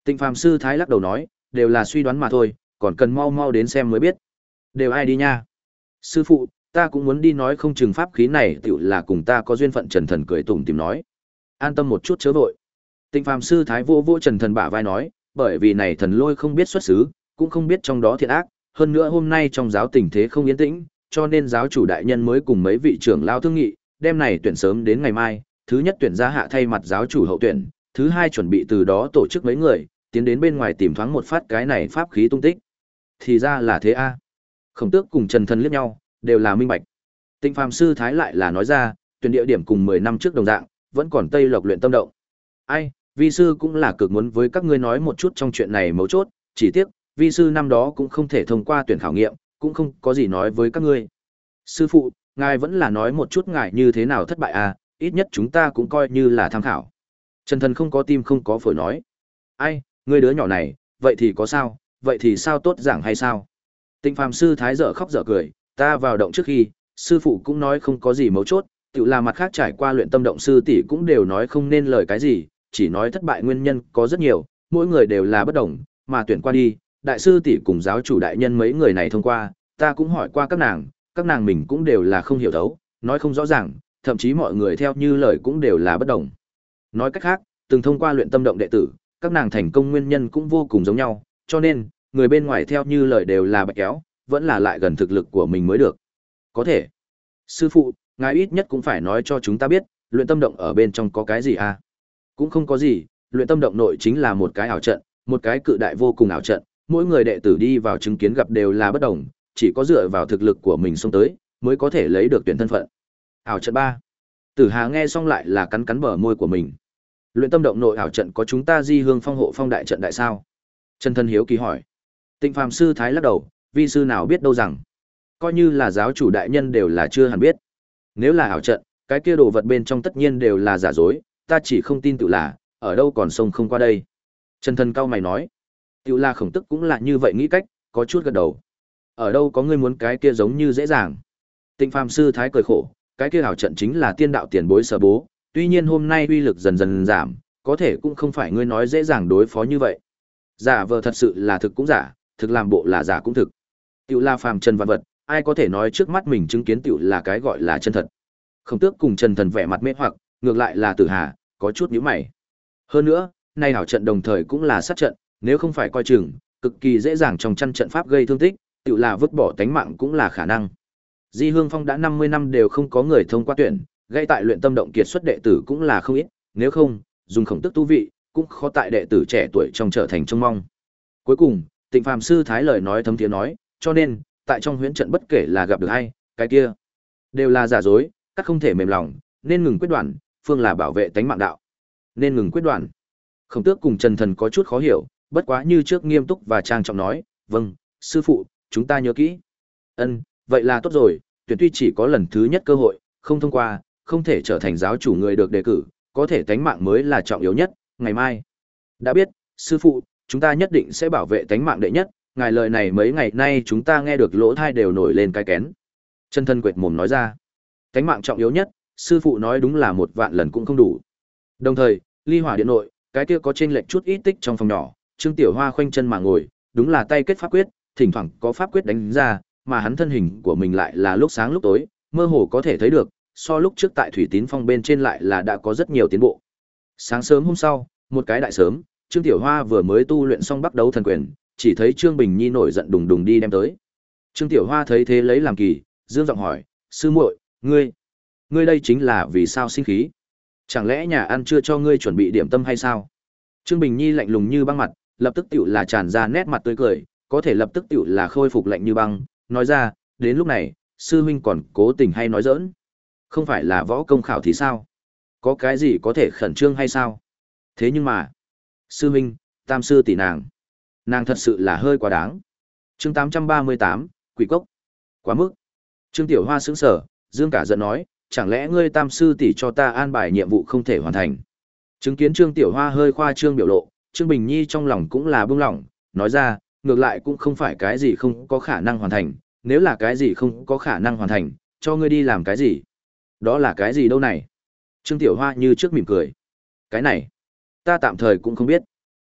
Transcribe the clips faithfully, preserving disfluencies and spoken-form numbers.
Tịnh Phàm sư thái lắc đầu nói, đều là suy đoán mà thôi, còn cần mau mau đến xem mới biết. Đều ai đi nha? Sư phụ, ta cũng muốn đi, nói không chừng pháp khí này tựu là cùng ta có duyên phận. Trần Thần cười tủm tỉm nói. An tâm một chút chớ vội. Tịnh Phàm sư thái vô vô Trần Thần bả vai nói, bởi vì này thần lôi không biết xuất xứ, cũng không biết trong đó thiện ác, hơn nữa hôm nay trong giáo tình thế không yên tĩnh, cho nên giáo chủ đại nhân mới cùng mấy vị trưởng lao thương nghị, đêm này tuyển sớm đến ngày mai, thứ nhất tuyển ra hạ thay mặt giáo chủ hậu tuyển, thứ hai chuẩn bị từ đó tổ chức mấy người, tiến đến bên ngoài tìm thoáng một phát cái này pháp khí tung tích. Thì ra là thế a. Khổng Tước cùng Trần Thần liếc nhau, đều là minh bạch. Tịnh Phàm sư thái lại là nói ra, tuyển địa điểm cùng mười năm trước đồng dạng, vẫn còn Tây Lộc luyện tâm động. Ai, vi sư cũng là cực muốn với các ngươi nói một chút trong chuyện này mấu chốt, chỉ tiếc, vi sư năm đó cũng không thể thông qua tuyển khảo nghiệm, cũng không có gì nói với các ngươi. Sư phụ, ngài vẫn là nói một chút ngài như thế nào thất bại à, ít nhất chúng ta cũng coi như là tham khảo. Trần Thần không có tim không có phổi nói. Ai, ngươi đứa nhỏ này, vậy thì có sao, vậy thì sao tốt giảng hay sao? Tịnh Phàm sư thái dở khóc dở cười, ta vào động trước khi, sư phụ cũng nói không có gì mấu chốt, tự là mặt khác trải qua luyện tâm động sư tỷ cũng đều nói không nên lời cái gì, chỉ nói thất bại nguyên nhân có rất nhiều, mỗi người đều là bất đồng, mà tuyển qua đi, đại sư tỷ cùng giáo chủ đại nhân mấy người này thông qua, ta cũng hỏi qua các nàng, các nàng mình cũng đều là không hiểu thấu, nói không rõ ràng, thậm chí mọi người theo như lời cũng đều là bất đồng. Nói cách khác, từng thông qua luyện tâm động đệ tử, các nàng thành công nguyên nhân cũng vô cùng giống nhau, cho nên, người bên ngoài theo như lời đều là bạch kéo, vẫn là lại gần thực lực của mình mới được. Có thể. Sư phụ, ngài ít nhất cũng phải nói cho chúng ta biết, luyện tâm động ở bên trong có cái gì à? Cũng không có gì, luyện tâm động nội chính là một cái ảo trận, một cái cự đại vô cùng ảo trận, mỗi người đệ tử đi vào chứng kiến gặp đều là bất đồng, chỉ có dựa vào thực lực của mình xông tới, mới có thể lấy được tuyển thân phận. Ảo trận ba. Tử Hà nghe xong lại là cắn cắn bờ môi của mình. Luyện tâm động nội ảo trận có chúng ta Di Hương Phong hộ phong đại trận đại sao? Trần Thân hiếu kỳ hỏi. Tịnh Phàm sư thái lắc đầu, vi sư nào biết đâu rằng, coi như là giáo chủ đại nhân đều là chưa hẳn biết. Nếu là ảo trận, cái kia đồ vật bên trong tất nhiên đều là giả dối, ta chỉ không tin tự là, ở đâu còn sông không qua đây. Trần Thân cao mày nói. Tự là Khổng Tức cũng là như vậy nghĩ cách, có chút gật đầu. Ở đâu có ngươi muốn cái kia giống như dễ dàng. Tịnh Phàm sư thái cười khổ, cái kia ảo trận chính là tiên đạo tiền bối sở bố, tuy nhiên hôm nay uy lực dần dần giảm, có thể cũng không phải ngươi nói dễ dàng đối phó như vậy. Giả vờ thật sự là thực cũng giả, thực làm bộ là giả cũng thực. Tiểu là phàm trần vạn vật, ai có thể nói trước mắt mình chứng kiến tiểu là cái gọi là chân thật. Khổng Tước cùng Trần Thần vẻ mặt mê hoặc, ngược lại là Tử Hà, có chút nhíu mày. Hơn nữa, nay ảo trận đồng thời cũng là sát trận, nếu không phải coi chừng, cực kỳ dễ dàng trong chăn trận pháp gây thương tích, tiểu là vứt bỏ tánh mạng cũng là khả năng. Di Hương Phong đã năm mươi năm đều không có người thông qua tuyển, gây tại luyện tâm động kiệt xuất đệ tử cũng là không ít, nếu không, dùng Khổng Tước tu vị, cũng khó tại đệ tử trẻ tuổi trong trở thành trông mong. Cuối cùng, Tịnh Phàm sư thái lời nói thấm thiế nói, cho nên, tại trong huyễn trận bất kể là gặp được ai, cái kia, đều là giả dối, các không thể mềm lòng, nên ngừng quyết đoạn, phương là bảo vệ tánh mạng đạo. Nên ngừng quyết đoạn. Khổng Tước cùng Trần Thần có chút khó hiểu, bất quá như trước nghiêm túc và trang trọng nói, vâng, sư phụ, chúng ta nhớ kỹ. Ân, vậy là tốt rồi, tuyển tuy chỉ có lần thứ nhất cơ hội, không thông qua, không thể trở thành giáo chủ người được đề cử, có thể tánh mạng mới là trọng yếu nhất, ngày mai. Đã biết, sư phụ, chúng ta nhất định sẽ bảo vệ tánh mạng đệ nhất, ngài lời này mấy ngày nay chúng ta nghe được lỗ thai đều nổi lên cái kén. Chân Thân quệt mồm nói ra, tánh mạng trọng yếu nhất, sư phụ nói đúng là một vạn lần cũng không đủ. Đồng thời, ly hỏa điện nội, cái kia có chênh lệch chút ít tích trong phòng nhỏ, Trương Tiểu Hoa khoanh chân mà ngồi, đúng là tay kết pháp quyết, thỉnh thoảng có pháp quyết đánh ra, mà hắn thân hình của mình lại là lúc sáng lúc tối, mơ hồ có thể thấy được, so lúc trước tại Thủy Tín Phong bên trên lại là đã có rất nhiều tiến bộ. Sáng sớm hôm sau, một cái đại sớm, Trương Tiểu Hoa vừa mới tu luyện xong Bắc Đấu Thần Quyền, chỉ thấy Trương Bình Nhi nổi giận đùng đùng đi đem tới. Trương Tiểu Hoa thấy thế lấy làm kỳ, dương giọng hỏi, sư muội, ngươi, ngươi đây chính là vì sao sinh khí? Chẳng lẽ nhà ăn chưa cho ngươi chuẩn bị điểm tâm hay sao? Trương Bình Nhi lạnh lùng như băng mặt, lập tức tiểu là tràn ra nét mặt tươi cười, có thể lập tức tiểu là khôi phục lạnh như băng, nói ra, đến lúc này, sư huynh còn cố tình hay nói giỡn. Không phải là võ công khảo thì sao? Có cái gì có thể khẩn trương hay sao? Thế nhưng mà, sư huynh, tam sư tỷ nàng, nàng thật sự là hơi quá đáng. Chương tám trăm ba mươi tám, Quỷ Cốc. Quá mức. Trương Tiểu Hoa sững sờ, dương cả giận nói, chẳng lẽ ngươi tam sư tỷ cho ta an bài nhiệm vụ không thể hoàn thành? Chứng kiến Trương Tiểu Hoa hơi khoa trương biểu lộ, Trương Bình Nhi trong lòng cũng là bưng lỏng, nói ra, ngược lại cũng không phải cái gì không có khả năng hoàn thành, nếu là cái gì không có khả năng hoàn thành, cho ngươi đi làm cái gì? Đó là cái gì đâu này? Trương Tiểu Hoa như trước mỉm cười. Cái này, ta tạm thời cũng không biết.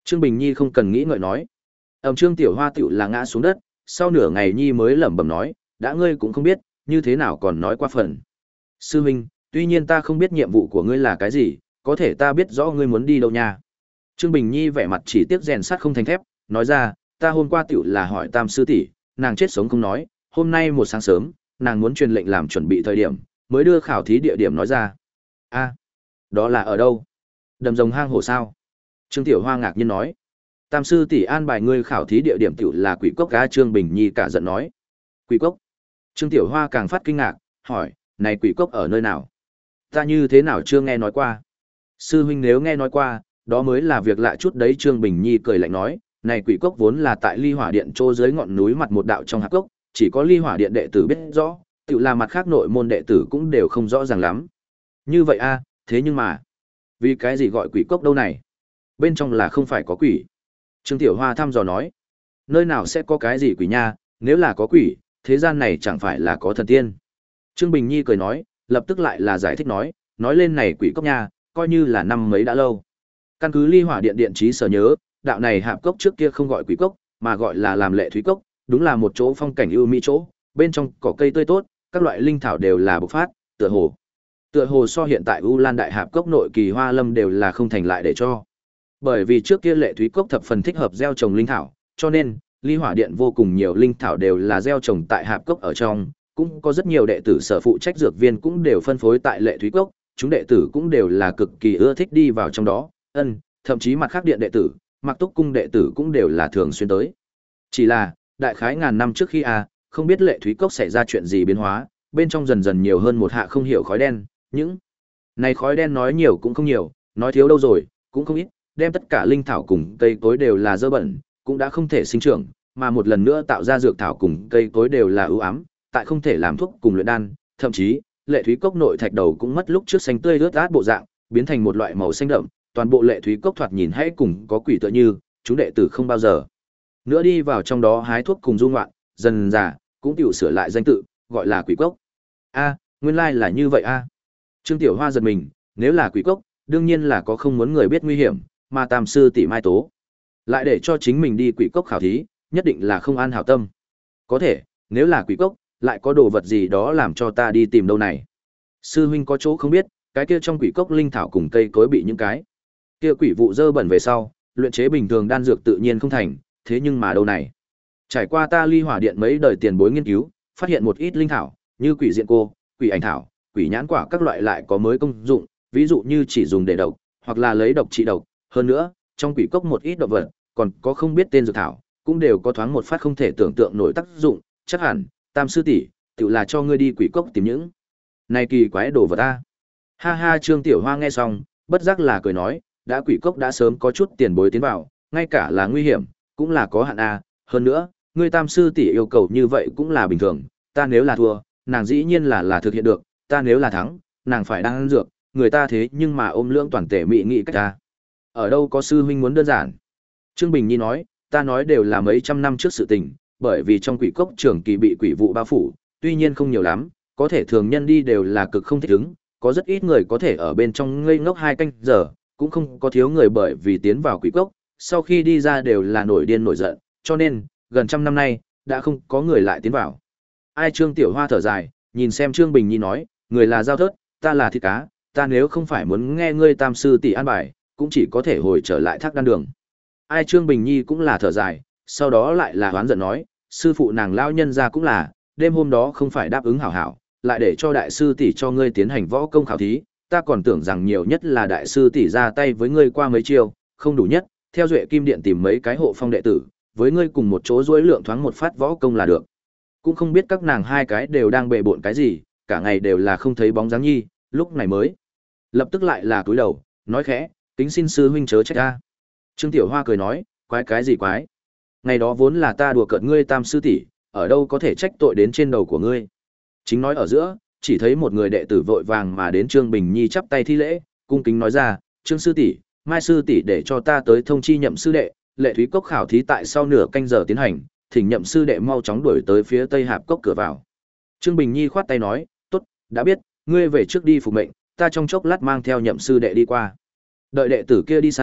Trương Bình Nhi không cần nghĩ ngợi nói. Ẩm Trương Tiểu Hoa tựu là ngã xuống đất, sau nửa ngày Nhi mới lẩm bẩm nói, đã ngươi cũng không biết, như thế nào còn nói qua phần. Sư huynh, tuy nhiên ta không biết nhiệm vụ của ngươi là cái gì, có thể ta biết rõ ngươi muốn đi đâu nha. Trương Bình Nhi vẻ mặt chỉ tiếc rèn sắt không thành thép, nói ra, ta hôm qua tựu là hỏi Tam sư tỷ, nàng chết sống không nói, hôm nay một sáng sớm, nàng muốn truyền lệnh làm chuẩn bị thời điểm, mới đưa khảo thí địa điểm nói ra. A, đó là ở đâu? Đầm rồng hang hổ sao? Trương Tiểu Hoa ngạc nhiên nói. Tam sư tỷ an bài ngươi khảo thí địa điểm tựu là Quỷ Cốc. Cá Trương Bình Nhi cả giận nói. Quỷ Cốc? Trương Tiểu Hoa càng phát kinh ngạc, hỏi, này Quỷ Cốc ở nơi nào? Ta như thế nào chưa nghe nói qua? Sư huynh nếu nghe nói qua, đó mới là việc lạ chút đấy. Trương Bình Nhi cười lạnh nói, này Quỷ Cốc vốn là tại Ly Hỏa Điện chỗ dưới ngọn núi mặt một đạo trong hạp cốc, chỉ có Ly Hỏa Điện đệ tử biết rõ, tựu là mặt khác nội môn đệ tử cũng đều không rõ ràng lắm. Như vậy a, thế nhưng mà, vì cái gì gọi Quỷ Cốc đâu này? Bên trong là không phải có quỷ. Trương Tiểu Hoa thăm dò nói, nơi nào sẽ có cái gì quỷ nha, nếu là có quỷ, thế gian này chẳng phải là có thần tiên. Trương Bình Nhi cười nói, lập tức lại là giải thích nói, nói lên này Quỷ Cốc nha, coi như là năm mấy đã lâu. Căn cứ Ly Hỏa Điện điện trí sở nhớ, đạo này hạp cốc trước kia không gọi Quỷ Cốc, mà gọi là làm Lệ Thúy Cốc, đúng là một chỗ phong cảnh ưu mỹ chỗ, bên trong cỏ cây tươi tốt, các loại linh thảo đều là bộc phát, tựa hồ. Tựa hồ so hiện tại U Lan Đại Hạp Cốc nội kỳ hoa lâm đều là không thành lại để cho. Bởi vì trước kia Lệ Thúy Cốc thập phần thích hợp gieo trồng linh thảo, cho nên Ly Hỏa Điện vô cùng nhiều linh thảo đều là gieo trồng tại Hạp Cốc ở trong, cũng có rất nhiều đệ tử sở phụ trách dược viên cũng đều phân phối tại Lệ Thúy Cốc, chúng đệ tử cũng đều là cực kỳ ưa thích đi vào trong đó, ân, thậm chí mặt khác điện đệ tử, Mặc Túc cung đệ tử cũng đều là thường xuyên tới. Chỉ là, đại khái ngàn năm trước khi a, không biết Lệ Thúy Cốc xảy ra chuyện gì biến hóa, bên trong dần dần nhiều hơn một hạ không hiểu khói đen, những này khói đen nói nhiều cũng không nhiều, nói thiếu đâu rồi, cũng không ít, đem tất cả linh thảo cùng cây cối đều là dơ bẩn, cũng đã không thể sinh trưởng, mà một lần nữa tạo ra dược thảo cùng cây cối đều là ưu ám, tại không thể làm thuốc cùng luyện đan, thậm chí, Lệ Thúy Cốc nội thạch đầu cũng mất lúc trước xanh tươi rớt át bộ dạng, biến thành một loại màu xanh đậm, toàn bộ Lệ Thúy Cốc thoạt nhìn hãy cùng có quỷ tựa như, chúng đệ tử không bao giờ nữa đi vào trong đó hái thuốc cùng du ngoạn, dần dà cũng tiểu sửa lại danh tự, gọi là Quỷ Cốc. A, nguyên lai là như vậy a. Trương Tiểu Hoa giật mình, nếu là Quỷ Cốc, đương nhiên là có không muốn người biết nguy hiểm, mà Tam sư tỷ Mai Tố lại để cho chính mình đi Quỷ Cốc khảo thí, nhất định là không an hảo tâm. Có thể, nếu là Quỷ Cốc, lại có đồ vật gì đó làm cho ta đi tìm đâu này. Sư huynh có chỗ không biết, cái kia trong Quỷ Cốc linh thảo cùng cây cối bị những cái kia quỷ vụ dơ bẩn về sau, luyện chế bình thường đan dược tự nhiên không thành, thế nhưng mà đâu này. Trải qua ta Ly Hỏa Điện mấy đời tiền bối nghiên cứu, phát hiện một ít linh thảo, như quỷ diện cô, quỷ ảnh thảo, quỷ nhãn quả các loại lại có mới công dụng, ví dụ như chỉ dùng để độc, hoặc là lấy độc trị độc, hơn nữa, trong Quỷ Cốc một ít động vật, còn có không biết tên dược thảo, cũng đều có thoáng một phát không thể tưởng tượng nổi tác dụng, chắc hẳn, Tam sư tỷ, tự là cho ngươi đi Quỷ Cốc tìm những này kỳ quái đồ vật ta. Ha ha, Trương Tiểu Hoa nghe xong, bất giác là cười nói, đã Quỷ Cốc đã sớm có chút tiền bối tiến vào, ngay cả là nguy hiểm, cũng là có hạn a, hơn nữa, ngươi Tam sư tỷ yêu cầu như vậy cũng là bình thường, ta nếu là thua, nàng dĩ nhiên là là thực hiện được, ta nếu là thắng, nàng phải đang ăn dược, người ta thế nhưng mà ôm lưỡng toàn tể mị nghị cách ta. Ở đâu có sư huynh muốn đơn giản. Trương Bình Nhi nói, ta nói đều là mấy trăm năm trước sự tình, bởi vì trong Quỷ Cốc trường kỳ bị quỷ vụ bao phủ, tuy nhiên không nhiều lắm, có thể thường nhân đi đều là cực không thích ứng, có rất ít người có thể ở bên trong ngây ngốc hai canh giờ, cũng không có thiếu người bởi vì tiến vào Quỷ Cốc, sau khi đi ra đều là nổi điên nổi giận, cho nên, gần trăm năm nay, đã không có người lại tiến vào. Ai Trương Tiểu Hoa thở dài, nhìn xem Trương Bình Nhi nói, người là dao thớt, ta là thịt cá, ta nếu không phải muốn nghe ngươi Tam sư tỷ an bài, cũng chỉ có thể hồi trở lại thác đan đường. Ai Trương Bình Nhi cũng là thở dài, sau đó lại là hoán giận nói, sư phụ nàng lao nhân ra cũng là, đêm hôm đó không phải đáp ứng hảo hảo, lại để cho đại sư tỷ cho ngươi tiến hành võ công khảo thí, ta còn tưởng rằng nhiều nhất là đại sư tỷ ra tay với ngươi qua mấy chiêu, không đủ nhất, theo Duệ Kim Điện tìm mấy cái hộ phong đệ tử, với ngươi cùng một chỗ duỗi lượng thoáng một phát võ công là được. Cũng không biết các nàng hai cái đều đang bệ bội cái gì, cả ngày đều là không thấy bóng dáng nhi, lúc này mới lập tức lại là cúi đầu, nói khẽ, kính xin sư huynh chớ trách ta. Trương Tiểu Hoa cười nói, quái cái gì quái? Ngày đó vốn là ta đùa cợt ngươi Tam sư tỷ, ở đâu có thể trách tội đến trên đầu của ngươi. Chính nói ở giữa, chỉ thấy một người đệ tử vội vàng mà đến Trương Bình Nhi chắp tay thi lễ, cung kính nói ra, Trương sư tỷ, Mai sư tỷ để cho ta tới thông chi Nhậm sư đệ, Lệ Thúy Cốc khảo thí tại sau nửa canh giờ tiến hành, thỉnh Nhậm sư đệ mau chóng đuổi tới phía Tây Hạp Cốc cửa vào. Trương Bình Nhi khoát tay nói, tốt, đã biết, ngươi về trước đi phục mệnh, ta trong chốc lát mang theo Nhậm sư đệ đi qua. Đợi đệ tử kia đi xa,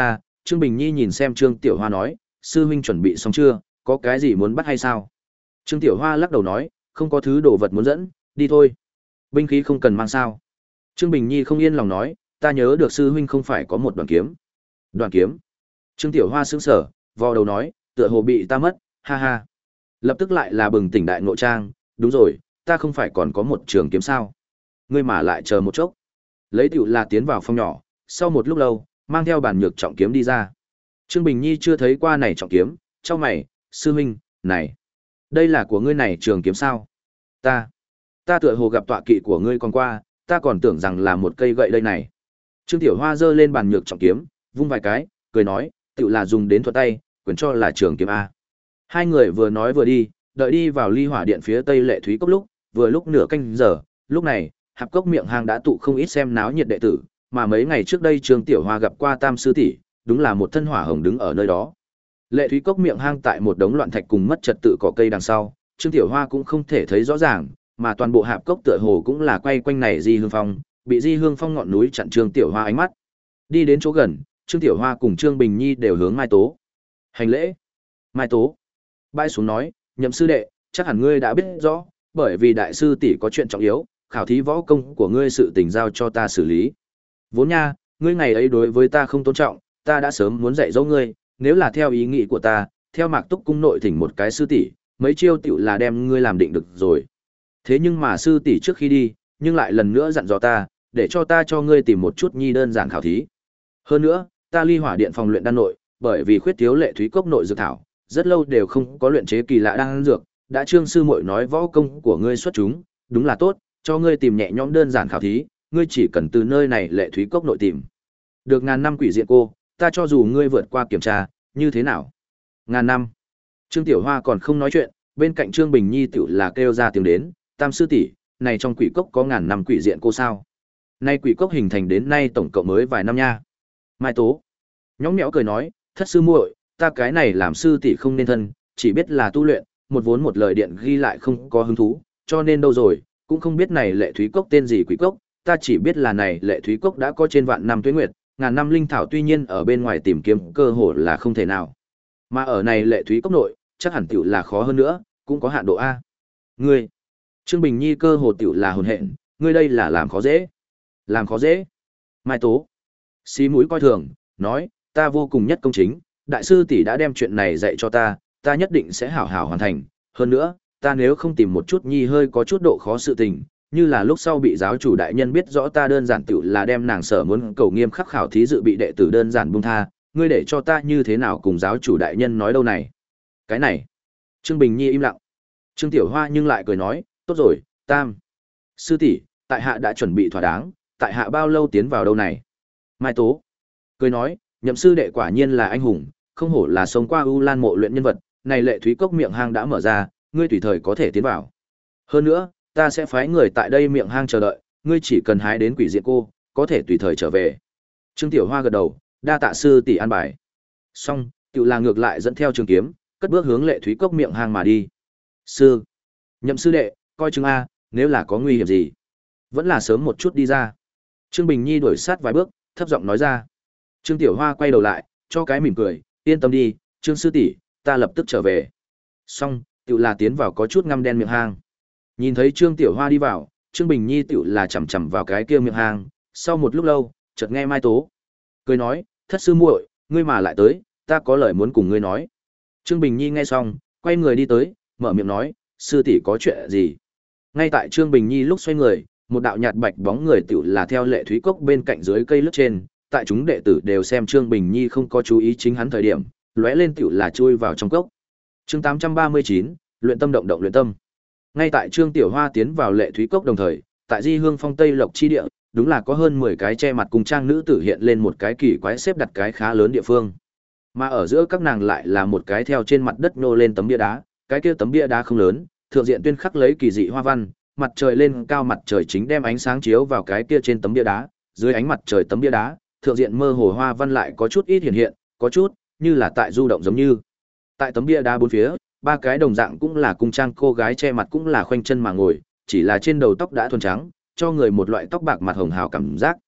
Trương Bình Nhi nhìn xem Trương Tiểu Hoa nói, sư huynh chuẩn bị xong chưa, có cái gì muốn bắt hay sao? Trương Tiểu Hoa lắc đầu nói, không có thứ đồ vật muốn dẫn, đi thôi. Binh khí không cần mang sao? Trương Bình Nhi không yên lòng nói, ta nhớ được sư huynh không phải có một đoàn kiếm. Đoàn kiếm? Trương Tiểu Hoa sững sờ, vò đầu nói, tựa hồ bị ta mất, ha ha. Lập tức lại là bừng tỉnh đại ngộ trang, đúng rồi, ta không phải còn có một trường kiếm sao? Ngươi mà lại chờ một chốc. Lấy tiểu là tiến vào phòng nhỏ, sau một lúc lâu, mang theo bản nhược trọng kiếm đi ra. Trương Bình Nhi chưa thấy qua này trọng kiếm, trong mày, sư huynh, này, đây là của ngươi này trường kiếm sao? Ta, ta tựa hồ gặp tọa kỵ của ngươi còn qua, ta còn tưởng rằng là một cây gậy đây này. Trương Tiểu Hoa giơ lên bàn nhược trọng kiếm, vung vài cái, cười nói, tự là dùng đến thuật tay, quyền cho là trường kiếm A. Hai người vừa nói vừa đi, đợi đi vào ly hỏa điện phía tây lệ thúy cốc lúc, vừa lúc nửa canh giờ, lúc này, hạp cốc miệng hang đã tụ không ít xem náo nhiệt đệ tử, mà mấy ngày trước đây Trương Tiểu Hoa gặp qua Tam sư tỷ, đúng là một thân hỏa hồng đứng ở nơi đó. Lệ thúy cốc miệng hang tại một đống loạn thạch cùng mất trật tự cỏ cây đằng sau, Trương Tiểu Hoa cũng không thể thấy rõ ràng, mà toàn bộ hạp cốc tựa hồ cũng là quay quanh này Di Hương Phong, bị Di Hương Phong ngọn núi chặn Trương Tiểu Hoa ánh mắt. Đi đến chỗ gần, Trương Tiểu Hoa cùng Trương Bình Nhi đều hướng Mai Tố. Hành lễ. Mai Tố bãi xuống nói, Nhậm sư đệ, chắc hẳn ngươi đã biết rõ, bởi vì đại sư tỷ có chuyện trọng yếu, khảo thí võ công của ngươi sự tình giao cho ta xử lý. Vốn nha, ngươi ngày ấy đối với ta không tôn trọng, ta đã sớm muốn dạy dỗ ngươi, nếu là theo ý nghĩ của ta, theo Mạc Túc cung nội thỉnh một cái sư tỷ, mấy chiêu tiểu là đem ngươi làm định được rồi. Thế nhưng mà sư tỷ trước khi đi, nhưng lại lần nữa dặn dò ta, để cho ta cho ngươi tìm một chút nhi đơn giản khảo thí. Hơn nữa, ta ly hỏa điện phòng luyện đan nội, bởi vì khuyết thiếu lệ thúy cốc nội dược thảo, rất lâu đều không có luyện chế kỳ lạ đan dược, đã Trương sư muội nói võ công của ngươi xuất chúng, đúng là tốt, cho ngươi tìm nhẹ nhõm đơn giản khảo thí, ngươi chỉ cần từ nơi này lệ thúy cốc nội tìm. Được ngàn năm quỷ diện cô, ta cho dù ngươi vượt qua kiểm tra, như thế nào? Ngàn năm. Trương Tiểu Hoa còn không nói chuyện, bên cạnh Trương Bình Nhi tiểu là kêu ra tiếng đến, Tam sư tỷ, này trong quỷ cốc có ngàn năm quỷ diện cô sao? Nay quỷ cốc hình thành đến nay tổng cộng mới vài năm nha. Mai Tố nhõng nhẽo cười nói, thất sư muội, ta cái này làm sư tỷ không nên thân, chỉ biết là tu luyện, một vốn một lời điện ghi lại không có hứng thú, cho nên đâu rồi, cũng không biết này lệ thúy cốc tên gì quỷ cốc, ta chỉ biết là này lệ thúy cốc đã có trên vạn năm tuế nguyệt, ngàn năm linh thảo tuy nhiên ở bên ngoài tìm kiếm cơ hội là không thể nào. Mà ở này lệ thúy cốc nội, chắc hẳn tiểu là khó hơn nữa, cũng có hạn độ A. Ngươi, Trương Bình Nhi cơ hồ tiểu là hồn hện, ngươi đây là làm khó dễ. Làm khó dễ. Mai Tố xí mũi coi thường, nói, ta vô cùng nhất công chính, đại sư tỷ đã đem chuyện này dạy cho ta, ta nhất định sẽ hảo hảo hoàn thành. Hơn nữa, ta nếu không tìm một chút nhi hơi có chút độ khó sự tình, như là lúc sau bị giáo chủ đại nhân biết rõ ta đơn giản tiểu là đem nàng sở muốn cầu nghiêm khắc khảo thí dự bị đệ tử đơn giản buông tha, ngươi để cho ta như thế nào cùng giáo chủ đại nhân nói đâu này. Cái này. Trương Bình Nhi im lặng. Trương Tiểu Hoa nhưng lại cười nói, tốt rồi, Tam sư tỷ, tại hạ đã chuẩn bị thỏa đáng, tại hạ bao lâu tiến vào đâu này. Mai Tố cười nói, Nhậm sư đệ quả nhiên là anh hùng, không hổ là sống qua U Lan mộ luyện nhân vật, này lệ thúy cốc miệng hang đã mở ra, ngươi tùy thời có thể tiến vào. Hơn nữa, ta sẽ phái người tại đây miệng hang chờ đợi, ngươi chỉ cần hái đến quỷ diện cô, có thể tùy thời trở về. Trương Tiểu Hoa gật đầu, đa tạ sư tỷ an bài. Xong, tiểu là ngược lại dẫn theo trường kiếm, cất bước hướng lệ thúy cốc miệng hang mà đi. Sư, Nhậm sư đệ, coi chừng a, nếu là có nguy hiểm gì, vẫn là sớm một chút đi ra. Trương Bình Nhi đuổi sát vài bước, thấp giọng nói ra. Trương Tiểu Hoa quay đầu lại, cho cái mỉm cười, yên tâm đi, Trương sư tỷ, ta lập tức trở về. Xong, tiểu là tiến vào có chút ngăm đen miệng hang. Nhìn thấy Trương Tiểu Hoa đi vào, Trương Bình Nhi tiểu là chằm chằm vào cái kia miệng hang, sau một lúc lâu, chợt nghe Mai Tố cười nói, thất sư muội, ngươi mà lại tới, ta có lời muốn cùng ngươi nói. Trương Bình Nhi nghe xong, quay người đi tới, mở miệng nói, sư tỷ có chuyện gì? Ngay tại Trương Bình Nhi lúc xoay người, một đạo nhạt bạch bóng người tiểu là theo lệ thúy cốc bên cạnh dưới cây lướt trên, tại chúng đệ tử đều xem Trương Bình Nhi không có chú ý chính hắn thời điểm, lóe lên tiểu là chui vào trong cốc. Chương tám trăm ba mươi chín, luyện tâm động động luyện tâm. Ngay tại Trương Tiểu Hoa tiến vào lệ thúy cốc đồng thời, tại Di Hương Phong Tây Lộc chi địa, đúng là có hơn mười cái che mặt cùng trang nữ tử hiện lên một cái kỳ quái xếp đặt cái khá lớn địa phương. Mà ở giữa các nàng lại là một cái theo trên mặt đất nô lên tấm bia đá, cái kia tấm bia đá không lớn, thượng diện tuyên khắc lấy kỳ dị hoa văn, mặt trời lên cao mặt trời chính đem ánh sáng chiếu vào cái kia trên tấm bia đá, dưới ánh mặt trời tấm bia đá, thượng diện mơ hồ hoa văn lại có chút ít hiện hiện, có chút như là tại du động giống như. Tại tấm bia đá bốn phía, ba cái đồng dạng cũng là cung trang cô gái che mặt cũng là khoanh chân mà ngồi, chỉ là trên đầu tóc đã thuần trắng, cho người một loại tóc bạc mặt hồng hào cảm giác.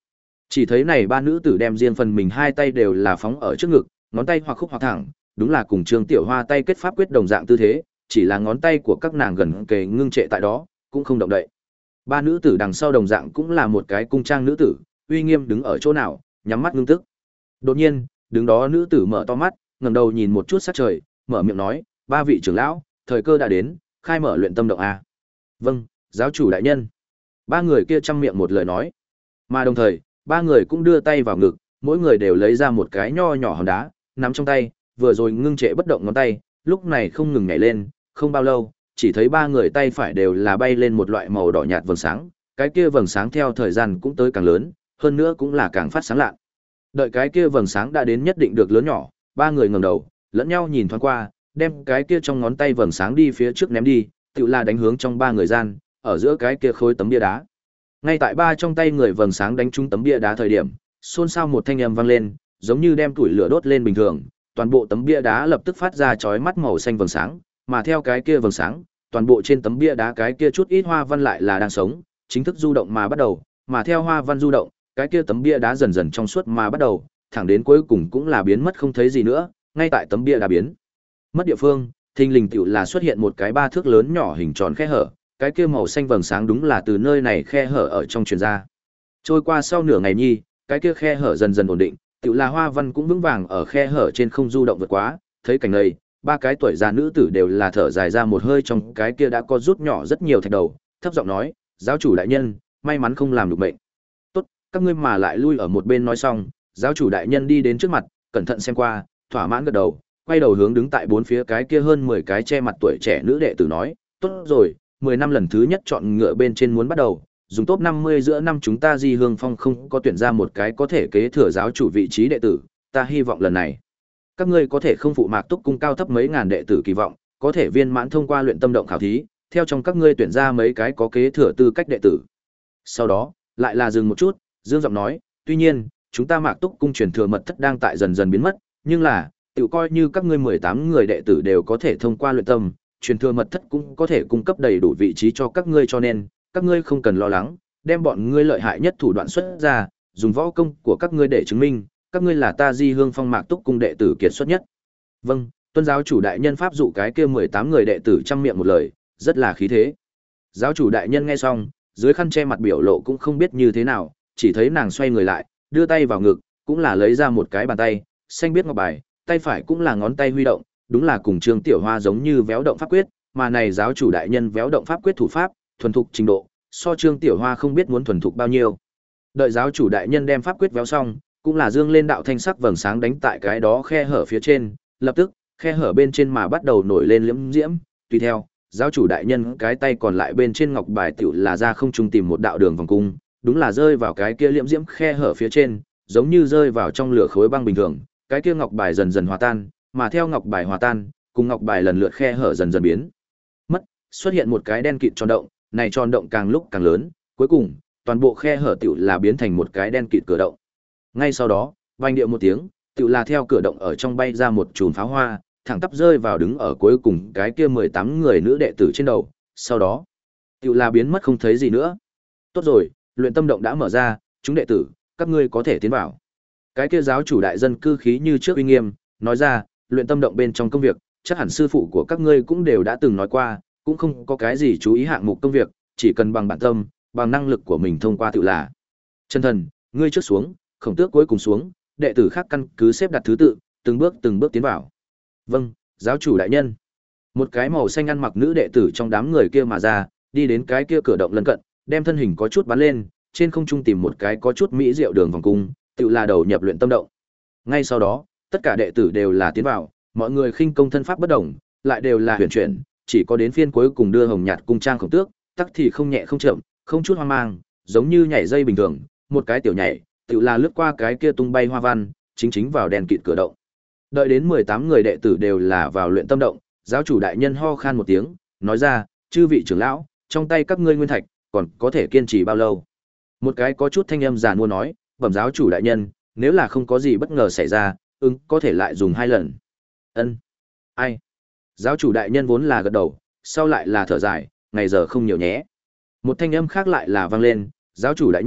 Chỉ thấy này ba nữ tử đem riêng phần mình hai tay đều là phóng ở trước ngực, ngón tay hoặc khúc hoặc thẳng, đúng là cùng Trương Tiểu Hoa tay kết pháp quyết đồng dạng tư thế, chỉ là ngón tay của các nàng gần kề ngưng trệ tại đó, cũng không động đậy. Ba nữ tử đằng sau đồng dạng cũng là một cái cung trang nữ tử, uy nghiêm đứng ở chỗ nào, nhắm mắt ngưng tức. Đột nhiên, đứng đó nữ tử mở to mắt, ngẩng đầu nhìn một chút sát trời, mở miệng nói: "Ba vị trưởng lão, thời cơ đã đến, khai mở luyện tâm động a." "Vâng, giáo chủ đại nhân." Ba người kia trăm miệng một lời nói. Mà đồng thời, ba người cũng đưa tay vào ngực, mỗi người đều lấy ra một cái nho nhỏ hòn đá, nắm trong tay, vừa rồi ngưng trệ bất động ngón tay, lúc này không ngừng nhảy lên, không bao lâu, chỉ thấy ba người tay phải đều là bay lên một loại màu đỏ nhạt vầng sáng, cái kia vầng sáng theo thời gian cũng tới càng lớn, hơn nữa cũng là càng phát sáng lạ. Đợi cái kia vầng sáng đã đến nhất định được lớn nhỏ, ba người ngẩng đầu, lẫn nhau nhìn thoáng qua, đem cái kia trong ngón tay vầng sáng đi phía trước ném đi, tự là đánh hướng trong ba người gian, ở giữa cái kia khối tấm bia đá. Ngay tại ba trong tay người vầng sáng đánh trúng tấm bia đá thời điểm, xôn xao một thanh âm vang lên, giống như đem củi lửa đốt lên bình thường, toàn bộ tấm bia đá lập tức phát ra chói mắt màu xanh vầng sáng, mà theo cái kia vầng sáng, toàn bộ trên tấm bia đá cái kia chút ít hoa văn lại là đang sống, chính thức du động mà bắt đầu, mà theo hoa văn du động, cái kia tấm bia đá dần dần trong suốt mà bắt đầu, thẳng đến cuối cùng cũng là biến mất không thấy gì nữa, ngay tại tấm bia đá biến mất địa phương, thình lình tựu là xuất hiện một cái ba thước lớn nhỏ hình tròn khe hở, cái kia màu xanh vầng sáng đúng là từ nơi này khe hở ở trong truyền ra. Trôi qua sau nửa ngày nhi, cái kia khe hở dần dần ổn định, tựu là hoa văn cũng vững vàng ở khe hở trên không du động vượt quá, thấy cảnh này, ba cái tuổi già nữ tử đều là thở dài ra một hơi trong cái kia đã có rút nhỏ rất nhiều thạch đầu, thấp giọng nói: "Giáo chủ đại nhân, may mắn không làm được bệnh." "Tốt, các ngươi mà lại lui ở một bên." Nói xong, giáo chủ đại nhân đi đến trước mặt, cẩn thận xem qua, thỏa mãn gật đầu, quay đầu hướng đứng tại bốn phía cái kia hơn mười cái che mặt tuổi trẻ nữ đệ tử nói: "Tốt rồi, mười năm lần thứ nhất chọn ngựa bên trên muốn bắt đầu, dùng top năm mươi giữa năm chúng ta Di Hương Phong không có tuyển ra một cái có thể kế thừa giáo chủ vị trí đệ tử, ta hy vọng lần này các ngươi có thể không phụ Mạc Túc cung cao thấp mấy ngàn đệ tử kỳ vọng, có thể viên mãn thông qua luyện tâm động khảo thí, theo trong các ngươi tuyển ra mấy cái có kế thừa tư cách đệ tử." Sau đó, lại là dừng một chút, dương giọng nói: "Tuy nhiên, chúng ta Mạc Túc cung truyền thừa mật thất đang tại dần dần biến mất, nhưng là, tự coi như các ngươi mười tám người đệ tử đều có thể thông qua luyện tâm, truyền thừa mật thất cũng có thể cung cấp đầy đủ vị trí cho các ngươi, cho nên các ngươi không cần lo lắng, đem bọn ngươi lợi hại nhất thủ đoạn xuất ra, dùng võ công của các ngươi để chứng minh các ngươi là ta Di Hương Phong Mạc Túc cung đệ tử kiệt xuất nhất." "Vâng, tuân giáo chủ đại nhân." Pháp dụ cái kia mười tám người đệ tử trăm miệng một lời, rất là khí thế. Giáo chủ đại nhân nghe xong, dưới khăn che mặt biểu lộ cũng không biết như thế nào, chỉ thấy nàng xoay người lại, đưa tay vào ngực, cũng là lấy ra một cái bàn tay, xanh biết ngọc bài, tay phải cũng là ngón tay huy động, đúng là cùng Trương Tiểu Hoa giống như véo động pháp quyết, mà này giáo chủ đại nhân véo động pháp quyết thủ pháp, thuần thục trình độ, so Trương Tiểu Hoa không biết muốn thuần thục bao nhiêu. Đợi giáo chủ đại nhân đem pháp quyết véo xong, cũng là dương lên đạo thanh sắc vầng sáng đánh tại cái đó khe hở phía trên, lập tức, khe hở bên trên mà bắt đầu nổi lên liễm diễm, tùy theo, giáo chủ đại nhân cái tay còn lại bên trên ngọc bài tiểu là ra không trung tìm một đạo đường vòng cung, đúng là rơi vào cái kia liễm diễm khe hở phía trên, giống như rơi vào trong lửa khối băng bình thường, cái kia ngọc bài dần dần hòa tan, mà theo ngọc bài hòa tan, cùng ngọc bài lần lượt khe hở dần dần biến mất, xuất hiện một cái đen kịt tròn động, này tròn động càng lúc càng lớn, cuối cùng, toàn bộ khe hở tiểu là biến thành một cái đen kịt cửa động. Ngay sau đó, vang điệu một tiếng, tiểu là theo cửa động ở trong bay ra một chùm pháo hoa, thẳng tắp rơi vào đứng ở cuối cùng cái kia mười tám người nữ đệ tử trên đầu, sau đó, tiểu là biến mất không thấy gì nữa. "Tốt rồi, luyện tâm động đã mở ra, chúng đệ tử, các ngươi có thể tiến vào." Cái kia giáo chủ đại dân cư khí như trước uy nghiêm, nói ra: "Luyện tâm động bên trong công việc, chắc hẳn sư phụ của các ngươi cũng đều đã từng nói qua, cũng không có cái gì chú ý hạng mục công việc, chỉ cần bằng bản tâm, bằng năng lực của mình thông qua tự là." "Chân thần, ngươi trước xuống, Khổng Tước cuối cùng xuống, đệ tử khác căn cứ xếp đặt thứ tự, từng bước từng bước tiến vào." "Vâng, giáo chủ đại nhân." Một cái màu xanh ăn mặc nữ đệ tử trong đám người kia mà ra, đi đến cái kia cửa động lân cận, đem thân hình có chút bắn lên, trên không trung tìm một cái có chút mỹ diệu đường vòng cung, tự là đầu nhập luyện tâm động. Ngay sau đó, tất cả đệ tử đều là tiến vào, mọi người khinh công thân pháp bất đồng, lại đều là huyền chuyển, chỉ có đến phiên cuối cùng đưa hồng nhạt cung trang Khổng Tước, tắc thì không nhẹ không chậm, không chút hoang mang, giống như nhảy dây bình thường, một cái tiểu nhảy, tự là lướt qua cái kia tung bay hoa văn, chính chính vào đèn kịt cửa động. Đợi đến mười tám người đệ tử đều là vào luyện tâm động, giáo chủ đại nhân ho khan một tiếng, nói ra: "Chư vị trưởng lão, trong tay các ngươi nguyên thạch, còn có thể kiên trì bao lâu?" Một cái có chút thanh âm giàn mua nói: "Bẩm giáo chủ đại nhân, nếu là không có gì bất ngờ xảy ra, ứng có thể lại dùng hai lần." "Ân." "Ai?" Giáo chủ đại nhân vốn là gật đầu, sau lại là thở dài: "Ngày giờ không nhiều nhé." Một thanh âm khác lại là vang lên: "Giáo chủ đại nhân,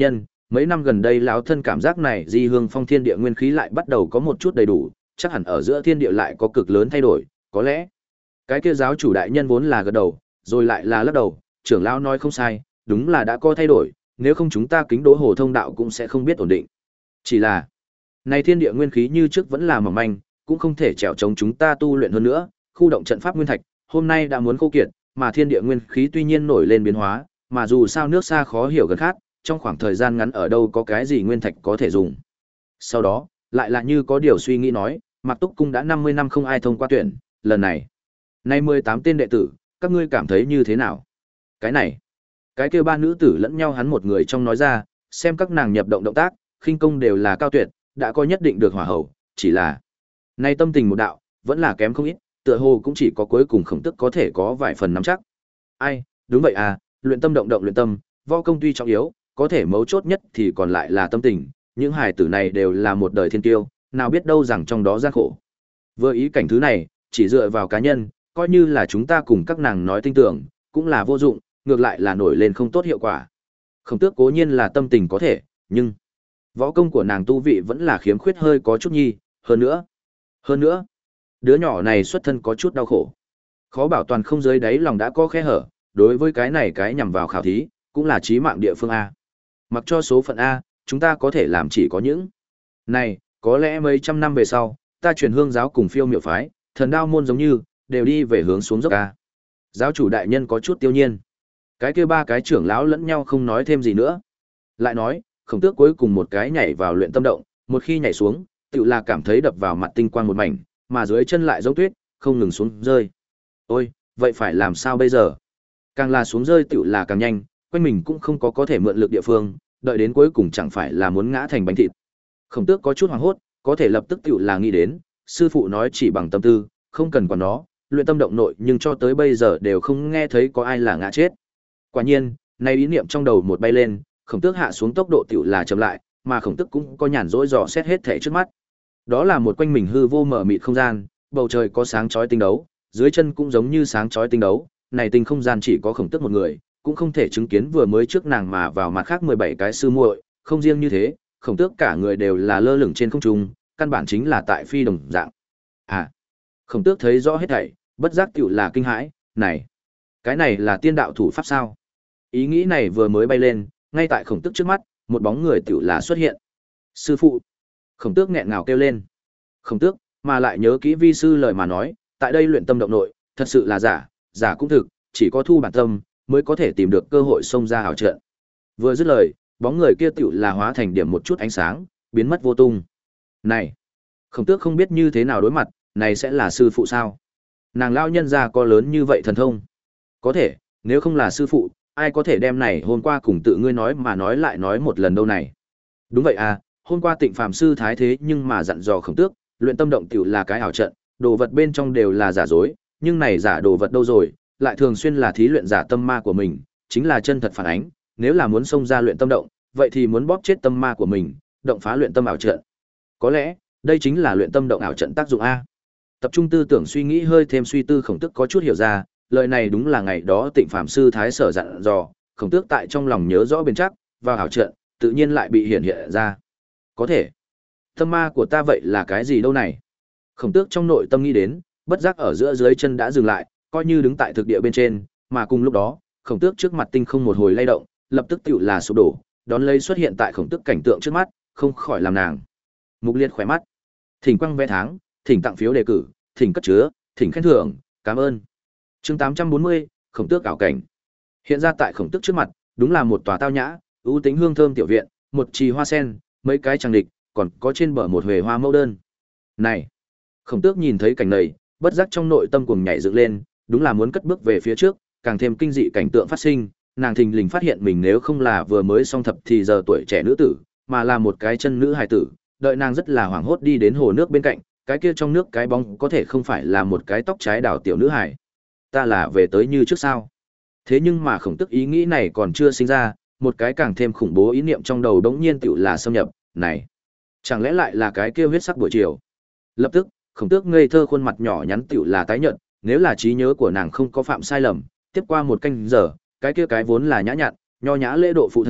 Mấy năm gần đây lão thân cảm giác này di hương phong thiên địa nguyên khí lại bắt đầu có một chút đầy đủ, chắc hẳn ở giữa thiên địa lại có cực lớn thay đổi, có lẽ. Cái kia giáo chủ đại nhân vốn là gật đầu, rồi lại là lắc đầu, trưởng lão nói không sai, đúng là đã có thay đổi, nếu không chúng ta kính đỗ hồ thông đạo cũng sẽ không biết ổn định. Chỉ là, này thiên địa nguyên khí như trước vẫn là mỏng manh, cũng không thể trèo chống chúng ta tu luyện hơn nữa, khu động trận pháp nguyên thạch, hôm nay đã muốn khô kiệt, mà thiên địa nguyên khí tuy nhiên nổi lên biến hóa, mà dù sao nước xa khó hiểu gần khát, trong khoảng thời gian ngắn ở đâu có cái gì nguyên thạch có thể dùng. Sau đó, lại là như có điều suy nghĩ nói, Mạc Túc cung đã năm mươi năm không ai thông qua tuyển, lần này, nay mười tám tên đệ tử, các ngươi cảm thấy như thế nào? Cái này, cái kia ba nữ tử lẫn nhau hắn một người trong nói ra, xem các nàng nhập động động tác, khinh công đều là cao tuyệt, đã có nhất định được hỏa hậu, chỉ là nay tâm tình một đạo, vẫn là kém không ít, tựa hồ cũng chỉ có cuối cùng khổng tức có thể có vài phần nắm chắc. Ai, đúng vậy à, luyện tâm động động luyện tâm, võ công tuy trọng yếu, có thể mấu chốt nhất thì còn lại là tâm tình, những hài tử này đều là một đời thiên tiêu, nào biết đâu rằng trong đó gian khổ. Vừa ý cảnh thứ này, chỉ dựa vào cá nhân, coi như là chúng ta cùng các nàng nói tin tưởng, cũng là vô dụng, ngược lại là nổi lên không tốt hiệu quả. Khổng tước cố nhiên là tâm tình có thể, nhưng võ công của nàng tu vị vẫn là khiếm khuyết hơi có chút nhi, hơn nữa. Hơn nữa, đứa nhỏ này xuất thân có chút đau khổ. Khó bảo toàn không dưới đáy lòng đã có khe hở, đối với cái này cái nhằm vào khảo thí, cũng là chí mạng địa phương A. Mặc cho số phận A, chúng ta có thể làm chỉ có những. Này, có lẽ mấy trăm năm về sau, ta truyền hương giáo cùng phiêu miệu phái, thần đao môn giống như, đều đi về hướng xuống dốc A. Giáo chủ đại nhân có chút tiêu nhiên. Cái kia ba cái trưởng lão lẫn nhau không nói thêm gì nữa. Lại nói, khổng tước cuối cùng một cái nhảy vào luyện tâm động, một khi nhảy xuống, tự là cảm thấy đập vào mặt tinh quang một mảnh, mà dưới chân lại giống tuyết, không ngừng xuống rơi. Ôi, vậy phải làm sao bây giờ? Càng là xuống rơi tự là càng nhanh, quanh mình cũng không có có thể mượn lực địa phương, đợi đến cuối cùng chẳng phải là muốn ngã thành bánh thịt. Khổng tước có chút hoảng hốt, có thể lập tức tự là nghĩ đến, sư phụ nói chỉ bằng tâm tư, không cần quản nó, luyện tâm động nội nhưng cho tới bây giờ đều không nghe thấy có ai là ngã chết. Quả nhiên, nay ý niệm trong đầu một bay lên, khổng tước hạ xuống tốc độ tiểu là chậm lại, mà khổng tước cũng có nhàn rỗi dò xét hết thể trước mắt. Đó là một quanh mình hư vô mở mịt không gian, bầu trời có sáng chói tinh đấu, dưới chân cũng giống như sáng chói tinh đấu, này tinh không gian chỉ có khổng tước một người, cũng không thể chứng kiến vừa mới trước nàng mà vào mặt khác mười bảy cái sư muội, không riêng như thế, khổng tước cả người đều là lơ lửng trên không trung, căn bản chính là tại phi đồng dạng. À, khổng tước thấy rõ hết thảy, bất giác tiểu là kinh hãi, này, cái này là tiên đạo thủ pháp sao? Ý nghĩ này vừa mới bay lên, ngay tại khổng tước trước mắt, một bóng người tiểu là xuất hiện. Sư phụ! Khổng tước nghẹn ngào kêu lên. Khổng tước, mà lại nhớ kỹ vi sư lời mà nói, tại đây luyện tâm động nội, thật sự là giả, giả cũng thực, chỉ có thu bản tâm, mới có thể tìm được cơ hội xông ra hào trận. Vừa dứt lời, bóng người kia tiểu là hóa thành điểm một chút ánh sáng, biến mất vô tung. Này! Khổng tước không biết như thế nào đối mặt, này sẽ là sư phụ sao? Nàng lao nhân ra có lớn như vậy thần thông. Có thể, nếu không là sư phụ, ai có thể đem này hôm qua cùng tự ngươi nói mà nói lại nói một lần đâu này. Đúng vậy à, hôm qua Tịnh Phàm sư thái thế nhưng mà dặn dò khổng tước, luyện tâm động tiểu là cái ảo trận, đồ vật bên trong đều là giả dối, nhưng này giả đồ vật đâu rồi, lại thường xuyên là thí luyện giả tâm ma của mình, chính là chân thật phản ánh, nếu là muốn xông ra luyện tâm động, vậy thì muốn bóp chết tâm ma của mình, động phá luyện tâm ảo trận. Có lẽ, đây chính là luyện tâm động ảo trận tác dụng a. Tập trung tư tưởng suy nghĩ hơi thêm suy tư khổng tước có chút hiểu ra, lời này đúng là ngày đó Tịnh Phàm sư thái sở dặn dò, khổng tước tại trong lòng nhớ rõ bền chắc, vào ảo trận, tự nhiên lại bị hiện hiện ra. Có thể, tâm ma của ta vậy là cái gì đâu này? Khổng tước trong nội tâm nghĩ đến, bất giác ở giữa dưới chân đã dừng lại, coi như đứng tại thực địa bên trên, mà cùng lúc đó, khổng tước trước mặt tinh không một hồi lay động, lập tức tựu là sụp đổ, đón lấy xuất hiện tại khổng tước cảnh tượng trước mắt, không khỏi làm nàng mục liệt khỏe mắt. Thỉnh quăng vé tháng, thỉnh tặng phiếu đề cử, thỉnh cất chứa, thỉnh khen thưởng, cảm ơn. Chương tám trăm bốn mươi, khổng tước ảo cảnh. Hiện ra tại khổng tước trước mặt, đúng là một tòa tao nhã, ưu tính hương thơm tiểu viện, một trì hoa sen, mấy cái trang địch, còn có trên bờ một huề hoa mẫu đơn. Này, khổng tước nhìn thấy cảnh này, bất giác trong nội tâm cuồng nhảy dựng lên, đúng là muốn cất bước về phía trước, càng thêm kinh dị cảnh tượng phát sinh, nàng thình lình phát hiện mình nếu không là vừa mới song thập thì giờ tuổi trẻ nữ tử, mà là một cái chân nữ hài tử, đợi nàng rất là hoảng hốt đi đến hồ nước bên cạnh, cái kia trong nước cái bóng có thể không phải là một cái tóc trái đảo tiểu nữ hài. Ta là về tới như trước sao? Thế nhưng mà khổng tức ý nghĩ này còn chưa sinh ra, một cái càng thêm khủng bố ý niệm trong đầu đống nhiên tựu là xâm nhập, này, chẳng lẽ lại là cái kia huyết sắc buổi chiều? Lập tức, khổng tước ngây thơ khuôn mặt nhỏ nhắn tựu là tái nhợt, nếu là trí nhớ của nàng không có phạm sai lầm, tiếp qua một canh giờ, cái kia cái vốn là nhã nhặn, nho nhã lễ độ phụ thân,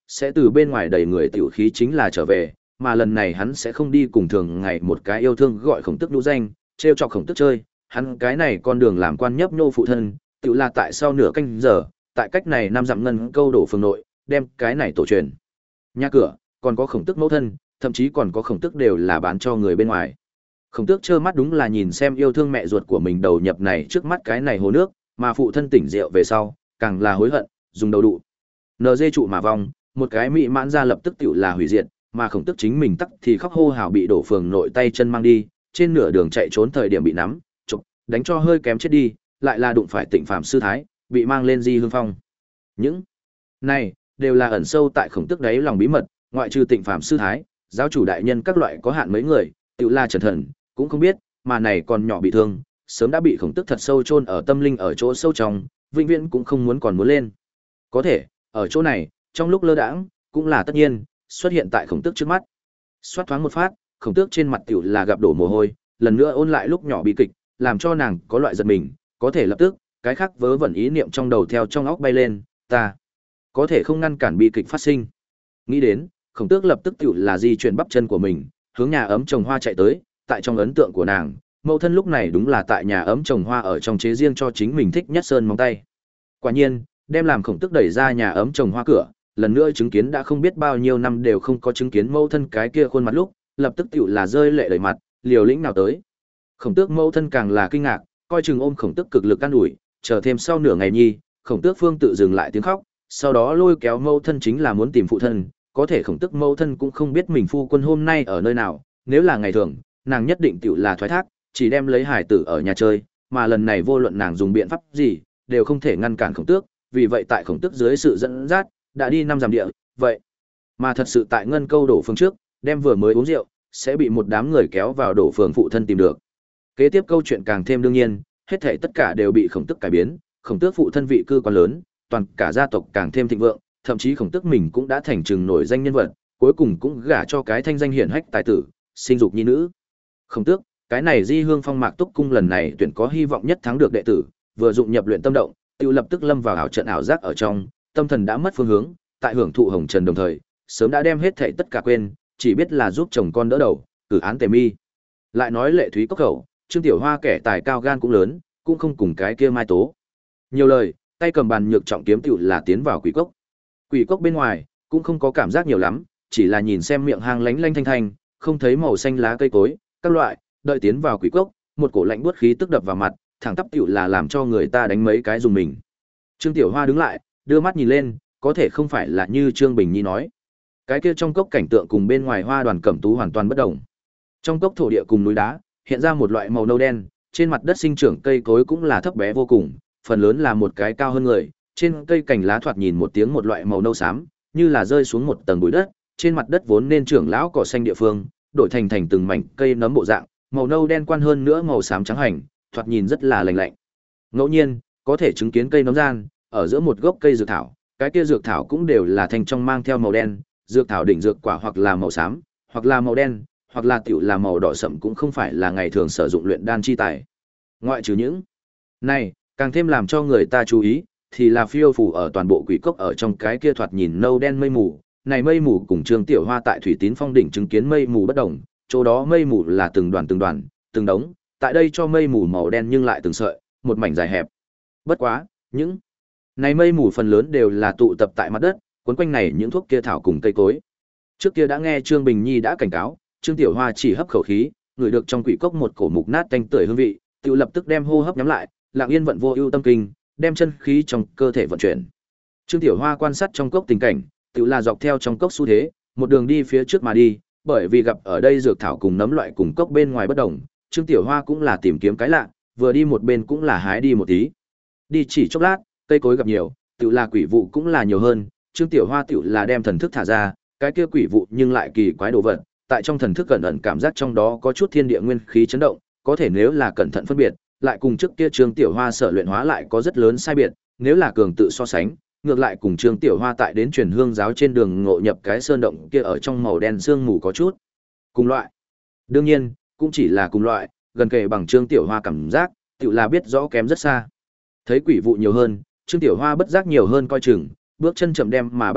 sẽ từ bên ngoài đầy người tiểu khí chính là trở về, mà lần này hắn sẽ không đi cùng thường ngày một cái yêu thương gọi khổng tức nhũ danh, trêu chọc khổng tức chơi, hắn cái này con đường làm quan nhấp nhô phụ thân, tự là tại sau nửa canh giờ, tại cách này năm dặm ngân câu đổ phường nội, đem cái này tổ truyền. Nhà cửa, còn có khổng tức mẫu thân, thậm chí còn có khổng tức đều là bán cho người bên ngoài. Khổng tước trơ mắt đúng là nhìn xem yêu thương mẹ ruột của mình đầu nhập này trước mắt cái này hồ nước, mà phụ thân tỉnh rượu về sau, càng là hối hận, dùng đầu đụ. Nờ dê trụ mà vong, một cái mị mãn ra lập tức tiểu là hủy diệt, mà khổng tước chính mình tắc thì khóc hô hào bị đổ phường nội tay chân mang đi, trên nửa đường chạy trốn thời điểm bị nắm, chụp, đánh cho hơi kém chết đi, lại là đụng phải Tịnh Phàm sư thái, bị mang lên Di Hương Phong. Những này đều là ẩn sâu tại khổng tước đáy lòng bí mật, ngoại trừ Tịnh Phàm sư thái, giáo chủ đại nhân các loại có hạn mấy người, tiểu là Trần Thần cũng không biết, mà này còn nhỏ bị thương, sớm đã bị khổng tước thật sâu chôn ở tâm linh ở chỗ sâu trong, vĩnh viễn cũng không muốn còn muốn lên. Có thể, ở chỗ này, trong lúc lơ đãng, cũng là tất nhiên, xuất hiện tại khổng tước trước mắt. Xoát thoáng một phát, khổng tước trên mặt tiểu là gặp đổ mồ hôi, lần nữa ôn lại lúc nhỏ bi kịch, làm cho nàng có loại giật mình, có thể lập tức, cái khác vớ vẩn ý niệm trong đầu theo trong óc bay lên, ta có thể không ngăn cản bi kịch phát sinh. Nghĩ đến, khổng tước lập tức tiểu là di chuyển bắp chân của mình, hướng nhà ấm trồng hoa chạy tới, tại trong ấn tượng của nàng, mẫu thân lúc này đúng là tại nhà ấm trồng hoa ở trong chế riêng cho chính mình thích nhất sơn móng tay. Quả nhiên, đem làm khổng tước đẩy ra nhà ấm trồng hoa cửa, lần nữa chứng kiến đã không biết bao nhiêu năm đều không có chứng kiến mẫu thân cái kia khuôn mặt lúc, lập tức tiểu là rơi lệ đầy mặt, liều lĩnh nào tới. Khổng tước mẫu thân càng là kinh ngạc, coi chừng ôm khổng tước cực lực can ủi, chờ thêm sau nửa ngày nhi, khổng tước phương tự dừng lại tiếng khóc, sau đó lôi kéo mẫu thân chính là muốn tìm phụ thân, có thể khổng tước mẫu thân cũng không biết mình phu quân hôm nay ở nơi nào, nếu là ngày thường, nàng nhất định tiểu là thoái thác, chỉ đem lấy hải tử ở nhà chơi, mà lần này vô luận nàng dùng biện pháp gì, đều không thể ngăn cản khổng tước, vì vậy tại khổng tước dưới sự dẫn dắt, đã đi năm dặm địa, vậy mà thật sự tại ngân câu đổ phương trước, đem vừa mới uống rượu, sẽ bị một đám người kéo vào đổ phường phụ thân tìm được. Kế tiếp câu chuyện càng thêm đương nhiên, hết thảy tất cả đều bị khổng tước cải biến, khổng tước phụ thân vị cư quan lớn, toàn cả gia tộc càng thêm thịnh vượng, thậm chí khổng tước mình cũng đã thành trừng nổi danh nhân vật, cuối cùng cũng gả cho cái thanh danh hiển hách tài tử, sinh dục nhi nữ. Khổng tước, cái này Di Hương Phong Mạc Túc cung lần này tuyển có hy vọng nhất thắng được đệ tử, vừa dụng nhập luyện tâm động, tiêu lập tức lâm vào ảo trận ảo giác ở trong, tâm thần đã mất phương hướng, tại hưởng thụ hồng trần đồng thời, sớm đã đem hết thảy tất cả quên, chỉ biết là giúp chồng con đỡ đầu, cử án tề mi. Lại nói Lệ Thúy Cốc khẩu, Trương Tiểu Hoa kẻ tài cao gan cũng lớn, cũng không cùng cái kia Mai Tố. Nhiều lời, tay cầm bàn nhược trọng kiếm tiểu là tiến vào quỷ cốc. Quỷ cốc bên ngoài cũng không có cảm giác nhiều lắm, chỉ là nhìn xem miệng hang lánh lanh thanh thanh, không thấy màu xanh lá cây cối, các loại, đợi tiến vào quỷ cốc, một cổ lạnh buốt khí tức đập vào mặt, thẳng tắp tiểu là làm cho người ta đánh mấy cái dùng mình. Trương Tiểu Hoa đứng lại, đưa mắt nhìn lên, có thể không phải là như Trương Bình Nhi nói. Cái kia trong cốc cảnh tượng cùng bên ngoài hoa đoàn cẩm tú hoàn toàn bất đồng. Trong cốc thổ địa cùng núi đá, hiện ra một loại màu nâu đen, trên mặt đất sinh trưởng cây cối cũng là thấp bé vô cùng, phần lớn là một cái cao hơn người, trên cây cành lá thoạt nhìn một tiếng một loại màu nâu xám, như là rơi xuống một tầng bụi đất, trên mặt đất vốn nên trưởng lão cỏ xanh địa phương, đổi thành thành từng mảnh cây nấm bộ dạng, màu nâu đen quan hơn nữa màu xám trắng hành, thoạt nhìn rất là lạnh lạnh. Ngẫu nhiên, có thể chứng kiến cây nấm gian, ở giữa một gốc cây dược thảo, cái kia dược thảo cũng đều là thành trong mang theo màu đen, dược thảo đỉnh dược quả hoặc là màu xám, hoặc là màu đen, hoặc là tiểu là màu đỏ sậm cũng không phải là ngày thường sử dụng luyện đan chi tài. Ngoại trừ những này, càng thêm làm cho người ta chú ý, thì là phiêu phù ở toàn bộ quỷ cốc ở trong cái kia thoạt nhìn nâu đen mây mù, này mây mù cùng Trương Tiểu Hoa tại Thủy Tín Phong đỉnh chứng kiến mây mù bất đồng, chỗ đó mây mù là từng đoàn từng đoàn, từng đống, tại đây cho mây mù màu đen nhưng lại từng sợi, một mảnh dài hẹp. Bất quá, những này mây mù phần lớn đều là tụ tập tại mặt đất, quấn quanh này những thuốc kia thảo cùng cây cối. Trước kia đã nghe Trương Bình Nhi đã cảnh cáo, Trương Tiểu Hoa chỉ hấp khẩu khí, ngửi được trong quỷ cốc một cổ mục nát tanh tưởi hương vị, tự lập tức đem hô hấp nhắm lại, lặng yên vận vô ưu tâm kinh, đem chân khí trong cơ thể vận chuyển. Trương Tiểu Hoa quan sát trong cốc tình cảnh, tự là dọc theo trong cốc xu thế, một đường đi phía trước mà đi, bởi vì gặp ở đây dược thảo cùng nấm loại cùng cốc bên ngoài bất đồng, Trương Tiểu Hoa cũng là tìm kiếm cái lạ, vừa đi một bên cũng là hái đi một tí. Đi chỉ chốc lát, cây cối gặp nhiều, tự là quỷ vụ cũng là nhiều hơn, Trương Tiểu Hoa tự là đem thần thức thả ra, cái kia quỷ vụ nhưng lại kỳ quái đồ vật, tại trong thần thức cẩn ẩn cảm giác trong đó có chút thiên địa nguyên khí chấn động, có thể nếu là cẩn thận phân biệt, lại cùng trước kia Trương Tiểu Hoa sở luyện hóa lại có rất lớn sai biệt, nếu là cường tự so sánh, ngược lại cùng Trương Tiểu Hoa tại đến truyền hương giáo trên đường ngộ nhập cái sơn động kia ở trong màu đen sương mù có chút cùng loại. Đương nhiên, cũng chỉ là cùng loại, gần kề bằng Trương Tiểu Hoa cảm giác, tự là biết rõ kém rất xa. Thấy quỷ vụ nhiều hơn, Trương Tiểu Hoa bất giác nhiều hơn coi chừng, bước chân chậm đem mà bắt đầu,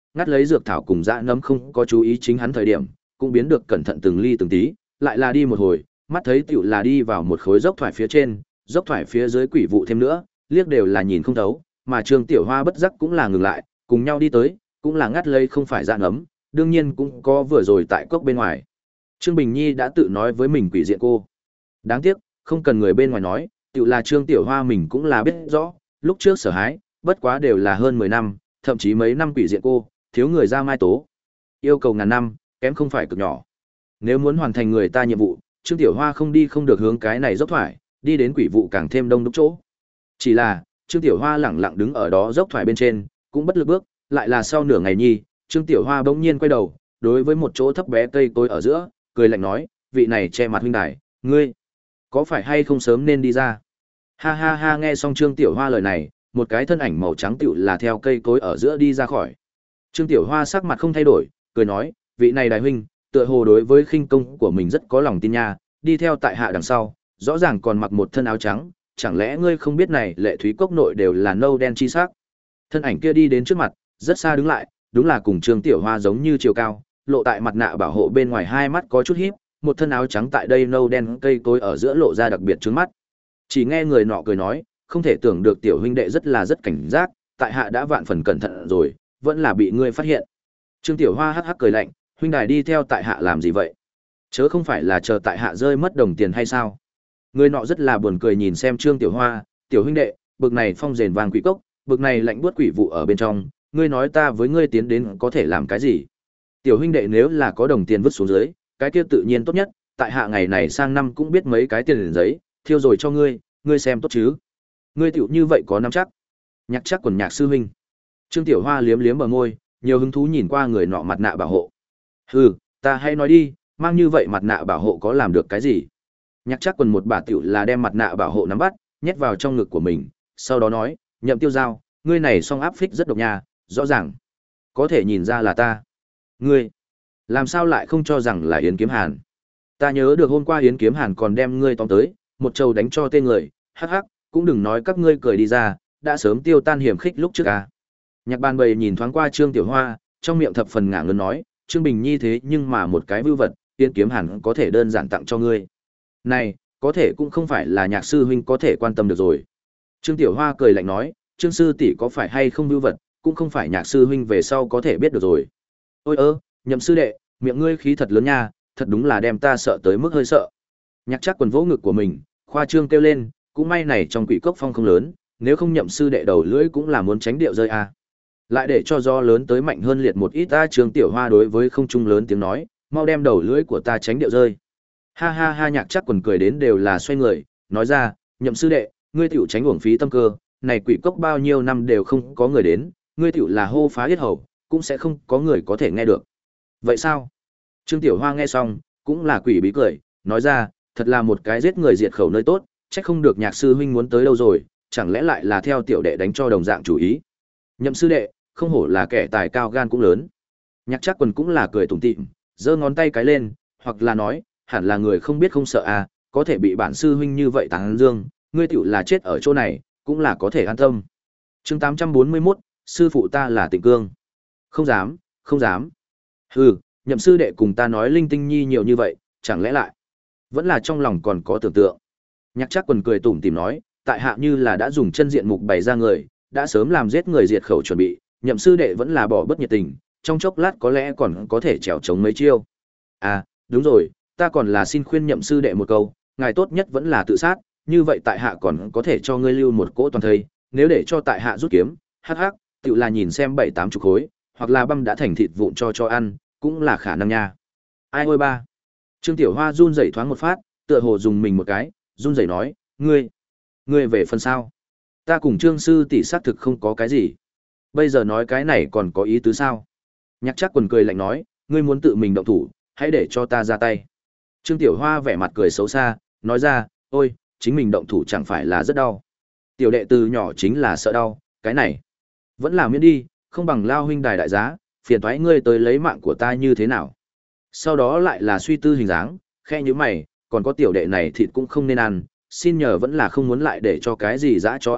ngắt lấy dược thảo cùng dã nấm không có chú ý chính hắn thời điểm, cũng biến được cẩn thận từng ly từng tí, lại là đi một hồi, mắt thấy tiểu là đi vào một khối dốc thoải phía trên, dốc thoải phía dưới quỷ vụ thêm nữa, liếc đều là nhìn không thấu, mà Trương Tiểu Hoa bất giác cũng là ngừng lại, cùng nhau đi tới, cũng là ngắt lấy không phải dã nấm, đương nhiên cũng có vừa rồi tại cốc bên ngoài. Trương Bình Nhi đã tự nói với mình quỷ diện cô. Đáng tiếc, không cần người bên ngoài nói, tiểu là Trương Tiểu Hoa mình cũng là biết rõ, lúc trước sở hái, bất quá đều là hơn mười năm, thậm chí mấy năm quỷ diện cô, thiếu người ra mai tố. Yêu cầu ngàn năm, kém không phải cực nhỏ. Nếu muốn hoàn thành người ta nhiệm vụ, Trương Tiểu Hoa không đi không được hướng cái này dốc thoải, đi đến quỷ vụ càng thêm đông đúc chỗ. Chỉ là, Trương Tiểu Hoa lẳng lặng đứng ở đó dốc thoải bên trên, cũng bất lực bước, lại là sau nửa ngày nhi, Trương Tiểu Hoa bỗng nhiên quay đầu, đối với một chỗ thấp bé cây cối ở giữa, cười lạnh nói, vị này che mặt huynh đài, ngươi, có phải hay không sớm nên đi ra? Ha ha ha, nghe xong Trương Tiểu Hoa lời này, một cái thân ảnh màu trắng tựu là theo cây cối ở giữa đi ra khỏi. Trương Tiểu Hoa sắc mặt không thay đổi, cười nói, vị này đại huynh, tựa hồ đối với khinh công của mình rất có lòng tin nha, đi theo tại hạ đằng sau, rõ ràng còn mặc một thân áo trắng, chẳng lẽ ngươi không biết này Lệ Thúy Cốc nội đều là nâu đen chi sắc? Thân ảnh kia đi đến trước mặt, rất xa đứng lại, đúng là cùng Trương Tiểu Hoa giống như chiều cao, lộ tại mặt nạ bảo hộ bên ngoài hai mắt có chút híp, một thân áo trắng tại đây nâu đen cây cối ở giữa lộ ra đặc biệt trướng mắt. Chỉ nghe người nọ cười nói, không thể tưởng được tiểu huynh đệ rất là rất cảnh giác, tại hạ đã vạn phần cẩn thận rồi, vẫn là bị ngươi phát hiện. Trương Tiểu Hoa hắc hắc cười lạnh, huynh đài đi theo tại hạ làm gì vậy? Chớ không phải là chờ tại hạ rơi mất đồng tiền hay sao? Người nọ rất là buồn cười nhìn xem Trương Tiểu Hoa, tiểu huynh đệ, bực này phong rền vàng quỷ cốc, bực này lạnh buốt quỷ vụ ở bên trong, ngươi nói ta với ngươi tiến đến có thể làm cái gì? Tiểu huynh đệ nếu là có đồng tiền vứt xuống dưới, cái kia tự nhiên tốt nhất, tại hạ ngày này sang năm cũng biết mấy cái tiền giấy, thiêu rồi cho ngươi, ngươi xem tốt chứ? Ngươi tiểu như vậy có nắm chắc? Nhạc chắc quần nhạc sư huynh. Trương Tiểu Hoa liếm liếm bờ môi, nhiều hứng thú nhìn qua người nọ mặt nạ bảo hộ. Hừ, ta hay nói đi, mang như vậy mặt nạ bảo hộ có làm được cái gì? Nhạc chắc quần một bà tiểu là đem mặt nạ bảo hộ nắm bắt, nhét vào trong ngực của mình, sau đó nói, Nhậm Tiêu Giao, ngươi này song áp phích rất độc nha, rõ ràng. Có thể nhìn ra là ta. Ngươi, làm sao lại không cho rằng là Yến Kiếm Hàn? Ta nhớ được hôm qua Yến Kiếm Hàn còn đem ngươi tóm tới, một trầu đánh cho tên người, hắc hắc, cũng đừng nói các ngươi cười đi ra, đã sớm tiêu tan hiểm khích lúc trước à. Nhạc Ban Bầy nhìn thoáng qua Trương Tiểu Hoa, trong miệng thập phần ngả ngớn nói, Trương Bình Nhi thế nhưng mà một cái vưu vật, Yến Kiếm Hàn có thể đơn giản tặng cho ngươi. Này, có thể cũng không phải là nhạc sư huynh có thể quan tâm được rồi. Trương Tiểu Hoa cười lạnh nói, Trương sư tỷ có phải hay không vưu vật, cũng không phải nhạc sư huynh về sau có thể biết được rồi. Ôi ơ, Nhậm sư đệ, miệng ngươi khí thật lớn nha, thật đúng là đem ta sợ tới mức hơi sợ. Nhạc chắc quần vỗ ngực của mình, khoa trương kêu lên, cũng may này trong quỷ cốc phong không lớn, nếu không Nhậm sư đệ đầu lưỡi cũng là muốn tránh điệu rơi à. Lại để cho gió lớn tới mạnh hơn liệt một ít ta. Trương Tiểu Hoa đối với không trung lớn tiếng nói, mau đem đầu lưỡi của ta tránh điệu rơi. Ha ha ha, nhạc chắc quần cười đến đều là xoay người, nói ra, Nhậm sư đệ, ngươi tiểu tránh uổng phí tâm cơ, này quỷ cốc bao nhiêu năm đều không có người đến, ngươi tiểu là hô phá yết hầu, cũng sẽ không có người có thể nghe được. Vậy sao? Trương Tiểu Hoa nghe xong, cũng là quỷ bí cười, nói ra, thật là một cái giết người diệt khẩu nơi tốt, trách không được nhạc sư huynh muốn tới đâu rồi, chẳng lẽ lại là theo tiểu đệ đánh cho đồng dạng chủ ý. Nhậm sư đệ, không hổ là kẻ tài cao gan cũng lớn. Nhạc chắc quần cũng là cười tủm tỉm, giơ ngón tay cái lên, hoặc là nói, hẳn là người không biết không sợ à, có thể bị bản sư huynh như vậy tán dương, ngươi tiểu là chết ở chỗ này, cũng là có thể an tâm. Chương tám trăm bốn mươi mốt, sư phụ ta là Tịnh Cương. Không dám, không dám. Hừ, Nhậm sư đệ cùng ta nói linh tinh nhi nhiều như vậy, chẳng lẽ lại vẫn là trong lòng còn có tưởng tượng. Nhạc chắc quần cười tủm tỉm nói, tại hạ như là đã dùng chân diện mục bày ra người, đã sớm làm giết người diệt khẩu chuẩn bị, Nhậm sư đệ vẫn là bỏ bất nhiệt tình, trong chốc lát có lẽ còn có thể trèo chống mấy chiêu. À, đúng rồi, ta còn là xin khuyên Nhậm sư đệ một câu, ngài tốt nhất vẫn là tự sát, như vậy tại hạ còn có thể cho ngươi lưu một cỗ toàn thây, nếu để cho tại hạ rút kiếm, hắc hắc, tự là nhìn xem bảy tám chục khối, hoặc là băm đã thành thịt vụn cho cho ăn, cũng là khả năng nha. Ai ôi ba. Trương Tiểu Hoa run rẩy thoáng một phát, tựa hồ dùng mình một cái, run rẩy nói, ngươi, ngươi về phần sao? Ta cùng Trương sư tỷ xác thực không có cái gì. Bây giờ nói cái này còn có ý tứ sao? Nhạc chắc quần cười lạnh nói, ngươi muốn tự mình động thủ, hãy để cho ta ra tay. Trương Tiểu Hoa vẻ mặt cười xấu xa, nói ra, ôi, chính mình động thủ chẳng phải là rất đau. Tiểu đệ từ nhỏ chính là sợ đau, cái này vẫn là miễn đi, không bằng lao huynh đài đại giá, phiền toái ngươi tới lấy mạng của ta như thế nào. Sau đó lại là suy tư hình dáng, khe như mày, còn có tiểu đệ này thịt cũng không nên ăn, xin nhờ vẫn là không muốn lại để cho cái gì dã chó ăn hết,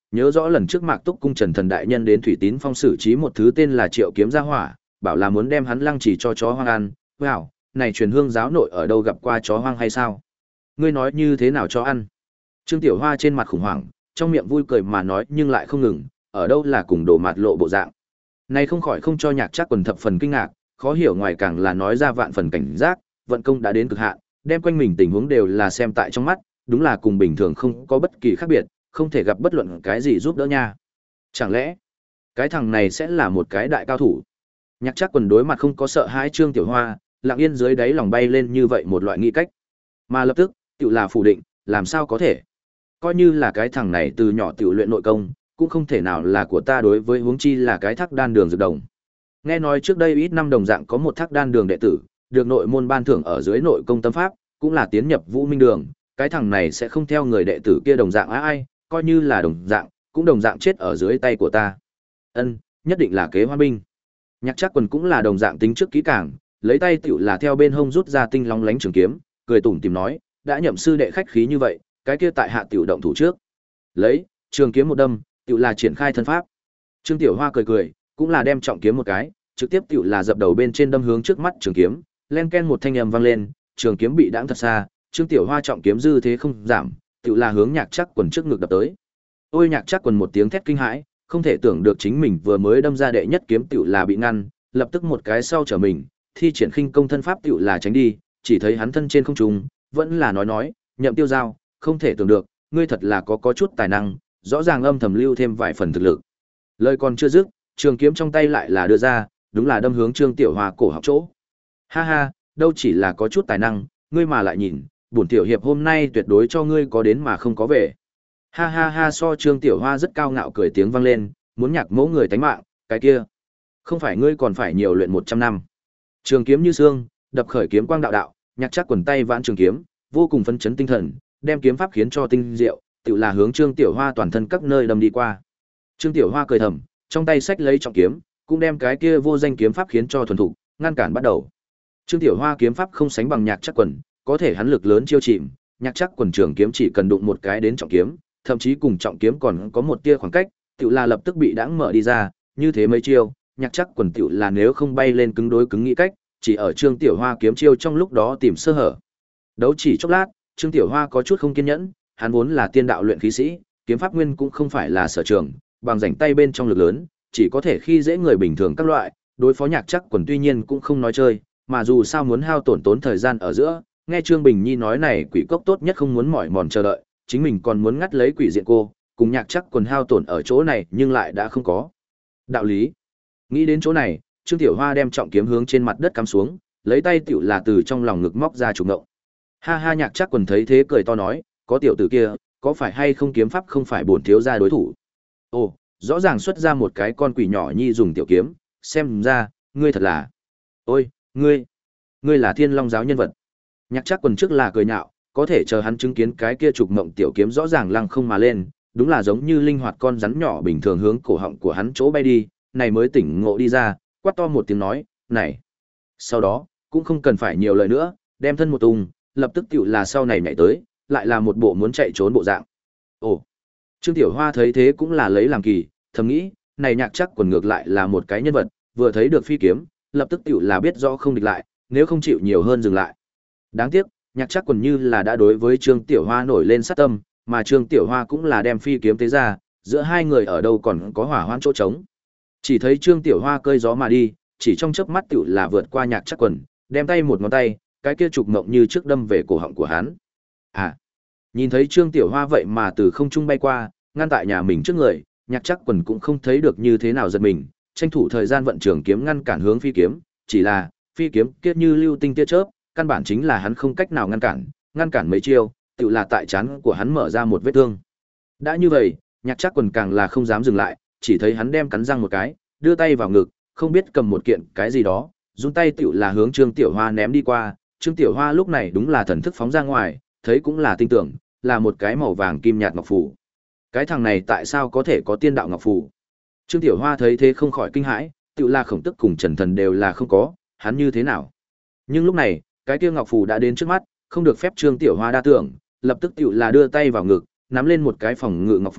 nhớ rõ lần trước Mạc Túc cung Trần Thần đại nhân đến Thủy Tín Phong xử trí một thứ tên là Triệu Kiếm Gia Hỏa, bảo là muốn đem hắn lăng trì cho chó hoang ăn. Wow, này truyền hương giáo nội ở đâu gặp qua chó hoang hay sao? Ngươi nói như thế nào cho ăn? Trương Tiểu Hoa trên mặt khủng hoảng, trong miệng vui cười mà nói nhưng lại không ngừng, ở đâu là cùng đồ mặt lộ bộ dạng. Này không khỏi không cho Nhạc Trác Quần thập phần kinh ngạc, khó hiểu ngoài càng là nói ra vạn phần cảnh giác, vận công đã đến cực hạn, đem quanh mình tình huống đều là xem tại trong mắt, đúng là cùng bình thường không có bất kỳ khác biệt, không thể gặp bất luận cái gì giúp đỡ nha. Chẳng lẽ, cái thằng này sẽ là một cái đại cao thủ? Nhạc Trác Quần đối mặt không có sợ hãi Trương Tiểu Hoa, lặng yên dưới đáy lòng bay lên như vậy một loại nghĩ cách. Mà lập tức, tự là phủ định, làm sao có thể? Coi như là cái thằng này từ nhỏ tiểu luyện nội công, cũng không thể nào là của ta đối với huống chi là cái thác đan đường dược đồng. Nghe nói trước đây ít năm đồng dạng có một thác đan đường đệ tử, được nội môn ban thưởng ở dưới nội công tâm pháp, cũng là tiến nhập Vũ Minh đường, cái thằng này sẽ không theo người đệ tử kia đồng dạng á ai, coi như là đồng dạng, cũng đồng dạng chết ở dưới tay của ta. Ân, nhất định là kế hoa binh. Nhạc Trác Quần cũng là đồng dạng tính trước kỹ càng, lấy tay tiểu là theo bên hông rút ra tinh long lánh trường kiếm, cười tủm tỉm nói, đã nhậm sư đệ khách khí như vậy, cái kia tại hạ tiểu động thủ trước. Lấy, trường kiếm một đâm, tiểu là triển khai thân pháp. Trương Tiểu Hoa cười cười, cũng là đem trọng kiếm một cái, trực tiếp tiểu là dập đầu bên trên đâm hướng trước mắt trường kiếm, len ken một thanh âm vang lên, trường kiếm bị đãng thật xa, Trương Tiểu Hoa trọng kiếm dư thế không giảm, tiểu là hướng Nhạc Trác Quần trước ngực đập tới. Ôi Nhạc Trác Quần một tiếng thét kinh hãi, không thể tưởng được chính mình vừa mới đâm ra đệ nhất kiếm tiểu là bị ngăn, lập tức một cái sau trở mình, thi triển khinh công thân pháp tiểu là tránh đi, chỉ thấy hắn thân trên không trung, vẫn là nói nói, Nhậm Tiêu Giao, không thể tưởng được, ngươi thật là có có chút tài năng, rõ ràng âm thầm lưu thêm vài phần thực lực. Lời còn chưa dứt, trường kiếm trong tay lại là đưa ra, đúng là đâm hướng Trương Tiểu Hoa cổ họng chỗ. Ha ha, đâu chỉ là có chút tài năng, ngươi mà lại nhìn, bổn tiểu hiệp hôm nay tuyệt đối cho ngươi có đến mà không có về. Ha ha ha, so Trương Tiểu Hoa rất cao ngạo cười tiếng vang lên, muốn nhạc mẫu người tánh mạng, cái kia, không phải ngươi còn phải nhiều luyện một trăm năm. Trường kiếm như xương, đập khởi kiếm quang đạo đạo, Nhạc Trác Quần tay vãn trường kiếm, vô cùng phấn chấn tinh thần, đem kiếm pháp khiến cho tinh diệu, tự là hướng Trương Tiểu Hoa toàn thân các nơi đâm đi qua. Trương Tiểu Hoa cười thầm, trong tay xách lấy trọng kiếm, cũng đem cái kia vô danh kiếm pháp khiến cho thuần thục, ngăn cản bắt đầu. Trương Tiểu Hoa kiếm pháp không sánh bằng Nhạc Trác Quần, có thể hắn lực lớn chiêu chìm, Nhạc Trác Quần trường kiếm chỉ cần đụng một cái đến trọng kiếm, thậm chí cùng trọng kiếm còn có một tia khoảng cách, tự là lập tức bị đãng mở đi ra, như thế mấy chiêu, Nhạc Trác Quần tự là nếu không bay lên cứng đối cứng nghĩ cách, chỉ ở Trương Tiểu Hoa kiếm chiêu trong lúc đó tìm sơ hở. Đấu chỉ chốc lát, Trương Tiểu Hoa có chút không kiên nhẫn, hắn vốn là tiên đạo luyện khí sĩ, kiếm pháp nguyên cũng không phải là sở trường, bằng rảnh tay bên trong lực lớn, chỉ có thể khi dễ người bình thường các loại, đối phó Nhạc Trác Quần tuy nhiên cũng không nói chơi, mà dù sao muốn hao tổn tốn thời gian ở giữa, nghe Trương Bình Nhi nói này quỷ cốc tốt nhất không muốn mỏi mòn chờ đợi, chính mình còn muốn ngắt lấy quỷ diện cô, cùng Nhạc Trác Quần hao tổn ở chỗ này nhưng lại đã không có đạo lý. Nghĩ đến chỗ này, Trương Tiểu Hoa đem trọng kiếm hướng trên mặt đất cắm xuống, lấy tay tiểu là từ trong lòng ngực móc ra trục ngộng. Ha ha, Nhạc Trác Quần thấy thế cười to nói, có tiểu tử kia, có phải hay không kiếm pháp không phải bổn thiếu gia đối thủ. Ồ, rõ ràng xuất ra một cái con quỷ nhỏ nhi dùng tiểu kiếm, xem ra, ngươi thật là. Ôi, ngươi, ngươi là Thiên Long giáo nhân vật. Nhạc Trác Quần trước là cười nhạo, có thể chờ hắn chứng kiến cái kia trục ngộng tiểu kiếm rõ ràng lăng không mà lên, đúng là giống như linh hoạt con rắn nhỏ bình thường hướng cổ họng của hắn chỗ bay đi, này mới tỉnh ngộ đi ra, quát to một tiếng nói, này. Sau đó, cũng không cần phải nhiều lời nữa, đem thân một tung, lập tức tiểu là sau này nhảy tới, lại là một bộ muốn chạy trốn bộ dạng. Ồ, Trương Tiểu Hoa thấy thế cũng là lấy làm kỳ, thầm nghĩ, này Nhạc Trác Quần ngược lại là một cái nhân vật, vừa thấy được phi kiếm, lập tức tiểu là biết rõ không địch lại, nếu không chịu nhiều hơn dừng lại. Đáng tiếc, Nhạc Trác Quần như là đã đối với Trương Tiểu Hoa nổi lên sát tâm, mà Trương Tiểu Hoa cũng là đem phi kiếm tế ra, giữa hai người ở đâu còn có hỏa hoãn chỗ trống. Chỉ thấy Trương Tiểu Hoa cơi gió mà đi, chỉ trong chớp mắt tiểu là vượt qua Nhạc Trác Quần, đem tay một ngón tay, cái kia trục ngộng như trước đâm về cổ họng của hắn. À, nhìn thấy Trương Tiểu Hoa vậy mà từ không trung bay qua, ngăn tại nhà mình trước người, Nhạc Trác Quần cũng không thấy được như thế nào giật mình, tranh thủ thời gian vận trường kiếm ngăn cản hướng phi kiếm, chỉ là, phi kiếm kia như lưu tinh tia chớp, căn bản chính là hắn không cách nào ngăn cản, ngăn cản mấy chiêu, tự là tại trán của hắn mở ra một vết thương. Đã như vậy, Nhạc Trác Quần càng là không dám dừng lại, chỉ thấy hắn đem cắn răng một cái, đưa tay vào ngực, không biết cầm một kiện cái gì đó, run tay tự là hướng Trương Tiểu Hoa ném đi qua, Trương Tiểu Hoa lúc này đúng là thần thức phóng ra ngoài, thấy cũng là tinh tưởng, là một cái màu vàng kim nhạt ngọc phù. Cái thằng này tại sao có thể có tiên đạo ngọc phù? Trương Tiểu Hoa thấy thế không khỏi kinh hãi, tự là Khổng Tức cùng Trần Thần đều là không có, hắn như thế nào? Nhưng lúc này, cái kia ngọc phù đã đến trước mắt, không được phép Trương Tiểu Hoa đa tưởng, lập tức tự là đưa tay vào ngực, nắm lên một cái phòng ngự ngọc phù,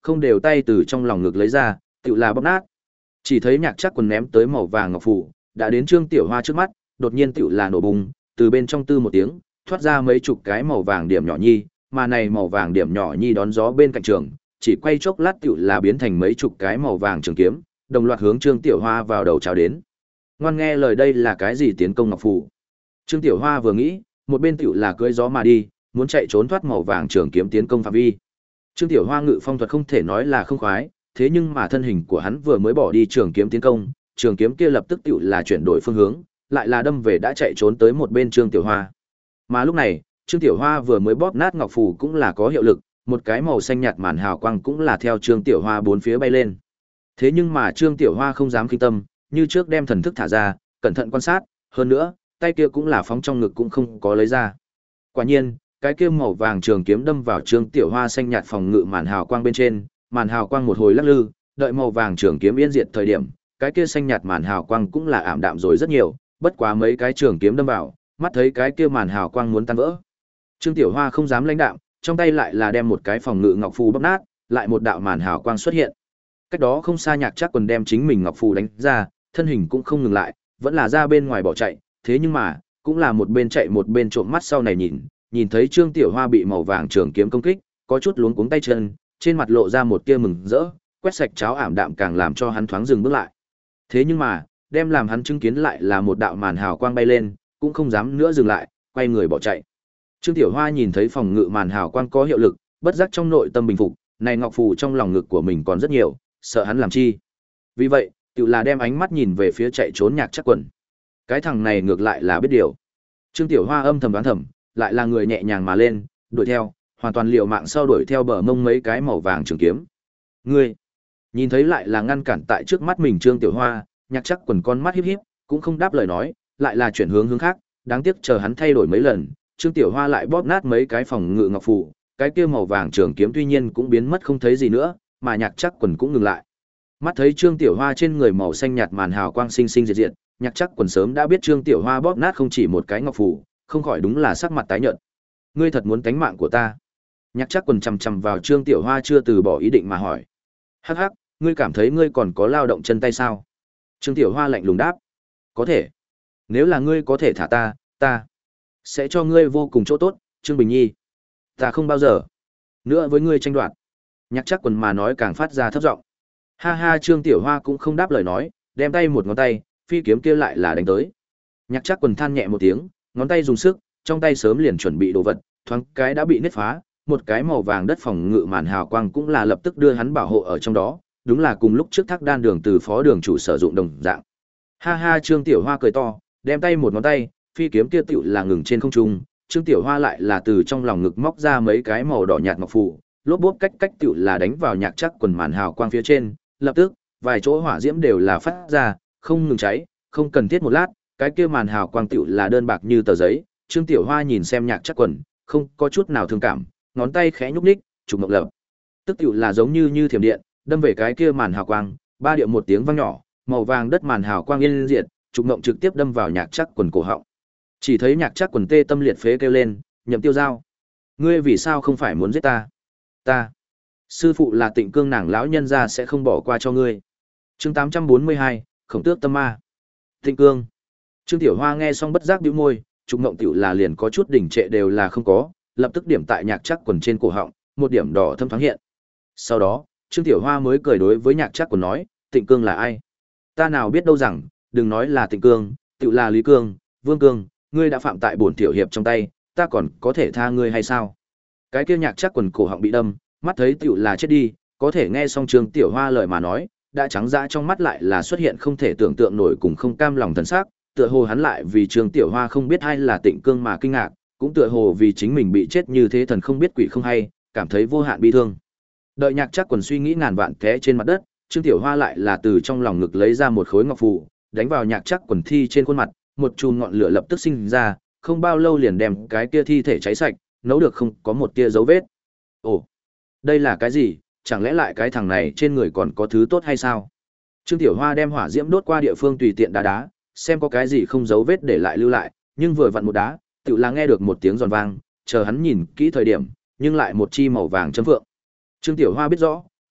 không đều tay từ trong lòng ngực lấy ra, tựu là bóp nát. Chỉ thấy Nhạc Trác Quần ném tới màu vàng ngọc phù, đã đến Trương Tiểu Hoa trước mắt, đột nhiên tựu là nổ bùng, từ bên trong tư một tiếng, thoát ra mấy chục cái màu vàng điểm nhỏ nhi, mà này màu vàng điểm nhỏ nhi đón gió bên cạnh trường, chỉ quay chốc lát tựu là biến thành mấy chục cái màu vàng trường kiếm, đồng loạt hướng Trương Tiểu Hoa vào đầu chào đến. Ngoan nghe lời đây là cái gì tiến công ngọc phù? Trương Tiểu Hoa vừa nghĩ, một bên tựu là cưỡi gió mà đi, muốn chạy trốn thoát màu vàng trường kiếm tiến công phạm vi. Trương Tiểu Hoa ngự phong thuật không thể nói là không khoái, thế nhưng mà thân hình của hắn vừa mới bỏ đi trường kiếm tiến công, trường kiếm kia lập tức tựu là chuyển đổi phương hướng, lại là đâm về đã chạy trốn tới một bên Trương Tiểu Hoa. Mà lúc này, Trương Tiểu Hoa vừa mới bóp nát ngọc phù cũng là có hiệu lực, một cái màu xanh nhạt màn hào quang cũng là theo Trương Tiểu Hoa bốn phía bay lên. Thế nhưng mà Trương Tiểu Hoa không dám kinh tâm, như trước đem thần thức thả ra, cẩn thận quan sát, hơn nữa, tay kia cũng là phóng trong ngực cũng không có lấy ra. Quả nhiên, cái kia màu vàng trường kiếm đâm vào Trương Tiểu Hoa xanh nhạt phòng ngự màn hào quang bên trên, màn hào quang một hồi lắc lư, đợi màu vàng trường kiếm yên diệt thời điểm, cái kia xanh nhạt màn hào quang cũng là ảm đạm rồi rất nhiều, bất quá mấy cái trường kiếm đâm vào, mắt thấy cái kia màn hào quang muốn tan vỡ. Trương Tiểu Hoa không dám lãnh đạm, trong tay lại là đem một cái phòng ngự ngọc phù bóp nát, lại một đạo màn hào quang xuất hiện. Cách đó không xa Nhạc Trác Quần đem chính mình ngọc phù đánh ra, thân hình cũng không ngừng lại, vẫn là ra bên ngoài bỏ chạy, thế nhưng mà, cũng là một bên chạy một bên trộm mắt sau này nhìn, nhìn thấy Trương Tiểu Hoa bị màu vàng trường kiếm công kích, có chút luống cuống tay chân, trên mặt lộ ra một tia mừng rỡ, quét sạch cháo ảm đạm càng làm cho hắn thoáng dừng bước lại. Thế nhưng mà, đem làm hắn chứng kiến lại là một đạo màn hào quang bay lên, cũng không dám nữa dừng lại, quay người bỏ chạy. Trương Tiểu Hoa nhìn thấy phòng ngự màn hào quang có hiệu lực, bất giác trong nội tâm bình phục, này ngọc phù trong lòng ngực của mình còn rất nhiều, sợ hắn làm chi. Vì vậy, tự là đem ánh mắt nhìn về phía chạy trốn Nhạc Trác Quần. Cái thằng này ngược lại là biết điều. Trương Tiểu Hoa âm thầm đoán thầm, lại là người nhẹ nhàng mà lên, đuổi theo, hoàn toàn liều mạng sau đuổi theo bờ mông mấy cái màu vàng trường kiếm. Ngươi, nhìn thấy lại là ngăn cản tại trước mắt mình Trương Tiểu Hoa, Nhạc Trác Quần con mắt híp híp, cũng không đáp lời nói, lại là chuyển hướng hướng khác, đáng tiếc chờ hắn thay đổi mấy lần, Trương Tiểu Hoa lại bóp nát mấy cái phòng ngự ngọc phù, cái kia màu vàng trường kiếm tuy nhiên cũng biến mất không thấy gì nữa, mà Nhạc Trác Quần cũng ngừng lại. Mắt thấy Trương Tiểu Hoa trên người màu xanh nhạt màn hào quang sinh sinh diệt diệt, Nhạc Trác Quần sớm đã biết Trương Tiểu Hoa bóp nát không chỉ một cái ngọc phù, không khỏi đúng là sắc mặt tái nhợt. Ngươi thật muốn tánh mạng của ta? Nhạc Trác Quần chằm chằm vào Trương Tiểu Hoa chưa từ bỏ ý định mà hỏi. Hắc hắc, ngươi cảm thấy ngươi còn có lao động chân tay sao? Trương Tiểu Hoa lạnh lùng đáp. Có thể. Nếu là ngươi có thể thả ta, ta sẽ cho ngươi vô cùng chỗ tốt, Trương Bình Nhi. Ta không bao giờ nữa với ngươi tranh đoạt. Nhạc Trác Quần mà nói càng phát ra thấp giọng. Ha ha, Trương Tiểu Hoa cũng không đáp lời nói, đem tay một ngón tay, phi kiếm kia lại là đánh tới. Nhạc Trác Quần than nhẹ một tiếng, ngón tay dùng sức, trong tay sớm liền chuẩn bị đồ vật, thoáng cái đã bị nứt phá, một cái màu vàng đất phòng ngự màn hào quang cũng là lập tức đưa hắn bảo hộ ở trong đó, đúng là cùng lúc trước Thác Đan Đường từ phó đường chủ sử dụng đồng dạng. Ha ha, Trương Tiểu Hoa cười to, đem tay một ngón tay, phi kiếm kia tựu là ngừng trên không trung, Trương Tiểu Hoa lại là từ trong lòng ngực móc ra mấy cái màu đỏ nhạt ngọc phù, lốp bốp cách cách tựu là đánh vào Nhạc Trác Quần màn hào quang phía trên, lập tức, vài chỗ hỏa diễm đều là phát ra, không ngừng cháy, không cần thiết một lát, cái kia màn hào quang tựu là đơn bạc như tờ giấy. Trương Tiểu Hoa nhìn xem Nhạc Trác Quần, không có chút nào thương cảm, ngón tay khẽ nhúc nhích, trục ngọc lập. Tức tựu là giống như như thiểm điện, đâm về cái kia màn hào quang, ba điệu một tiếng vang nhỏ, màu vàng đất màn hào quang yên diệt, trục ngộng trực tiếp đâm vào Nhạc Trác Quần cổ họng. Chỉ thấy Nhạc Trác Quần tê tâm liệt phế kêu lên, Nhậm Tiêu Giao, ngươi vì sao không phải muốn giết ta? Ta, sư phụ là Tịnh Cương nàng lão nhân gia sẽ không bỏ qua cho ngươi. Chương tám trăm bốn mươi hai, Khổng Tước Tâm Ma. Tịnh Cương. Trương Tiểu Hoa nghe xong bất giác bĩu môi, trục ngộng tiểu là liền có chút đỉnh trệ đều là không có, lập tức điểm tại Nhạc Trác Quần trên cổ họng, một điểm đỏ thâm thoáng hiện. Sau đó, Trương Tiểu Hoa mới cười đối với Nhạc Trác Quần nói, Tịnh Cương là ai? Ta nào biết đâu rằng, đừng nói là Tịnh Cương, tiểu là Lý Cương, Vương Cương, ngươi đã phạm tại bổn tiểu hiệp trong tay, ta còn có thể tha ngươi hay sao? Cái kia Nhạc Trác Quần cổ họng bị đâm, mắt thấy tiểu là chết đi, có thể nghe xong Trương Tiểu Hoa lời mà nói, đã trắng dã trong mắt lại là xuất hiện không thể tưởng tượng nổi cùng không cam lòng thần sắc, tựa hồ hắn lại vì Trương Tiểu Hoa không biết hay là Tịnh Cương mà kinh ngạc, cũng tựa hồ vì chính mình bị chết như thế thần không biết quỷ không hay, cảm thấy vô hạn bi thương. Đợi Nhạc Trác Quần suy nghĩ ngàn vạn té trên mặt đất, Trương Tiểu Hoa lại là từ trong lòng ngực lấy ra một khối ngọc phù, đánh vào Nhạc Trác Quần thi trên khuôn mặt, một chùm ngọn lửa lập tức sinh ra, không bao lâu liền đem cái kia thi thể cháy sạch, nấu được không có một tia dấu vết. Ồ, đây là cái gì? Chẳng lẽ lại cái thằng này trên người còn có thứ tốt hay sao? Trương Tiểu Hoa đem hỏa diễm đốt qua địa phương tùy tiện đá đá, xem có cái gì không dấu vết để lại lưu lại, nhưng vừa vặn một đá, tựu là nghe được một tiếng giòn vang, chờ hắn nhìn kỹ thời điểm, nhưng lại một chi màu vàng chấm phượng. Trương Tiểu Hoa biết rõ,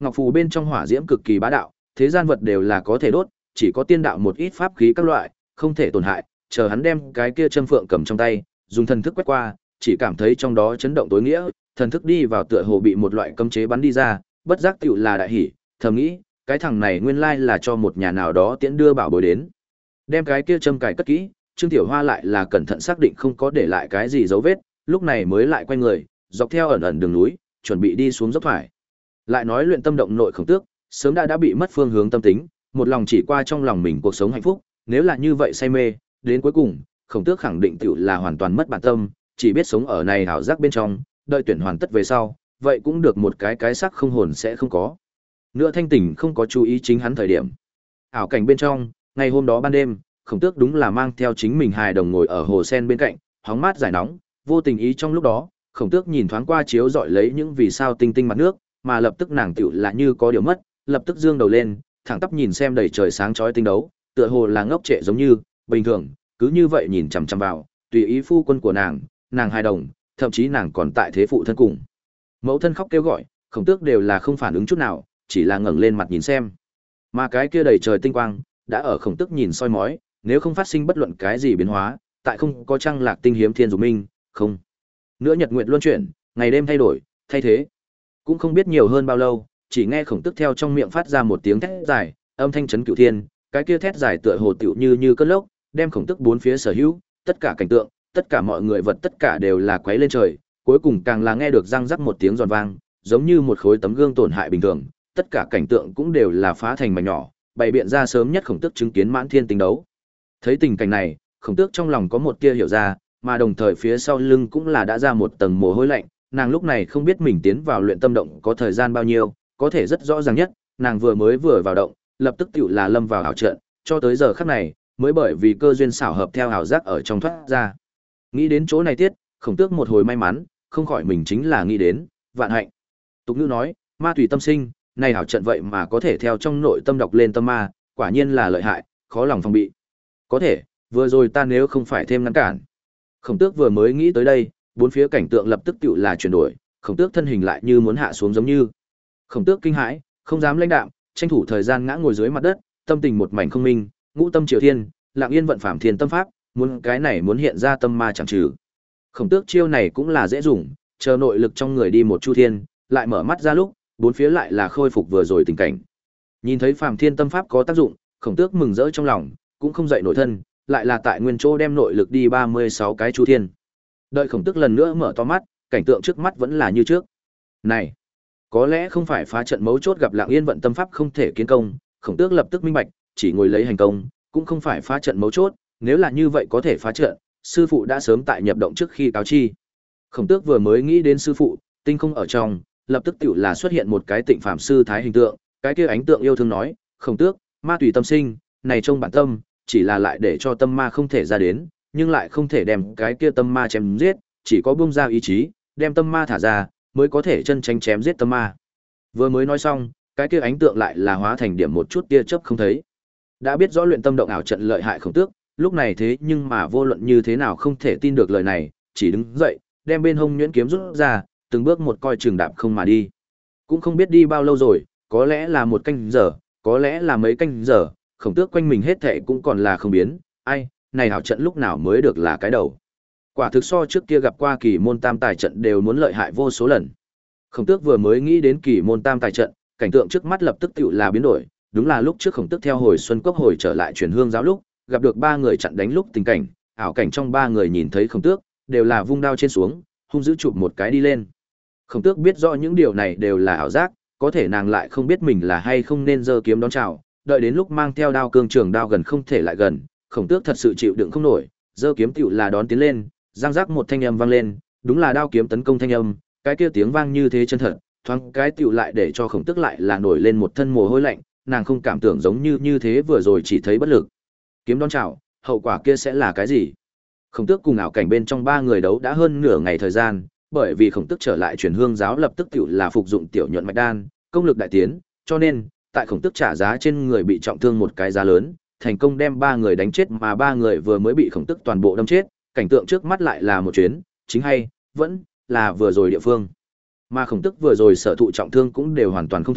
Ngọc phù bên trong hỏa diễm cực kỳ bá đạo, thế gian vật đều là có thể đốt, chỉ có tiên đạo một ít pháp khí các loại, không thể tổn hại. Chờ hắn đem cái kia châm phượng cầm trong tay, dùng thần thức quét qua, chỉ cảm thấy trong đó chấn động tối nghĩa, thần thức đi vào tựa hồ bị một loại cấm chế bắn đi ra, bất giác tựu là đại hỉ, thầm nghĩ, cái thằng này nguyên lai là cho một nhà nào đó tiễn đưa bảo bối đến. Đem cái kia châm cài cất kỹ, Trương Tiểu Hoa lại là cẩn thận xác định không có để lại cái gì dấu vết, lúc này mới lại quay người, dọc theo ẩn ẩn đường núi, chuẩn bị đi xuống dốc thoải. Lại nói luyện tâm động nội Khổng Tước, sớm đã đã bị mất phương hướng tâm tính, một lòng chỉ qua trong lòng mình cuộc sống hạnh phúc, nếu là như vậy say mê, đến cuối cùng, Khổng Tước khẳng định tựu là hoàn toàn mất bản tâm, chỉ biết sống ở này hảo giác bên trong, đợi tuyển hoàn tất về sau, vậy cũng được một cái cái sắc không hồn sẽ không có. Nữa thanh tỉnh không có chú ý chính hắn thời điểm. Ảo cảnh bên trong, ngày hôm đó ban đêm, Khổng Tước đúng là mang theo chính mình hài đồng ngồi ở hồ sen bên cạnh, hóng mát giải nóng, vô tình ý trong lúc đó, Khổng Tước nhìn thoáng qua chiếu dọi lấy những vì sao tinh tinh mặt nước, mà lập tức nàng tựu là như có điều mất, lập tức dương đầu lên, thẳng tắp nhìn xem đầy trời sáng chói tinh đấu, tựa hồ là ngốc trệ giống như, bình thường, cứ như vậy nhìn chằm chằm vào, tùy ý phu quân của nàng, nàng hài đồng, thậm chí nàng còn tại thế phụ thân cùng. Mẫu thân khóc kêu gọi, Khổng Tước đều là không phản ứng chút nào, chỉ là ngẩng lên mặt nhìn xem. Mà cái kia đầy trời tinh quang, đã ở Khổng Tước nhìn soi mói, nếu không phát sinh bất luận cái gì biến hóa, tại không có trăng lạc tinh hiếm thiên dục minh, không. Nữa nhật nguyệt luân chuyển, ngày đêm thay đổi, thay thế. Cũng không biết nhiều hơn bao lâu, chỉ nghe Khổng Tước theo trong miệng phát ra một tiếng thét dài, âm thanh chấn cửu thiên, cái kia thét dài tựa hồ tựu như như cơn lốc, đem Khổng Tước bốn phía sở hữu, tất cả cảnh tượng, tất cả mọi người vật tất cả đều là quấy lên trời, cuối cùng càng là nghe được răng rắc một tiếng giòn vang, giống như một khối tấm gương tổn hại bình thường, tất cả cảnh tượng cũng đều là phá thành mảnh nhỏ, bày biện ra sớm nhất Khổng Tước chứng kiến mãn thiên tinh đấu. Thấy tình cảnh này, Khổng Tước trong lòng có một tia hiểu ra, mà đồng thời phía sau lưng cũng là đã ra một tầng mồ hôi lạnh, nàng lúc này không biết mình tiến vào luyện tâm động có thời gian bao nhiêu, có thể rất rõ ràng nhất, nàng vừa mới vừa vào động, lập tức tựu là lâm vào ảo trận, cho tới giờ khắc này, mới bởi vì cơ duyên xảo hợp theo ảo giác ở trong thoát ra. Nghĩ đến chỗ này tiết, Khổng Tước một hồi may mắn, không khỏi mình chính là nghĩ đến, vạn hạnh. Tục ngữ nói, ma tùy tâm sinh, này ảo trận vậy mà có thể theo trong nội tâm đọc lên tâm ma, quả nhiên là lợi hại, khó lòng phòng bị. Có thể, vừa rồi ta nếu không phải thêm ngăn cản. Khổng Tước vừa mới nghĩ tới đây, bốn phía cảnh tượng lập tức tựu là chuyển đổi, Khổng Tước thân hình lại như muốn hạ xuống giống như. Khổng Tước kinh hãi, không dám lãnh đạm, tranh thủ thời gian ngã ngồi dưới mặt đất, tâm tình một mảnh không minh, ngũ tâm triều thiên, lặng yên vận phạm thiên tâm pháp, muốn cái này muốn hiện ra tâm ma chẳng trừ. Khổng Tước chiêu này cũng là dễ dùng, chờ nội lực trong người đi một chu thiên, lại mở mắt ra lúc, bốn phía lại là khôi phục vừa rồi tình cảnh. Nhìn thấy phạm thiên tâm pháp có tác dụng, Khổng Tước mừng rỡ trong lòng, cũng không dậy nổi thân, lại là tại nguyên chỗ đem nội lực đi ba mươi sáu cái chu thiên. Đợi Khổng Tước lần nữa mở to mắt, cảnh tượng trước mắt vẫn là như trước. Này, có lẽ không phải phá trận mấu chốt gặp Lặng Yên vận tâm pháp không thể kiến công, Khổng Tước lập tức minh bạch, chỉ ngồi lấy hành công, cũng không phải phá trận mấu chốt, nếu là như vậy có thể phá trận, sư phụ đã sớm tại nhập động trước khi cáo chi. Khổng Tước vừa mới nghĩ đến sư phụ, tinh không ở trong, lập tức tựu là xuất hiện một cái Tịnh Phạm sư thái hình tượng, cái kia ánh tượng yêu thương nói, "Khổng Tước, ma tùy tâm sinh, này trong bản tâm, chỉ là lại để cho tâm ma không thể ra đến, nhưng lại không thể đem cái kia tâm ma chém giết, chỉ có buông ra ý chí, đem tâm ma thả ra, mới có thể chân tránh chém giết tâm ma." Vừa mới nói xong, cái kia ánh tượng lại là hóa thành điểm một chút tia chớp không thấy. Đã biết rõ luyện tâm động ảo trận lợi hại Khổng Tước, lúc này thế nhưng mà vô luận như thế nào không thể tin được lời này, chỉ đứng dậy, đem bên hông nhuyễn kiếm rút ra, từng bước một coi trường đạp không mà đi. Cũng không biết đi bao lâu rồi, có lẽ là một canh giờ, có lẽ là mấy canh giờ, Khổng Tước quanh mình hết thệ cũng còn là không biến, ai, này ảo trận lúc nào mới được là cái đầu. Quả thực so trước kia gặp qua kỳ môn tam tài trận đều muốn lợi hại vô số lần. Khổng Tước vừa mới nghĩ đến kỳ môn tam tài trận, cảnh tượng trước mắt lập tức tựu là biến đổi, đúng là lúc trước Khổng Tước theo hồi xuân cốc hồi trở lại truyền hương giáo lúc, gặp được ba người chặn đánh lúc tình cảnh, ảo cảnh trong ba người nhìn thấy Khổng Tước, đều là vung đao trên xuống, hung dữ chụp một cái đi lên. Khổng Tước biết rõ những điều này đều là ảo giác, có thể nàng lại không biết mình là hay không nên giơ kiếm đón chào, đợi đến lúc mang theo đao cương trường đao gần không thể lại gần, Khổng Tước thật sự chịu đựng không nổi, giơ kiếm tựu là đón tiến lên, giang giác một thanh âm vang lên, đúng là đao kiếm tấn công thanh âm, cái kia tiếng vang như thế chân thật, thoáng cái tựu lại để cho Khổng Tước lại là nổi lên một thân mồ hôi lạnh, nàng không cảm tưởng giống như như thế vừa rồi chỉ thấy bất lực. Kiếm đón chào, hậu quả kia sẽ là cái gì? Khổng Tước cùng ảo cảnh bên trong ba người đấu đã hơn nửa ngày thời gian, bởi vì Khổng Tước trở lại truyền hương giáo lập tức tựu là phục dụng tiểu nhuận mạch đan, công lực đại tiến, cho nên tại Khổng Tước trả giá trên người bị trọng thương một cái giá lớn, thành công đem ba người đánh chết, mà ba người vừa mới bị Khổng Tước toàn bộ đâm chết, cảnh tượng trước mắt lại là một chuyến, chính hay vẫn là vừa rồi địa phương. Mà Khổng Tước vừa rồi sở thụ trọng thương cũng đều hoàn toàn không thấy,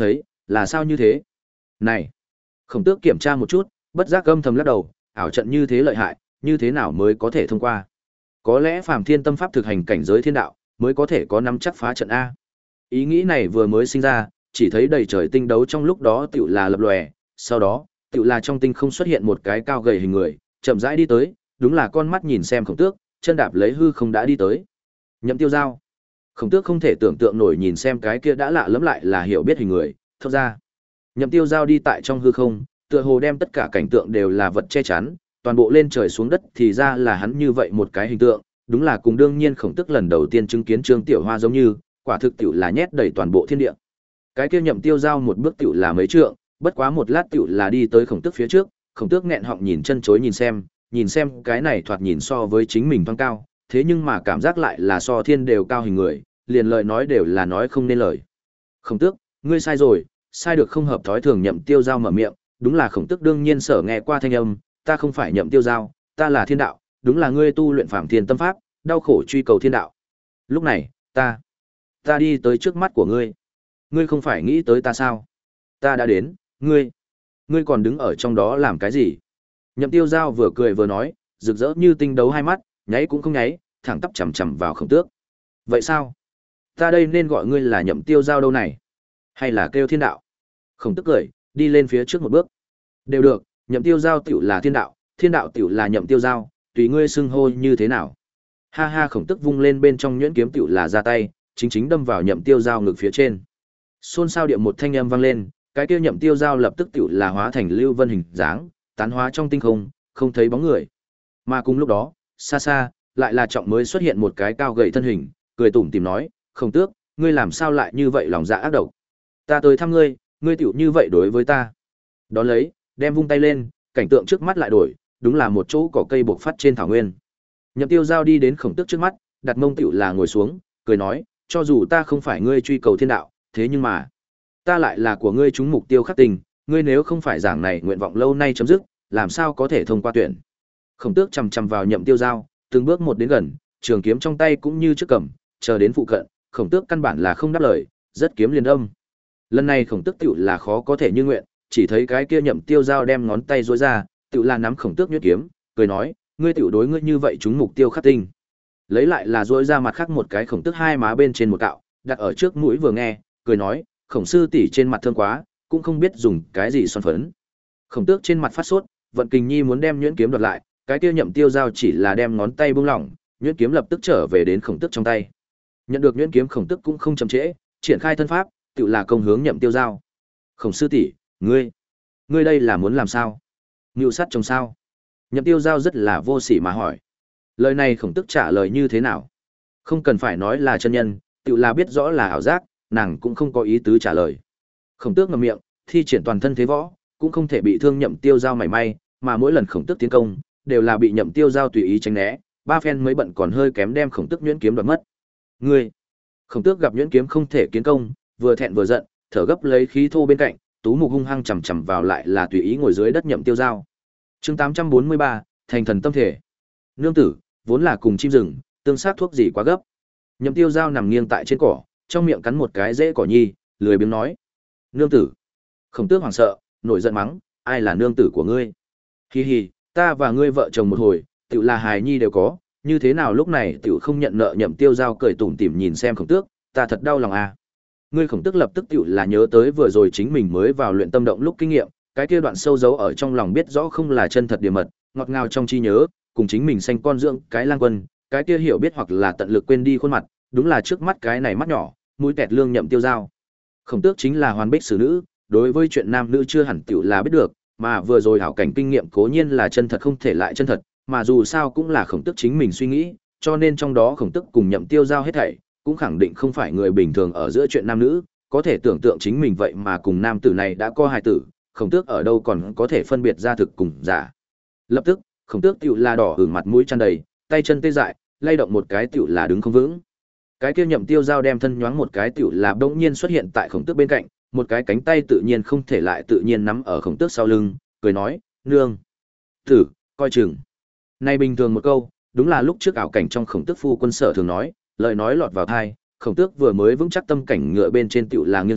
Là sao như thế? Này! Khổng tước kiểm tra một chút, bất giác âm thầm lắc đầu, ảo trận như thế lợi hại, như thế nào mới có thể thông qua? Có lẽ Phàm Thiên Tâm Pháp thực hành cảnh giới thiên đạo, mới có thể có nắm chắc phá trận a. Ý nghĩ này vừa mới sinh ra, chỉ thấy đầy trời tinh đấu trong lúc đó tựu là lập lòe, sau đó, tựu là trong tinh không xuất hiện một cái cao gầy hình người, chậm rãi đi tới, đúng là con mắt nhìn xem Khổng Tước, chân đạp lấy hư không đã đi tới. Nhậm Tiêu Giao. Khổng Tước không thể tưởng tượng nổi nhìn xem cái kia đã lạ lẫm lại là hiểu biết hình người, thốt ra. Nhậm Tiêu Giao đi tại trong hư không, tựa hồ đem tất cả cảnh tượng đều là vật che chắn, toàn bộ lên trời xuống đất thì ra là hắn như vậy một cái hình tượng, đúng là cùng đương nhiên Khổng Tước lần đầu tiên chứng kiến Trương Tiểu Hoa giống như, quả thực tiểu là nhét đầy toàn bộ thiên địa. Cái kia Nhậm Tiêu Giao một bước tiểu là mấy trượng, bất quá một lát tiểu là đi tới Khổng Tước phía trước, Khổng Tước nghẹn họng nhìn chân chối nhìn xem, nhìn xem cái này thoạt nhìn so với chính mình thoáng cao, thế nhưng mà cảm giác lại là so thiên đều cao hình người, liền lời nói đều là nói không nên lời. Khổng Tước, ngươi sai rồi, sai được không hợp thói thường. Nhậm Tiêu Giao mở miệng, đúng là Khổng Tước đương nhiên sở nghe qua thanh âm, ta không phải Nhậm Tiêu Giao, ta là thiên đạo, đúng là ngươi tu luyện Phàm Thiên Tâm Pháp, đau khổ truy cầu thiên đạo. Lúc này, ta, ta đi tới trước mắt của ngươi. Ngươi không phải nghĩ tới ta sao? Ta đã đến, ngươi, ngươi còn đứng ở trong đó làm cái gì? Nhậm Tiêu Giao vừa cười vừa nói, rực rỡ như tinh đấu hai mắt, nháy cũng không nháy, thẳng tắp chằm chằm vào Khổng Tước. Vậy sao? Ta đây nên gọi ngươi là Nhậm Tiêu Giao đâu này? Hay là kêu thiên đạo? Khổng Tước cười, đi lên phía trước một bước. Đều được, Nhậm Tiêu Giao tiểu là thiên đạo, thiên đạo tiểu là Nhậm Tiêu Giao, tùy ngươi xưng hô như thế nào. Ha ha. Khổng Tước vung lên bên trong nhuyễn kiếm tiểu là ra tay, chính chính đâm vào Nhậm Tiêu Giao ngực phía trên. Xôn xao điệu một thanh âm vang lên, cái kia Nhậm Tiêu Giao lập tức tiểu là hóa thành lưu vân hình dáng, tán hóa trong tinh không, không thấy bóng người. Mà cùng lúc đó, xa xa, lại là Trọng mới xuất hiện một cái cao gầy thân hình, cười tủm tỉm nói, Khổng Tước, ngươi làm sao lại như vậy lòng dạ ác độc? Ta tới thăm ngươi, ngươi tiểu như vậy đối với ta. Đón lấy, đem vung tay lên, cảnh tượng trước mắt lại đổi, đúng là một chỗ cỏ cây bộc phát trên thảo nguyên. Nhậm Tiêu Giao đi đến Khổng Tước trước mắt, đặt mông tiểu là ngồi xuống, cười nói, cho dù ta không phải ngươi truy cầu thiên đạo, thế nhưng mà, ta lại là của ngươi trúng mục tiêu khắc tình, ngươi nếu không phải giảng này nguyện vọng lâu nay chấm dứt, làm sao có thể thông qua tuyển. Khổng Tước chằm chằm vào Nhậm Tiêu Giao, từng bước một đến gần, trường kiếm trong tay cũng như trước cầm, chờ đến phụ cận, Khổng Tước căn bản là không đáp lời, rất kiếm liền âm. Lần này Khổng Tước tiểu là khó có thể như nguyện, chỉ thấy cái kia Nhậm Tiêu Giao đem ngón tay duỗi ra, tiểu là nắm Khổng Tước nhuyễn kiếm, cười nói, ngươi tiểu đối ngươi như vậy trúng mục tiêu khắc tinh. Lấy lại là duỗi ra mặt khác một cái Khổng Tước hai má bên trên một cạo, đặt ở trước mũi vừa nghe, cười nói, Khổng sư tỷ trên mặt thương quá, cũng không biết dùng cái gì son phấn. Khổng Tước trên mặt phát sốt, vận kình nhi muốn đem nhuyễn kiếm đoạt lại, cái kia Nhậm Tiêu Giao chỉ là đem ngón tay buông lỏng, nhuyễn kiếm lập tức trở về đến Khổng Tước trong tay. Nhận được nhuyễn kiếm Khổng Tước cũng không chậm trễ, triển khai thân pháp, tự là công hướng Nhậm Tiêu Giao. Khổng sư tỷ, ngươi, ngươi đây là muốn làm sao? Ngưu sát chồng sao? Nhậm Tiêu Giao rất là vô sỉ mà hỏi. Lời này Khổng Tước trả lời như thế nào? Không cần phải nói là chân nhân, tự là biết rõ là ảo giác, nàng cũng không có ý tứ trả lời. Khổng Tước ngậm miệng, thi triển toàn thân thế võ, cũng không thể bị thương Nhậm Tiêu Giao mảy may, mà mỗi lần Khổng Tước tiến công, đều là bị Nhậm Tiêu Giao tùy ý tránh né, ba phen mới bận còn hơi kém đem Khổng Tước nhuyễn kiếm đoạt mất. Ngươi! Khổng Tước gặp nhuyễn kiếm không thể kiến công, vừa thẹn vừa giận, thở gấp lấy khí thô bên cạnh, tú mục hung hăng chầm chầm vào lại là tùy ý ngồi dưới đất Nhậm Tiêu Giao. Chương tám trăm bốn mươi ba, thành thần tâm thể. Nương tử, vốn là cùng chim rừng, tương sát thuốc gì quá gấp. Nhậm Tiêu Giao nằm nghiêng tại trên cỏ, trong miệng cắn một cái rễ cỏ nhi, lười biếng nói: "Nương tử." Khổng Tước hoảng sợ, nổi giận mắng: "Ai là nương tử của ngươi? Hi hi, ta và ngươi vợ chồng một hồi, tiểu là hài nhi đều có, như thế nào lúc này tiểu không nhận nợ?" Nhậm Tiêu Giao cười tủm tỉm nhìn xem Khổng Tước, "Ta thật đau lòng à." Ngươi Khổng Tước lập tức tiểu là nhớ tới vừa rồi chính mình mới vào luyện tâm động lúc kinh nghiệm, cái kia đoạn sâu giấu ở trong lòng biết rõ không là chân thật địa mật, ngọt ngào trong trí nhớ, cùng chính mình sanh con dưỡng cái lang quân, cái kia hiểu biết hoặc là tận lực quên đi khuôn mặt, đúng là trước mắt cái này mắt nhỏ, mũi tẹt lương Nhậm Tiêu Giao. Khổng Tước chính là hoàn bích xử nữ, đối với chuyện nam nữ chưa hẳn tiểu là biết được, mà vừa rồi hảo cảnh kinh nghiệm cố nhiên là chân thật không thể lại chân thật, mà dù sao cũng là Khổng Tước chính mình suy nghĩ, cho nên trong đó Khổng Tước cùng Nhậm Tiêu Giao hết thảy, cũng khẳng định không phải người bình thường ở giữa chuyện nam nữ, có thể tưởng tượng chính mình vậy mà cùng nam tử này đã có hài tử, Khổng Tước ở đâu còn có thể phân biệt ra thực cùng giả. Lập tức, Khổng Tước tiểu là đỏ ửng mặt mũi tràn đầy, tay chân tê dại, lay động một cái tiểu là đứng không vững. Cái kia Nhậm Tiêu Giao đem thân nhoáng một cái tiểu là bỗng nhiên xuất hiện tại Khổng Tước bên cạnh, một cái cánh tay tự nhiên không thể lại tự nhiên nắm ở Khổng Tước sau lưng, cười nói: "Nương tử, coi chừng." Nay bình thường một câu, đúng là lúc trước ảo cảnh trong Khổng Tước phu quân sở thường nói, lời nói lọt vào tai, Khổng Tước vừa mới vững chắc tâm cảnh ngựa bên trên tiểu là nghiêng sợ,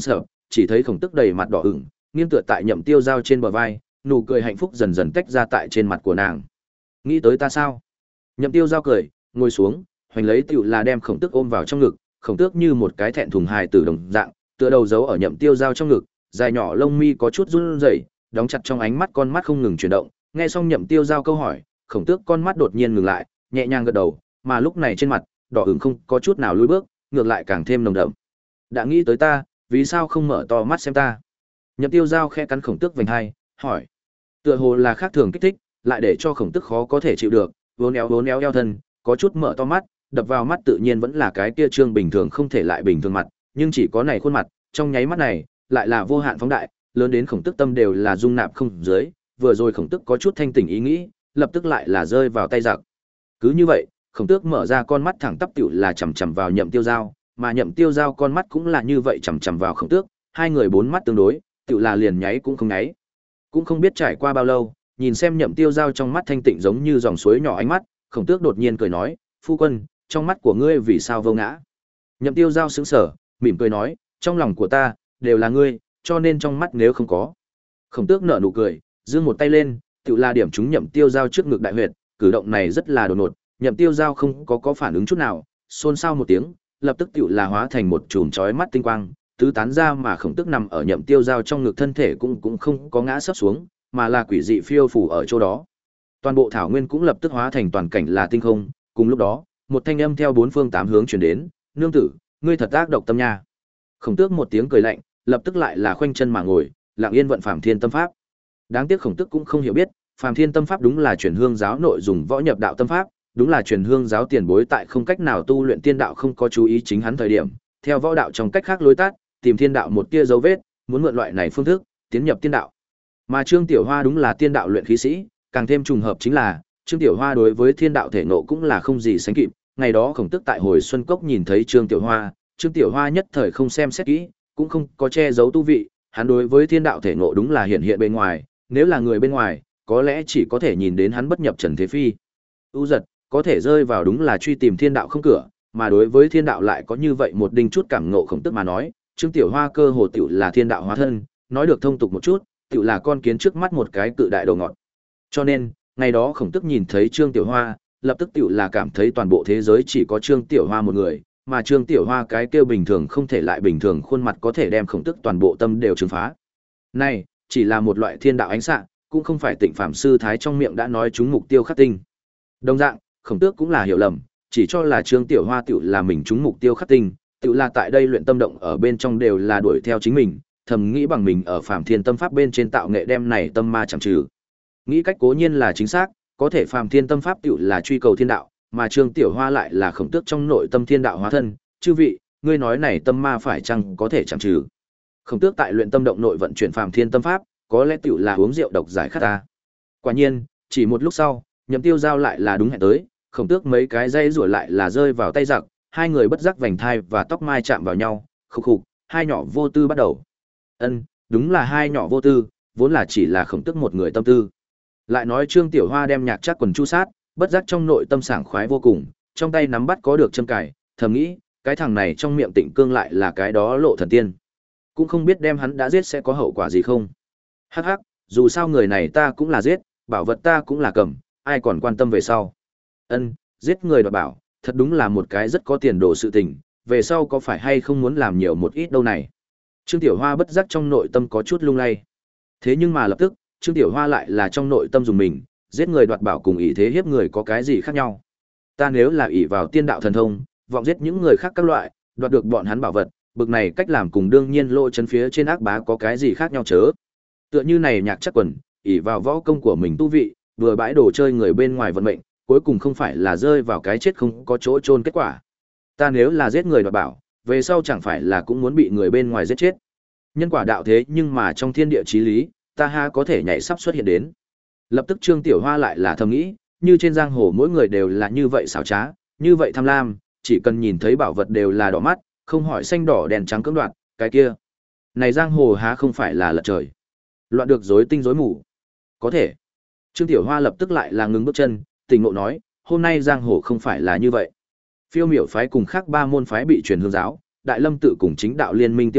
chỉ thấy Khổng Tước đầy mặt đỏ ửng, nghiêng tựa tại Nhậm Tiêu Giao trên bờ vai, nụ cười hạnh phúc dần dần tách ra tại trên mặt của nàng. Nghĩ tới ta sao? Nhậm Tiêu Giao cười, ngồi xuống, hoành lấy tiểu là đem Khổng Tước ôm vào trong ngực, Khổng Tước như một cái thẹn thùng hài tử đồng dạng, tựa đầu giấu ở Nhậm Tiêu Giao trong ngực, dài nhỏ lông mi có chút run rẩy, đóng chặt trong ánh mắt con mắt không ngừng chuyển động. Nghe xong Nhậm Tiêu Giao câu hỏi, Khổng Tước con mắt đột nhiên ngừng lại, nhẹ nhàng gật đầu, mà lúc này trên mặt, đỏ ửng không có chút nào lùi bước, ngược lại càng thêm nồng đậm. Đã nghĩ tới ta, vì sao không mở to mắt xem ta? Nhậm Tiêu Giao khẽ cắn Khổng Tước vành hai, hỏi. Tựa hồ là khác thường kích thích, lại để cho Khổng Tước khó có thể chịu được, vốn éo vốn éo eo thân, có chút mở to mắt, đập vào mắt tự nhiên vẫn là cái kia trương bình thường không thể lại bình thường mặt, nhưng chỉ có này khuôn mặt, trong nháy mắt này, lại là vô hạn phóng đại, lớn đến Khổng Tước tâm đều là dung nạp không dưới, vừa rồi Khổng Tước có chút thanh tỉnh ý nghĩ, lập tức lại là rơi vào tay giặc. Cứ như vậy, Khổng Tước mở ra con mắt thẳng tắp tựu là chằm chằm vào Nhậm Tiêu Giao, mà Nhậm Tiêu Giao con mắt cũng là như vậy chằm chằm vào Khổng Tước, hai người bốn mắt tương đối, tựu là liền nháy cũng không nháy. Cũng không biết trải qua bao lâu, nhìn xem Nhậm Tiêu Giao trong mắt thanh tịnh giống như dòng suối nhỏ ánh mắt, Khổng Tước đột nhiên cười nói, "Phu quân, trong mắt của ngươi vì sao vô ngã?" Nhậm Tiêu Giao sững sờ, mỉm cười nói, "Trong lòng của ta đều là ngươi, cho nên trong mắt nếu không có." Khổng Tước nở nụ cười, giương một tay lên, tựu là điểm trúng Nhậm Tiêu Giao trước ngực đại huyệt, cử động này rất là đột ngột, Nhậm Tiêu Giao không có có phản ứng chút nào, xôn xao một tiếng, lập tức tựu là hóa thành một chùm chói mắt tinh quang, tứ tán ra mà Khổng Tước nằm ở Nhậm Tiêu Giao trong ngực thân thể cũng cũng không có ngã sấp xuống, mà là quỷ dị phiêu phù ở chỗ đó. Toàn bộ thảo nguyên cũng lập tức hóa thành toàn cảnh là tinh không, cùng lúc đó, một thanh âm theo bốn phương tám hướng truyền đến, "Nương tử, ngươi thật ác độc tâm nha." Khổng Tước một tiếng cười lạnh, lập tức lại là khoanh chân mà ngồi, lặng yên vận Phàm Thiên Tâm Pháp. Đáng tiếc Khổng Tước cũng không hiểu biết, Phàm Thiên Tâm Pháp đúng là truyền hương giáo nội dùng võ nhập đạo tâm pháp, đúng là truyền hương giáo tiền bối tại không cách nào tu luyện tiên đạo không có chú ý chính hắn thời điểm, theo võ đạo trong cách khác lối tắt, tìm thiên đạo một tia dấu vết, muốn mượn loại này phương thức tiến nhập tiên đạo. Mà Trương Tiểu Hoa đúng là tiên đạo luyện khí sĩ, càng thêm trùng hợp chính là Trương Tiểu Hoa đối với thiên đạo thể ngộ cũng là không gì sánh kịp. Ngày đó Khổng Tước tại hồi Xuân Cốc nhìn thấy Trương Tiểu Hoa, Trương Tiểu Hoa nhất thời không xem xét kỹ, cũng không có che giấu tu vị, hắn đối với thiên đạo thể ngộ đúng là hiện hiện bên ngoài, nếu là người bên ngoài, có lẽ chỉ có thể nhìn đến hắn bất nhập trần thế phi. U giật, có thể rơi vào đúng là truy tìm thiên đạo không cửa, mà đối với thiên đạo lại có như vậy một đinh chút cảm ngộ Khổng Tước mà nói, Trương Tiểu Hoa cơ hồ tiểu là thiên đạo hóa thân, nói được thông tục một chút, tiểu là con kiến trước mắt một cái cự đại đầu ngọt. Cho nên, ngày đó Khổng Tước nhìn thấy Trương Tiểu Hoa, lập tức tiểu là cảm thấy toàn bộ thế giới chỉ có Trương Tiểu Hoa một người, mà Trương Tiểu Hoa cái kêu bình thường không thể lại bình thường khuôn mặt có thể đem Khổng Tước toàn bộ tâm đều trừng phá. Này, chỉ là một loại thiên đạo ánh xạ, cũng không phải Tịnh Phạm sư thái trong miệng đã nói chúng mục tiêu khắc tinh. Đồng dạng, Khổng Tước cũng là hiểu lầm, chỉ cho là Trương Tiểu Hoa tiểu là mình chúng mục tiêu khắc tinh, tiểu là tại đây luyện tâm động ở bên trong đều là đuổi theo chính mình, thầm nghĩ bằng mình ở Phàm Thiên Tâm Pháp bên trên tạo nghệ đem này tâm ma chẳng trừ. Nghĩ cách cố nhiên là chính xác, có thể Phàm Thiên Tâm Pháp tiểu là truy cầu thiên đạo, mà Trương Tiểu Hoa lại là Khổng Tước trong nội tâm thiên đạo hóa thân, chư vị, ngươi nói này tâm ma phải chăng có thể chẳng trừ? Khổng Tước tại luyện tâm động nội vận chuyển Phàm Thiên Tâm Pháp, có lẽ tiểu là uống rượu độc giải khát ta. Quả nhiên, chỉ một lúc sau, Nhậm Tiêu Giao lại là đúng hẹn tới, Khổng Tước mấy cái dây rủa lại là rơi vào tay giặc, hai người bất giác vành thai và tóc mai chạm vào nhau, khục khục, hai nhỏ vô tư bắt đầu. Ân, đúng là hai nhỏ vô tư, vốn là chỉ là Khổng Tước một người tâm tư. Lại nói Trương Tiểu Hoa đem nhạc chắc quần chu sát, bất giác trong nội tâm sảng khoái vô cùng, trong tay nắm bắt có được châm cài, thầm nghĩ, cái thằng này trong miệng Tịnh Cương lại là cái đó lộ thần tiên. Cũng không biết đem hắn đã giết sẽ có hậu quả gì không. Hắc hắc, dù sao người này ta cũng là giết, bảo vật ta cũng là cầm, ai còn quan tâm về sau. Ân, giết người đoạt bảo, thật đúng là một cái rất có tiền đồ sự tình, về sau có phải hay không muốn làm nhiều một ít đâu này. Trương Tiểu Hoa bất giác trong nội tâm có chút lung lay. Thế nhưng mà lập tức, Trương Tiểu Hoa lại là trong nội tâm dùng mình, giết người đoạt bảo cùng ỷ thế hiếp người có cái gì khác nhau. Ta nếu là ỷ vào tiên đạo thần thông, vọng giết những người khác các loại, đoạt được bọn hắn bảo vật, bực này cách làm cùng đương nhiên lộ chân phía trên ác bá có cái gì khác nhau chớ. Tựa như này nhạc chắc quần, ỷ vào võ công của mình tu vị, vừa bãi đồ chơi người bên ngoài vận mệnh, cuối cùng không phải là rơi vào cái chết không có chỗ chôn kết quả. Ta nếu là giết người đoạt bảo, về sau chẳng phải là cũng muốn bị người bên ngoài giết chết. Nhân quả đạo thế nhưng mà trong thiên địa chí lý, ta ha có thể nhảy sắp xuất hiện đến. Lập tức Trương Tiểu Hoa lại là thầm nghĩ, như trên giang hồ mỗi người đều là như vậy xảo trá, như vậy tham lam, chỉ cần nhìn thấy bảo vật đều là đỏ mắt, không hỏi xanh đỏ đèn trắng cưỡng đoạt, cái kia. Này giang hồ há không phải là lật trời. Loạn được rối tinh rối mù. Có thể. Trương Tiểu Hoa lập tức lại là ngừng bước chân, tỉnh ngộ nói, hôm nay giang hồ không phải là như vậy. Phiêu Miểu phái cùng khác ba môn phái bị truyền hương giáo, Đại Lâm tự cùng chính đạo liên minh tiêu diệt,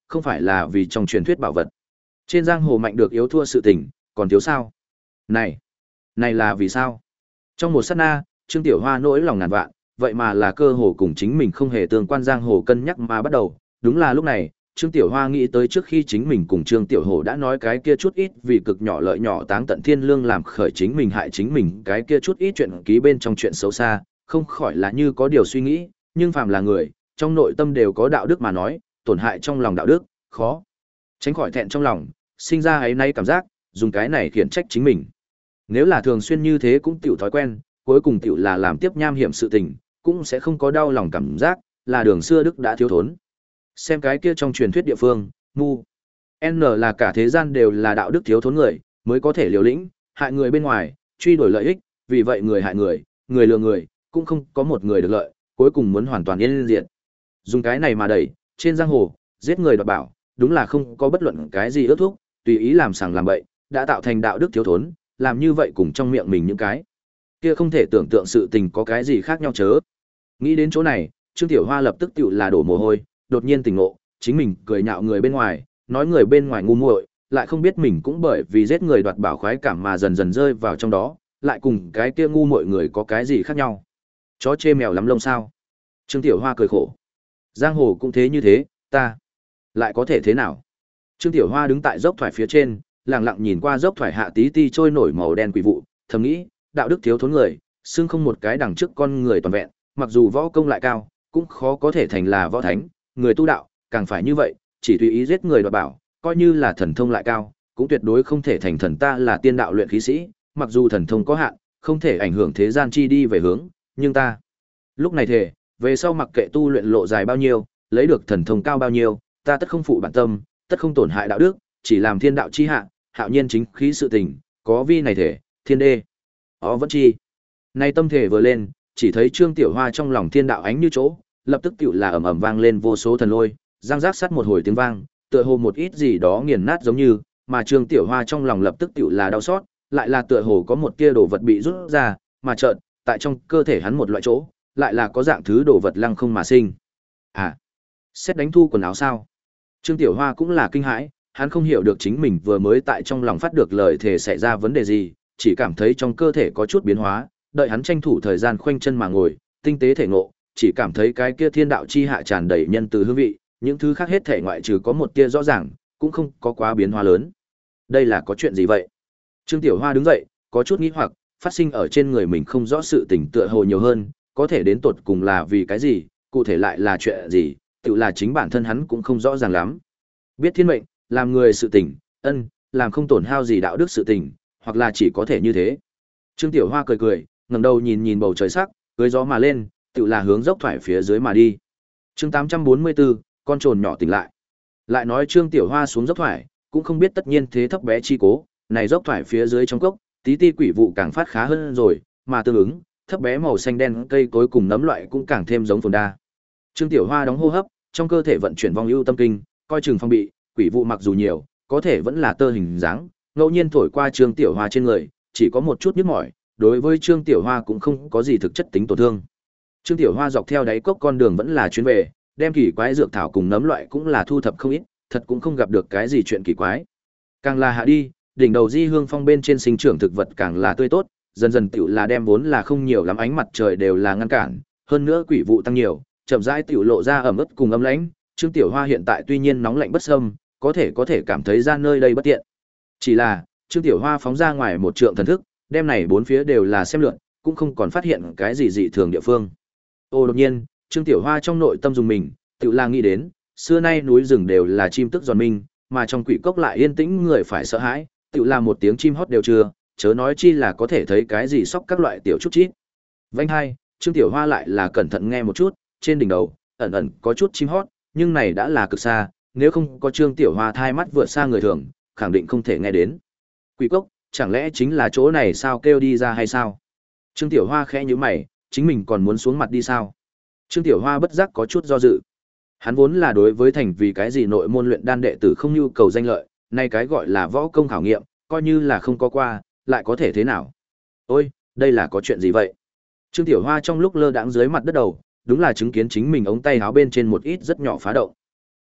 không phải là vì trong truyền thuyết bảo vật. Trên giang hồ mạnh được yếu thua sự tình, còn thiếu sao? Này, này là vì sao? Trong một sát na, Trương Tiểu Hoa nỗi lòng ngàn vạn, vậy mà là cơ hồ cùng chính mình không hề tương quan giang hồ cân nhắc mà bắt đầu. Đúng là lúc này, Trương Tiểu Hoa nghĩ tới trước khi chính mình cùng Trương Tiểu Hổ đã nói cái kia chút ít vì cực nhỏ lợi nhỏ táng tận thiên lương làm khởi chính mình hại chính mình cái kia chút ít chuyện ký bên trong chuyện xấu xa, không khỏi là như có điều suy nghĩ, nhưng phàm là người, trong nội tâm đều có đạo đức mà nói, tổn hại trong lòng đạo đức, khó tránh khỏi thẹn trong lòng, sinh ra ấy nay cảm giác, dùng cái này khiển trách chính mình. Nếu là thường xuyên như thế cũng tiểu thói quen, cuối cùng tiểu là làm tiếp nham hiểm sự tình, cũng sẽ không có đau lòng cảm giác, là đường xưa đức đã thiếu thốn. Xem cái kia trong truyền thuyết địa phương, ngu. N là cả thế gian đều là đạo đức thiếu thốn người, mới có thể liều lĩnh, hại người bên ngoài, truy đuổi lợi ích, vì vậy người hại người, người lừa người, cũng không có một người được lợi, cuối cùng muốn hoàn toàn yên diệt. Dùng cái này mà đẩy, trên giang hồ, giết người đoạt bảo, đúng là không có bất luận cái gì ước thúc, tùy ý làm sằng làm bậy, đã tạo thành đạo đức thiếu thốn, làm như vậy cùng trong miệng mình những cái kia không thể tưởng tượng sự tình có cái gì khác nhau chớ. Nghĩ đến chỗ này, Trương Tiểu Hoa lập tức tiểu là đổ mồ hôi, đột nhiên tỉnh ngộ, chính mình cười nhạo người bên ngoài, nói người bên ngoài ngu muội, lại không biết mình cũng bởi vì giết người đoạt bảo khoái cảm mà dần dần rơi vào trong đó, lại cùng cái kia ngu muội người có cái gì khác nhau. Chó chê mèo lắm lông sao? Trương Tiểu Hoa cười khổ. Giang hồ cũng thế như thế, ta lại có thể thế nào? Trương Tiểu Hoa đứng tại dốc thoải phía trên, lặng lặng nhìn qua dốc thoải hạ tí ti trôi nổi màu đen quỷ vụ, thầm nghĩ, đạo đức thiếu thốn người, xương không một cái đằng trước con người toàn vẹn, mặc dù võ công lại cao, cũng khó có thể thành là võ thánh, người tu đạo, càng phải như vậy, chỉ tùy ý giết người đoạt bảo, coi như là thần thông lại cao, cũng tuyệt đối không thể thành thần ta là tiên đạo luyện khí sĩ, mặc dù thần thông có hạn, không thể ảnh hưởng thế gian chi đi về hướng, nhưng ta, lúc này thể, về sau mặc kệ tu luyện lộ dài bao nhiêu, lấy được thần thông cao bao nhiêu, ta tất không phụ bản tâm, tất không tổn hại đạo đức, chỉ làm thiên đạo chi hạ, hạo nhiên chính khí sự tình, có vi này thể, thiên đê. Ó vẫn chi. Nay tâm thể vừa lên, chỉ thấy Trương Tiểu Hoa trong lòng thiên đạo ánh như chỗ, lập tức tiểu là ầm ầm vang lên vô số thần lôi, giang giác sắt một hồi tiếng vang, tựa hồ một ít gì đó nghiền nát giống như, mà Trương Tiểu Hoa trong lòng lập tức tiểu là đau xót, lại là tựa hồ có một tia đồ vật bị rút ra, mà chợt, tại trong cơ thể hắn một loại chỗ, lại là có dạng thứ đồ vật lăng không mà sinh. À, xét đánh thu quần áo sao? Trương Tiểu Hoa cũng là kinh hãi, hắn không hiểu được chính mình vừa mới tại trong lòng phát được lời thề xảy ra vấn đề gì, chỉ cảm thấy trong cơ thể có chút biến hóa, đợi hắn tranh thủ thời gian khoanh chân mà ngồi, tinh tế thể ngộ, chỉ cảm thấy cái kia thiên đạo chi hạ tràn đầy nhân từ hương vị, những thứ khác hết thể ngoại trừ có một tia rõ ràng, cũng không có quá biến hóa lớn. Đây là có chuyện gì vậy? Trương Tiểu Hoa đứng dậy, có chút nghi hoặc, phát sinh ở trên người mình không rõ sự tình tựa hồ nhiều hơn, có thể đến tột cùng là vì cái gì, cụ thể lại là chuyện gì, tự là chính bản thân hắn cũng không rõ ràng lắm. Biết thiên mệnh, làm người sự tình, ân, làm không tổn hao gì đạo đức sự tình, hoặc là chỉ có thể như thế. Trương Tiểu Hoa cười cười, ngẩng đầu nhìn nhìn bầu trời sắc, cưỡi gió mà lên, tự là hướng dốc thoải phía dưới mà đi. Chương tám trăm bốn mươi tư, con trồn nhỏ tỉnh lại. Lại nói Trương Tiểu Hoa xuống dốc thoải, cũng không biết tất nhiên thế thấp bé chi cố, này dốc thoải phía dưới trong cốc, tí ti quỷ vụ càng phát khá hơn rồi, mà tương ứng, thấp bé màu xanh đen cây cối cùng nấm loại cũng càng thêm giống phồn đa. Trương Tiểu Hoa đóng hô hấp, trong cơ thể vận chuyển vong ưu tâm kinh, coi chừng phong bị, quỷ vụ mặc dù nhiều, có thể vẫn là tơ hình dáng, ngẫu nhiên thổi qua Trương Tiểu Hoa trên người, chỉ có một chút nhức mỏi, đối với Trương Tiểu Hoa cũng không có gì thực chất tính tổn thương. Trương Tiểu Hoa dọc theo đáy cốc con đường vẫn là chuyến về, đem kỳ quái dược thảo cùng nấm loại cũng là thu thập không ít, thật cũng không gặp được cái gì chuyện kỳ quái. Càng là hạ đi, đỉnh đầu Di Hương Phong bên trên sinh trưởng thực vật càng là tươi tốt, dần dần tiểu là đem vốn là không nhiều lắm ánh mặt trời đều là ngăn cản, hơn nữa quỷ vụ tăng nhiều, chậm rãi tiểu lộ ra ẩm ướt cùng âm lãnh, Trương Tiểu Hoa hiện tại tuy nhiên nóng lạnh bất xâm, có thể có thể cảm thấy ra nơi đây bất tiện. Chỉ là, Trương Tiểu Hoa phóng ra ngoài một trượng thần thức, đem này bốn phía đều là xem lượn, cũng không còn phát hiện cái gì dị thường địa phương. Ô đột nhiên, Trương Tiểu Hoa trong nội tâm dùng mình, tự là nghĩ đến, xưa nay núi rừng đều là chim tức giòn minh, mà trong quỷ cốc lại yên tĩnh người phải sợ hãi, tự là một tiếng chim hót đều chưa, chớ nói chi là có thể thấy cái gì sóc các loại tiểu chút chít. Vành hai, Trương Tiểu Hoa lại là cẩn thận nghe một chút, trên đỉnh đầu, ẩn ẩn có chút chim hót, nhưng này đã là cực xa, nếu không có Trương Tiểu Hoa thai mắt vượt xa người thường, khẳng định không thể nghe đến. Quỷ cốc, chẳng lẽ chính là chỗ này sao kêu đi ra hay sao? Trương Tiểu Hoa khẽ nhíu mày, chính mình còn muốn xuống mặt đi sao? Trương Tiểu Hoa bất giác có chút do dự. Hắn vốn là đối với thành vì cái gì nội môn luyện đan đệ tử không nhu cầu danh lợi, nay cái gọi là võ công khảo nghiệm, coi như là không có qua, lại có thể thế nào? Ôi, đây là có chuyện gì vậy? Trương Tiểu Hoa trong lúc lơ đãng dưới mặt đất đầu, đúng là chứng kiến chính mình ống tay áo bên trên một ít rất nhỏ phá động.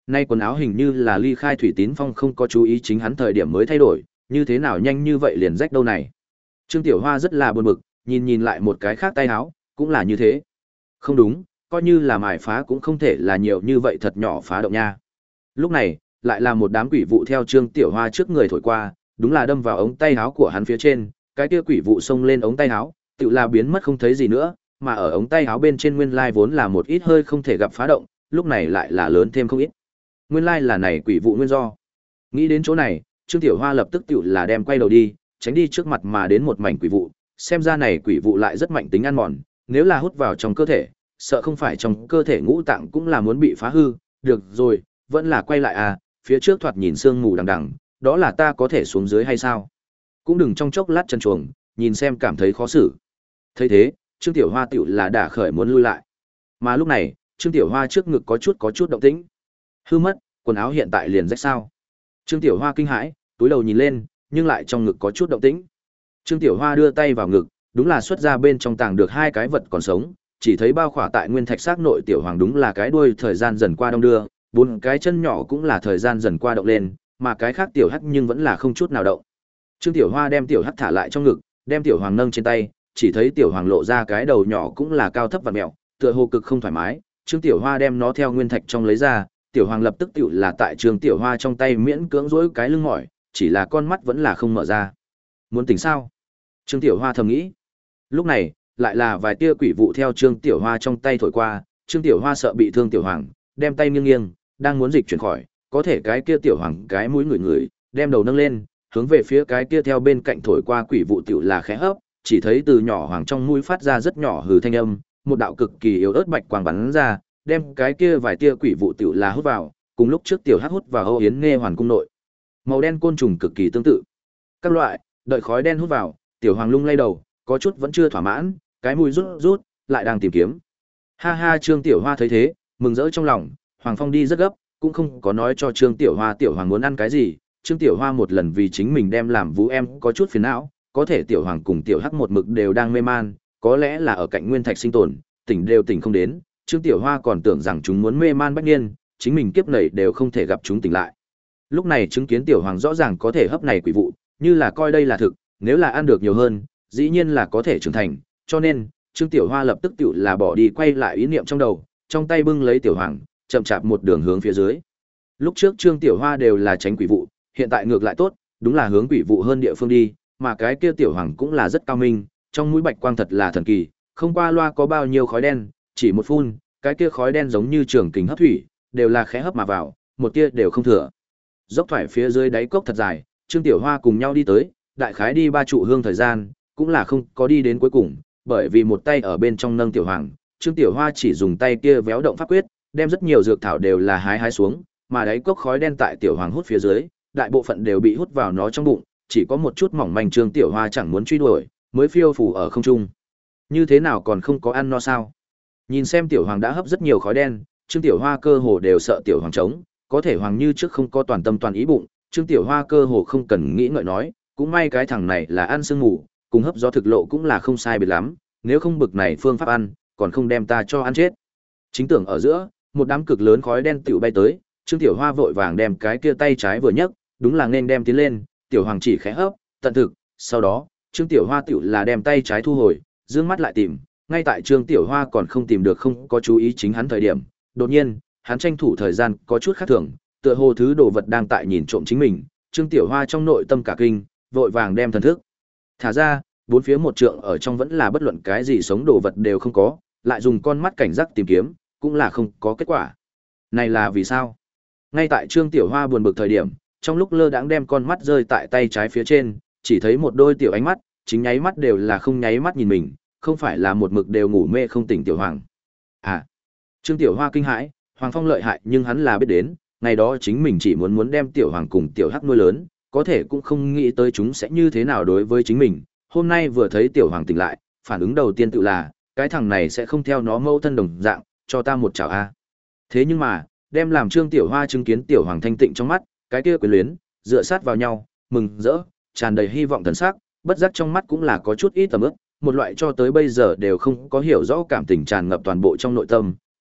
Nay quần áo hình như là ly khai Thủy Tín Phong không có chú ý chính hắn thời điểm mới thay đổi, như thế nào nhanh như vậy liền rách đâu này. Trương Tiểu Hoa rất là buồn bực, nhìn nhìn lại một cái khác tay áo, cũng là như thế. Không đúng, coi như là mài phá cũng không thể là nhiều như vậy thật nhỏ phá động nha. Lúc này, lại là một đám quỷ vụ theo Trương Tiểu Hoa trước người thổi qua, đúng là đâm vào ống tay áo của hắn phía trên, cái kia quỷ vụ xông lên ống tay áo, tự là biến mất không thấy gì nữa, mà ở ống tay áo bên trên nguyên lai vốn là một ít hơi không thể gặp phá động, lúc này lại là lớn thêm không ít. Nguyên lai là này quỷ vụ nguyên do. Nghĩ đến chỗ này, Trương Tiểu Hoa lập tức tự là đem quay đầu đi, tránh đi trước mặt mà đến một mảnh quỷ vụ, xem ra này quỷ vụ lại rất mạnh tính ăn mòn, nếu là hút vào trong cơ thể, sợ không phải trong cơ thể ngũ tạng cũng là muốn bị phá hư, được rồi, vẫn là quay lại à, phía trước thoạt nhìn sương mù đằng đằng, đó là ta có thể xuống dưới hay sao? Cũng đừng trong chốc lát chân chuồng, nhìn xem cảm thấy khó xử. Thấy thế, Trương Tiểu Hoa tiểu là đả khởi muốn lui lại. Mà lúc này, Trương Tiểu Hoa trước ngực có chút có chút động tĩnh. Hư mất, quần áo hiện tại liền rách sao? Trương Tiểu Hoa kinh hãi, túi đầu nhìn lên, nhưng lại trong ngực có chút động tĩnh. Trương Tiểu Hoa đưa tay vào ngực, đúng là xuất ra bên trong tàng được hai cái vật còn sống, chỉ thấy bao khỏa tại nguyên thạch xác nội tiểu hoàng đúng là cái đuôi thời gian dần qua đông đưa, bốn cái chân nhỏ cũng là thời gian dần qua động lên, mà cái khác tiểu hắc nhưng vẫn là không chút nào động. Trương Tiểu Hoa đem tiểu hắc thả lại trong ngực, đem tiểu hoàng nâng trên tay, chỉ thấy tiểu hoàng lộ ra cái đầu nhỏ cũng là cao thấp và mèo, tựa hồ cực không thoải mái. Trương Tiểu Hoa đem nó theo nguyên thạch trong lấy ra, tiểu hoàng lập tức tiểu là tại Trương Tiểu Hoa trong tay miễn cưỡng duỗi cái lưng mỏi, chỉ là con mắt vẫn là không mở ra. Muốn tỉnh sao? Trương Tiểu Hoa thầm nghĩ. Lúc này, lại là vài tia quỷ vụ theo Trương Tiểu Hoa trong tay thổi qua, Trương Tiểu Hoa sợ bị thương tiểu hoàng, đem tay nghiêng nghiêng, đang muốn dịch chuyển khỏi, có thể cái kia tiểu hoàng cái mũi ngửi ngửi, đem đầu nâng lên, hướng về phía cái kia theo bên cạnh thổi qua quỷ vụ tiểu là khẽ hấp, chỉ thấy từ nhỏ hoàng trong mũi phát ra rất nhỏ hừ thanh âm, một đạo cực kỳ yếu ớt bạch quang bắn ra, đem cái kia vài tia quỷ vụ tiểu là hút vào, cùng lúc trước tiểu hắc hút vào Âu Yến Nghe Hoàn cung nội. Màu đen côn trùng cực kỳ tương tự. Các loại, đợi khói đen hút vào, tiểu hoàng lung lay đầu, có chút vẫn chưa thỏa mãn, cái mũi rút rút, lại đang tìm kiếm. Ha ha, Trương Tiểu Hoa thấy thế, mừng rỡ trong lòng, Hoàng Phong đi rất gấp, cũng không có nói cho Trương Tiểu Hoa tiểu hoàng muốn ăn cái gì. Trương Tiểu Hoa một lần vì chính mình đem làm vũ em có chút phiền não, có thể tiểu hoàng cùng tiểu hắc một mực đều đang mê man, có lẽ là ở cạnh nguyên thạch sinh tồn, tỉnh đều tỉnh không đến. Trương Tiểu Hoa còn tưởng rằng chúng muốn mê man bách niên, chính mình kiếp này đều không thể gặp chúng tỉnh lại. Lúc này chứng kiến tiểu hoàng rõ ràng có thể hấp này quỷ vụ, như là coi đây là thực, nếu là ăn được nhiều hơn, dĩ nhiên là có thể trưởng thành, cho nên Trương Tiểu Hoa lập tức tiểu là bỏ đi quay lại ý niệm trong đầu, trong tay bưng lấy tiểu hoàng, chậm chạp một đường hướng phía dưới. Lúc trước Trương Tiểu Hoa đều là tránh quỷ vụ, hiện tại ngược lại tốt, đúng là hướng quỷ vụ hơn địa phương đi, mà cái kia tiểu hoàng cũng là rất cao minh, trong mũi bạch quang thật là thần kỳ, không qua loa có bao nhiêu khói đen, chỉ một phun, cái kia khói đen giống như trường kình hấp thủy, đều là khẽ hấp mà vào, một tia đều không thừa. Dốc thoải phía dưới đáy cốc thật dài, Trương Tiểu Hoa cùng nhau đi tới, đại khái đi ba trụ hương thời gian, cũng là không có đi đến cuối cùng, bởi vì một tay ở bên trong nâng tiểu hoàng, Trương Tiểu Hoa chỉ dùng tay kia véo động pháp quyết, đem rất nhiều dược thảo đều là hái hái xuống, mà đáy cốc khói đen tại tiểu hoàng hút phía dưới, đại bộ phận đều bị hút vào nó trong bụng, chỉ có một chút mỏng manh Trương Tiểu Hoa chẳng muốn truy đuổi, mới phiêu phù ở không trung. Như thế nào còn không có ăn no sao? Nhìn xem tiểu hoàng đã hấp rất nhiều khói đen, Trương Tiểu Hoa cơ hồ đều sợ tiểu hoàng trống, có thể hoàng như trước không có toàn tâm toàn ý bụng, Trương Tiểu Hoa cơ hồ không cần nghĩ ngợi nói, cũng may cái thằng này là ăn sương ngủ, cùng hấp gió thực lộ cũng là không sai biệt lắm, nếu không bực này phương pháp ăn, còn không đem ta cho ăn chết. Chính tưởng ở giữa, một đám cực lớn khói đen tiểu bay tới, Trương Tiểu Hoa vội vàng đem cái kia tay trái vừa nhấc, đúng là nên đem tiến lên, tiểu hoàng chỉ khẽ hấp, tận thực, sau đó, Trương Tiểu Hoa tiểu là đem tay trái thu hồi, dương mắt lại tìm, ngay tại Trương Tiểu Hoa còn không tìm được không có chú ý chính hắn thời điểm, đột nhiên, hắn tranh thủ thời gian có chút khác thường, tựa hồ thứ đồ vật đang tại nhìn trộm chính mình, Trương Tiểu Hoa trong nội tâm cả kinh, vội vàng đem thần thức thả ra, bốn phía một trượng ở trong vẫn là bất luận cái gì sống đồ vật đều không có, lại dùng con mắt cảnh giác tìm kiếm, cũng là không có kết quả. Này là vì sao? Ngay tại Trương Tiểu Hoa buồn bực thời điểm, trong lúc lơ đãng đem con mắt rơi tại tay trái phía trên, chỉ thấy một đôi tiểu ánh mắt, chính nháy mắt đều là không nháy mắt nhìn mình, không phải là một mực đều ngủ mê không tỉnh tiểu hoàng. À, Trương Tiểu Hoa kinh hãi, Hoàng Phong lợi hại nhưng hắn là biết đến, ngày đó chính mình chỉ muốn muốn đem tiểu hoàng cùng tiểu hắc nuôi lớn, có thể cũng không nghĩ tới chúng sẽ như thế nào đối với chính mình. Hôm nay vừa thấy tiểu hoàng tỉnh lại, phản ứng đầu tiên tự là, cái thằng này sẽ không theo nó mâu thân đồng dạng, cho ta một chảo a. Thế nhưng mà, đem làm Trương Tiểu Hoa chứng kiến tiểu hoàng thanh tịnh trong mắt, cái kia quyến luyến, dựa sát vào nhau, mừng rỡ, tràn đầy hy vọng thần sắc, bất giác trong mắt cũng là có chút ít tầm ướp, một loại cho tới bây giờ đều không có hiểu rõ cảm tình tràn ngập toàn bộ trong nội tâm,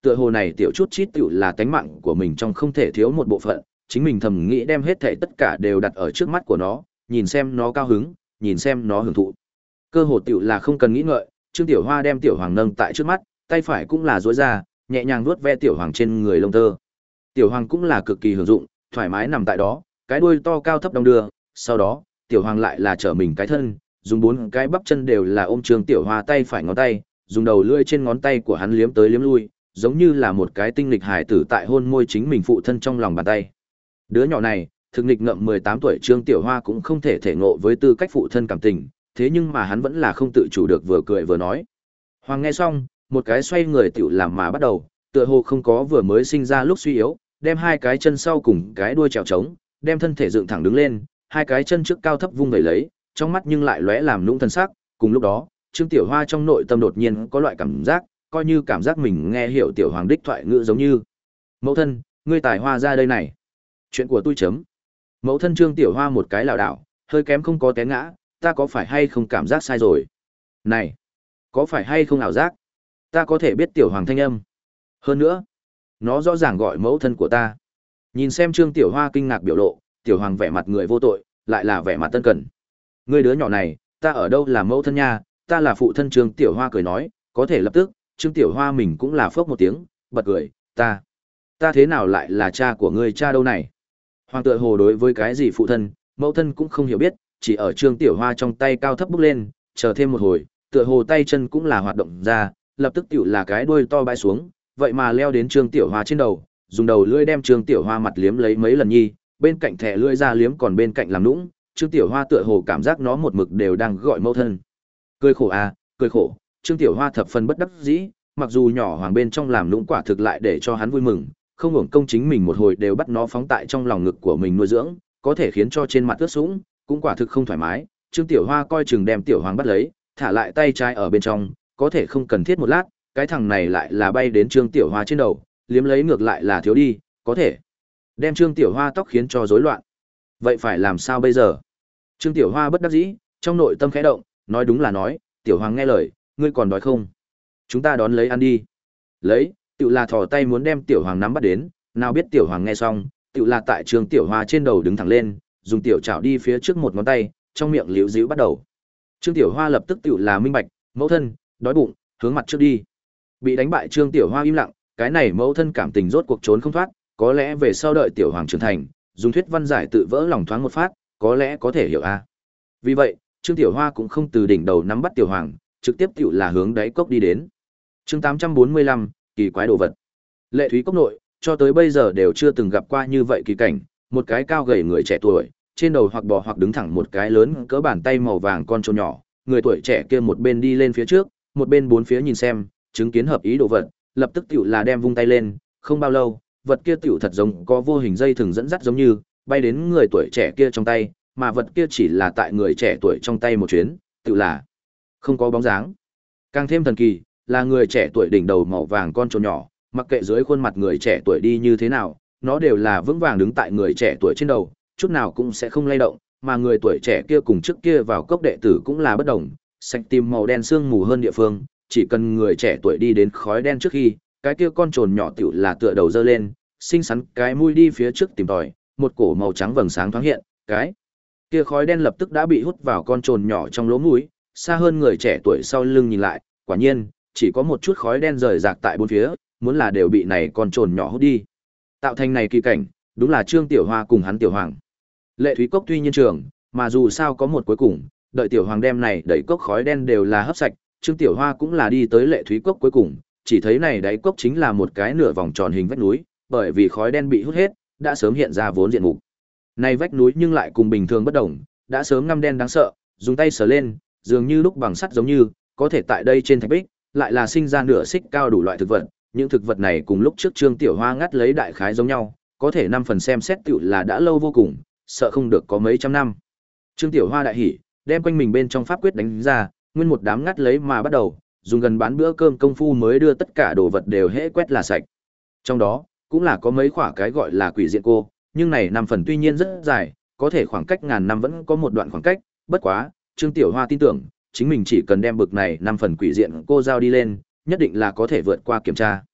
Tựa hồ này tiểu chút chít tiểu là tánh mạng của mình trong không thể thiếu một bộ phận, chính mình thầm nghĩ đem hết thảy tất cả đều đặt ở trước mắt của nó, nhìn xem nó cao hứng, nhìn xem nó hưởng thụ. Cơ hồ tiểu là không cần nghĩ ngợi, Trương Tiểu Hoa đem Tiểu Hoàng nâng tại trước mắt, tay phải cũng là duỗi ra, nhẹ nhàng vuốt ve Tiểu Hoàng trên người lông tơ. Tiểu Hoàng cũng là cực kỳ hưởng dụng, thoải mái nằm tại đó, cái đuôi to cao thấp đong đưa, sau đó, Tiểu Hoàng lại là trở mình cái thân, dùng bốn cái bắp chân đều là ôm Trương Tiểu Hoa tay phải ngón tay, dùng đầu lưỡi trên ngón tay của hắn liếm tới liếm lui, giống như là một cái tinh nghịch hải tử tại hôn môi chính mình phụ thân trong lòng bàn tay. Đứa nhỏ này, thực nghịch ngợm mười tám tuổi Trương Tiểu Hoa cũng không thể thể ngộ với tư cách phụ thân cảm tình, thế nhưng mà hắn vẫn là không tự chủ được vừa cười vừa nói. Hoàng nghe xong, một cái xoay người tiểu làm mà bắt đầu, tựa hồ không có vừa mới sinh ra lúc suy yếu, đem hai cái chân sau cùng cái đuôi trèo trống, đem thân thể dựng thẳng đứng lên, hai cái chân trước cao thấp vung vẩy lấy, trong mắt nhưng lại lóe làm nũng thần sắc, cùng lúc đó, Trương Tiểu Hoa trong nội tâm đột nhiên có loại cảm giác, coi như cảm giác mình nghe hiểu Tiểu Hoàng đích thoại ngữ giống như. Mẫu thân, ngươi tài hoa ra đây này. Chuyện của tôi chấm. Mẫu thân Trương Tiểu Hoa một cái lảo đảo, hơi kém không có té ngã, ta có phải hay không cảm giác sai rồi? Này, có phải hay không ảo giác? Ta có thể biết Tiểu Hoàng thanh âm. Hơn nữa, nó rõ ràng gọi mẫu thân của ta. Nhìn xem Trương Tiểu Hoa kinh ngạc biểu lộ, Tiểu Hoàng vẻ mặt người vô tội, lại là vẻ mặt tân cẩn. Ngươi đứa nhỏ này, ta ở đâu là mẫu thân nha, ta là phụ thân. Trương Tiểu Hoa cười nói, có thể lập tức, Trương Tiểu Hoa mình cũng là phốc một tiếng, bật cười, ta, ta thế nào lại là cha của ngươi cha đâu này? Hoàng tựa hồ đối với cái gì phụ thân, mẫu thân cũng không hiểu biết, chỉ ở Trương Tiểu Hoa trong tay cao thấp bước lên, chờ thêm một hồi, tựa hồ tay chân cũng là hoạt động ra, lập tức tiểu là cái đuôi to bãi xuống, vậy mà leo đến Trương Tiểu Hoa trên đầu, dùng đầu lưỡi đem Trương Tiểu Hoa mặt liếm lấy mấy lần nhi, bên cạnh thẻ lưỡi ra liếm còn bên cạnh làm nũng, Trương Tiểu Hoa tựa hồ cảm giác nó một mực đều đang gọi mẫu thân. Cười khổ à, cười khổ, Trương Tiểu Hoa thập phần bất đắc dĩ, mặc dù nhỏ Hoàng bên trong làm nũng quả thực lại để cho hắn vui mừng, không hưởng công chính mình một hồi đều bắt nó phóng tại trong lòng ngực của mình nuôi dưỡng, có thể khiến cho trên mặt ướt sũng, cũng quả thực không thoải mái. Trương Tiểu Hoa coi chừng đem Tiểu Hoàng bắt lấy, thả lại tay trái ở bên trong, có thể không cần thiết một lát, cái thằng này lại là bay đến Trương Tiểu Hoa trên đầu, liếm lấy ngược lại là thiếu đi, có thể đem Trương Tiểu Hoa tóc khiến cho rối loạn. Vậy phải làm sao bây giờ? Trương Tiểu Hoa bất đắc dĩ, trong nội tâm khẽ động, nói đúng là nói, Tiểu Hoàng nghe lời, ngươi còn đói không? Chúng ta đón lấy ăn đi. Lấy, Tiểu là thò tay muốn đem Tiểu Hoàng nắm bắt đến, nào biết Tiểu Hoàng nghe xong, Tiểu là tại Trương Tiểu Hoa trên đầu đứng thẳng lên, dùng tiểu chảo đi phía trước một ngón tay, trong miệng liễu díu bắt đầu. Trương Tiểu Hoa lập tức Tiểu là minh bạch, mẫu thân, đói bụng, hướng mặt trước đi. Bị đánh bại Trương Tiểu Hoa im lặng, cái này mẫu thân cảm tình rốt cuộc trốn không thoát, có lẽ về sau đợi Tiểu Hoàng trưởng thành, dùng thuyết văn giải tự vỡ lòng thoáng một phát, có lẽ có thể hiểu a. Vì vậy, Trương Tiểu Hoa cũng không từ đỉnh đầu nắm bắt Tiểu Hoàng, trực tiếp Tiểu là hướng đáy cốc đi đến. Chương tám trăm bốn mươi lăm, kỳ quái đồ vật. Lệ Thúy cốc nội, cho tới bây giờ đều chưa từng gặp qua như vậy kỳ cảnh, một cái cao gầy người trẻ tuổi, trên đầu hoặc bò hoặc đứng thẳng một cái lớn cỡ bàn tay màu vàng con trâu nhỏ, người tuổi trẻ kia một bên đi lên phía trước, một bên bốn phía nhìn xem, chứng kiến hợp ý đồ vật, lập tức tiểu là đem vung tay lên, không bao lâu, vật kia tiểu thật giống có vô hình dây thừng dẫn dắt giống như, bay đến người tuổi trẻ kia trong tay, mà vật kia chỉ là tại người trẻ tuổi trong tay một chuyến, tiểu là không có bóng dáng. Càng thêm thần kỳ, là người trẻ tuổi đỉnh đầu màu vàng con trâu nhỏ, mặc kệ dưới khuôn mặt người trẻ tuổi đi như thế nào, nó đều là vững vàng đứng tại người trẻ tuổi trên đầu, chút nào cũng sẽ không lay động, mà người tuổi trẻ kia cùng trước kia vào cốc đệ tử cũng là bất đồng, sạch tìm màu đen sương mù hơn địa phương, chỉ cần người trẻ tuổi đi đến khói đen trước khi, cái kia con trồn nhỏ tiểu là tựa đầu dơ lên, xinh xắn cái mũi đi phía trước tìm tòi, một cổ màu trắng vầng sáng thoáng hiện, cái kia khói đen lập tức đã bị hút vào con trồn nhỏ trong lỗ mũi, xa hơn người trẻ tuổi sau lưng nhìn lại, quả nhiên, chỉ có một chút khói đen rời rạc tại bốn phía, muốn là đều bị này con trồn nhỏ hút đi. Tạo thành này kỳ cảnh, đúng là Trương Tiểu Hoa cùng hắn Tiểu Hoàng. Lệ Thúy cốc tuy nhiên trường, mà dù sao có một cuối cùng, đợi Tiểu Hoàng đem này đẩy cốc khói đen đều là hấp sạch, Trương Tiểu Hoa cũng là đi tới Lệ Thúy cốc cuối cùng, chỉ thấy này đáy cốc chính là một cái nửa vòng tròn hình vách núi, bởi vì khói đen bị hút hết, đã sớm hiện ra vốn diện mục. Này vách núi nhưng lại cùng bình thường bất đồng, đã sớm ngăm đen đáng sợ, dùng tay sờ lên, dường như lúc bằng sắt giống như, có thể tại đây trên thạch bích, lại là sinh ra nửa xích cao đủ loại thực vật, những thực vật này cùng lúc trước Trương Tiểu Hoa ngắt lấy đại khái giống nhau, có thể năm phần xem xét tựu là đã lâu vô cùng, sợ không được có mấy trăm năm. Trương Tiểu Hoa đại hỉ, đem quanh mình bên trong pháp quyết đánh ra, nguyên một đám ngắt lấy mà bắt đầu, dùng gần bán bữa cơm công phu mới đưa tất cả đồ vật đều hễ quét là sạch. Trong đó, cũng là có mấy khỏa cái gọi là quỷ diện cô, nhưng này năm phần tuy nhiên rất dài, có thể khoảng cách ngàn năm vẫn có một đoạn khoảng cách, bất quá, Trương Tiểu Hoa tin tưởng, chính mình chỉ cần đem bực này năm phần quỷ diện cô giao đi lên, nhất định là có thể vượt qua kiểm tra.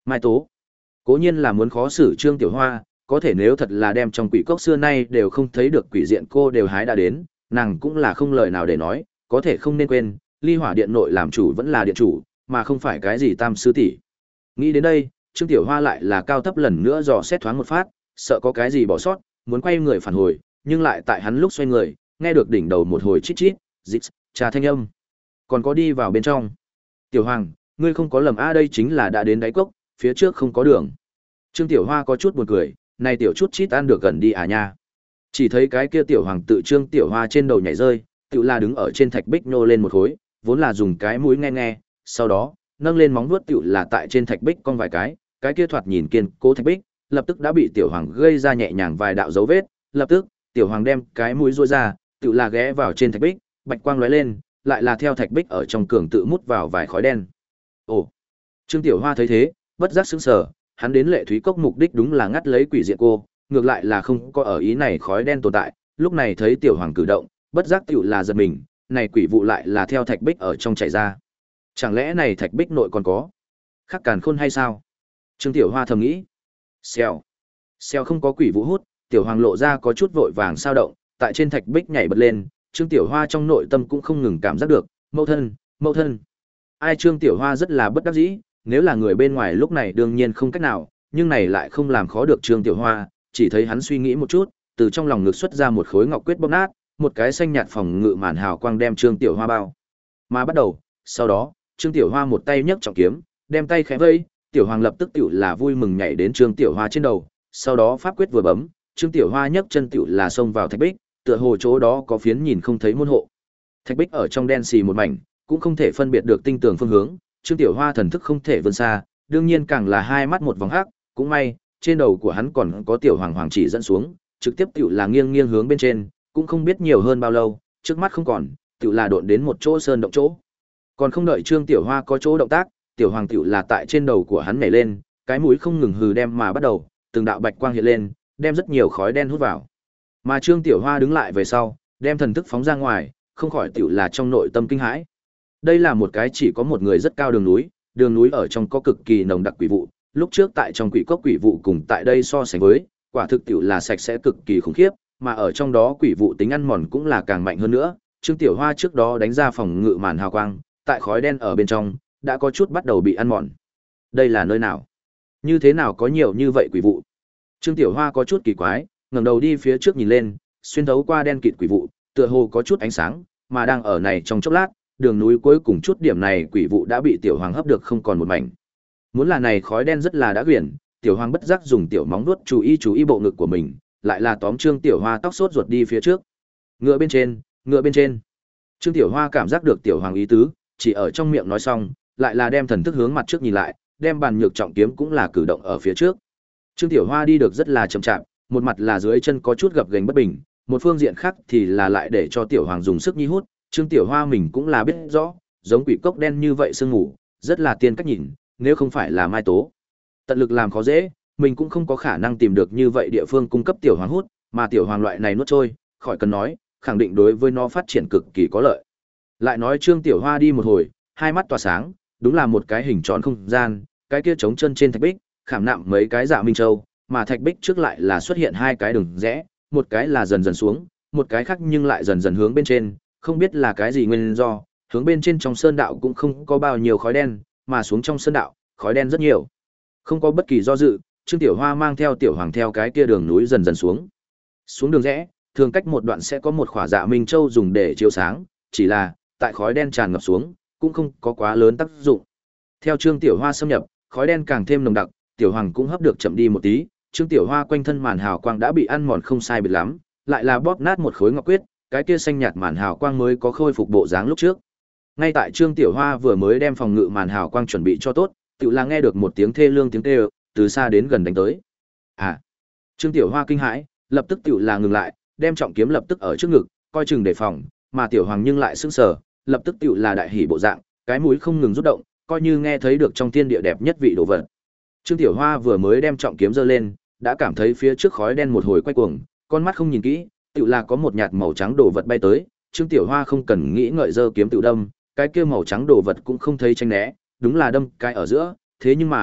Mai Tố, cố nhiên là muốn khó xử Trương Tiểu Hoa, có thể nếu thật là đem trong quỷ cốc xưa nay đều không thấy được quỷ diện cô đều hái đã đến, nàng cũng là không lời nào để nói, có thể không nên quên, Ly Hỏa Điện nội làm chủ vẫn là điện chủ, mà không phải cái gì tam sư tỷ. Nghĩ đến đây, Trương Tiểu Hoa lại là cao thấp lần nữa dò xét thoáng một phát, sợ có cái gì bỏ sót, muốn quay người phản hồi, nhưng lại tại hắn lúc xoay người, nghe được đỉnh đầu một hồi chít chít, rít, trà thanh âm. Còn có đi vào bên trong. Tiểu Hoàng, ngươi không có lầm a, đây chính là đã đến đáy cốc, phía trước không có đường. Trương Tiểu Hoa có chút buồn cười, này tiểu chút chít ăn được gần đi à nha. Chỉ thấy cái kia Tiểu Hoàng tự Trương Tiểu Hoa trên đầu nhảy rơi, tự là đứng ở trên thạch bích nô lên một khối, vốn là dùng cái mũi nghe nghe, sau đó, nâng lên móng vuốt tự là tại trên thạch bích con vài cái, cái kia thoạt nhìn kiên cố thạch bích, lập tức đã bị Tiểu Hoàng gây ra nhẹ nhàng vài đạo dấu vết, lập tức, Tiểu Hoàng đem cái mũi duỗi ra, tự là ghé vào trên thạch bích, bạch quang lóe lên, lại là theo thạch bích ở trong cường tự mút vào vài khói đen. Ồ. Trương Tiểu Hoa thấy thế, bất giác sững sờ, hắn đến Lệ Thúy Cốc mục đích đúng là ngắt lấy quỷ diện cô, ngược lại là không có ở ý này khói đen tồn tại, lúc này thấy Tiểu Hoàng cử động, bất giác tiểu là giật mình, này quỷ vụ lại là theo thạch bích ở trong chảy ra. Chẳng lẽ này thạch bích nội còn có khắc càn khôn hay sao? Trương Tiểu Hoa thầm nghĩ. Xèo. Xèo không có quỷ vụ hút, Tiểu Hoàng lộ ra có chút vội vàng sao động, tại trên thạch bích nhảy bật lên, Trương Tiểu Hoa trong nội tâm cũng không ngừng cảm giác được, mẫu thân, mẫu thân. Ai Trương Tiểu Hoa rất là bất đắc dĩ, nếu là người bên ngoài lúc này đương nhiên không cách nào, nhưng này lại không làm khó được Trương Tiểu Hoa, chỉ thấy hắn suy nghĩ một chút, từ trong lòng ngực xuất ra một khối ngọc quyết bóp nát, một cái xanh nhạt phòng ngự màn hào quang đem Trương Tiểu Hoa bao. Mà bắt đầu, sau đó, Trương Tiểu Hoa một tay nhấc trọng kiếm, đem tay khẽ vây, Tiểu Hoàng lập tức tiểu là vui mừng nhảy đến Trương Tiểu Hoa trên đầu, sau đó pháp quyết vừa bấm, Trương Tiểu Hoa nhấc chân tiểu là xông vào thạch bích, tựa hồ chỗ đó có phiến nhìn không thấy môn hộ. Thạch bích ở trong đen xì một mảnh, cũng không thể phân biệt được tinh tường phương hướng, Trương Tiểu Hoa thần thức không thể vươn xa, đương nhiên càng là hai mắt một vòng hắc, cũng may, trên đầu của hắn còn có Tiểu Hoàng Hoàng chỉ dẫn xuống, trực tiếp tiểu là nghiêng nghiêng hướng bên trên, cũng không biết nhiều hơn bao lâu, trước mắt không còn, tiểu là độn đến một chỗ sơn động chỗ. Còn không đợi Trương Tiểu Hoa có chỗ động tác, Tiểu Hoàng tiểu là tại trên đầu của hắn nhảy lên, cái mũi không ngừng hừ đem mà bắt đầu, từng đạo bạch quang hiện lên, đem rất nhiều khói đen hút vào. Mà Trương Tiểu Hoa đứng lại về sau, đem thần thức phóng ra ngoài, không khỏi tiểu là trong nội tâm kinh hãi. Đây là một cái chỉ có một người rất cao đường núi, đường núi ở trong có cực kỳ nồng đặc quỷ vụ, lúc trước tại trong quỷ cốc quỷ vụ cùng tại đây so sánh với, quả thực tiểu là sạch sẽ cực kỳ khủng khiếp, mà ở trong đó quỷ vụ tính ăn mòn cũng là càng mạnh hơn nữa. Trương Tiểu Hoa trước đó đánh ra phòng ngự màn hào quang, tại khói đen ở bên trong, đã có chút bắt đầu bị ăn mòn. Đây là nơi nào? Như thế nào có nhiều như vậy quỷ vụ? Trương Tiểu Hoa có chút kỳ quái, ngẩng đầu đi phía trước nhìn lên, xuyên thấu qua đen kịt quỷ vụ, tựa hồ có chút ánh sáng, mà đang ở này trong chốc lát, đường núi cuối cùng chút điểm này quỷ vụ đã bị Tiểu Hoàng hấp được không còn một mảnh. Muốn là này khói đen rất là đã quyển, Tiểu Hoàng bất giác dùng tiểu móng vuốt chú ý chú ý bộ ngực của mình, lại là tóm Trương Tiểu Hoa tóc sốt ruột đi phía trước. Ngựa bên trên, ngựa bên trên. Trương Tiểu Hoa cảm giác được Tiểu Hoàng ý tứ, chỉ ở trong miệng nói xong, lại là đem thần thức hướng mặt trước nhìn lại, đem bàn nhược trọng kiếm cũng là cử động ở phía trước. Trương Tiểu Hoa đi được rất là chậm chạp, một mặt là dưới chân có chút gập ghềnh bất bình, một phương diện khác thì là lại để cho Tiểu Hoàng dùng sức nhi hút, Trương Tiểu Hoa mình cũng là biết rõ, giống quỷ cốc đen như vậy sương ngủ, rất là tiên cách nhìn, nếu không phải là Mai Tố tận lực làm khó dễ, mình cũng không có khả năng tìm được như vậy địa phương cung cấp Tiểu Hoàng hút, mà Tiểu Hoàng loại này nuốt trôi, khỏi cần nói, khẳng định đối với nó phát triển cực kỳ có lợi. Lại nói Trương Tiểu Hoa đi một hồi, hai mắt tỏa sáng, đúng là một cái hình tròn không gian, cái kia trống chân trên thạch bích, khảm nạm mấy cái dạ minh châu, mà thạch bích trước lại là xuất hiện hai cái đường rẽ, một cái là dần dần xuống, một cái khác nhưng lại dần dần hướng bên trên, không biết là cái gì nguyên do, hướng bên trên trong sơn đạo cũng không có bao nhiêu khói đen, mà xuống trong sơn đạo, khói đen rất nhiều. Không có bất kỳ do dự, Trương Tiểu Hoa mang theo Tiểu Hoàng theo cái kia đường núi dần dần xuống. Xuống đường rẽ, thường cách một đoạn sẽ có một khỏa dạ minh châu dùng để chiếu sáng, chỉ là tại khói đen tràn ngập xuống, cũng không có quá lớn tác dụng. Theo Trương Tiểu Hoa xâm nhập, khói đen càng thêm nồng đặc, Tiểu Hoàng cũng hấp được chậm đi một tí, Trương Tiểu Hoa quanh thân màn hào quang đã bị ăn mòn không sai biệt lắm, lại là bóp nát một khối ngọc quyết, cái kia xanh nhạt màn hào quang mới có khôi phục bộ dáng lúc trước. Ngay tại Trương Tiểu Hoa vừa mới đem phòng ngự màn hào quang chuẩn bị cho tốt, tự là nghe được một tiếng thê lương tiếng kêu, từ xa đến gần đánh tới. À! Trương Tiểu Hoa kinh hãi, lập tức tự là ngừng lại, đem trọng kiếm lập tức ở trước ngực, coi chừng đề phòng, mà Tiểu Hoàng nhưng lại sững sờ, lập tức tự là đại hỉ bộ dạng, cái mũi không ngừng rút động, coi như nghe thấy được trong thiên địa đẹp nhất vị đồ vật. Trương Tiểu Hoa vừa mới đem trọng kiếm giơ lên, đã cảm thấy phía trước khói đen một hồi quay cuồng, con mắt không nhìn kỹ, tự là có một nhạt màu trắng đồ vật bay tới, Trương Tiểu Hoa không cần nghĩ ngợi giơ kiếm tự đâm, cái kia màu trắng đồ vật cũng không thấy tránh né, đúng là đâm cái ở giữa, thế nhưng mà,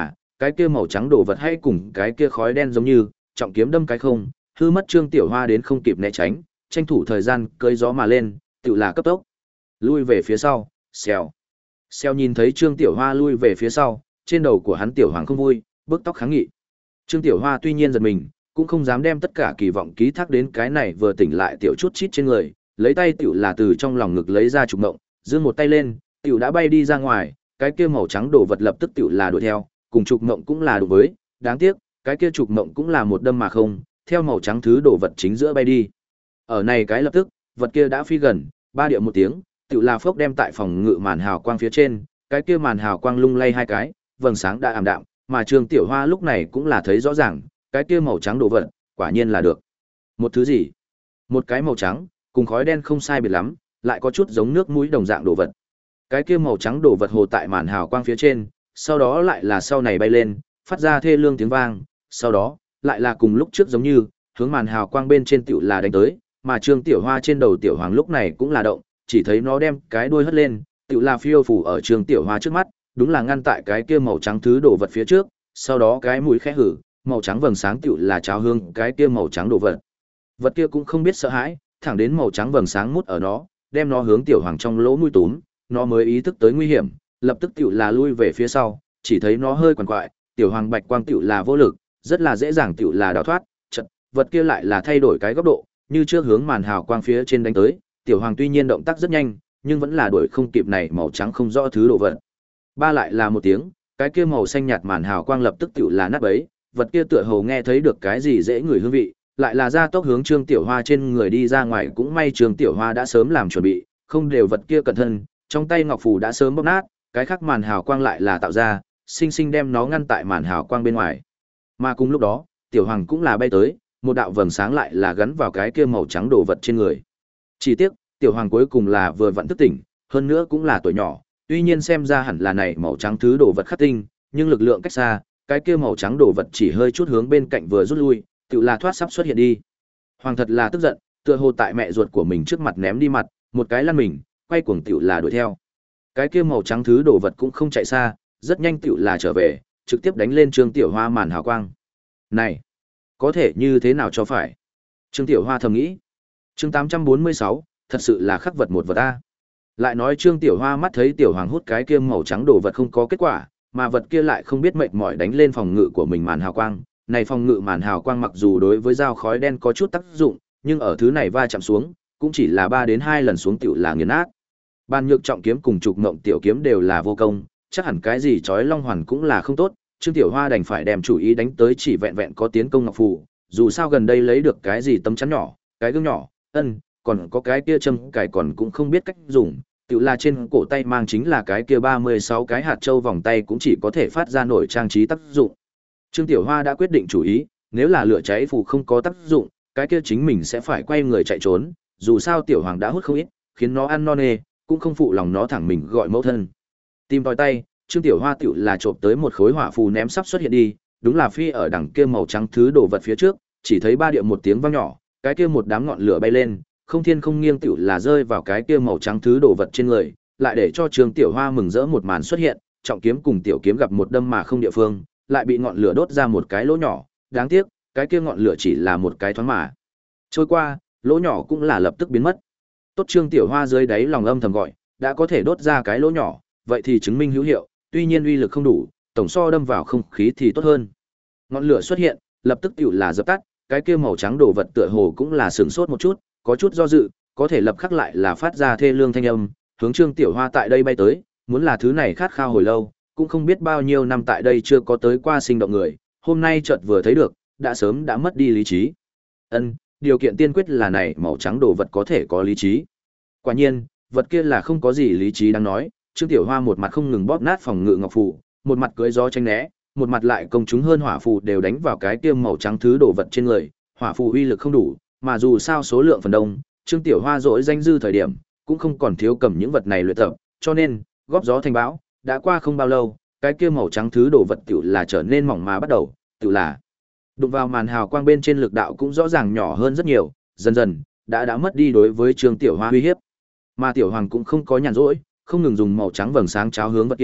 cái kia màu trắng đồ vật hay cùng cái kia khói đen giống như, trọng kiếm đâm cái không, hư mất Trương Tiểu Hoa đến không kịp né tránh, tranh thủ thời gian cưỡi gió mà lên, tự là cấp tốc. Lui về phía sau, xèo. Xèo nhìn thấy Trương Tiểu Hoa lui về phía sau, trên đầu của hắn Tiểu Hoàng không vui, bước tóc kháng nghị. Trương Tiểu Hoa tuy nhiên giật mình, cũng không dám đem tất cả kỳ vọng ký thác đến cái này vừa tỉnh lại tiểu chút chít trên người, lấy tay tiểu là từ trong lòng ngực lấy ra trục mộng, giơ một tay lên, tiểu đã bay đi ra ngoài, cái kia màu trắng đồ vật lập tức tiểu là đuổi theo, cùng trục mộng cũng là đối với, đáng tiếc, cái kia trục mộng cũng là một đâm mà không, theo màu trắng thứ đồ vật chính giữa bay đi. Ở này cái lập tức, vật kia đã phi gần, ba điệu một tiếng, tiểu là phốc đem tại phòng ngự màn hào quang phía trên, cái kia màn hào quang lung lay hai cái, vầng sáng đã ảm đạm, mà Trương Tiểu Hoa lúc này cũng là thấy rõ ràng, cái kia màu trắng đồ vật, quả nhiên là được. Một thứ gì? Một cái màu trắng, cùng khói đen không sai biệt lắm, lại có chút giống nước mũi đồng dạng đồ vật. Cái kia màu trắng đồ vật hồ tại màn hào quang phía trên, sau đó lại là sau này bay lên, phát ra thê lương tiếng vang, sau đó, lại là cùng lúc trước giống như, hướng màn hào quang bên trên tiểu là đánh tới, mà Trương Tiểu Hoa trên đầu Tiểu Hoàng lúc này cũng là động, chỉ thấy nó đem cái đuôi hất lên, tiểu là phiêu phủ ở Trương Tiểu Hoa trước mắt, đúng là ngăn tại cái kia màu trắng thứ đồ vật phía trước, sau đó cái mũi khẽ hử, màu trắng vầng sáng tiểu là cháo hương cái kia màu trắng đồ vật. Vật kia cũng không biết sợ hãi, thẳng đến màu trắng vầng sáng mút ở nó, đem nó hướng Tiểu Hoàng trong lỗ mũi túm, nó mới ý thức tới nguy hiểm, lập tức tiểu là lui về phía sau, chỉ thấy nó hơi quằn quại, Tiểu Hoàng bạch quang tiểu là vô lực, rất là dễ dàng tiểu là đào thoát, chợt, vật kia lại là thay đổi cái góc độ, như trước hướng màn hào quang phía trên đánh tới, Tiểu Hoàng tuy nhiên động tác rất nhanh, nhưng vẫn là đuổi không kịp này màu trắng không rõ thứ đồ vật. Ba lại là một tiếng, cái kia màu xanh nhạt màn hào quang lập tức tiểu là nát bấy, vật kia tựa hồ nghe thấy được cái gì dễ ngửi hương vị, lại là ra tốc hướng Trương Tiểu Hoa trên người đi ra ngoài, cũng may Trương Tiểu Hoa đã sớm làm chuẩn bị, không đều vật kia cẩn thận, trong tay ngọc phù đã sớm bóp nát, cái khác màn hào quang lại là tạo ra, sinh sinh đem nó ngăn tại màn hào quang bên ngoài. Mà cùng lúc đó, Tiểu Hoàng cũng là bay tới, một đạo vầng sáng lại là gắn vào cái kia màu trắng đồ vật trên người. Chỉ tiếc, Tiểu Hoàng cuối cùng là vừa vặn thức tỉnh, hơn nữa cũng là tuổi nhỏ, tuy nhiên xem ra hẳn là này màu trắng thứ đồ vật khắc tinh, nhưng lực lượng cách xa, cái kia màu trắng đồ vật chỉ hơi chút hướng bên cạnh vừa rút lui, tự là thoát sắp xuất hiện đi. Hoàng thật là tức giận, tựa hồ tại mẹ ruột của mình trước mặt ném đi mặt, một cái lăn mình, quay cuồng tiểu là đuổi theo. Cái kia màu trắng thứ đồ vật cũng không chạy xa, rất nhanh tiểu là trở về, trực tiếp đánh lên Trương Tiểu Hoa màn hào quang. Này, có thể như thế nào cho phải? Trương Tiểu Hoa thầm nghĩ. Chương tám trăm bốn mươi sáu, thật sự là khắc vật một vật a. Lại nói Trương Tiểu Hoa mắt thấy Tiểu Hoàng hút cái kia màu trắng đồ vật không có kết quả, mà vật kia lại không biết mệt mỏi đánh lên phòng ngự của mình màn hào quang. Này phòng ngự màn hào quang mặc dù đối với dao khói đen có chút tác dụng, nhưng ở thứ này va chạm xuống, cũng chỉ là ba đến hai lần xuống tiểu là nghiền nát. Ban nhược trọng kiếm cùng trục ngộng tiểu kiếm đều là vô công, chắc hẳn cái gì chói long hoàn cũng là không tốt, Trương Tiểu Hoa đành phải đem chủ ý đánh tới chỉ vẹn vẹn có tiến công ngọc phù, dù sao gần đây lấy được cái gì tấm chắn nhỏ, cái gương nhỏ, ân, còn có cái kia châm cài còn cũng không biết cách dùng, tiểu là trên cổ tay mang chính là cái kia ba mươi sáu cái hạt châu vòng tay cũng chỉ có thể phát ra nổi trang trí tác dụng. Trương Tiểu Hoa đã quyết định chủ ý, nếu là lửa cháy phù không có tác dụng, cái kia chính mình sẽ phải quay người chạy trốn, dù sao Tiểu Hoàng đã hút không ít, khiến nó ăn no nê, cũng không phụ lòng nó thẳng mình gọi mẫu thân. Tìm tòi tay, Trương Tiểu Hoa tiểu là chộp tới một khối hỏa phù ném sắp xuất hiện đi, đúng là phi ở đằng kia màu trắng thứ đồ vật phía trước, chỉ thấy ba điệu một tiếng vang nhỏ, cái kia một đám ngọn lửa bay lên, không thiên không nghiêng tiểu là rơi vào cái kia màu trắng thứ đồ vật trên người, lại để cho Trương Tiểu Hoa mừng rỡ một màn xuất hiện, trọng kiếm cùng tiểu kiếm gặp một đâm mà không địa phương, lại bị ngọn lửa đốt ra một cái lỗ nhỏ, đáng tiếc, cái kia ngọn lửa chỉ là một cái thoáng mà. Trôi qua, lỗ nhỏ cũng là lập tức biến mất. Tốt Trương Tiểu Hoa dưới đáy lòng âm thầm gọi, đã có thể đốt ra cái lỗ nhỏ, vậy thì chứng minh hữu hiệu, tuy nhiên uy lực không đủ, tổng so đâm vào không khí thì tốt hơn. Ngọn lửa xuất hiện, lập tức tiểu là dập tắt, cái kia màu trắng đồ vật tựa hồ cũng là sửng sốt một chút, có chút do dự, có thể lập khắc lại là phát ra thê lương thanh âm, hướng Trương Tiểu Hoa tại đây bay tới, muốn là thứ này khát khao hồi lâu, cũng không biết bao nhiêu năm tại đây chưa có tới qua sinh động người, hôm nay chợt vừa thấy được, đã sớm đã mất đi lý trí. Ân, điều kiện tiên quyết là này màu trắng đồ vật có thể có lý trí. Quả nhiên, vật kia là không có gì lý trí đang nói, Trương Tiểu Hoa một mặt không ngừng bóp nát phòng ngự ngọc phù, một mặt cưỡi gió tránh né, một mặt lại công chúng hơn hỏa phù đều đánh vào cái kia màu trắng thứ đồ vật trên người, hỏa phù uy lực không đủ, mà dù sao số lượng phần đông, Trương Tiểu Hoa dỗi danh dư thời điểm, cũng không còn thiếu cầm những vật này luyện tập, cho nên, góp gió thành bão, đã qua không bao lâu, cái kia màu trắng thứ đồ vật tiểu là trở nên mỏng mà bắt đầu, tiểu là đụng vào màn hào quang bên trên lực đạo cũng rõ ràng nhỏ hơn rất nhiều, dần dần đã đã mất đi đối với Trương Tiểu Hoa uy hiếp. Mà Tiểu Hoàng cũng không có nhàn rỗi, không ngừng dùng màu trắng vầng sáng cháo hướng vật kia,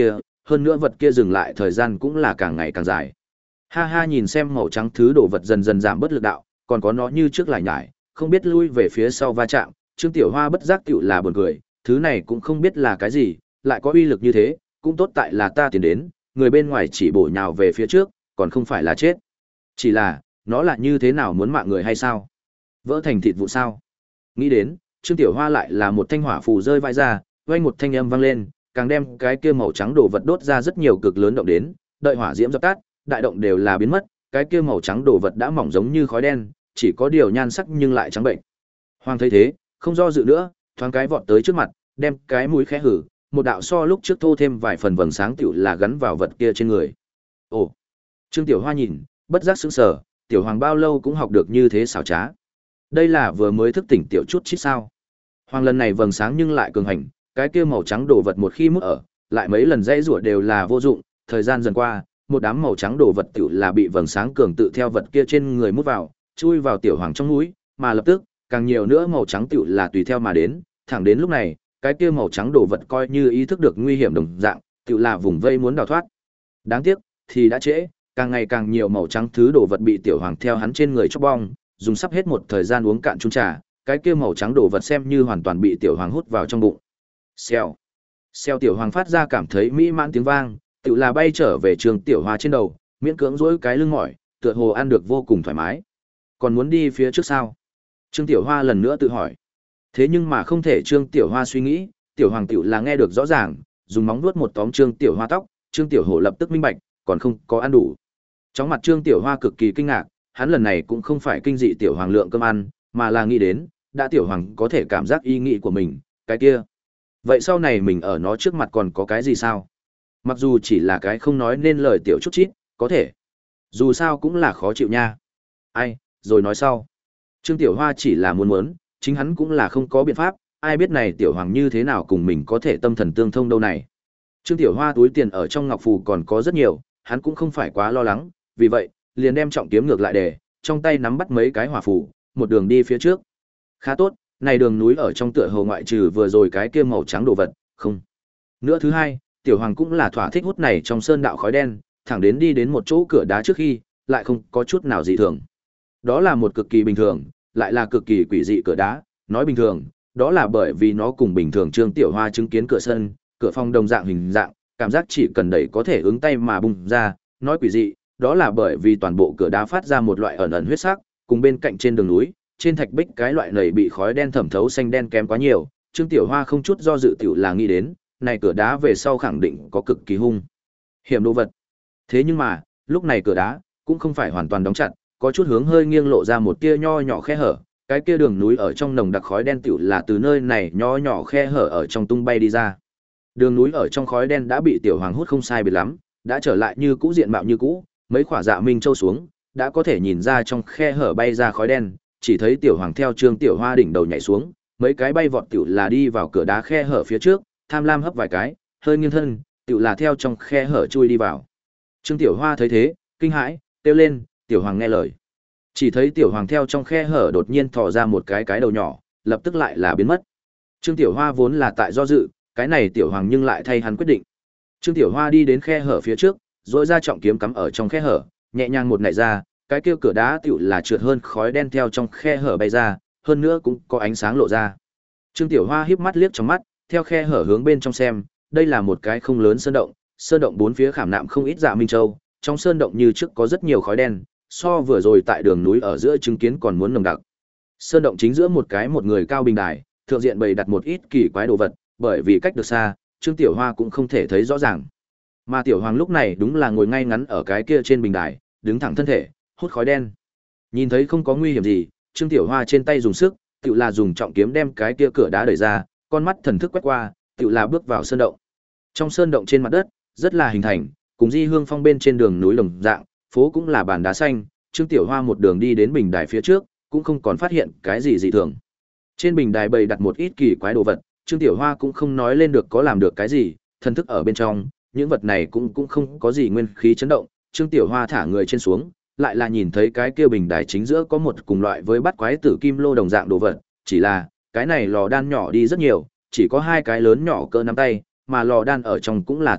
hơn nữa vật kia dừng lại thời gian cũng là càng ngày càng dài. Ha ha, nhìn xem màu trắng thứ đồ vật dần dần giảm bớt lực đạo, còn có nó như trước lại nhải, không biết lui về phía sau va chạm, Trương Tiểu Hoa bất giác tựu là buồn cười, thứ này cũng không biết là cái gì, lại có uy lực như thế, cũng tốt tại là ta tiến đến, người bên ngoài chỉ bổ nhào về phía trước, còn không phải là chết. Chỉ là, nó là như thế nào muốn mạng người hay sao? Vỡ thành thịt vụ sao? Nghĩ đến, Trương Tiểu Hoa lại là một thanh hỏa phù rơi vãi ra, vang một thanh âm vang lên, càng đem cái kia màu trắng đồ vật đốt ra rất nhiều cực lớn động đến, đợi hỏa diễm dập tắt, đại động đều là biến mất, cái kia màu trắng đồ vật đã mỏng giống như khói đen, chỉ có điều nhan sắc nhưng lại trắng bệnh. Hoàng thấy thế, không do dự nữa, thoáng cái vọt tới trước mặt, đem cái mũi khẽ hử, một đạo so lúc trước thô thêm vài phần vầng sáng tiểu là gắn vào vật kia trên người. Ồ. Trương Tiểu Hoa nhìn, bất giác sững sờ, Tiểu Hoàng bao lâu cũng học được như thế xảo trá. Đây là vừa mới thức tỉnh tiểu chút chít sao? Hoàng lần này vầng sáng nhưng lại cường hành, cái kia màu trắng đồ vật một khi mức ở, lại mấy lần dãy rủa đều là vô dụng, thời gian dần qua, một đám màu trắng đồ vật tiểu là bị vầng sáng cường tự theo vật kia trên người mút vào, chui vào Tiểu Hoàng trong mũi, mà lập tức, càng nhiều nữa màu trắng tiểu là tùy theo mà đến, thẳng đến lúc này, cái kia màu trắng đồ vật coi như ý thức được nguy hiểm đồng dạng, tiểu là vùng vây muốn đào thoát. Đáng tiếc, thì đã trễ, càng ngày càng nhiều màu trắng thứ đồ vật bị Tiểu Hoàng theo hắn trên người chóc bong, dùng sắp hết một thời gian uống cạn chung trà, cái kia màu trắng đồ vật xem như hoàn toàn bị Tiểu Hoàng hút vào trong bụng. Xèo. Xèo, Tiểu Hoàng phát ra cảm thấy mỹ mãn tiếng vang, tự là bay trở về Trương Tiểu Hoa trên đầu, miễn cưỡng duỗi cái lưng mỏi, tựa hồ ăn được vô cùng thoải mái. Còn muốn đi phía trước sao? Trương Tiểu Hoa lần nữa tự hỏi. Thế nhưng mà không thể Trương Tiểu Hoa suy nghĩ, Tiểu Hoàng tiểu là nghe được rõ ràng, dùng móng vuốt một tóm Trương Tiểu Hoa tóc, Trương Tiểu Hổ lập tức minh bạch, còn không có ăn đủ. Trong mặt Trương Tiểu Hoa cực kỳ kinh ngạc, hắn lần này cũng không phải kinh dị Tiểu Hoàng lượng cơm ăn, mà là nghĩ đến, đã Tiểu Hoàng có thể cảm giác ý nghĩ của mình, cái kia. Vậy sau này mình ở nó trước mặt còn có cái gì sao? Mặc dù chỉ là cái không nói nên lời tiểu chút chít, có thể. Dù sao cũng là khó chịu nha. Ai, rồi nói sau. Trương Tiểu Hoa chỉ là muốn muốn, chính hắn cũng là không có biện pháp, ai biết này Tiểu Hoàng như thế nào cùng mình có thể tâm thần tương thông đâu này. Trương Tiểu Hoa túi tiền ở trong ngọc phù còn có rất nhiều, hắn cũng không phải quá lo lắng, vì vậy, liền đem trọng kiếm ngược lại để, trong tay nắm bắt mấy cái hỏa phù, một đường đi phía trước. Khá tốt, này đường núi ở trong tựa hồ ngoại trừ vừa rồi cái kia màu trắng đồ vật, không. Nữa thứ hai, Tiểu Hoàng cũng là thỏa thích hút này trong sơn đạo khói đen, thẳng đến đi đến một chỗ cửa đá trước khi, lại không có chút nào dị thường. Đó là một cực kỳ bình thường, lại là cực kỳ quỷ dị cửa đá, nói bình thường, đó là bởi vì nó cùng bình thường Trương Tiểu Hoa chứng kiến cửa sân, cửa phòng đồng dạng hình dạng, cảm giác chỉ cần đẩy có thể ứng tay mà bung ra, nói quỷ dị, đó là bởi vì toàn bộ cửa đá phát ra một loại ẩn ẩn huyết sắc, cùng bên cạnh trên đường núi, trên thạch bích cái loại này bị khói đen thẩm thấu xanh đen kém quá nhiều, Trương Tiểu Hoa không chút do dự tiểu là nghĩ đến, này cửa đá về sau khẳng định có cực kỳ hung hiểm đồ vật. Thế nhưng mà, lúc này cửa đá cũng không phải hoàn toàn đóng chặt, có chút hướng hơi nghiêng lộ ra một tia nho nhỏ khe hở, cái kia đường núi ở trong nồng đặc khói đen tiểu là từ nơi này nho nhỏ khe hở ở trong tung bay đi ra. Đường núi ở trong khói đen đã bị Tiểu Hoàng hút không sai biệt lắm, đã trở lại như cũ diện mạo như cũ, mấy quả dạ minh châu xuống, đã có thể nhìn ra trong khe hở bay ra khói đen, chỉ thấy Tiểu Hoàng theo Trương Tiểu Hoa đỉnh đầu nhảy xuống, mấy cái bay vọt tiểu là đi vào cửa đá khe hở phía trước, tham lam hấp vài cái, hơi nghiêng thân, tiểu là theo trong khe hở chui đi vào. Trương Tiểu Hoa thấy thế, kinh hãi, kêu lên, Tiểu Hoàng nghe lời. Chỉ thấy Tiểu Hoàng theo trong khe hở đột nhiên thò ra một cái cái đầu nhỏ, lập tức lại là biến mất. Trương Tiểu Hoa vốn là tại do dự, cái này Tiểu Hoàng nhưng lại thay hắn quyết định. Trương Tiểu Hoa đi đến khe hở phía trước, rỗi ra trọng kiếm cắm ở trong khe hở, nhẹ nhàng một nảy ra, cái kia cửa đá tiểu là trượt hơn khói đen theo trong khe hở bay ra, hơn nữa cũng có ánh sáng lộ ra. Trương Tiểu Hoa híp mắt liếc trong mắt, theo khe hở hướng bên trong xem, đây là một cái không lớn sơn động, sơn động bốn phía khảm nạm không ít dạ minh châu, trong sơn động như trước có rất nhiều khói đen, so vừa rồi tại đường núi ở giữa chứng kiến còn muốn nồng đặc. Sơn động chính giữa một cái một người cao bình đài, thượng diện bày đặt một ít kỳ quái đồ vật, bởi vì cách được xa, Trương Tiểu Hoa cũng không thể thấy rõ ràng. Mà Tiểu Hoàng lúc này đúng là ngồi ngay ngắn ở cái kia trên bình đài, đứng thẳng thân thể, hút khói đen. Nhìn thấy không có nguy hiểm gì, Trương Tiểu Hoa trên tay dùng sức, tự là dùng trọng kiếm đem cái kia cửa đá đẩy ra, con mắt thần thức quét qua, tự là bước vào sơn động. Trong sơn động trên mặt đất, rất là hình thành, cùng Di Hương Phong bên trên đường núi lồng dạng, phố cũng là bàn đá xanh, Trương Tiểu Hoa một đường đi đến bình đài phía trước, cũng không còn phát hiện cái gì dị thường. Trên bình đài bày đặt một ít kỳ quái đồ vật, Trương Tiểu Hoa cũng không nói lên được có làm được cái gì, thần thức ở bên trong, những vật này cũng cũng không có gì nguyên khí chấn động, Trương Tiểu Hoa thả người trên xuống, lại là nhìn thấy cái kia bình đài chính giữa có một cùng loại với bát quái tử kim lô đồng dạng đồ vật, chỉ là cái này lò đan nhỏ đi rất nhiều, chỉ có hai cái lớn nhỏ cỡ nắm tay, mà lò đan ở trong cũng là thành thực,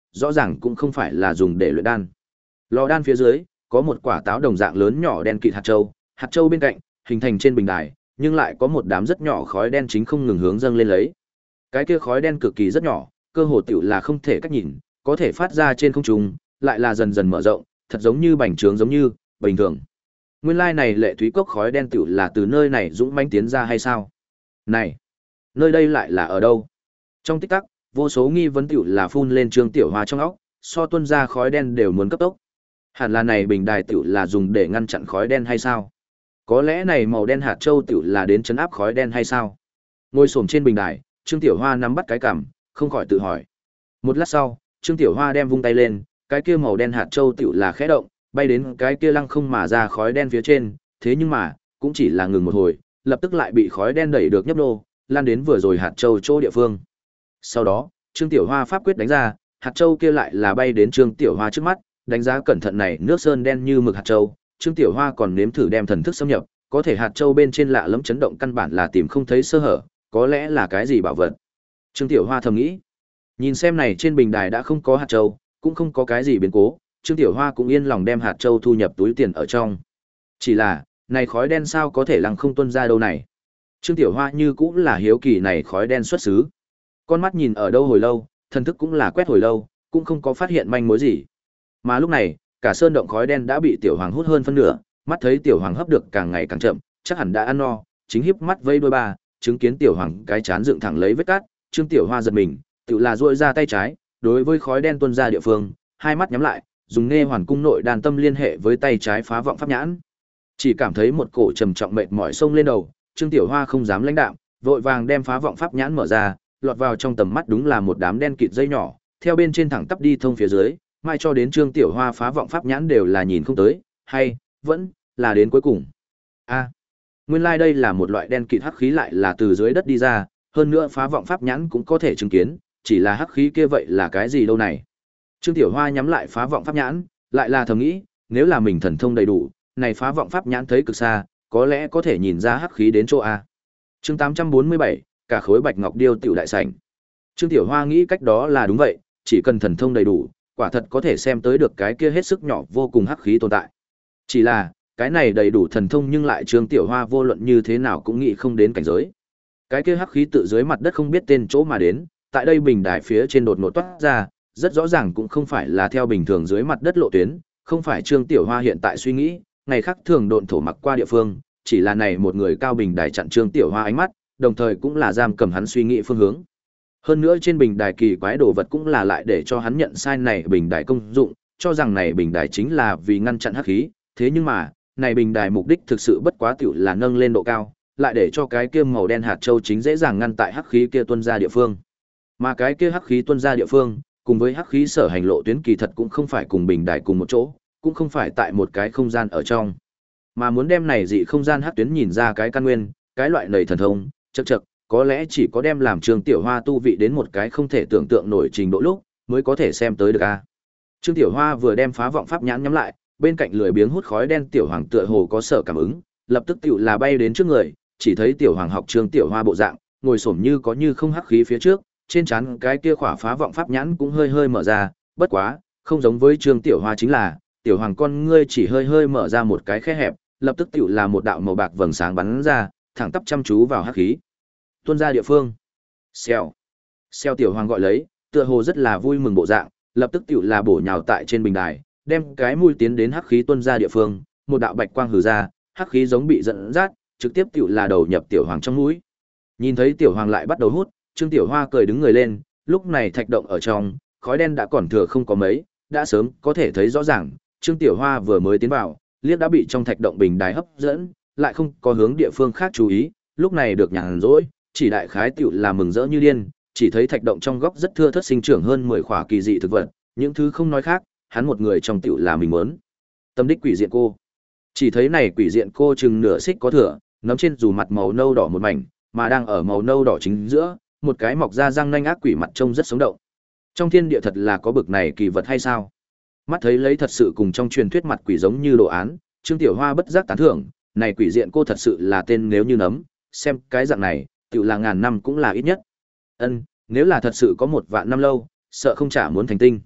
rõ ràng cũng không phải là dùng để luyện đan. Lò đan phía dưới có một quả táo đồng dạng lớn nhỏ đen kịt hạt châu, hạt châu bên cạnh hình thành trên bình đài, nhưng lại có một đám rất nhỏ khói đen chính không ngừng hướng dâng lên lấy. Cái kia khói đen cực kỳ rất nhỏ, cơ hồ tiểu là không thể cách nhìn, có thể phát ra trên không trung, lại là dần dần mở rộng, thật giống như bành trướng giống như bình thường. Nguyên lai này lệ thúy cốc khói đen tiểu là từ nơi này dũng mãnh tiến ra hay sao? Này, nơi đây lại là ở đâu? Trong tích tắc, vô số nghi vấn tiểu là phun lên Trương Tiểu Hoa trong óc, so tuôn ra khói đen đều muốn cấp tốc. Hẳn là này bình đài tiểu là dùng để ngăn chặn khói đen hay sao? Có lẽ này màu đen hạt châu tiểu là đến chấn áp khói đen hay sao? Ngồi xổm trên bình đài, Trương Tiểu Hoa nắm bắt cái cằm, không khỏi tự hỏi. Một lát sau, Trương Tiểu Hoa đem vung tay lên, cái kia màu đen hạt châu tiểu là khẽ động, bay đến cái kia lăng không mà ra khói đen phía trên, thế nhưng mà, cũng chỉ là ngừng một hồi, lập tức lại bị khói đen đẩy được nhấp nô, lan đến vừa rồi hạt châu chỗ địa phương. Sau đó, Trương Tiểu Hoa pháp quyết đánh ra, hạt châu kia lại là bay đến Trương Tiểu Hoa trước mắt, đánh giá cẩn thận này nước sơn đen như mực hạt châu, Trương Tiểu Hoa còn nếm thử đem thần thức xâm nhập, có thể hạt châu bên trên lạ lẫm chấn động căn bản là tìm không thấy sơ hở, có lẽ là cái gì bảo vật. Trương Tiểu Hoa thầm nghĩ. Nhìn xem này trên bình đài đã không có hạt châu, cũng không có cái gì biến cố, Trương Tiểu Hoa cũng yên lòng đem hạt châu thu nhập túi tiền ở trong. Chỉ là, này khói đen sao có thể lăng không tuôn ra đâu này? Trương Tiểu Hoa như cũng là hiếu kỳ này khói đen xuất xứ. Con mắt nhìn ở đâu hồi lâu, thần thức cũng là quét hồi lâu, cũng không có phát hiện manh mối gì. Mà lúc này, cả sơn động khói đen đã bị Tiểu Hoàng hút hơn phân nửa, mắt thấy Tiểu Hoàng hấp được càng ngày càng chậm, chắc hẳn đã ăn no, chính híp mắt vây đôi ba, chứng kiến Tiểu Hoàng cái chán dựng thẳng lấy vết cát, Trương Tiểu Hoa giật mình, tự là duỗi ra tay trái, đối với khói đen tuôn ra địa phương, hai mắt nhắm lại, dùng Nghe Hoàn Cung nội đàn tâm liên hệ với tay trái phá vọng pháp nhãn. Chỉ cảm thấy một cổ trầm trọng mệt mỏi xông lên đầu, Trương Tiểu Hoa không dám lãnh đạm, vội vàng đem phá vọng pháp nhãn mở ra, lọt vào trong tầm mắt đúng là một đám đen kịt dây nhỏ, theo bên trên thẳng tắp đi thông phía dưới, mai cho đến Trương Tiểu Hoa phá vọng pháp nhãn đều là nhìn không tới, hay vẫn là đến cuối cùng. A, nguyên lai like đây là một loại đen kịt hắc khí lại là từ dưới đất đi ra, hơn nữa phá vọng pháp nhãn cũng có thể chứng kiến, chỉ là hắc khí kia vậy là cái gì đâu này. Trương Tiểu Hoa nhắm lại phá vọng pháp nhãn, lại là thầm nghĩ, nếu là mình thần thông đầy đủ, này phá vọng pháp nhãn thấy cực xa, có lẽ có thể nhìn ra hắc khí đến chỗ a. Chương tám trăm bốn mươi bảy, cả khối bạch ngọc điêu tiểu đại sảnh. Trương Tiểu Hoa nghĩ cách đó là đúng vậy, chỉ cần thần thông đầy đủ, quả thật có thể xem tới được cái kia hết sức nhỏ vô cùng hắc khí tồn tại. Chỉ là, cái này đầy đủ thần thông nhưng lại Trương Tiểu Hoa vô luận như thế nào cũng nghĩ không đến cảnh giới. Cái kia hắc khí tự dưới mặt đất không biết tên chỗ mà đến, tại đây bình đài phía trên đột ngột toát ra, rất rõ ràng cũng không phải là theo bình thường dưới mặt đất lộ tuyến, không phải Trương Tiểu Hoa hiện tại suy nghĩ, ngày khác thường độn thổ mặc qua địa phương, chỉ là này một người cao bình đài chặn Trương Tiểu Hoa ánh mắt, đồng thời cũng là giam cầm hắn suy nghĩ phương hướng. Hơn nữa trên bình đài kỳ quái đồ vật cũng là lại để cho hắn nhận sai này bình đài công dụng, cho rằng này bình đài chính là vì ngăn chặn hắc khí, thế nhưng mà, này bình đài mục đích thực sự bất quá tiểu là nâng lên độ cao, lại để cho cái kia màu đen hạt châu chính dễ dàng ngăn tại hắc khí kia tuôn ra địa phương. Mà cái kia hắc khí tuôn ra địa phương, cùng với hắc khí sở hành lộ tuyến kỳ thật cũng không phải cùng bình đài cùng một chỗ, cũng không phải tại một cái không gian ở trong. Mà muốn đem này dị không gian hắc tuyến nhìn ra cái căn nguyên, cái loại nầy thần thông, chậc chậc, có lẽ chỉ có đem làm Trương Tiểu Hoa tu vị đến một cái không thể tưởng tượng nổi trình độ lúc, mới có thể xem tới được a. Trương Tiểu Hoa vừa đem phá vọng pháp nhãn nhắm lại, bên cạnh lười biếng hút khói đen Tiểu Hoàng tựa hồ có sở cảm ứng, lập tức tiểu là bay đến trước người, chỉ thấy Tiểu Hoàng học Trương Tiểu Hoa bộ dạng, ngồi xổm như có như không hắc khí phía trước, trên trán cái kia khỏa phá vọng pháp nhãn cũng hơi hơi mở ra, bất quá, không giống với Trương Tiểu Hoa chính là, Tiểu Hoàng con ngươi chỉ hơi hơi mở ra một cái khe hẹp, lập tức tiểu là một đạo màu bạc vầng sáng bắn ra, thẳng tắp chăm chú vào hắc khí. Tuôn ra địa phương. Xèo. Xèo Tiểu Hoàng gọi lấy, tựa hồ rất là vui mừng bộ dạng, lập tức tiểu là bổ nhào tại trên bình đài, đem cái mũi tiến đến hắc khí tuôn ra địa phương, một đạo bạch quang hừ ra, hắc khí giống bị dẫn dắt, trực tiếp tiểu là đầu nhập Tiểu Hoàng trong mũi. Nhìn thấy Tiểu Hoàng lại bắt đầu hút, Trương Tiểu Hoa cười đứng người lên, lúc này thạch động ở trong, khói đen đã còn thừa không có mấy, đã sớm có thể thấy rõ ràng, Trương Tiểu Hoa vừa mới tiến vào, liếc đã bị trong thạch động bình đài hấp dẫn, lại không có hướng địa phương khác chú ý, lúc này được nhàn rỗi, chỉ đại khái tiểu là mừng rỡ như điên, chỉ thấy thạch động trong góc rất thưa thớt sinh trưởng hơn mười khỏa kỳ dị thực vật, những thứ không nói khác, hắn một người trong tiểu là mình muốn. Tâm đích quỷ diện cô. Chỉ thấy này quỷ diện cô chừng nửa xích có thừa, nắm trên dù mặt màu nâu đỏ một mảnh, mà đang ở màu nâu đỏ chính giữa, một cái mọc ra răng nanh ác quỷ mặt trông rất sống động. Trong thiên địa thật là có bực này kỳ vật hay sao? Mắt thấy lấy thật sự cùng trong truyền thuyết mặt quỷ giống như đồ án, Trương Tiểu Hoa bất giác tán thưởng, này quỷ diện cô thật sự là tên nếu như nấm, xem cái dạng này, tiểu là ngàn năm cũng là ít nhất. Ân, nếu là thật sự có một vạn năm lâu, sợ không chả muốn thành tinh.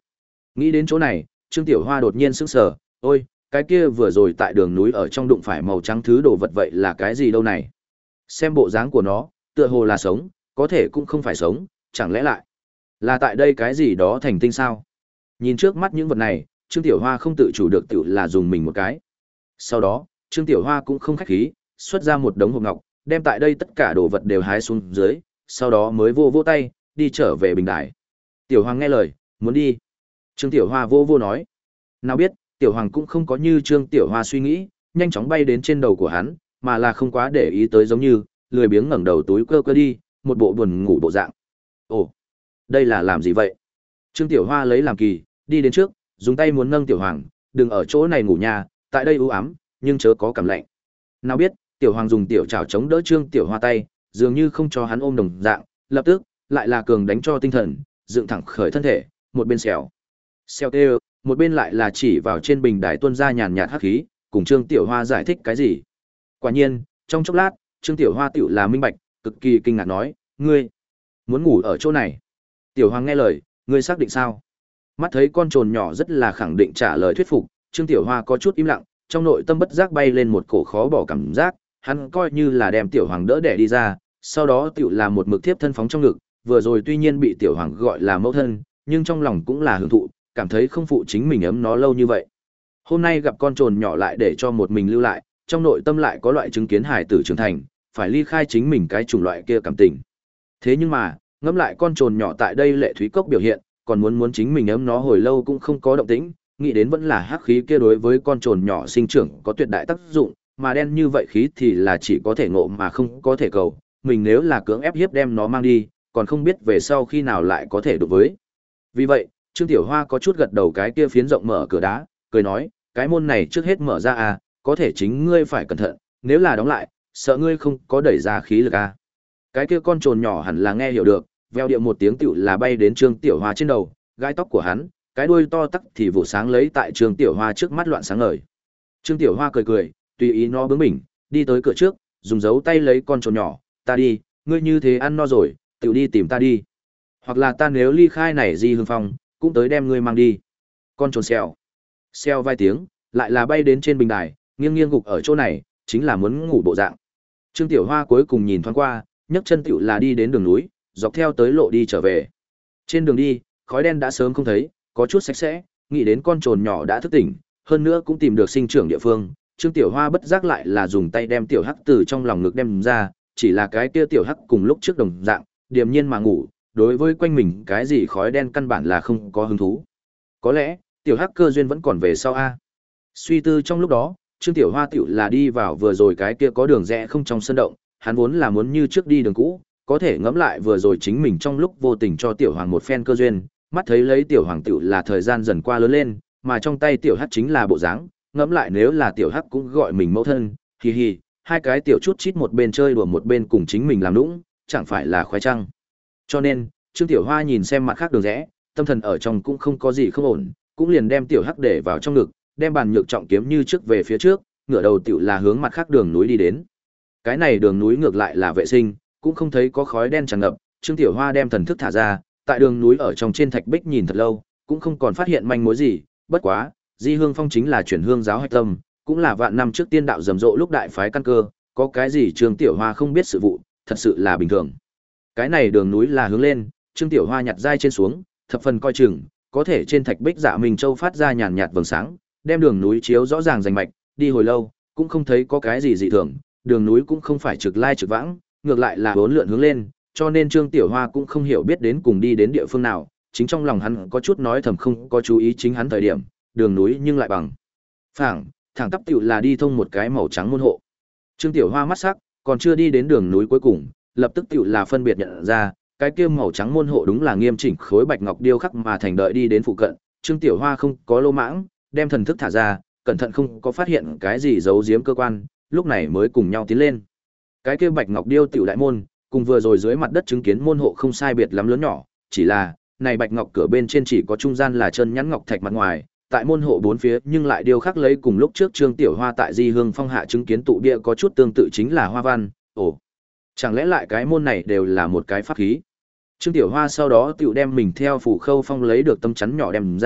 Nghĩ đến chỗ này, Trương Tiểu Hoa đột nhiên sững sờ, ôi, cái kia vừa rồi tại đường núi ở trong đụng phải màu trắng thứ đồ vật vậy là cái gì đâu này? Xem bộ dáng của nó, tựa hồ là sống, có thể cũng không phải sống, chẳng lẽ lại là tại đây cái gì đó thành tinh sao? Nhìn trước mắt những vật này, Trương Tiểu Hoa không tự chủ được tự là dùng mình một cái. Sau đó, Trương Tiểu Hoa cũng không khách khí, xuất ra một đống hộp ngọc, đem tại đây tất cả đồ vật đều hái xuống dưới, sau đó mới vô vô tay, đi trở về bình đài. Tiểu Hoàng nghe lời, muốn đi. Trương Tiểu Hoa vô vô nói. Nào biết, Tiểu Hoàng cũng không có như Trương Tiểu Hoa suy nghĩ, nhanh chóng bay đến trên đầu của hắn, mà là không quá để ý tới giống như, lười biếng ngẩng đầu túi cơ cơ đi, một bộ buồn ngủ bộ dạng. Ồ, đây là làm gì vậy? Trương Tiểu Hoa lấy làm kỳ, đi đến trước, dùng tay muốn nâng Tiểu Hoàng, đừng ở chỗ này ngủ nhà, tại đây u ám, nhưng chớ có cảm lạnh. Nào biết, Tiểu Hoàng dùng tiểu trảo chống đỡ Trương Tiểu Hoa tay, dường như không cho hắn ôm đồng dạng, lập tức lại là cường đánh cho tinh thần, dựng thẳng khởi thân thể, một bên xèo. Xèo tê, một bên lại là chỉ vào trên bình đài tuôn ra nhàn nhạt hắc khí, cùng Trương Tiểu Hoa giải thích cái gì. Quả nhiên, trong chốc lát, Trương Tiểu Hoa tiểu là minh bạch, cực kỳ kinh ngạc nói, ngươi muốn ngủ ở chỗ này. Tiểu Hoàng nghe lời, ngươi xác định sao? Mắt thấy con trồn nhỏ rất là khẳng định trả lời thuyết phục, Trương Tiểu Hoa có chút im lặng, trong nội tâm bất giác bay lên một cổ khó bỏ cảm giác, hắn coi như là đem Tiểu Hoàng đỡ đẻ đi ra, sau đó tiểu là một mực tiếp thân phóng trong ngực, vừa rồi tuy nhiên bị Tiểu Hoàng gọi là mẫu thân, nhưng trong lòng cũng là hưởng thụ, cảm thấy không phụ chính mình ấm nó lâu như vậy. Hôm nay gặp con trồn nhỏ lại để cho một mình lưu lại, trong nội tâm lại có loại chứng kiến hải tử trưởng thành, phải ly khai chính mình cái chủng loại kia cảm tình. Thế nhưng mà, ngẫm lại con trồn nhỏ tại đây lệ thúy cốc biểu hiện, còn muốn muốn chính mình ấm nó hồi lâu cũng không có động tĩnh, nghĩ đến vẫn là hắc khí kia đối với con trồn nhỏ sinh trưởng có tuyệt đại tác dụng, mà đen như vậy khí thì là chỉ có thể ngộ mà không có thể cầu, mình nếu là cưỡng ép hiếp đem nó mang đi, còn không biết về sau khi nào lại có thể đụng với. Vì vậy, Trương Tiểu Hoa có chút gật đầu cái kia phiến rộng mở cửa đá, cười nói, cái môn này trước hết mở ra à, có thể chính ngươi phải cẩn thận, nếu là đóng lại, sợ ngươi không có đẩy ra khí lực à. Cái kia con trồn nhỏ hẳn là nghe hiểu được, veo điệu một tiếng tiểu là bay đến Trương Tiểu Hoa trên đầu, gai tóc của hắn, cái đuôi to tắc thì vụ sáng lấy tại Trương Tiểu Hoa trước mắt loạn sáng ngời. Trương Tiểu Hoa cười cười, tùy ý nó bướng bỉnh, đi tới cửa trước, dùng dấu tay lấy con trồn nhỏ, ta đi, ngươi như thế ăn no rồi, tiểu đi tìm ta đi. Hoặc là ta nếu ly khai này Di Hương Phong, cũng tới đem ngươi mang đi. Con trồn xèo. Xèo vài tiếng, lại là bay đến trên bình đài, nghiêng nghiêng gục ở chỗ này, chính là muốn ngủ bộ dạng. Trương Tiểu Hoa cuối cùng nhìn thoáng qua, nhấc chân tiểu là đi đến đường núi, dọc theo tới lộ đi trở về. Trên đường đi, khói đen đã sớm không thấy, có chút sạch sẽ, nghĩ đến con trồn nhỏ đã thức tỉnh, hơn nữa cũng tìm được sinh trưởng địa phương. Trương Tiểu Hoa bất giác lại là dùng tay đem tiểu hắc từ trong lòng ngực đem ra, chỉ là cái kia tiểu hắc cùng lúc trước đồng dạng, điềm nhiên mà ngủ, đối với quanh mình cái gì khói đen căn bản là không có hứng thú. Có lẽ, tiểu hắc cơ duyên vẫn còn về sau a. Suy tư trong lúc đó, Trương Tiểu Hoa tiểu là đi vào vừa rồi cái kia có đường rẽ không trong sân động, hắn vốn là muốn như trước đi đường cũ, có thể ngẫm lại vừa rồi chính mình trong lúc vô tình cho tiểu hoàng một phen cơ duyên, mắt thấy lấy tiểu hoàng tiểu là thời gian dần qua lớn lên, mà trong tay tiểu hắc chính là bộ dáng, ngẫm lại nếu là tiểu hắc cũng gọi mình mẫu thân, hi hi, hai cái tiểu chút chít một bên chơi đùa một bên cùng chính mình làm nũng, chẳng phải là khoái trăng. Cho nên, Trương Tiểu Hoa nhìn xem mặt khác đường rẽ, tâm thần ở trong cũng không có gì không ổn, cũng liền đem tiểu hắc để vào trong ngực, đem bàn nhược trọng kiếm như trước về phía trước, ngửa đầu tiểu là hướng mặt khác đường núi đi đến. Cái này đường núi ngược lại là vệ sinh, cũng không thấy có khói đen tràn ngập, Trương Tiểu Hoa đem thần thức thả ra, tại đường núi ở trong trên thạch bích nhìn thật lâu, cũng không còn phát hiện manh mối gì, bất quá, Di Hương Phong chính là chuyển hương giáo hạch tâm, cũng là vạn năm trước tiên đạo rầm rộ lúc đại phái căn cơ, có cái gì Trương Tiểu Hoa không biết sự vụ, thật sự là bình thường. Cái này đường núi là hướng lên, Trương Tiểu Hoa nhặt dai trên xuống, thập phần coi chừng, có thể trên thạch bích Dạ Minh Châu phát ra nhàn nhạt vầng sáng, đem đường núi chiếu rõ ràng rành mạch, đi hồi lâu, cũng không thấy có cái gì dị thường, đường núi cũng không phải trực lai trực vãng, ngược lại là bốn lượn hướng lên, cho nên Trương Tiểu Hoa cũng không hiểu biết đến cùng đi đến địa phương nào, chính trong lòng hắn có chút nói thầm không có chú ý chính hắn thời điểm, đường núi nhưng lại bằng phẳng, thẳng tắp tiểu là đi thông một cái màu trắng môn hộ. Trương Tiểu Hoa mắt sắc, còn chưa đi đến đường núi cuối cùng, lập tức tiểu là phân biệt nhận ra, cái kia màu trắng môn hộ đúng là nghiêm chỉnh khối bạch ngọc điêu khắc mà thành đợi đi đến phụ cận, Trương Tiểu Hoa không có lô mãng, đem thần thức thả ra, cẩn thận không có phát hiện cái gì giấu giếm cơ quan, lúc này mới cùng nhau tiến lên. Cái kia bạch ngọc điêu tiểu đại môn, cùng vừa rồi dưới mặt đất chứng kiến môn hộ không sai biệt lắm lớn nhỏ, chỉ là, này bạch ngọc cửa bên trên chỉ có trung gian là chân nhắn ngọc thạch mặt ngoài, tại môn hộ bốn phía nhưng lại điêu khắc lấy cùng lúc trước Trương Tiểu Hoa tại Di Hương Phong hạ chứng kiến tụ bia có chút tương tự chính là hoa văn, ồ, chẳng lẽ lại cái môn này đều là một cái pháp khí. Trương Tiểu Hoa sau đó tiểu đem mình theo phủ khâu phong lấy được tâm chắn nhỏ đem ra,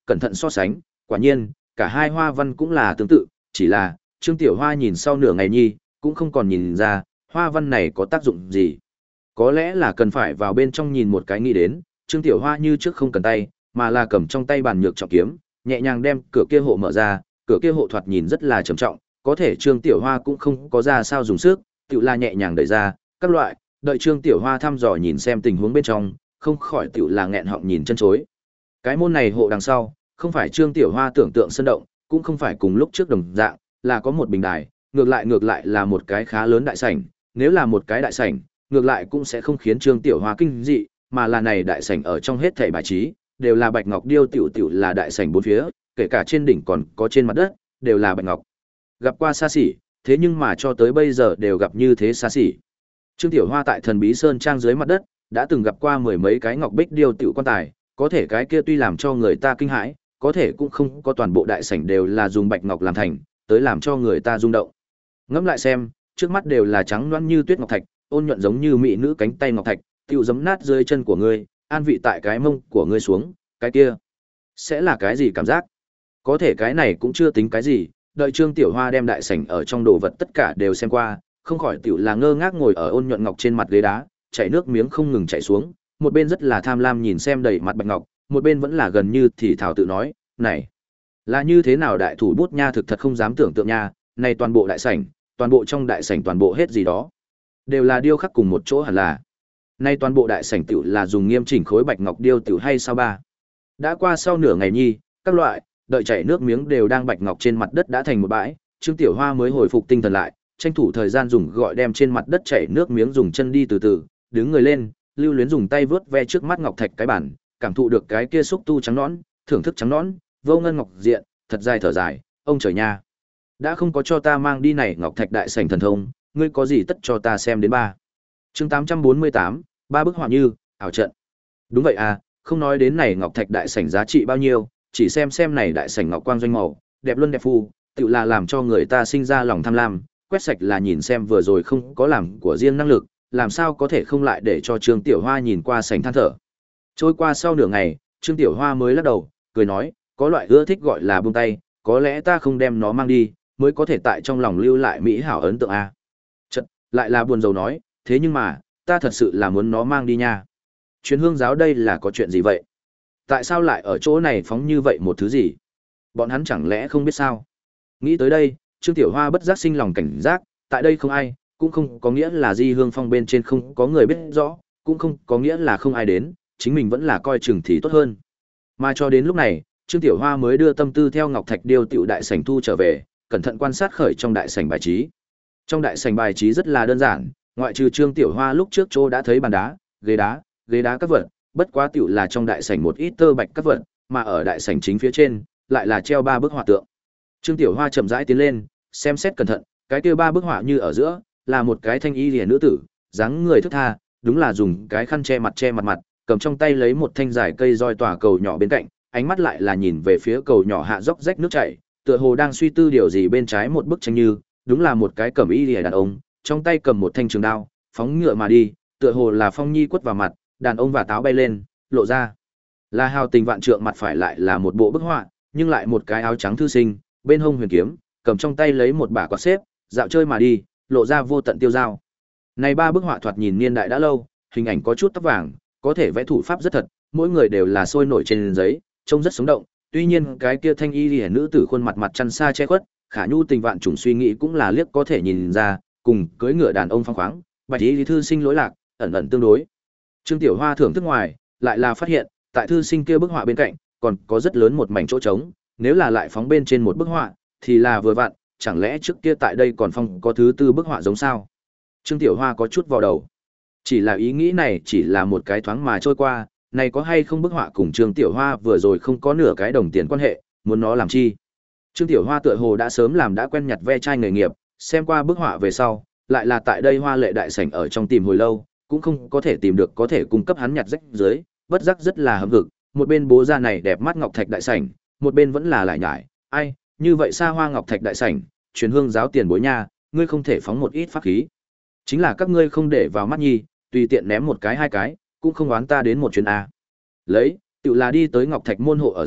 cẩn thận so sánh, quả nhiên, cả hai hoa văn cũng là tương tự, chỉ là, Trương Tiểu Hoa nhìn sau nửa ngày nhi, cũng không còn nhìn ra, hoa văn này có tác dụng gì. Có lẽ là cần phải vào bên trong nhìn một cái nghĩ đến, Trương Tiểu Hoa như trước không cần tay, mà là cầm trong tay bàn nhược trọng kiếm, nhẹ nhàng đem cửa kia hộ mở ra, cửa kia hộ thoạt nhìn rất là trầm trọng, có thể Trương Tiểu Hoa cũng không có ra sao dùng sức, tự là nhẹ nhàng đẩy ra, các loại, đợi Trương Tiểu Hoa thăm dò nhìn xem tình huống bên trong, không khỏi tự là nghẹn họng nhìn chân chối. Cái môn này hộ đằng sau, không phải Trương Tiểu Hoa tưởng tượng sân động, cũng không phải cùng lúc trước đồng dạng, là có một bình đài, ngược lại ngược lại là một cái khá lớn đại sảnh, nếu là một cái đại sảnh, ngược lại cũng sẽ không khiến Trương Tiểu Hoa kinh dị, mà là này đại sảnh ở trong hết thảy bài trí, đều là bạch ngọc điêu tiểu tiểu là đại sảnh bốn phía, kể cả trên đỉnh còn có trên mặt đất, đều là bạch ngọc. Gặp qua xa xỉ, thế nhưng mà cho tới bây giờ đều gặp như thế xa xỉ. Trương Tiểu Hoa tại Thần Bí Sơn trang dưới mặt đất, đã từng gặp qua mười mấy cái ngọc bích điêu tiểu quan tài, có thể cái kia tuy làm cho người ta kinh hãi, có thể cũng không có toàn bộ đại sảnh đều là dùng bạch ngọc làm thành, tới làm cho người ta rung động. Ngẫm lại xem, trước mắt đều là trắng loãng như tuyết ngọc thạch, ôn nhuận giống như mỹ nữ cánh tay ngọc thạch, tiểu giấm nát dưới chân của ngươi, an vị tại cái mông của ngươi xuống, cái kia sẽ là cái gì cảm giác? Có thể cái này cũng chưa tính cái gì, đợi Trương Tiểu Hoa đem đại sảnh ở trong đồ vật tất cả đều xem qua, không khỏi tiểu là ngơ ngác ngồi ở ôn nhuận ngọc trên mặt ghế đá, chảy nước miếng không ngừng chảy xuống, một bên rất là tham lam nhìn xem đầy mặt bạch ngọc, một bên vẫn là gần như thì thào tự nói, này, là như thế nào đại thủ bút nha, thực thật không dám tưởng tượng nha, này toàn bộ đại sảnh, toàn bộ trong đại sảnh toàn bộ hết gì đó, đều là điêu khắc cùng một chỗ hẳn là. Nay toàn bộ đại sảnh tiểu là dùng nghiêm chỉnh khối bạch ngọc điêu tiểu hay sao ba? Đã qua sau nửa ngày nhi, các loại, đợi chảy nước miếng đều đang bạch ngọc trên mặt đất đã thành một bãi, Trương Tiểu Hoa mới hồi phục tinh thần lại, tranh thủ thời gian dùng gọi đem trên mặt đất chảy nước miếng dùng chân đi từ từ, đứng người lên, lưu luyến dùng tay vướt ve trước mắt ngọc thạch cái bản, cảm thụ được cái kia xúc tu trắng nõn, thưởng thức trắng nõn, vô ngân ngọc diện, thật dài thở dài, ông trời nha. Đã không có cho ta mang đi này ngọc thạch đại sảnh thần thông, ngươi có gì tất cho ta xem đến ba. Chương tám trăm bốn mươi tám, ba bức họa như, ảo trận. Đúng vậy à, không nói đến này ngọc thạch đại sảnh giá trị bao nhiêu, chỉ xem xem này đại sảnh ngọc quang doanh màu, đẹp luôn đẹp phu, tự là làm cho người ta sinh ra lòng tham lam, quét sạch là nhìn xem vừa rồi không có làm của riêng năng lực, làm sao có thể không lại để cho Trương Tiểu Hoa nhìn qua sảnh than thở. Trôi qua sau nửa ngày, Trương Tiểu Hoa mới lắc đầu, cười nói, có loại ưa thích gọi là buông tay, có lẽ ta không đem nó mang đi, mới có thể tại trong lòng lưu lại mỹ hảo ấn tượng a. Chật, lại là buồn rầu nói, thế nhưng mà, ta thật sự là muốn nó mang đi nha. Truyền hương giáo đây là có chuyện gì vậy? Tại sao lại ở chỗ này phóng như vậy một thứ gì? Bọn hắn chẳng lẽ không biết sao? Nghĩ tới đây, Trương Tiểu Hoa bất giác sinh lòng cảnh giác, tại đây không ai, cũng không có nghĩa là Di Hương Phong bên trên không có người biết rõ, cũng không có nghĩa là không ai đến, chính mình vẫn là coi chừng thì tốt hơn. Mà cho đến lúc này, Trương Tiểu Hoa mới đưa tâm tư theo Ngọc Thạch Điêu tiểu đại sảnh thu trở về, cẩn thận quan sát khởi trong đại sảnh bài trí. Trong đại sảnh bài trí rất là đơn giản, ngoại trừ Trương Tiểu Hoa lúc trước chỗ đã thấy bàn đá, ghế đá, ghế đá các vật, bất quá tiểu là trong đại sảnh một ít tơ bạch các vật, mà ở đại sảnh chính phía trên lại là treo ba bức họa tượng. Trương Tiểu Hoa chậm rãi tiến lên, xem xét cẩn thận, cái kia ba bức họa như ở giữa là một cái thanh y liễu nữ tử, dáng người thướt tha, đúng là dùng cái khăn che mặt che mặt mặt, cầm trong tay lấy một thanh dài cây roi tỏa cầu nhỏ bên cạnh, ánh mắt lại là nhìn về phía cầu nhỏ hạ dốc rách nước chảy, tựa hồ đang suy tư điều gì bên trái một bức tranh như, đúng là một cái cẩm y liễu đàn ông, trong tay cầm một thanh trường đao, phóng ngựa mà đi, tựa hồ là phong nhi quất vào mặt, đàn ông và táo bay lên, lộ ra là hào tình vạn trượng, mặt phải lại là một bộ bức họa, nhưng lại một cái áo trắng thư sinh, bên hông huyền kiếm, cầm trong tay lấy một bả quạt xếp, dạo chơi mà đi, lộ ra vô tận tiêu dao. Này ba bức họa thoạt nhìn niên đại đã lâu, hình ảnh có chút tóc vàng, có thể vẽ thủ pháp rất thật, mỗi người đều là sôi nổi trên giấy, trông rất sống động. Tuy nhiên cái kia thanh y liễu nữ tử khuôn mặt mặt chăn xa che khuất, khả nhu tình vạn trùng suy nghĩ cũng là liếc có thể nhìn ra, cùng cưỡi ngựa đàn ông phong khoáng, bạch y thư sinh lối lạc, ẩn ẩn tương đối. Trương Tiểu Hoa thưởng thức ngoài, lại là phát hiện, tại thư sinh kia bức họa bên cạnh, còn có rất lớn một mảnh chỗ trống, nếu là lại phóng bên trên một bức họa, thì là vừa vặn, chẳng lẽ trước kia tại đây còn phong có thứ tư bức họa giống sao? Trương Tiểu Hoa có chút vào đầu. Chỉ là ý nghĩ này chỉ là một cái thoáng mà trôi qua, này có hay không bức họa cùng Trương Tiểu Hoa vừa rồi không có nửa cái đồng tiền quan hệ, muốn nó làm chi? Trương Tiểu Hoa tựa hồ đã sớm làm đã quen nhặt ve chai nghề nghiệp, xem qua bức họa về sau, lại là tại đây Hoa Lệ đại sảnh ở trong tìm hồi lâu, cũng không có thể tìm được có thể cung cấp hắn nhặt rách dưới, bất giác rất là hâm hực, một bên bố ra này đẹp mắt ngọc thạch đại sảnh, một bên vẫn là lại nhải, ai, như vậy xa hoa ngọc thạch đại sảnh, truyền hương giáo tiền bối nha, ngươi không thể phóng một ít pháp khí. Chính là các ngươi không để vào mắt nhi, tùy tiện ném một cái hai cái, cũng không oán ta đến một chuyến a. Lấy, tự là đi tới ngọc thạch môn hộ ở giữa,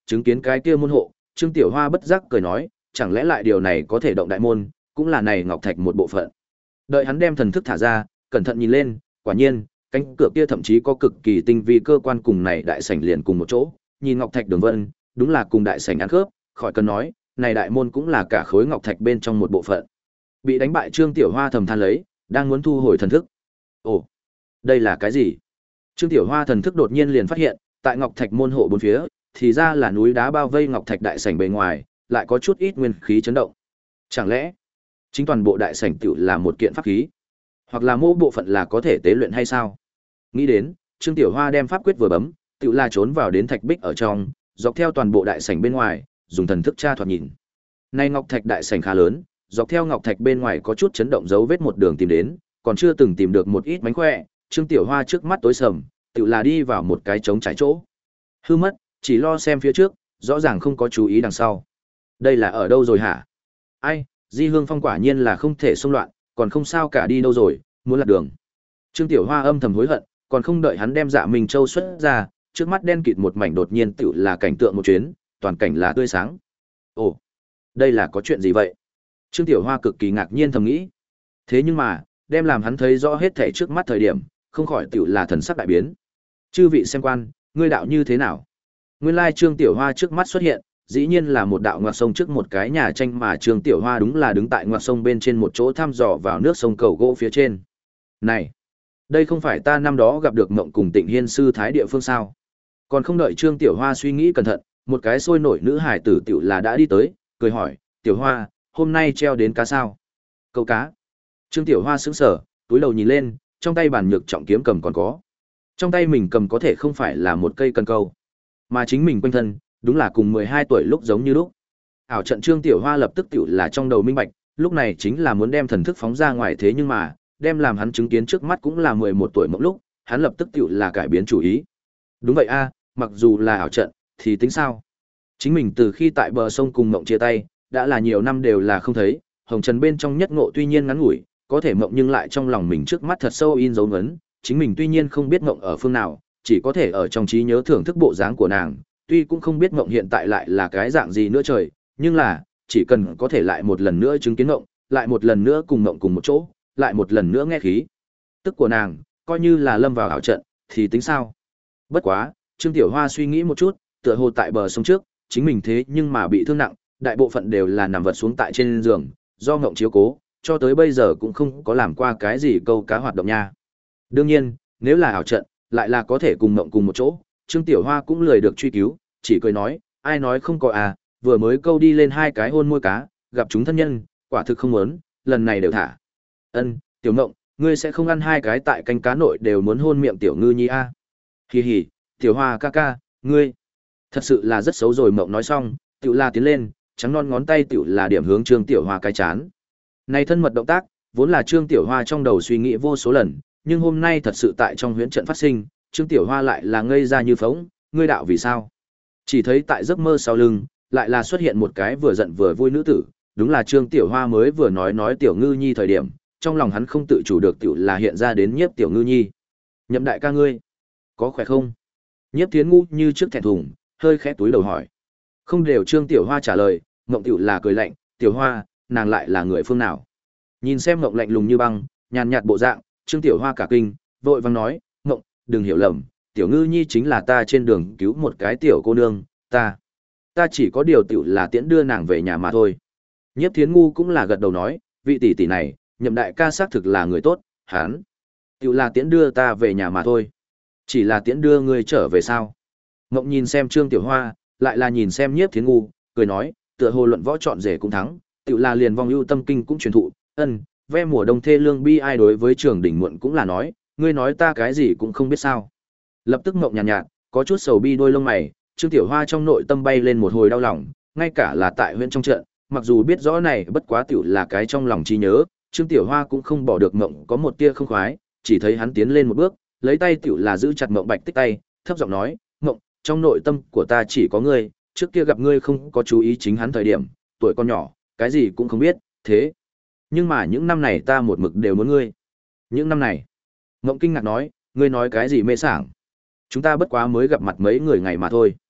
chứng kiến cái kia môn hộ, Trương Tiểu Hoa bất giác cười nói, chẳng lẽ lại điều này có thể động đại môn, cũng là này ngọc thạch một bộ phận. Đợi hắn đem thần thức thả ra, cẩn thận nhìn lên, quả nhiên, cánh cửa kia thậm chí có cực kỳ tinh vi cơ quan cùng này đại sảnh liền cùng một chỗ, nhìn ngọc thạch đường vân, đúng là cùng đại sảnh ăn khớp, khỏi cần nói, này đại môn cũng là cả khối ngọc thạch bên trong một bộ phận. Bị đánh bại Trương Tiểu Hoa thầm than lấy, đang muốn thu hồi thần thức. Ồ, đây là cái gì? Trương Tiểu Hoa thần thức đột nhiên liền phát hiện, tại ngọc thạch môn hộ bốn phía, thì ra là núi đá bao vây ngọc thạch đại sảnh bề ngoài, lại có chút ít nguyên khí chấn động. Chẳng lẽ, chính toàn bộ đại sảnh tiểu là một kiện pháp khí, hoặc là mô bộ phận là có thể tế luyện hay sao? Nghĩ đến, Trương Tiểu Hoa đem pháp quyết vừa bấm, tiểu là trốn vào đến thạch bích ở trong, dọc theo toàn bộ đại sảnh bên ngoài, dùng thần thức tra thoạt nhìn. Nay ngọc thạch đại sảnh khá lớn, dọc theo ngọc thạch bên ngoài có chút chấn động dấu vết một đường tìm đến, còn chưa từng tìm được một ít mánh khỏe, Trương Tiểu Hoa trước mắt tối sầm, tiểu là đi vào một cái trống trải chỗ. Hư mất, chỉ lo xem phía trước, rõ ràng không có chú ý đằng sau. Đây là ở đâu rồi hả? Ai, Di Hương Phong quả nhiên là không thể xông loạn, còn không sao cả đi đâu rồi, muốn lạc đường. Trương Tiểu Hoa âm thầm hối hận, còn không đợi hắn đem Dạ Minh Châu xuất ra, trước mắt đen kịt một mảnh đột nhiên tiểu là cảnh tượng một chuyến, toàn cảnh là tươi sáng. Ồ, đây là có chuyện gì vậy? Trương Tiểu Hoa cực kỳ ngạc nhiên thầm nghĩ. Thế nhưng mà, đem làm hắn thấy rõ hết thảy trước mắt thời điểm, không khỏi tiểu là thần sắc đại biến. Chư vị xem quan, ngươi đạo như thế nào? Nguyên lai Trương Tiểu Hoa trước mắt xuất hiện, dĩ nhiên là một đạo ngoặt sông trước một cái nhà tranh mà Trương Tiểu Hoa đúng là đứng tại ngoặt sông bên trên một chỗ thăm dò vào nước sông cầu gỗ phía trên. Này, đây không phải ta năm đó gặp được Mộng cùng Tịnh Hiên sư thái địa phương sao? Còn không đợi Trương Tiểu Hoa suy nghĩ cẩn thận, một cái sôi nổi nữ hải tử tiểu là đã đi tới, cười hỏi, Tiểu Hoa, hôm nay treo đến cá sao? Câu cá. Trương Tiểu Hoa sững sờ, túi đầu nhìn lên, trong tay bản nhược trọng kiếm cầm còn có. Trong tay mình cầm có thể không phải là một cây cần câu, mà chính mình quanh thân, đúng là cùng mười hai tuổi lúc giống như lúc. Ảo trận Trương Tiểu Hoa lập tức tiểu là trong đầu minh bạch, lúc này chính là muốn đem thần thức phóng ra ngoài thế nhưng mà, đem làm hắn chứng kiến trước mắt cũng là mười một tuổi mộng lúc, hắn lập tức tiểu là cải biến chủ ý. Đúng vậy a, mặc dù là ảo trận, thì tính sao? Chính mình từ khi tại bờ sông cùng Mộng chia tay, đã là nhiều năm đều là không thấy, hồng trần bên trong nhất ngộ tuy nhiên ngắn ngủi, có thể Mộng nhưng lại trong lòng mình trước mắt thật sâu in dấu ấn, chính mình tuy nhiên không biết Mộng ở phương nào, chỉ có thể ở trong trí nhớ thưởng thức bộ dáng của nàng, tuy cũng không biết Mộng hiện tại lại là cái dạng gì nữa trời, nhưng là, chỉ cần có thể lại một lần nữa chứng kiến Mộng, lại một lần nữa cùng Mộng cùng một chỗ, lại một lần nữa nghe khí tức của nàng, coi như là lâm vào ảo trận, thì tính sao? Bất quá, Trương Tiểu Hoa suy nghĩ một chút, tựa hồ tại bờ sông trước, chính mình thế nhưng mà bị thương nặng, đại bộ phận đều là nằm vật xuống tại trên giường, do Ngộng chiếu cố, cho tới bây giờ cũng không có làm qua cái gì câu cá hoạt động nha. Đương nhiên, nếu là ảo trận, lại là có thể cùng Ngộng cùng một chỗ, Trương Tiểu Hoa cũng lười được truy cứu, chỉ cười nói, ai nói không có à, vừa mới câu đi lên hai cái hôn môi cá, gặp chúng thân nhân, quả thực không muốn, lần này đều thả. Ân, Tiểu Ngộng, ngươi sẽ không ăn hai cái tại canh cá nội đều muốn hôn miệng Tiểu Ngư Nhi a? À? Hì hì, Tiểu Hoa ca ca, ngươi thật sự là rất xấu rồi. Mộng nói xong, Tiểu La tiến lên, trắng non ngón tay Tiểu là điểm hướng Trương Tiểu Hoa cái chán. Này thân mật động tác, vốn là Trương Tiểu Hoa trong đầu suy nghĩ vô số lần, nhưng hôm nay thật sự tại trong huyễn trận phát sinh, Trương Tiểu Hoa lại là ngây ra như phỗng, ngươi đạo vì sao? Chỉ thấy tại giấc mơ sau lưng, lại là xuất hiện một cái vừa giận vừa vui nữ tử, đúng là Trương Tiểu Hoa mới vừa nói nói Tiểu Ngư Nhi thời điểm, trong lòng hắn không tự chủ được Tiểu là hiện ra đến Nhiếp Tiểu Ngư Nhi. Nhậm đại ca ngươi, có khỏe không? Nhiếp Thiến Ngu như trước thẹn thùng, hơi khẽ túi đầu hỏi. Không đều Trương Tiểu Hoa trả lời, Ngộng Tiểu là cười lạnh, Tiểu Hoa, nàng lại là người phương nào? Nhìn xem Ngộng lạnh lùng như băng, nhàn nhạt bộ dạng, Trương Tiểu Hoa cả kinh, vội vàng nói, Ngộng, đừng hiểu lầm, Tiểu Ngư Nhi chính là ta trên đường cứu một cái tiểu cô nương, ta, ta chỉ có điều Tiểu là tiễn đưa nàng về nhà mà thôi. Nhiếp Thiến Ngu cũng là gật đầu nói, vị tỷ tỷ này, Nhậm đại ca xác thực là người tốt, hắn, Tiểu là tiễn đưa ta về nhà mà thôi. Chỉ là tiễn đưa ngươi trở về sao? Ngộng nhìn xem Trương Tiểu Hoa, lại là nhìn xem Nhiếp Thiến Ngu, cười nói, tựa hồ luận võ chọn rể cũng thắng, Tiểu là liền vong ưu tâm kinh cũng truyền thụ, ân, ve mùa đông thê lương bi ai đối với Trường Đỉnh muộn cũng là nói, ngươi nói ta cái gì cũng không biết sao? Lập tức Ngộng nhàn nhạt, nhạt, có chút sầu bi đôi lông mày, Trương Tiểu Hoa trong nội tâm bay lên một hồi đau lòng, ngay cả là tại huyện trong trận, mặc dù biết rõ này bất quá Tiểu là cái trong lòng trí nhớ, Trương Tiểu Hoa cũng không bỏ được Ngộng có một tia không khoái, chỉ thấy hắn tiến lên một bước, lấy tay Tiểu là giữ chặt Ngộng Bạch Tích tay, thấp giọng nói, Ngộng, trong nội tâm của ta chỉ có ngươi, trước kia gặp ngươi không có chú ý chính hắn thời điểm, tuổi con nhỏ, cái gì cũng không biết, thế. Nhưng mà những năm này ta một mực đều muốn ngươi. Những năm này, Ngộng kinh ngạc nói, ngươi nói cái gì mê sảng? Chúng ta bất quá mới gặp mặt mấy người ngày mà thôi.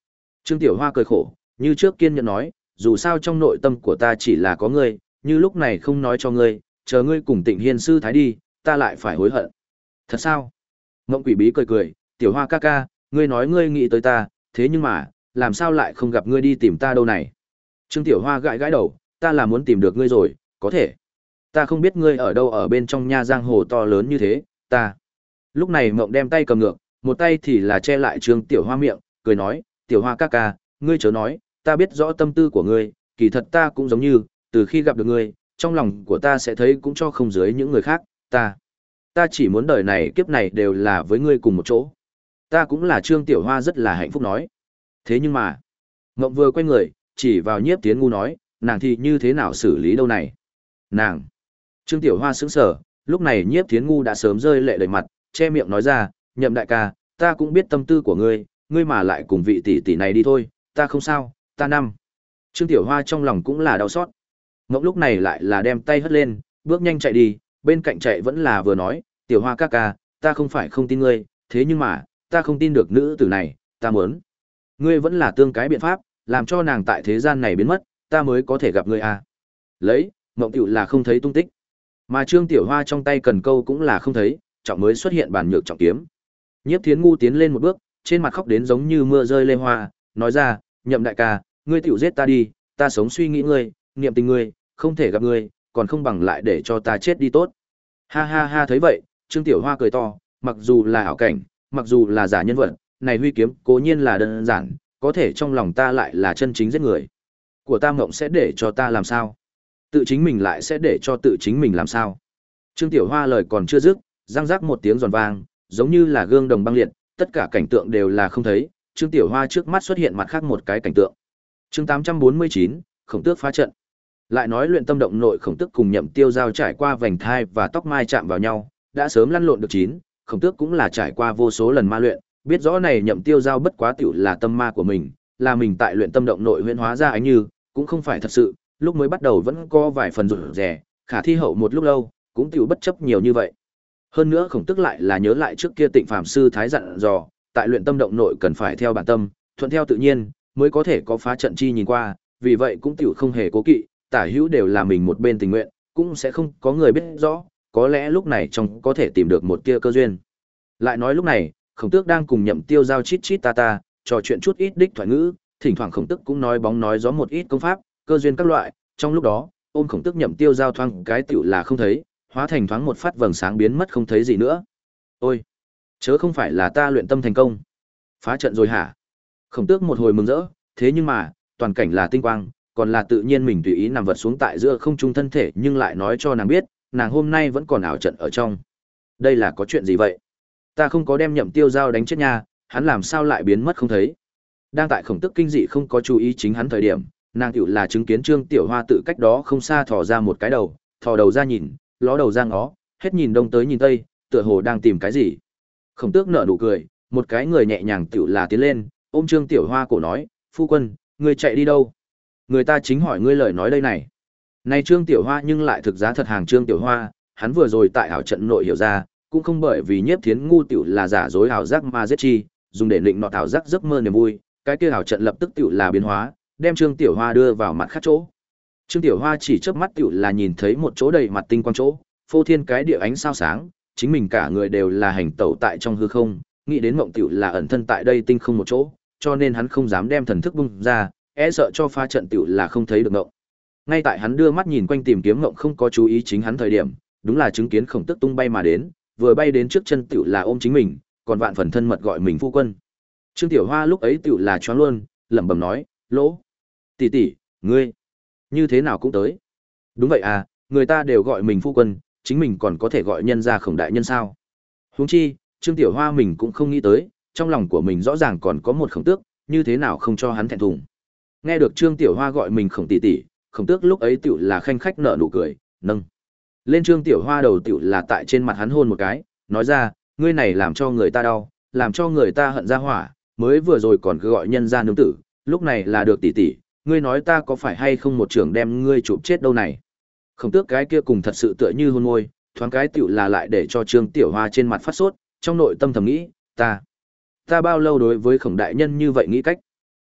Trương Tiểu Hoa cười khổ, như trước kiên nhẫn nói, dù sao trong nội tâm của ta chỉ là có ngươi, như lúc này không nói cho ngươi, chờ ngươi cùng Tịnh Hiên sư thái đi, ta lại phải hối hận. Thật sao? Ngộng Quỷ Bí cười cười, Tiểu Hoa ca ca, ngươi nói ngươi nghĩ tới ta, thế nhưng mà, làm sao lại không gặp ngươi đi tìm ta đâu này? Trương Tiểu Hoa gãi gãi đầu, ta là muốn tìm được ngươi rồi, có thể. Ta không biết ngươi ở đâu ở bên trong nha giang hồ to lớn như thế, ta. Lúc này Mộng đem tay cầm ngược, một tay thì là che lại Trương Tiểu Hoa miệng, cười nói, Tiểu Hoa ca ca, ngươi chớ nói, ta biết rõ tâm tư của ngươi, kỳ thật ta cũng giống như, từ khi gặp được ngươi, trong lòng của ta sẽ thấy cũng cho không dưới những người khác, ta. Ta chỉ muốn đời này kiếp này đều là với ngươi cùng một chỗ. Ta cũng là Trương Tiểu Hoa rất là hạnh phúc nói. Thế nhưng mà, Ngộng vừa quay người, chỉ vào Nhiếp Tiến Ngu nói, nàng thì như thế nào xử lý đâu này? Nàng. Trương Tiểu Hoa sững sờ, lúc này Nhiếp Tiến Ngu đã sớm rơi lệ đầy mặt, che miệng nói ra, Nhậm đại ca, ta cũng biết tâm tư của ngươi, ngươi mà lại cùng vị tỷ tỷ này đi thôi, ta không sao, ta năm. Trương Tiểu Hoa trong lòng cũng là đau xót. Ngộng lúc này lại là đem tay hất lên, bước nhanh chạy đi, bên cạnh chạy vẫn là vừa nói, Tiểu Hoa ca ca, ta không phải không tin ngươi, thế nhưng mà, ta không tin được nữ tử này, ta muốn. Ngươi vẫn là tương cái biện pháp, làm cho nàng tại thế gian này biến mất, ta mới có thể gặp ngươi à. Lấy, Ngộng tiểu là không thấy tung tích. Mà Trương Tiểu Hoa trong tay cần câu cũng là không thấy, trọng mới xuất hiện bản nhược trọng kiếm. Nhiếp Thiến Ngu tiến lên một bước, trên mặt khóc đến giống như mưa rơi lê hoa, nói ra, Nhậm đại ca, ngươi tiểu giết ta đi, ta sống suy nghĩ ngươi, niệm tình ngươi, không thể gặp ngươi, còn không bằng lại để cho ta chết đi tốt. Ha ha ha thấy vậy, Trương Tiểu Hoa cười to, mặc dù là ảo cảnh, mặc dù là giả nhân vật, này huy kiếm cố nhiên là đơn giản, có thể trong lòng ta lại là chân chính giết người. Của ta mộng sẽ để cho ta làm sao? Tự chính mình lại sẽ để cho tự chính mình làm sao? Trương Tiểu Hoa lời còn chưa dứt, răng rắc một tiếng giòn vang, giống như là gương đồng băng liệt, tất cả cảnh tượng đều là không thấy, Trương Tiểu Hoa trước mắt xuất hiện mặt khác một cái cảnh tượng. Chương tám trăm bốn mươi chín, Khổng Tước phá trận. Lại nói luyện tâm động nội Khổng Tước cùng Nhậm Tiêu Giao trải qua vành thai và tóc mai chạm vào nhau, đã sớm lăn lộn được chín, Khổng Tước cũng là trải qua vô số lần ma luyện, biết rõ này Nhậm Tiêu Giao bất quá tiểu là tâm ma của mình, là mình tại luyện tâm động nội huyễn hóa ra ánh như, cũng không phải thật sự, lúc mới bắt đầu vẫn có vài phần rụt rè, khả thi hậu một lúc lâu, cũng tiểu bất chấp nhiều như vậy. Hơn nữa Khổng Tước lại là nhớ lại trước kia Tịnh Phàm sư thái dặn dò, tại luyện tâm động nội cần phải theo bản tâm, thuận theo tự nhiên, mới có thể có phá trận chi nhìn qua, vì vậy cũng tiểu không hề cố kỵ, tả hữu đều là mình một bên tình nguyện, cũng sẽ không có người biết rõ, có lẽ lúc này trong có thể tìm được một tia cơ duyên. Lại nói lúc này, Khổng Tước đang cùng Nhậm Tiêu Giao chít chít ta ta, trò chuyện chút ít đích thoại ngữ, thỉnh thoảng Khổng Tước cũng nói bóng nói gió một ít công pháp, cơ duyên các loại, trong lúc đó, ôm Khổng Tước Nhậm Tiêu Giao thoáng cái tiểu là không thấy, hóa thành thoáng một phát vầng sáng biến mất không thấy gì nữa. Ôi, chớ không phải là ta luyện tâm thành công, phá trận rồi hả? Khổng Tước một hồi mừng rỡ, thế nhưng mà, toàn cảnh là tinh quang, còn là tự nhiên mình tùy ý nằm vật xuống tại giữa không trung thân thể, nhưng lại nói cho nàng biết, nàng hôm nay vẫn còn ảo trận ở trong. Đây là có chuyện gì vậy? Ta không có đem Nhậm Tiêu Giao đánh chết nha, hắn làm sao lại biến mất không thấy? Đang tại Khổng Tước kinh dị không có chú ý chính hắn thời điểm, nàng tiểu là chứng kiến Trương Tiểu Hoa tự cách đó không xa thò ra một cái đầu, thò đầu ra nhìn, ló đầu ra ngó, hết nhìn đông tới nhìn tây, tựa hồ đang tìm cái gì. Khổng Tước nở nụ cười, một cái người nhẹ nhàng tiểu là tiến lên, ôm Trương Tiểu Hoa cổ nói, phu quân, ngươi chạy đi đâu? Người ta chính hỏi ngươi lời nói đây này. Này Trương Tiểu Hoa nhưng lại thực giá thật hàng Trương Tiểu Hoa, hắn vừa rồi tại ảo trận nội hiểu ra, cũng không bởi vì Nhiếp Thiến Ngu tiểu là giả dối ảo giác mà giết chi, dùng để định nọ ảo giác giấc mơ niềm vui, cái kia ảo trận lập tức tiểu là biến hóa, đem Trương Tiểu Hoa đưa vào mặt khác chỗ. Trương Tiểu Hoa chỉ chớp mắt tiểu là nhìn thấy một chỗ đầy mặt tinh quang chỗ, phô thiên cái địa ánh sao sáng, chính mình cả người đều là hành tẩu tại trong hư không, nghĩ đến mộng tiểu là ẩn thân tại đây tinh không một chỗ, cho nên hắn không dám đem thần thức bung ra, e sợ cho phá trận tiểu là không thấy được ngộng. Ngay tại hắn đưa mắt nhìn quanh tìm kiếm ngộng không có chú ý chính hắn thời điểm, đúng là chứng kiến Khổng Tước tung bay mà đến, vừa bay đến trước chân tiểu là ôm chính mình, còn vạn phần thân mật gọi mình phu quân. Trương Tiểu Hoa lúc ấy tiểu là choáng luôn, lẩm bẩm nói, "Lỗ, tỷ tỷ, ngươi như thế nào cũng tới?" Đúng vậy à, người ta đều gọi mình phu quân, chính mình còn có thể gọi nhân ra Khổng đại nhân sao? Huống chi, Trương Tiểu Hoa mình cũng không nghĩ tới, trong lòng của mình rõ ràng còn có một Khổng Tước, như thế nào không cho hắn thẹn thùng. Nghe được Trương Tiểu Hoa gọi mình Khổng tỷ tỷ, Khổng Tước lúc ấy tiểu là khanh khách nở nụ cười, nâng lên Trương Tiểu Hoa đầu tiểu là tại trên mặt hắn hôn một cái, nói ra, ngươi này làm cho người ta đau, làm cho người ta hận ra hỏa, mới vừa rồi còn cứ gọi nhân ra nương tử, lúc này là được tỷ tỷ, ngươi nói ta có phải hay không một trưởng đem ngươi chụp chết đâu này. Khổng Tước cái kia cùng thật sự tựa như hôn môi, thoáng cái tiểu là lại để cho Trương Tiểu Hoa trên mặt phát sốt, trong nội tâm thầm nghĩ, ta, ta bao lâu đối với Khổng đại nhân như vậy nghĩ cách.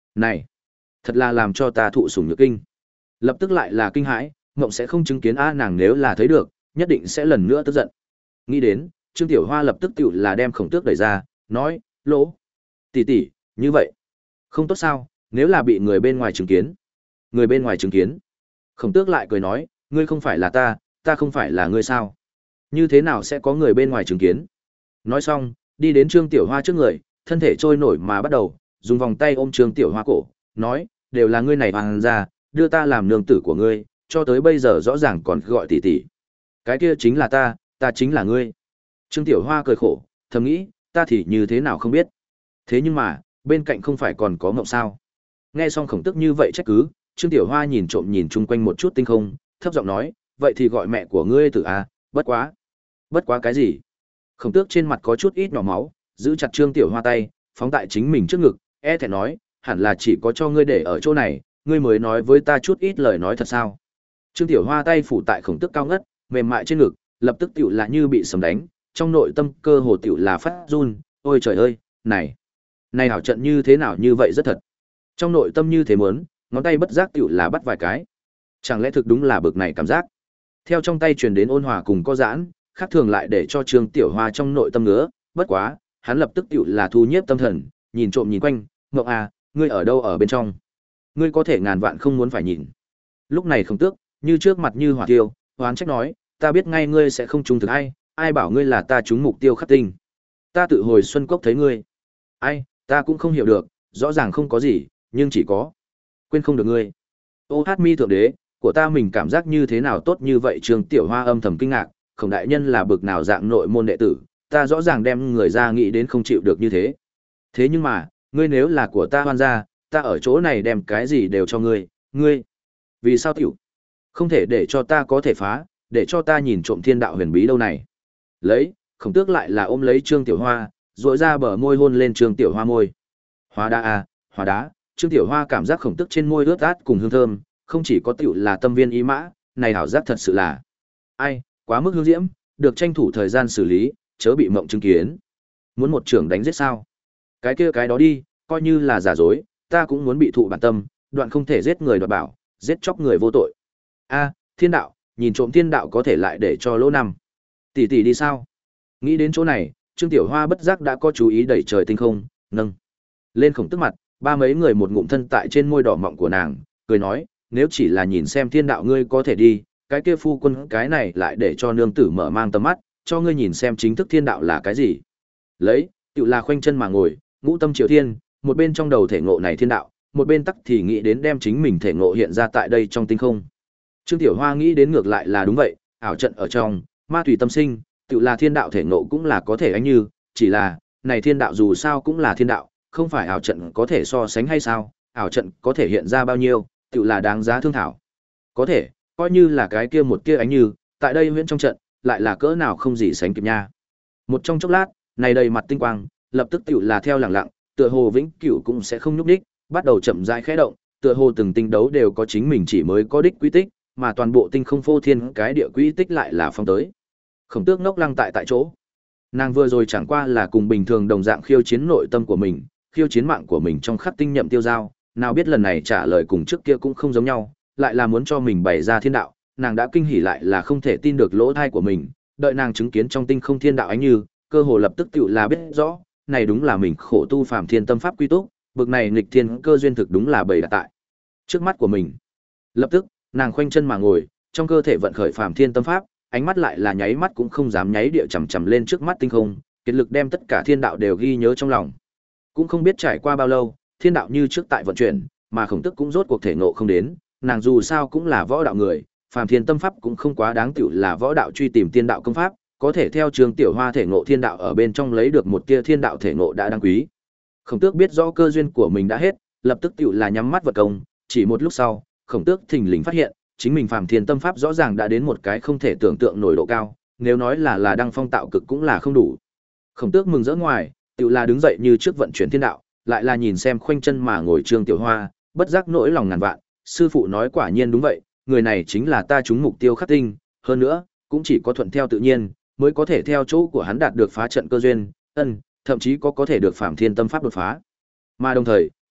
Này, thật là làm cho ta thụ sủng nhược kinh. Lập tức lại là kinh hãi, Ngộng sẽ không chứng kiến a nàng nếu là thấy được, nhất định sẽ lần nữa tức giận. Nghĩ đến, Trương Tiểu Hoa lập tức tiểu là đem Khổng Tước đẩy ra, nói, lỗ. Tỷ tỷ, như vậy. Không tốt sao, nếu là bị người bên ngoài chứng kiến. Người bên ngoài chứng kiến. Khổng Tước lại cười nói, ngươi không phải là ta, ta không phải là ngươi sao. Như thế nào sẽ có người bên ngoài chứng kiến. Nói xong, đi đến Trương Tiểu Hoa trước người, thân thể trôi nổi mà bắt đầu, dùng vòng tay ôm Trương Tiểu Hoa cổ, nói, đều là ngươi này hoàng ra, đưa ta làm nương tử của ngươi, cho tới bây giờ rõ ràng còn gọi tỷ tỷ. Cái kia chính là ta, ta chính là ngươi. Trương Tiểu Hoa cười khổ, thầm nghĩ, ta thì như thế nào không biết. Thế nhưng mà, bên cạnh không phải còn có Ngộng sao. Nghe xong Khổng Tước như vậy trách cứ, Trương Tiểu Hoa nhìn trộm nhìn chung quanh một chút tinh không, thấp giọng nói, vậy thì gọi mẹ của ngươi tử a, bất quá. Bất quá cái gì? Khổng Tước trên mặt có chút ít nhỏ máu, giữ chặt Trương Tiểu Hoa tay, phóng tại chính mình trước ngực, e thẹn nói, hẳn là chỉ có cho ngươi để ở chỗ này, ngươi mới nói với ta chút ít lời nói thật sao? Trương Tiểu Hoa tay phủ tại Khổng Tước cao ngất, mềm mại trên ngực, lập tức tiểu là như bị sấm đánh, trong nội tâm cơ hồ tiểu là phát run, ôi trời ơi, này, này hảo trận như thế nào như vậy rất thật. Trong nội tâm như thế muốn, ngón tay bất giác tiểu là bắt vài cái. Chẳng lẽ thực đúng là bực này cảm giác? Theo trong tay truyền đến ôn hòa cùng có giãn, khác thường lại để cho Trương Tiểu Hoa trong nội tâm ngứa, bất quá, hắn lập tức tiểu là thu nhiếp tâm thần, nhìn trộm nhìn quanh, Ngộng à, ngươi ở đâu ở bên trong? Ngươi có thể ngàn vạn không muốn phải nhìn. Lúc này Khổng Tước, như trước mặt như hỏa tiêu, hoán trách nói, ta biết ngay ngươi sẽ không trúng thực ai, ai bảo ngươi là ta trúng mục tiêu khắc tinh. Ta tự hồi xuân cốc thấy ngươi. Ai, ta cũng không hiểu được, rõ ràng không có gì, nhưng chỉ có. Quên không được ngươi. Ô hát mi thượng đế, của ta mình cảm giác như thế nào tốt như vậy. Trương Tiểu Hoa âm thầm kinh ngạc, Khổng đại nhân là bực nào dạng nội môn đệ tử, ta rõ ràng đem người ra nghĩ đến không chịu được như thế. Thế nhưng mà, ngươi nếu là của ta hoan gia, ta ở chỗ này đem cái gì đều cho ngươi, ngươi. Vì sao tiểu? Không thể để cho ta có thể phá, để cho ta nhìn trộm thiên đạo huyền bí đâu này. Lấy, Khổng Tước lại là ôm lấy Trương Tiểu Hoa, rỗi ra bờ môi hôn lên Trương Tiểu Hoa môi. Hóa đá à, hóa đá, Trương Tiểu Hoa cảm giác Khổng Tước trên môi ướt át cùng hương thơm, không chỉ có tiểu là tâm viên ý mã, này hảo giác thật sự là. Ai, quá mức hương diễm, được tranh thủ thời gian xử lý, chớ bị mộng chứng kiến. Muốn một trưởng đánh giết sao? Cái kia cái đó đi, coi như là giả dối, ta cũng muốn bị thụ bản tâm, đoạn không thể giết người đoạt bảo, giết chóc người vô tội. A, thiên đạo, nhìn trộm thiên đạo có thể lại để cho lỗ năm. Tỷ tỷ đi sao? Nghĩ đến chỗ này, Trương Tiểu Hoa bất giác đã có chú ý đẩy trời tinh không, nâng lên Khổng Tước mặt, ba mấy người một ngụm thân tại trên môi đỏ mọng của nàng, cười nói, nếu chỉ là nhìn xem thiên đạo ngươi có thể đi, cái kia phu quân cái này lại để cho nương tử mở mang tầm mắt, cho ngươi nhìn xem chính thức thiên đạo là cái gì. Lấy, tự là khoanh chân mà ngồi, ngũ tâm triều thiên, một bên trong đầu thể ngộ này thiên đạo, một bên tắc thì nghĩ đến đem chính mình thể ngộ hiện ra tại đây trong tinh không. Trương Tiểu Hoa nghĩ đến ngược lại là đúng vậy, ảo trận ở trong, ma tùy tâm sinh, tự là thiên đạo thể ngộ cũng là có thể ánh như, chỉ là, này thiên đạo dù sao cũng là thiên đạo, không phải ảo trận có thể so sánh hay sao, ảo trận có thể hiện ra bao nhiêu, tự là đáng giá thương thảo. Có thể, coi như là cái kia một kia ánh như, tại đây huyễn trong trận, lại là cỡ nào không gì sánh kịp nha. Một trong chốc lát, này đầy mặt tinh quang, lập tức tự là theo lẳng lặng, tựa hồ vĩnh cửu cũng sẽ không nhúc đích, bắt đầu chậm rãi khẽ động, tựa hồ từng tinh đấu đều có chính mình chỉ mới có đích quy tích, mà toàn bộ tinh không phô thiên cái địa quy tích lại là phong tới. Khổng Tước ngốc lăng tại tại chỗ. Nàng vừa rồi chẳng qua là cùng bình thường đồng dạng khiêu chiến nội tâm của mình, khiêu chiến mạng của mình trong khắc tinh nhậm tiêu giao, nào biết lần này trả lời cùng trước kia cũng không giống nhau, lại là muốn cho mình bày ra thiên đạo, nàng đã kinh hỉ lại là không thể tin được lỗ thai của mình, đợi nàng chứng kiến trong tinh không thiên đạo ánh như, cơ hồ lập tức tựu là biết rõ, này đúng là mình khổ tu phàm thiên tâm pháp quy túc, bực này nghịch thiên cơ duyên thực đúng là bày đặt tại trước mắt của mình. Lập tức, nàng khoanh chân mà ngồi, trong cơ thể vận khởi phàm thiên tâm pháp, ánh mắt lại là nháy mắt cũng không dám nháy địa chằm chằm lên trước mắt tinh không, kiệt lực đem tất cả thiên đạo đều ghi nhớ trong lòng. Cũng không biết trải qua bao lâu, thiên đạo như trước tại vận chuyển, mà Khổng Tước cũng rốt cuộc thể ngộ không đến, nàng dù sao cũng là võ đạo người, phàm thiên tâm pháp cũng không quá đáng tiểu là võ đạo truy tìm tiên đạo công pháp, có thể theo Trương Tiểu Hoa thể ngộ thiên đạo ở bên trong lấy được một tia thiên đạo thể ngộ đã đáng quý. Khổng Tước biết rõ cơ duyên của mình đã hết, lập tức tiểu là nhắm mắt vật công, chỉ một lúc sau, Khổng Tước thình lình phát hiện, chính mình phàm thiên tâm pháp rõ ràng đã đến một cái không thể tưởng tượng nổi độ cao, nếu nói là là đăng phong tạo cực cũng là không đủ. Khổng Tước mừng rỡ ngoài, tiểu là đứng dậy như trước vận chuyển thiên đạo, lại là nhìn xem khoanh chân mà ngồi Trương Tiểu Hoa, bất giác nỗi lòng ngàn vạn, sư phụ nói quả nhiên đúng vậy, người này chính là ta trúng mục tiêu khắc tinh, hơn nữa, cũng chỉ có thuận theo tự nhiên, mới có thể theo chỗ của hắn đạt được phá trận cơ duyên, ân, thậm chí có có thể được phàm thiên tâm pháp đột phá. Mà đồng thời,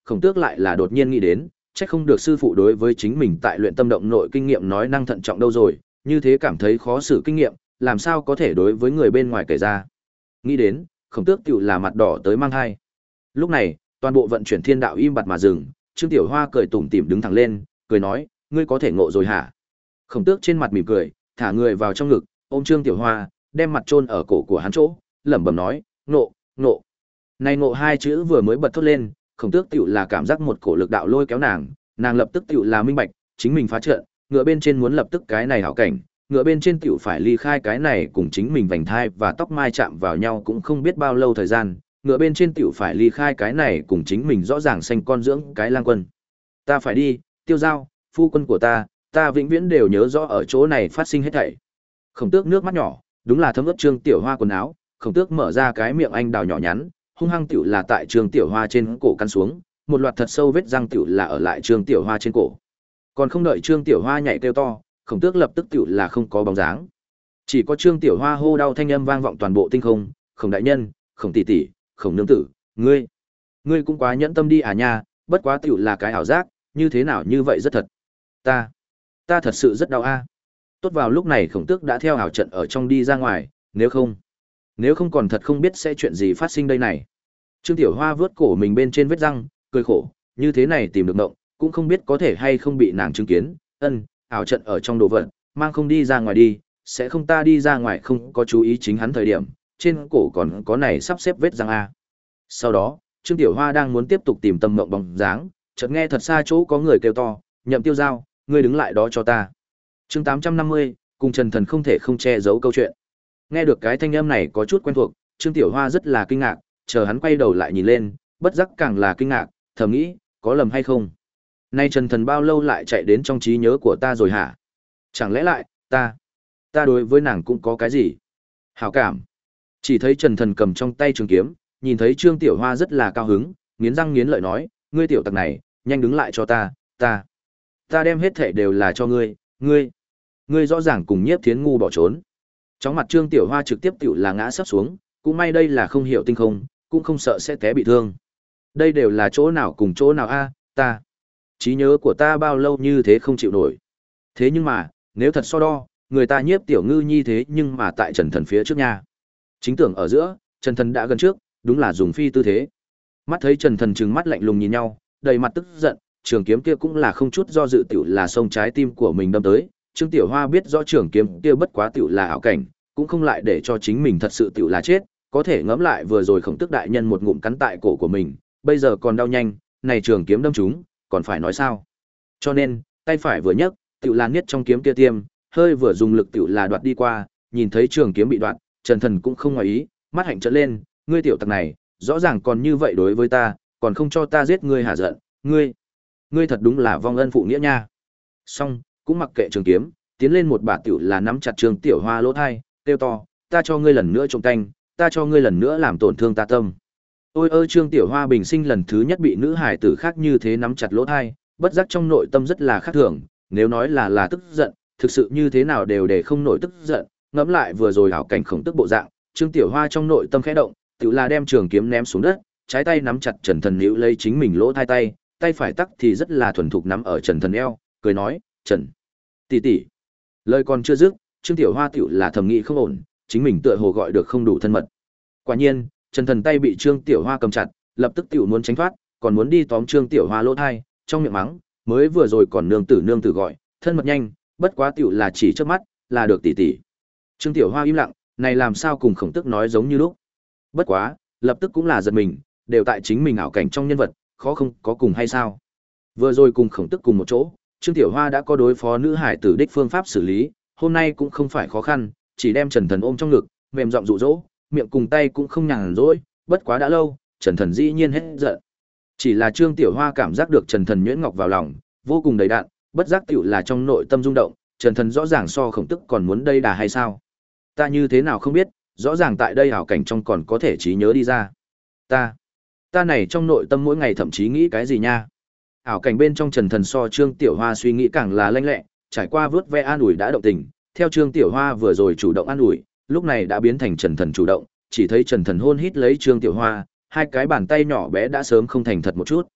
Khổng Tước lại là đột nhiên nghĩ đến, chắc không được sư phụ đối với chính mình tại luyện tâm động nội kinh nghiệm nói năng thận trọng đâu rồi, như thế cảm thấy khó xử kinh nghiệm, làm sao có thể đối với người bên ngoài kể ra. Nghĩ đến, Khổng Tước tiểu là mặt đỏ tới mang hai. Lúc này, toàn bộ vận chuyển thiên đạo im bặt mà dừng, Trương Tiểu Hoa cười tủm tỉm đứng thẳng lên, cười nói, ngươi có thể ngộ rồi hả? Khổng Tước trên mặt mỉm cười, thả người vào trong ngực, ôm Trương Tiểu Hoa, đem mặt chôn ở cổ của hắn chỗ, lẩm bẩm nói, ngộ, ngộ. Này ngộ hai chữ vừa mới bật thốt lên, Khổng Tước tiểu là cảm giác một cổ lực đạo lôi kéo nàng, nàng lập tức tiểu là minh bạch, chính mình phá trận, ngựa bên trên muốn lập tức cái này hảo cảnh, ngựa bên trên tiểu phải ly khai cái này cùng chính mình vành thai và tóc mai chạm vào nhau cũng không biết bao lâu thời gian, ngựa bên trên tiểu phải ly khai cái này cùng chính mình rõ ràng xanh con dưỡng cái lang quân. Ta phải đi, Tiêu Giao, phu quân của ta, ta vĩnh viễn đều nhớ rõ ở chỗ này phát sinh hết thảy. Khổng Tước nước mắt nhỏ, đúng là thấm ướt Trương Tiểu Hoa quần áo, Khổng Tước mở ra cái miệng anh đào nhỏ nhắn, hung hăng tiểu là tại Trương Tiểu Hoa trên cổ căn xuống, một loạt thật sâu vết răng tiểu là ở lại Trương Tiểu Hoa trên cổ. Còn không đợi Trương Tiểu Hoa nhảy kêu to, Khổng Tước lập tức tiểu là không có bóng dáng. Chỉ có Trương Tiểu Hoa hô đau thanh âm vang vọng toàn bộ tinh không, "Khổng đại nhân, Khổng tỷ tỷ, Khổng nương tử, ngươi, ngươi cũng quá nhẫn tâm đi à nha, bất quá tiểu là cái ảo giác, như thế nào như vậy rất thật. Ta, ta thật sự rất đau a." Tốt vào lúc này Khổng Tước đã theo ảo trận ở trong đi ra ngoài, nếu không, nếu không còn thật không biết sẽ chuyện gì phát sinh đây này. Trương Tiểu Hoa vướt cổ mình bên trên vết răng, cười khổ, như thế này tìm được động, cũng không biết có thể hay không bị nàng chứng kiến, ân, ảo trận ở trong đồ vật, mang không đi ra ngoài đi, sẽ không ta đi ra ngoài không có chú ý chính hắn thời điểm, trên cổ còn có này sắp xếp vết răng a. Sau đó, Trương Tiểu Hoa đang muốn tiếp tục tìm tâm mộng bóng dáng, chợt nghe thật xa chỗ có người kêu to, "Nhậm Tiêu Giao, ngươi đứng lại đó cho ta." Chương tám trăm năm mươi, cùng Trần Thần không thể không che giấu câu chuyện. Nghe được cái thanh âm này có chút quen thuộc, Trương Tiểu Hoa rất là kinh ngạc, chờ hắn quay đầu lại nhìn lên, bất giác càng là kinh ngạc, thầm nghĩ, có lầm hay không? Nay Trần Thần bao lâu lại chạy đến trong trí nhớ của ta rồi hả? Chẳng lẽ lại, ta, ta đối với nàng cũng có cái gì? Hảo cảm. Chỉ thấy Trần Thần cầm trong tay trường kiếm, nhìn thấy Trương Tiểu Hoa rất là cao hứng, nghiến răng nghiến lợi nói, ngươi tiểu tặc này, nhanh đứng lại cho ta, ta, ta đem hết thảy đều là cho ngươi, ngươi, ngươi rõ ràng cùng Nhiếp Thiến ngu bỏ trốn. Chóng mặt Trương Tiểu Hoa trực tiếp tiểu là ngã sắp xuống, cũng may đây là không hiểu tinh không, cũng không sợ sẽ té bị thương. Đây đều là chỗ nào cùng chỗ nào a, ta, trí nhớ của ta bao lâu như thế không chịu nổi. Thế nhưng mà, nếu thật so đo, người ta Nhiếp Tiểu Ngư nhi thế nhưng mà tại Trần Thần phía trước nha. Chính tưởng ở giữa, Trần Thần đã gần trước, đúng là dùng phi tư thế. Mắt thấy Trần Thần trừng mắt lạnh lùng nhìn nhau, đầy mặt tức giận, trường kiếm kia cũng là không chút do dự tiểu là xông trái tim của mình đâm tới. Trương Tiểu Hoa biết rõ trường kiếm kia bất quá tiểu là ảo cảnh, cũng không lại để cho chính mình thật sự tiểu là chết, có thể ngẫm lại vừa rồi Khổng Tước đại nhân một ngụm cắn tại cổ của mình, bây giờ còn đau nhanh, này trường kiếm đâm trúng, còn phải nói sao? Cho nên, tay phải vừa nhấc, tiểu là niết trong kiếm kia tiêm, hơi vừa dùng lực tiểu là đoạt đi qua, nhìn thấy trường kiếm bị đoạt, Trần Thần cũng không ngoài ý, mắt hạnh trợn lên, ngươi tiểu tặc này, rõ ràng còn như vậy đối với ta, còn không cho ta giết ngươi hả giận, ngươi, ngươi thật đúng là vong ân phụ nghĩa nha. Xong, cũng mặc kệ trường kiếm, tiến lên một bà tiểu là nắm chặt Trương Tiểu Hoa lỗ thai, kêu to, ta cho ngươi lần nữa trộm canh, ta cho ngươi lần nữa làm tổn thương ta tâm. Ôi ơi Trương Tiểu Hoa bình sinh lần thứ nhất bị nữ hài tử khác như thế nắm chặt lỗ thai, bất giác trong nội tâm rất là khác thường, nếu nói là là tức giận, thực sự như thế nào đều để không nổi tức giận, ngẫm lại vừa rồi ảo cảnh Khổng Tức bộ dạng, Trương Tiểu Hoa trong nội tâm khẽ động, tiểu là đem trường kiếm ném xuống đất, trái tay nắm chặt Trần Thần níu lấy chính mình lỗ thai tay, tay phải tắc thì rất là thuần thục nắm ở Trần Thần eo, cười nói, "Trần tỷ tỷ." Lời còn chưa dứt, Trương Tiểu Hoa tiểu là thầm nghĩ không ổn, chính mình tựa hồ gọi được không đủ thân mật. Quả nhiên, Trần Thần tay bị Trương Tiểu Hoa cầm chặt, lập tức tiểu muốn tránh thoát, còn muốn đi tóm Trương Tiểu Hoa lỗ thai, trong miệng mắng, mới vừa rồi còn nương tử nương tử gọi, thân mật nhanh, bất quá tiểu là chỉ trước mắt, là được tỷ tỷ. Trương Tiểu Hoa im lặng, này làm sao cùng Khổng Tước nói giống như lúc. Bất quá, lập tức cũng là giật mình, đều tại chính mình ảo cảnh trong nhân vật, khó không có cùng hay sao? Vừa rồi cùng Khổng Tước cùng một chỗ, Trương Tiểu Hoa đã có đối phó nữ hải tử đích phương pháp xử lý, hôm nay cũng không phải khó khăn, chỉ đem Trần Thần ôm trong ngực, mềm giọng dụ dỗ, miệng cùng tay cũng không nhàn rỗi, bất quá đã lâu, Trần Thần dĩ nhiên hết giận. Chỉ là Trương Tiểu Hoa cảm giác được Trần Thần nhuyễn ngọc vào lòng, vô cùng đầy đặn, bất giác tiểu là trong nội tâm rung động, Trần Thần rõ ràng so Khổng Tước còn muốn đây đà hay sao? Ta như thế nào không biết, rõ ràng tại đây ảo cảnh trong còn có thể trí nhớ đi ra. Ta, ta này trong nội tâm mỗi ngày thậm chí nghĩ cái gì nha? Ảo cảnh bên trong Trần Thần so Trương Tiểu Hoa suy nghĩ càng là lanh lẹ, trải qua vớt ve an ủi đã động tình, theo Trương Tiểu Hoa vừa rồi chủ động an ủi, lúc này đã biến thành Trần Thần chủ động, chỉ thấy Trần Thần hôn hít lấy Trương Tiểu Hoa, hai cái bàn tay nhỏ bé đã sớm không thành thật một chút.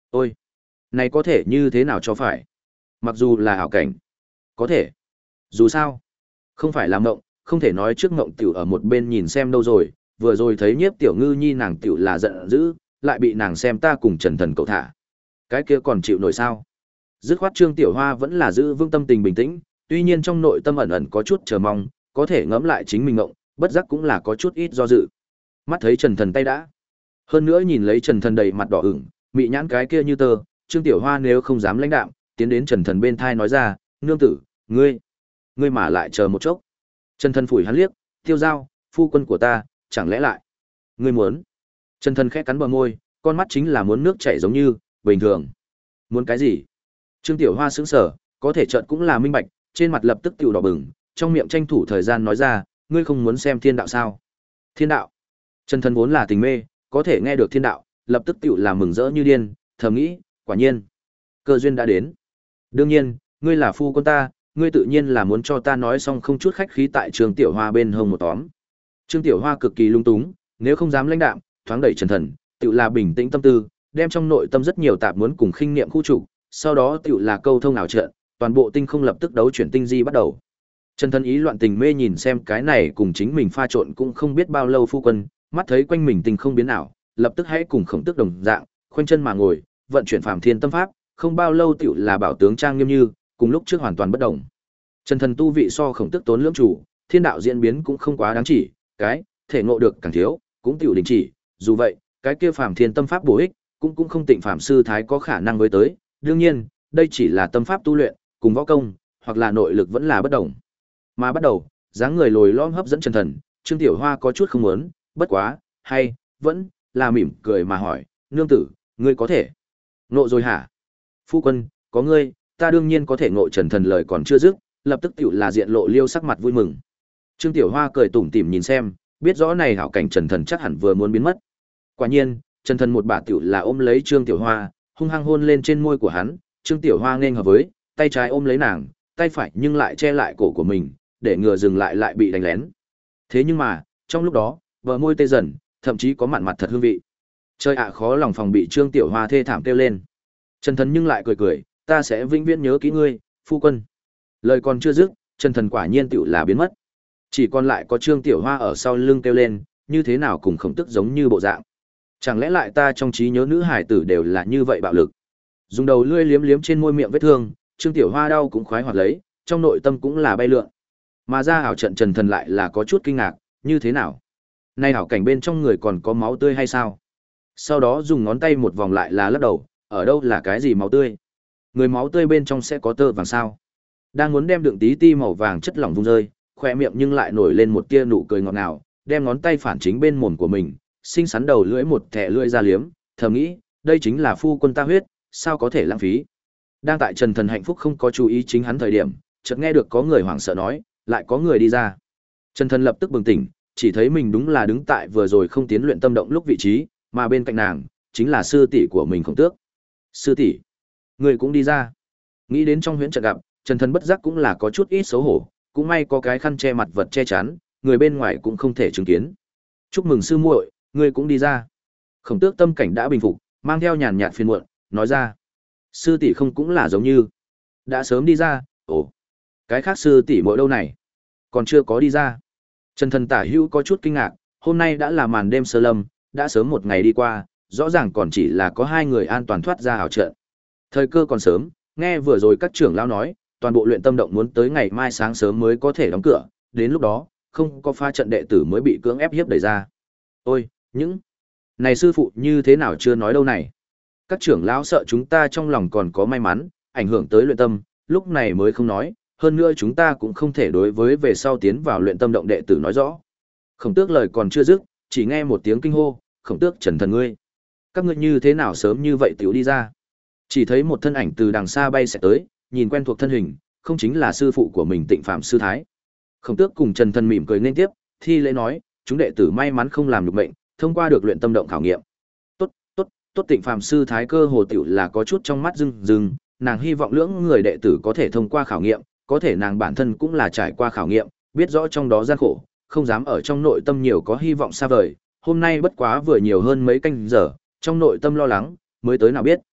Ôi, này có thể như thế nào cho phải? Mặc dù là ảo cảnh, có thể. Dù sao, không phải là mộng, không thể nói trước mộng tiểu ở một bên nhìn xem đâu rồi, vừa rồi thấy Nhiếp Tiểu Ngư Nhi nàng tiểu là giận dữ, lại bị nàng xem ta cùng Trần Thần cậu thả. Cái kia còn chịu nổi sao? Dứt khoát Trương Tiểu Hoa vẫn là giữ vững tâm tình bình tĩnh, tuy nhiên trong nội tâm ẩn ẩn có chút chờ mong, có thể ngẫm lại chính mình ngộng, bất giác cũng là có chút ít do dự. Mắt thấy Trần Thần tay đã. Hơn nữa nhìn lấy Trần Thần đầy mặt đỏ ửng, mị nhãn cái kia như tơ, Trương Tiểu Hoa nếu không dám lãnh đạm, tiến đến Trần Thần bên thai nói ra, "Nương tử, ngươi, ngươi mà lại chờ một chốc." Trần Thần phủi hắn liếc, "Tiêu Giao, phu quân của ta, chẳng lẽ lại ngươi muốn?" Trần Thần khẽ cắn bờ môi, con mắt chính là muốn nước chảy giống như bình thường. "Muốn cái gì?" Trương Tiểu Hoa sững sờ, có thể chợt cũng là minh bạch, trên mặt lập tức tiểu đỏ bừng, trong miệng tranh thủ thời gian nói ra, "Ngươi không muốn xem thiên đạo sao?" "Thiên đạo?" Trần Thần vốn là tình mê, có thể nghe được thiên đạo, lập tức tiểu là mừng rỡ như điên, thầm nghĩ, quả nhiên, cơ duyên đã đến. "Đương nhiên, ngươi là phu quân ta, ngươi tự nhiên là muốn cho ta nói xong không chút khách khí tại Trương Tiểu Hoa bên hông một tóm." Trương Tiểu Hoa cực kỳ lung túng, nếu không dám lãnh đạm, thoáng đẩy Trần Thần, tự là bình tĩnh tâm tư, đem trong nội tâm rất nhiều tạp muốn cùng khinh niệm khu trục, sau đó tự là câu thông ảo trận, toàn bộ tinh không lập tức đấu chuyển tinh di bắt đầu. Trần Thần ý loạn tình mê nhìn xem cái này cùng chính mình pha trộn cũng không biết bao lâu phu quân, mắt thấy quanh mình tinh không biến ảo, lập tức hãy cùng Khổng Tước đồng dạng, khoanh chân mà ngồi, vận chuyển phàm thiên tâm pháp, không bao lâu tiểu là bảo tướng trang nghiêm như, cùng lúc trước hoàn toàn bất động. Trần Thần tu vị so Khổng Tước tốn lưỡng chủ, thiên đạo diễn biến cũng không quá đáng chỉ, cái thể ngộ được càng thiếu, cũng tiểu đình chỉ, dù vậy, cái kia phàm thiên tâm pháp bổ ích, cũng cũng không tịnh phàm sư thái có khả năng với tới, đương nhiên, đây chỉ là tâm pháp tu luyện, cùng võ công, hoặc là nội lực vẫn là bất đồng. Mà bắt đầu, dáng người lồi lõm hấp dẫn Trần Thần, Trương Tiểu Hoa có chút không muốn, bất quá, hay, vẫn là mỉm cười mà hỏi, "Nương tử, ngươi có thể ngộ rồi hả?" "Phu quân, có ngươi, ta đương nhiên có thể ngộ." Trần Thần lời còn chưa dứt, lập tức tiểu là diện lộ liêu sắc mặt vui mừng. Trương Tiểu Hoa cười tủm tỉm nhìn xem, biết rõ này hảo cảnh Trần Thần chắc hẳn vừa muốn biến mất. Quả nhiên, Trần Thần một bà tiểu là ôm lấy Trương Tiểu Hoa, hung hăng hôn lên trên môi của hắn, Trương Tiểu Hoa nghênh hợp với, tay trái ôm lấy nàng, tay phải nhưng lại che lại cổ của mình, để ngừa dừng lại lại bị đánh lén. Thế nhưng mà, trong lúc đó, bờ môi tê dần, thậm chí có mặn mặt thật hương vị. Chơi ạ, khó lòng phòng bị Trương Tiểu Hoa thê thảm kêu lên. Trần Thần nhưng lại cười cười, "Ta sẽ vĩnh viễn nhớ kỹ ngươi, phu quân." Lời còn chưa dứt, Trần Thần quả nhiên tiểu là biến mất. Chỉ còn lại có Trương Tiểu Hoa ở sau lưng kêu lên, như thế nào cùng Khổng Tước giống như bộ dạng. Chẳng lẽ lại ta trong trí nhớ nữ hải tử đều là như vậy bạo lực. Dùng đầu lưỡi liếm liếm trên môi miệng vết thương, Trương Tiểu Hoa đau cũng khoái hoạt lấy, trong nội tâm cũng là bay lượn. Mà ra ảo trận Trần Thần lại là có chút kinh ngạc, như thế nào? Nay ảo cảnh bên trong người còn có máu tươi hay sao? Sau đó dùng ngón tay một vòng lại là lắc đầu, ở đâu là cái gì máu tươi? Người máu tươi bên trong sẽ có tơ vàng sao? Đang muốn đem đựng tí ti màu vàng chất lỏng vung rơi, khoe miệng nhưng lại nổi lên một tia nụ cười ngọt ngào, đem ngón tay phản chính bên mồm của mình, xinh xắn đầu lưỡi một thẻ lưỡi ra liếm, thầm nghĩ, đây chính là phu quân ta huyết, sao có thể lãng phí. Đang tại Trần Thần hạnh phúc không có chú ý chính hắn thời điểm, chợt nghe được có người hoảng sợ nói, lại có người đi ra. Trần Thần lập tức bừng tỉnh, chỉ thấy mình đúng là đứng tại vừa rồi không tiến luyện tâm động lúc vị trí, mà bên cạnh nàng chính là sư tỷ của mình Khổng Tước. "Sư tỷ, người cũng đi ra." Nghĩ đến trong huyễn trận gặp, Trần Thần bất giác cũng là có chút ít xấu hổ, cũng may có cái khăn che mặt vật che chắn, người bên ngoài cũng không thể chứng kiến. "Chúc mừng sư muội, ngươi cũng đi ra." Khổng Tước tâm cảnh đã bình phục, mang theo nhàn nhạt phiền muộn, nói ra, "Sư tỷ không cũng là giống như đã sớm đi ra." "Ồ, cái khác sư tỷ muội đâu này? Còn chưa có đi ra." Trần Thần tả hữu có chút kinh ngạc, hôm nay đã là màn đêm sơ lâm, đã sớm một ngày đi qua, rõ ràng còn chỉ là có hai người an toàn thoát ra ảo trận. Thời cơ còn sớm, nghe vừa rồi các trưởng lão nói, toàn bộ luyện tâm động muốn tới ngày mai sáng sớm mới có thể đóng cửa, đến lúc đó, không có pha trận đệ tử mới bị cưỡng ép hiếp đẩy ra. Ôi, những này sư phụ như thế nào chưa nói đâu này. Các trưởng lão sợ chúng ta trong lòng còn có may mắn, ảnh hưởng tới luyện tâm, lúc này mới không nói, hơn nữa chúng ta cũng không thể đối với về sau tiến vào luyện tâm động đệ tử nói rõ. Khổng Tước lời còn chưa dứt, chỉ nghe một tiếng kinh hô, "Khổng Tước Trần Thần ngươi, các ngươi như thế nào sớm như vậy tiểu đi ra?" Chỉ thấy một thân ảnh từ đằng xa bay sẽ tới, nhìn quen thuộc thân hình, không chính là sư phụ của mình Tịnh Phạm sư thái. Khổng Tước cùng Trần Thần mỉm cười nên tiếp, thi lễ nói, "Chúng đệ tử may mắn không làm nhục mệnh, thông qua được luyện tâm động khảo nghiệm." Tốt, tốt, tốt. Tịnh Phạm sư thái cơ hồ tiểu là có chút trong mắt rưng rưng, nàng hy vọng lưỡng người đệ tử có thể thông qua khảo nghiệm, có thể nàng bản thân cũng là trải qua khảo nghiệm, biết rõ trong đó gian khổ, không dám ở trong nội tâm nhiều có hy vọng xa vời, hôm nay bất quá vừa nhiều hơn mấy canh giờ, trong nội tâm lo lắng, mới tới nào biết.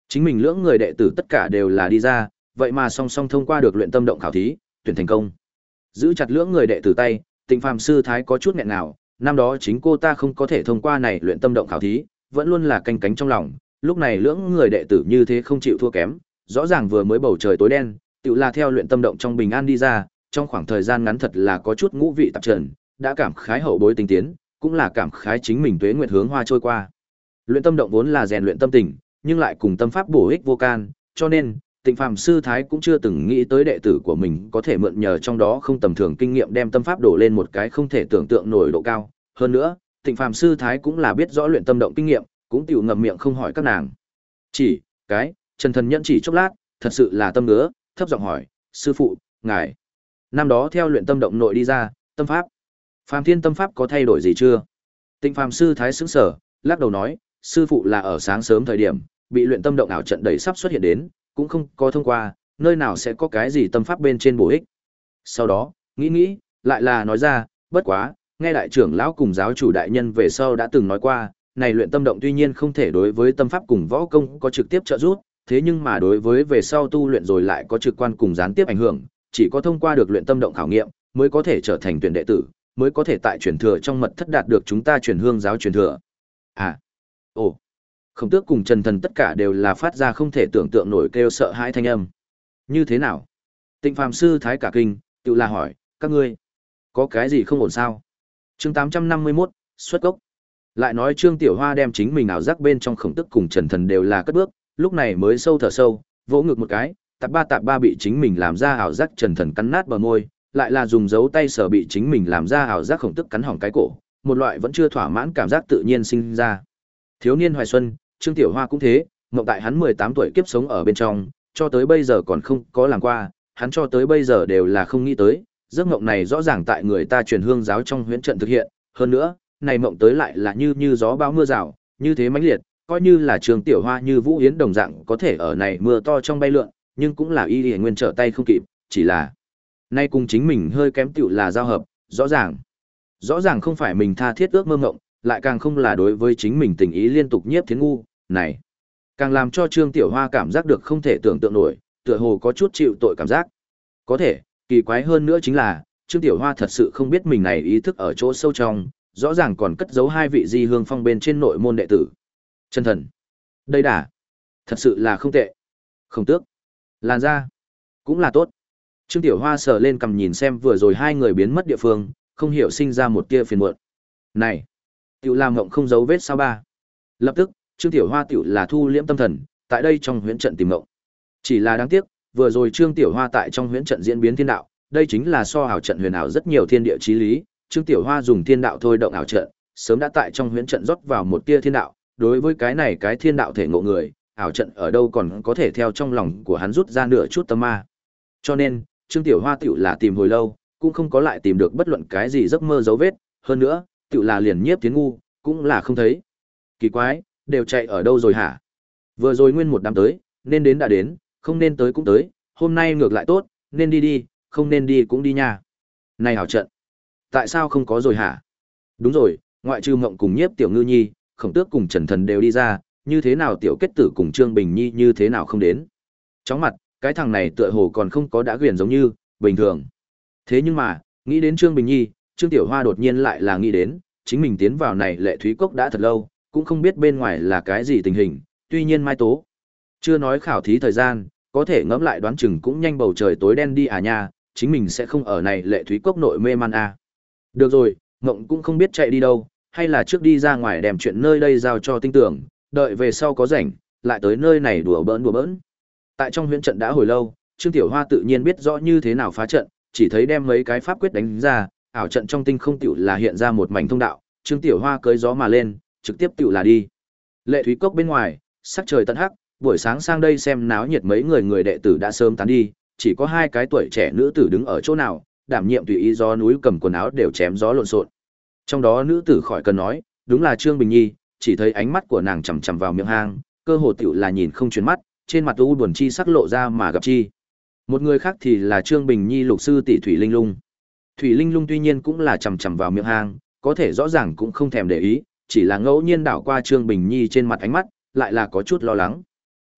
Chính mình lưỡng người đệ tử tất cả đều là đi ra, vậy mà song song thông qua được luyện tâm động khảo thí, tuyển thành công. Giữ chặt lưỡng người đệ tử tay, Tịnh Phàm sư thái có chút nghẹn nào, năm đó chính cô ta không có thể thông qua này luyện tâm động khảo thí, vẫn luôn là canh cánh trong lòng, lúc này lưỡng người đệ tử như thế không chịu thua kém, rõ ràng vừa mới bầu trời tối đen, tự là theo luyện tâm động trong bình an đi ra, trong khoảng thời gian ngắn thật là có chút ngũ vị tạp trần, đã cảm khái hậu bối tinh tiến, cũng là cảm khái chính mình tuế nguyệt hướng hoa trôi qua. Luyện tâm động vốn là rèn luyện tâm tình, nhưng lại cùng tâm pháp bổ ích vô can, cho nên Tịnh Phàm sư thái cũng chưa từng nghĩ tới đệ tử của mình có thể mượn nhờ trong đó không tầm thường kinh nghiệm đem tâm pháp đổ lên một cái không thể tưởng tượng nổi độ cao. Hơn nữa, Tịnh Phàm sư thái cũng là biết rõ luyện tâm động kinh nghiệm, cũng tiểu ngậm miệng không hỏi các nàng. Chỉ cái, Trần Thần nhẫn chỉ chốc lát, thật sự là tâm ngứa, thấp giọng hỏi, sư phụ, ngài năm đó theo luyện tâm động nội đi ra, tâm pháp, Phàm Thiên tâm pháp có thay đổi gì chưa? Tịnh Phàm sư thái sững sờ, lắc đầu nói, sư phụ là ở sáng sớm thời điểm, bị luyện tâm động ảo trận đầy sắp xuất hiện đến, cũng không có thông qua, nơi nào sẽ có cái gì tâm pháp bên trên bổ ích. Sau đó, nghĩ nghĩ, lại là nói ra, bất quá, nghe đại trưởng lão cùng giáo chủ đại nhân về sau đã từng nói qua, này luyện tâm động tuy nhiên không thể đối với tâm pháp cùng võ công có trực tiếp trợ giúp, thế nhưng mà đối với về sau tu luyện rồi lại có trực quan cùng gián tiếp ảnh hưởng, chỉ có thông qua được luyện tâm động khảo nghiệm, mới có thể trở thành tuyển đệ tử, mới có thể tại truyền thừa trong mật thất đạt được chúng ta truyền hương giáo truyền thừa. À, ồ, Khổng Tước cùng Trần Thần tất cả đều là phát ra không thể tưởng tượng nổi kêu sợ hãi thanh âm. Như thế nào? Tịnh Phàm sư thái cả kinh, tự là hỏi, các ngươi có cái gì không ổn sao? Chương tám trăm năm mươi mốt, xuất gốc. Lại nói Trương Tiểu Hoa đem chính mình ảo giác bên trong Khổng Tước cùng Trần Thần đều là cất bước, lúc này mới sâu thở sâu, vỗ ngực một cái, tạp ba tạp ba bị chính mình làm ra ảo giác Trần Thần cắn nát bờ môi, lại là dùng dấu tay sờ bị chính mình làm ra ảo giác Khổng Tước cắn hỏng cái cổ, một loại vẫn chưa thỏa mãn cảm giác tự nhiên sinh ra. Thiếu niên hoài xuân, Trương Tiểu Hoa cũng thế, mộng tại hắn mười tám tuổi kiếp sống ở bên trong, cho tới bây giờ còn không có làm qua, hắn cho tới bây giờ đều là không nghĩ tới, giấc mộng này rõ ràng tại người ta truyền hương giáo trong huyễn trận thực hiện, hơn nữa, này mộng tới lại là như như gió bão mưa rào, như thế mãnh liệt, coi như là Trương Tiểu Hoa như Vũ Yến đồng dạng có thể ở này mưa to trong bay lượn, nhưng cũng là y y nguyên trở tay không kịp, chỉ là nay cùng chính mình hơi kém tựu là giao hợp, rõ ràng. Rõ ràng không phải mình tha thiết ước mơ mộng, lại càng không là đối với chính mình tình ý liên tục nhiếp thiến ngu, này càng làm cho Trương Tiểu Hoa cảm giác được không thể tưởng tượng nổi, tựa hồ có chút chịu tội cảm giác. Có thể, kỳ quái hơn nữa chính là, Trương Tiểu Hoa thật sự không biết mình này ý thức ở chỗ sâu trong, rõ ràng còn cất giấu hai vị Di Hương Phong bên trên nội môn đệ tử. Chân thần, đây đà, thật sự là không tệ. Không tước, làn da, cũng là tốt. Trương Tiểu Hoa sờ lên cầm nhìn xem vừa rồi hai người biến mất địa phương, không hiểu sinh ra một tia phiền muộn. Này, tiểu làm ngộng không giấu vết sao ba? Lập tức, Trương Tiểu Hoa tiểu là thu liễm tâm thần, tại đây trong huyễn trận tìm ngộng. Chỉ là đáng tiếc, vừa rồi Trương Tiểu Hoa tại trong huyễn trận diễn biến thiên đạo, đây chính là so ảo trận huyền ảo rất nhiều thiên địa chí lý, Trương Tiểu Hoa dùng thiên đạo thôi động ảo trận, sớm đã tại trong huyễn trận rót vào một tia thiên đạo, đối với cái này cái thiên đạo thể ngộ người, ảo trận ở đâu còn có thể theo trong lòng của hắn rút ra nửa chút tâm ma. Cho nên, Trương Tiểu Hoa tiểu là tìm hồi lâu, cũng không có lại tìm được bất luận cái gì giấc mơ dấu vết, hơn nữa, tiểu là liền nhiếp tiến ngu, cũng là không thấy. Kỳ quái, đều chạy ở đâu rồi hả? Vừa rồi nguyên một đám tới, nên đến đã đến, không nên tới cũng tới, hôm nay ngược lại tốt, nên đi đi, không nên đi cũng đi nha. Này hảo trận, tại sao không có rồi hả? Đúng rồi, ngoại trừ Mộng cùng Nhiếp Tiểu Ngư Nhi, Khổng Tước cùng Trần Thần đều đi ra, như thế nào Tiểu Kết Tử cùng Trương Bình Nhi như thế nào không đến? Chóng mặt, cái thằng này tựa hồ còn không có đã quyền giống như, bình thường. Thế nhưng mà, nghĩ đến Trương Bình Nhi, Trương Tiểu Hoa đột nhiên lại là nghĩ đến, chính mình tiến vào này Lệ Thúy Cốc đã thật lâu, cũng không biết bên ngoài là cái gì tình hình, tuy nhiên mai tố. Chưa nói khảo thí thời gian, có thể ngẫm lại đoán chừng cũng nhanh bầu trời tối đen đi à nha, chính mình sẽ không ở này Lệ Thúy Cốc nội mê man à. Được rồi, Ngộng cũng không biết chạy đi đâu, hay là trước đi ra ngoài đem chuyện nơi đây giao cho tinh tưởng, đợi về sau có rảnh, lại tới nơi này đùa bỡn đùa bỡn. Tại trong huyễn trận đã hồi lâu, Trương Tiểu Hoa tự nhiên biết rõ như thế nào phá trận, chỉ thấy đem mấy cái pháp quyết đánh ra, ảo trận trong tinh không tiểu là hiện ra một mảnh thông đạo, Trương Tiểu Hoa cưỡi gió mà lên, trực tiếp tiểu là đi. Lệ Thúy Cốc bên ngoài, sắc trời tận hắc, buổi sáng sang đây xem náo nhiệt mấy người người đệ tử đã sớm tán đi, chỉ có hai cái tuổi trẻ nữ tử đứng ở chỗ nào, đảm nhiệm tùy ý gió núi cầm quần áo đều chém gió lộn xộn. Trong đó nữ tử khỏi cần nói, đúng là Trương Bình Nhi, chỉ thấy ánh mắt của nàng chằm chằm vào miệng hang, cơ hồ tiểu là nhìn không chuyển mắt, trên mặt u buồn chi sắc lộ ra mà gặp chi. Một người khác thì là Trương Bình Nhi lục sư tỷ Thủy Linh Lung. Thủy Linh Lung tuy nhiên cũng là chằm chằm vào miệng hang, có thể rõ ràng cũng không thèm để ý, chỉ là ngẫu nhiên đảo qua Trương Bình Nhi trên mặt ánh mắt, lại là có chút lo lắng.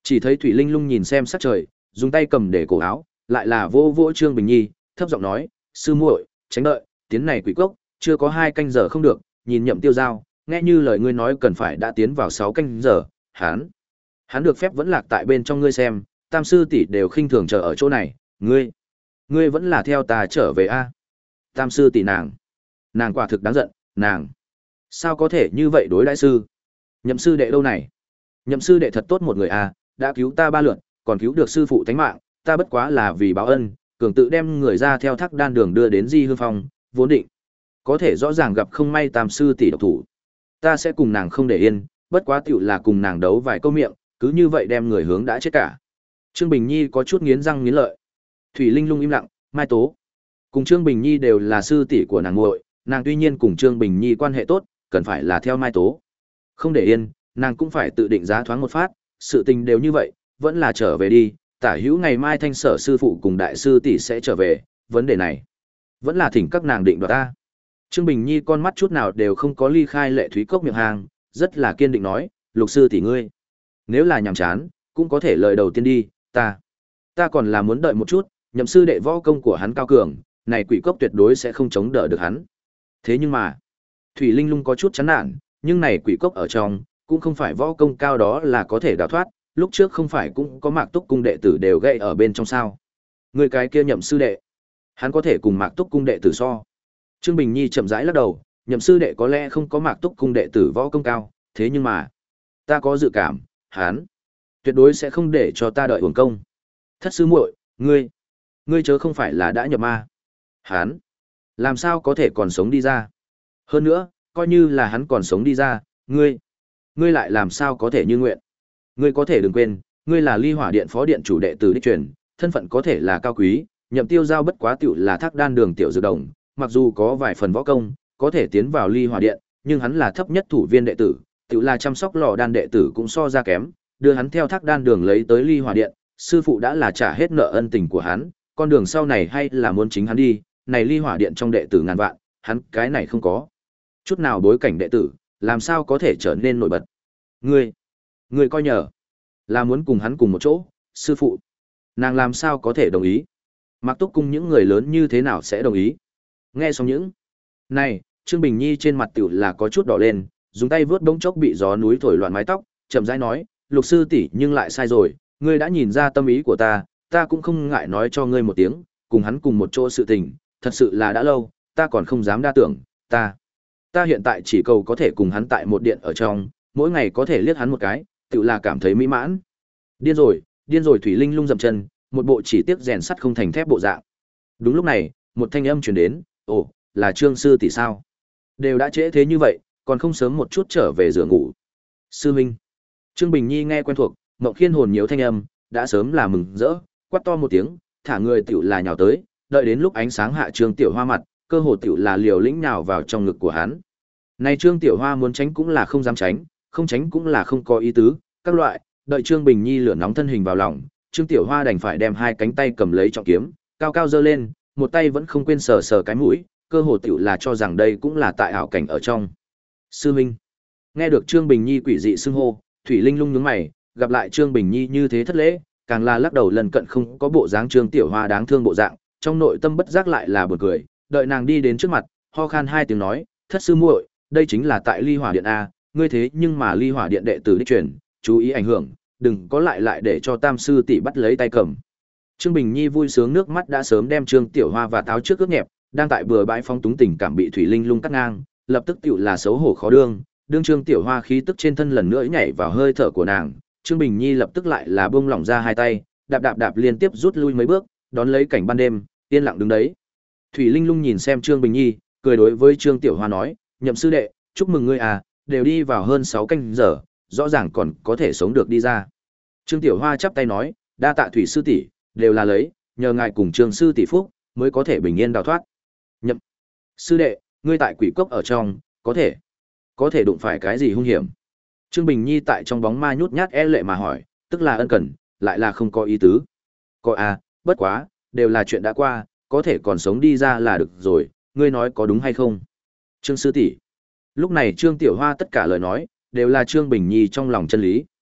Chỉ thấy Thủy Linh Lung nhìn xem sắc trời, dùng tay cầm để cổ áo, lại là vô vô Trương Bình Nhi, thấp giọng nói, sư muội, tránh đợi, tiến này quỷ cốc, chưa có hai canh giờ không được, nhìn Nhậm Tiêu Giao, nghe như lời ngươi nói cần phải đã tiến vào sáu canh giờ, hắn, hắn được phép vẫn lạc tại bên trong ngươi xem, tam sư tỷ đều khinh thường chờ ở chỗ này, ngươi, ngươi vẫn là theo ta trở về a? Tam sư tỷ nàng, nàng quả thực đáng giận, nàng, sao có thể như vậy đối đãi sư? Nhậm sư đệ đâu này? Nhậm sư đệ thật tốt một người a, đã cứu ta ba lượt, còn cứu được sư phụ tánh mạng, ta bất quá là vì báo ân, cường tự đem người ra theo thác đan đường đưa đến Di Hương Phong, vốn định có thể rõ ràng gặp không may tam sư tỷ độc thủ. Ta sẽ cùng nàng không để yên, bất quá tiểu là cùng nàng đấu vài câu miệng, cứ như vậy đem người hướng đã chết cả. Trương Bình Nhi có chút nghiến răng nghiến lợi. Thủy Linh Lung im lặng, Mai Tố cùng Trương Bình Nhi đều là sư tỷ của nàng muội, nàng tuy nhiên cùng Trương Bình Nhi quan hệ tốt, cần phải là theo Mai Tố. Không để yên, nàng cũng phải tự định giá thoáng một phát, sự tình đều như vậy, vẫn là trở về đi, tả hữu ngày mai Thanh Sở sư phụ cùng đại sư tỷ sẽ trở về, vấn đề này vẫn là thỉnh các nàng định đoạt ta. Trương Bình Nhi con mắt chút nào đều không có ly khai Lệ Thúy Cốc miệng hàng, rất là kiên định nói, lục sư tỷ ngươi, nếu là nhàm chán, cũng có thể lời đầu tiên đi, ta, ta còn là muốn đợi một chút, Nhậm sư đệ võ công của hắn cao cường, này quỷ cốc tuyệt đối sẽ không chống đỡ được hắn. Thế nhưng mà, Thủy Linh Lung có chút chán nản, nhưng này quỷ cốc ở trong, cũng không phải võ công cao đó là có thể đào thoát, lúc trước không phải cũng có Mạc Túc cung đệ tử đều gây ở bên trong sao? Người cái kia Nhậm sư đệ, hắn có thể cùng Mạc Túc cung đệ tử so? Trương Bình Nhi chậm rãi lắc đầu, Nhậm sư đệ có lẽ không có Mạc Túc cung đệ tử võ công cao, thế nhưng mà, ta có dự cảm, hắn tuyệt đối sẽ không để cho ta đợi uổng công. Thất sư muội, ngươi, ngươi chớ không phải là đã nhập ma? Hắn làm sao có thể còn sống đi ra? Hơn nữa, coi như là hắn còn sống đi ra, ngươi, ngươi lại làm sao có thể như nguyện? Ngươi có thể đừng quên, ngươi là Ly Hỏa Điện phó điện chủ đệ tử đích truyền, thân phận có thể là cao quý, Nhậm Tiêu Giao bất quá tiểu là Thác Đan đường tiểu dược đồng, mặc dù có vài phần võ công, có thể tiến vào Ly Hỏa Điện, nhưng hắn là thấp nhất thủ viên đệ tử, tiểu là chăm sóc lò đan đệ tử cũng so ra kém, đưa hắn theo Thác Đan đường lấy tới Ly Hỏa Điện, sư phụ đã là trả hết nợ ân tình của hắn, con đường sau này hay là muốn chính hắn đi, này Ly Hỏa Điện trong đệ tử ngàn vạn, hắn cái này không có chút nào bối cảnh đệ tử, làm sao có thể trở nên nổi bật. Ngươi, ngươi coi nhờ là muốn cùng hắn cùng một chỗ, sư phụ, nàng làm sao có thể đồng ý? Mạc Túc cung những người lớn như thế nào sẽ đồng ý? Nghe xong những này, Trương Bình Nhi trên mặt tiểu là có chút đỏ lên, dùng tay vướt bỗng chốc bị gió núi thổi loạn mái tóc, chậm rãi nói, lục sư tỷ nhưng lại sai rồi, ngươi đã nhìn ra tâm ý của ta, ta cũng không ngại nói cho ngươi một tiếng, cùng hắn cùng một chỗ sự tình, thật sự là đã lâu, ta còn không dám đa tưởng, ta, ta hiện tại chỉ cầu có thể cùng hắn tại một điện ở trong, mỗi ngày có thể liếc hắn một cái, tự là cảm thấy mỹ mãn. Điên rồi, điên rồi. Thủy Linh Lung dậm chân, một bộ chỉ tiếc rèn sắt không thành thép bộ dạng. Đúng lúc này, một thanh âm truyền đến, ồ, là Trương sư tỷ sao? Đều đã trễ thế như vậy, còn không sớm một chút trở về giường ngủ. Sư huynh. Trương Bình Nhi nghe quen thuộc, Mộng Khiên hồn nhiễu thanh âm, đã sớm là mừng rỡ, quát to một tiếng, thả người tiểu là nhào tới, đợi đến lúc ánh sáng hạ Trương Tiểu Hoa mặt, cơ hồ tiểu là liều lĩnh nhào vào trong ngực của hắn. Này Trương Tiểu Hoa muốn tránh cũng là không dám tránh, không tránh cũng là không có ý tứ, các loại, đợi Trương Bình Nhi lửa nóng thân hình vào lòng, Trương Tiểu Hoa đành phải đem hai cánh tay cầm lấy trọng kiếm, cao cao giơ lên, một tay vẫn không quên sờ sờ cái mũi, cơ hồ tiểu là cho rằng đây cũng là tại ảo cảnh ở trong. Sư Minh. Nghe được Trương Bình Nhi quỷ dị xưng hô, Thủy Linh Lung nhướng mày, gặp lại Trương Bình Nhi như thế thất lễ, càng là lắc đầu lần cận không có bộ dáng Trương Tiểu Hoa đáng thương bộ dạng, trong nội tâm bất giác lại là buồn cười, đợi nàng đi đến trước mặt, ho khan hai tiếng nói, thất sư muội, đây chính là tại Ly Hỏa Điện a, ngươi thế nhưng mà Ly Hỏa Điện đệ tử đích truyền, chú ý ảnh hưởng, đừng có lại lại để cho Tam sư tỷ bắt lấy tay cầm. Trương Bình Nhi vui sướng nước mắt đã sớm đem Trương Tiểu Hoa và táo trước ướt nhẹp, đang tại bừa bãi phong túng tình cảm bị Thủy Linh Lung cắt ngang, lập tức tiểu là xấu hổ khó đương, đương Trương Tiểu Hoa khí tức trên thân lần nữa nhảy vào hơi thở của nàng, Trương Bình Nhi lập tức lại là buông lỏng ra hai tay, đạp đạp đạp liên tiếp rút lui mấy bước, đón lấy cảnh ban đêm, yên lặng đứng đấy. Thủy Linh Lung nhìn xem Trương Bình Nhi, cười đối với Trương Tiểu Hoa nói, Nhậm sư đệ, chúc mừng ngươi à, đều đi vào hơn sáu canh giờ, rõ ràng còn có thể sống được đi ra. Trương Tiểu Hoa chắp tay nói, đa tạ Thủy sư tỷ, đều là lấy, nhờ ngài cùng Trương sư tỷ phúc, mới có thể bình yên đào thoát. Nhậm sư đệ, ngươi tại quỷ cốc ở trong, có thể, có thể đụng phải cái gì hung hiểm? Trương Bình Nhi tại trong bóng ma nhút nhát e lệ mà hỏi, tức là ân cần, lại là không có ý tứ. Có à, bất quá, đều là chuyện đã qua, có thể còn sống đi ra là được rồi, ngươi nói có đúng hay không? Trương sư tỷ. Lúc này Trương Tiểu Hoa tất cả lời nói, đều là Trương Bình Nhi trong lòng chân lý.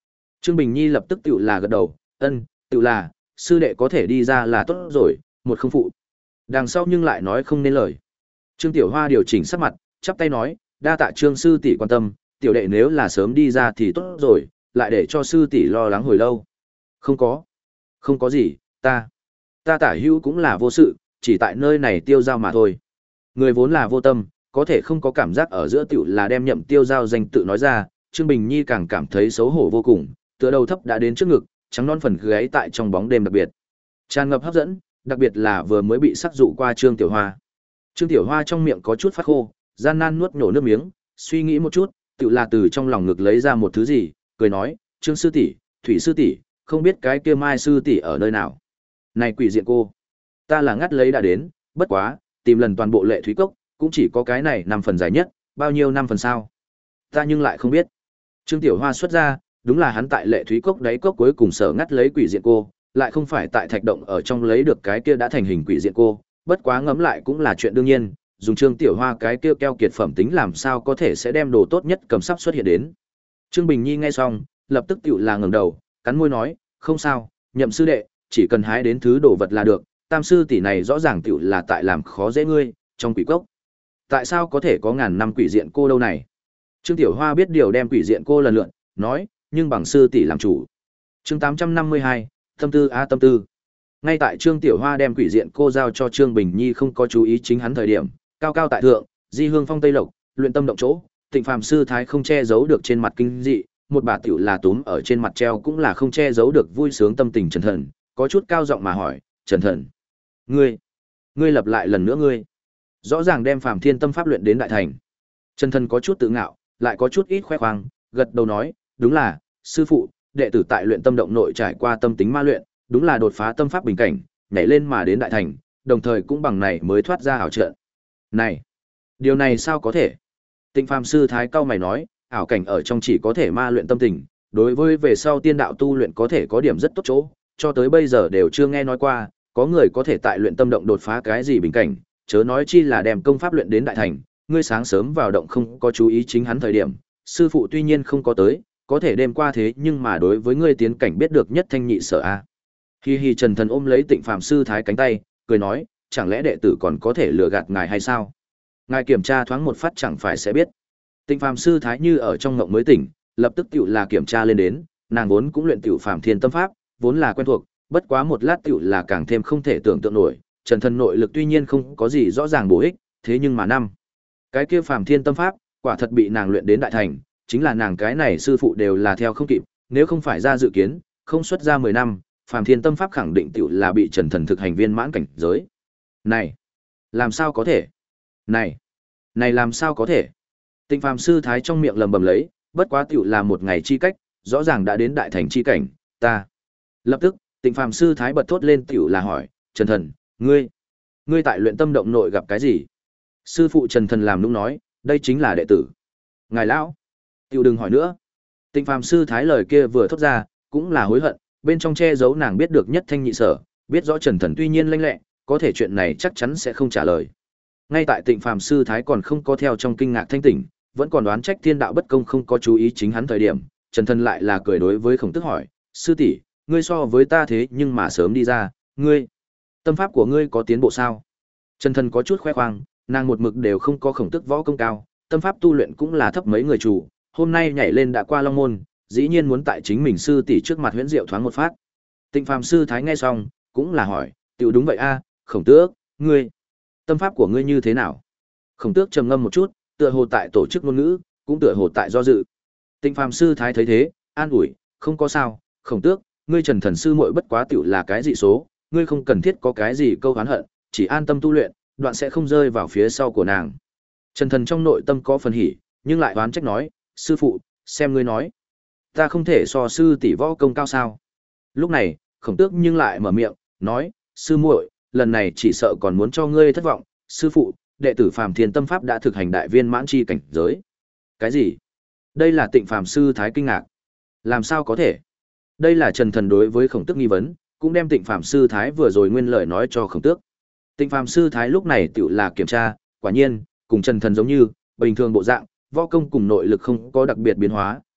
Trương Bình Nhi lập tức tựu là gật đầu, ân, tựu là, sư đệ có thể đi ra là tốt rồi, một không phụ. Đằng sau nhưng lại nói không nên lời. Trương Tiểu Hoa điều chỉnh sắc mặt, chắp tay nói, đa tạ Trương sư tỷ quan tâm, tiểu đệ nếu là sớm đi ra thì tốt rồi, lại để cho sư tỷ lo lắng hồi lâu. Không có, không có gì, ta, ta tả hữu cũng là vô sự, chỉ tại nơi này tiêu giao mà thôi. Người vốn là vô tâm, có thể không có cảm giác ở giữa tiểu là đem nhậm tiêu giao danh tự nói ra, Trương Bình Nhi càng cảm thấy xấu hổ vô cùng, tựa đầu thấp đã đến trước ngực, trắng non phần gáy tại trong bóng đêm đặc biệt. Tràn ngập hấp dẫn, đặc biệt là vừa mới bị sắc dụ qua Trương Tiểu Hoa. Trương Tiểu Hoa trong miệng có chút phát khô, gian nan nuốt nhổ nước miếng, suy nghĩ một chút, tự là từ trong lòng ngực lấy ra một thứ gì, cười nói, Trương sư tỷ, Thủy sư tỷ, không biết cái kia Mai sư tỷ ở nơi nào. Này quỷ diện cô, ta là ngắt lấy đã đến, bất quá, tìm lần toàn bộ Lệ Thúy Cốc, cũng chỉ có cái này năm phần dài nhất, bao nhiêu năm phần sao? Ta nhưng lại không biết. Trương Tiểu Hoa xuất ra, đúng là hắn tại Lệ Thúy Cốc đáy cốc cuối cùng sở ngắt lấy quỷ diện cô, lại không phải tại thạch động ở trong lấy được cái kia đã thành hình quỷ diện cô, bất quá ngẫm lại cũng là chuyện đương nhiên, dùng Trương Tiểu Hoa cái kia keo kiệt phẩm tính làm sao có thể sẽ đem đồ tốt nhất cầm sắp xuất hiện đến. Trương Bình Nhi nghe xong, lập tức tựu là ngẩng đầu, cắn môi nói, không sao, Nhậm sư đệ, chỉ cần hái đến thứ đồ vật là được, tam sư tỷ này rõ ràng tựu là tại làm khó dễ ngươi, trong quỷ cốc. Tại sao có thể có ngàn năm quỷ diện cô đâu này? Trương Tiểu Hoa biết điều đem quỷ diện cô lần lượt, nói, nhưng bằng sư tỷ làm chủ. Chương tám trăm năm mươi hai, tâm tư a tâm tư. Ngay tại Trương Tiểu Hoa đem quỷ diện cô giao cho Trương Bình Nhi không có chú ý chính hắn thời điểm, cao cao tại thượng, di hương phong tây lộc, luyện tâm động chỗ, Tịnh Phàm sư thái không che giấu được trên mặt kinh dị, một bà tiểu là túm ở trên mặt treo cũng là không che giấu được vui sướng tâm tình Trần Thần, có chút cao giọng mà hỏi, "Trần Thần, ngươi, ngươi lập lại lần nữa ngươi?" Rõ ràng đem Phàm Thiên Tâm pháp luyện đến đại thành. Trần Thần có chút tự ngạo, lại có chút ít khoe khoang, gật đầu nói, "Đúng là, sư phụ, đệ tử tại luyện tâm động nội trải qua tâm tính ma luyện, đúng là đột phá tâm pháp bình cảnh, nhảy lên mà đến đại thành, đồng thời cũng bằng này mới thoát ra ảo trận." Này, điều này sao có thể? Tịnh Phàm sư thái cao mày nói, ảo cảnh ở trong chỉ có thể ma luyện tâm tình, đối với về sau tiên đạo tu luyện có thể có điểm rất tốt chỗ, cho tới bây giờ đều chưa nghe nói qua, có người có thể tại luyện tâm động đột phá cái gì bình cảnh, chớ nói chi là đem công pháp luyện đến đại thành, ngươi sáng sớm vào động không có chú ý chính hắn thời điểm, sư phụ tuy nhiên không có tới, có thể đêm qua thế nhưng mà đối với ngươi tiến cảnh biết được nhất thanh nhị sở a. Hi hi Trần Thần ôm lấy Tịnh Phàm sư thái cánh tay, cười nói, chẳng lẽ đệ tử còn có thể lừa gạt ngài hay sao? Ngài kiểm tra thoáng một phát chẳng phải sẽ biết. Tịnh Phàm sư thái như ở trong ngộng mới tỉnh, lập tức tựu là kiểm tra lên đến, nàng vốn cũng luyện tiểu Phàm Thiên Tâm pháp, vốn là quen thuộc, bất quá một lát tựu là càng thêm không thể tưởng tượng nổi, Trần Thần nội lực tuy nhiên không có gì rõ ràng bổ ích, thế nhưng mà năm, cái kia Phàm Thiên Tâm pháp, quả thật bị nàng luyện đến đại thành, chính là nàng cái này sư phụ đều là theo không kịp, nếu không phải ra dự kiến, không xuất ra mười năm, Phàm Thiên Tâm pháp khẳng định tựu là bị Trần Thần thực hành viên mãn cảnh giới. Này, làm sao có thể? Này, này làm sao có thể? Tịnh Phàm sư thái trong miệng lầm bầm lấy, bất quá tiểu là một ngày chi cách, rõ ràng đã đến đại thành chi cảnh, ta. Lập tức, Tịnh Phàm sư thái bật thốt lên tiểu là hỏi, Trần Thần, ngươi, ngươi tại luyện tâm động nội gặp cái gì? Sư phụ Trần Thần làm nũng nói, đây chính là đệ tử. Ngài lão, tiểu đừng hỏi nữa. Tịnh Phàm sư thái lời kia vừa thốt ra, cũng là hối hận, bên trong che giấu nàng biết được nhất thanh nhị sở, biết rõ Trần Thần tuy nhiên lanh lẹ, có thể chuyện này chắc chắn sẽ không trả lời. Ngay tại Tịnh Phàm sư thái còn không có theo trong kinh ngạc thanh tỉnh, vẫn còn đoán trách thiên đạo bất công không có chú ý chính hắn thời điểm, Trần Thần lại là cười đối với Khổng Tước hỏi, sư tỷ, ngươi so với ta thế nhưng mà sớm đi ra, ngươi, tâm pháp của ngươi có tiến bộ sao? Trần Thần có chút khoe khoang, nàng một mực đều không có Khổng Tước võ công cao, tâm pháp tu luyện cũng là thấp mấy người chủ, hôm nay nhảy lên đã qua Long môn, dĩ nhiên muốn tại chính mình sư tỷ trước mặt huyễn diệu thoáng một phát. Tịnh Phàm sư thái nghe xong, cũng là hỏi, tiểu đúng vậy a, Khổng Tước, ngươi, tâm pháp của ngươi như thế nào? Khổng Tước trầm ngâm một chút, tựa hồ tại tổ chức ngôn ngữ, cũng tựa hồ tại do dự. Tịnh Phàm sư thái thấy thế, an ủi, không có sao, Khổng Tước, ngươi Trần Thần sư muội bất quá tiểu là cái dị số, ngươi không cần thiết có cái gì câu oán hận, chỉ an tâm tu luyện, đoạn sẽ không rơi vào phía sau của nàng. Trần Thần trong nội tâm có phần hỉ, nhưng lại oán trách nói, sư phụ, xem ngươi nói, ta không thể so sư tỷ võ công cao sao? Lúc này, Khổng Tước nhưng lại mở miệng, nói, sư muội, lần này chỉ sợ còn muốn cho ngươi thất vọng, sư phụ, đệ tử Phàm Thiên Tâm pháp đã thực hành đại viên mãn chi cảnh giới. Cái gì? Đây là Tịnh Phàm sư thái kinh ngạc. Làm sao có thể? Đây là Trần Thần đối với Khổng Tước nghi vấn, cũng đem Tịnh Phàm sư thái vừa rồi nguyên lời nói cho Khổng Tước. Tịnh Phàm sư thái lúc này tựu là kiểm tra, quả nhiên, cùng Trần Thần giống như, bình thường bộ dạng, võ công cùng nội lực không có đặc biệt biến hóa,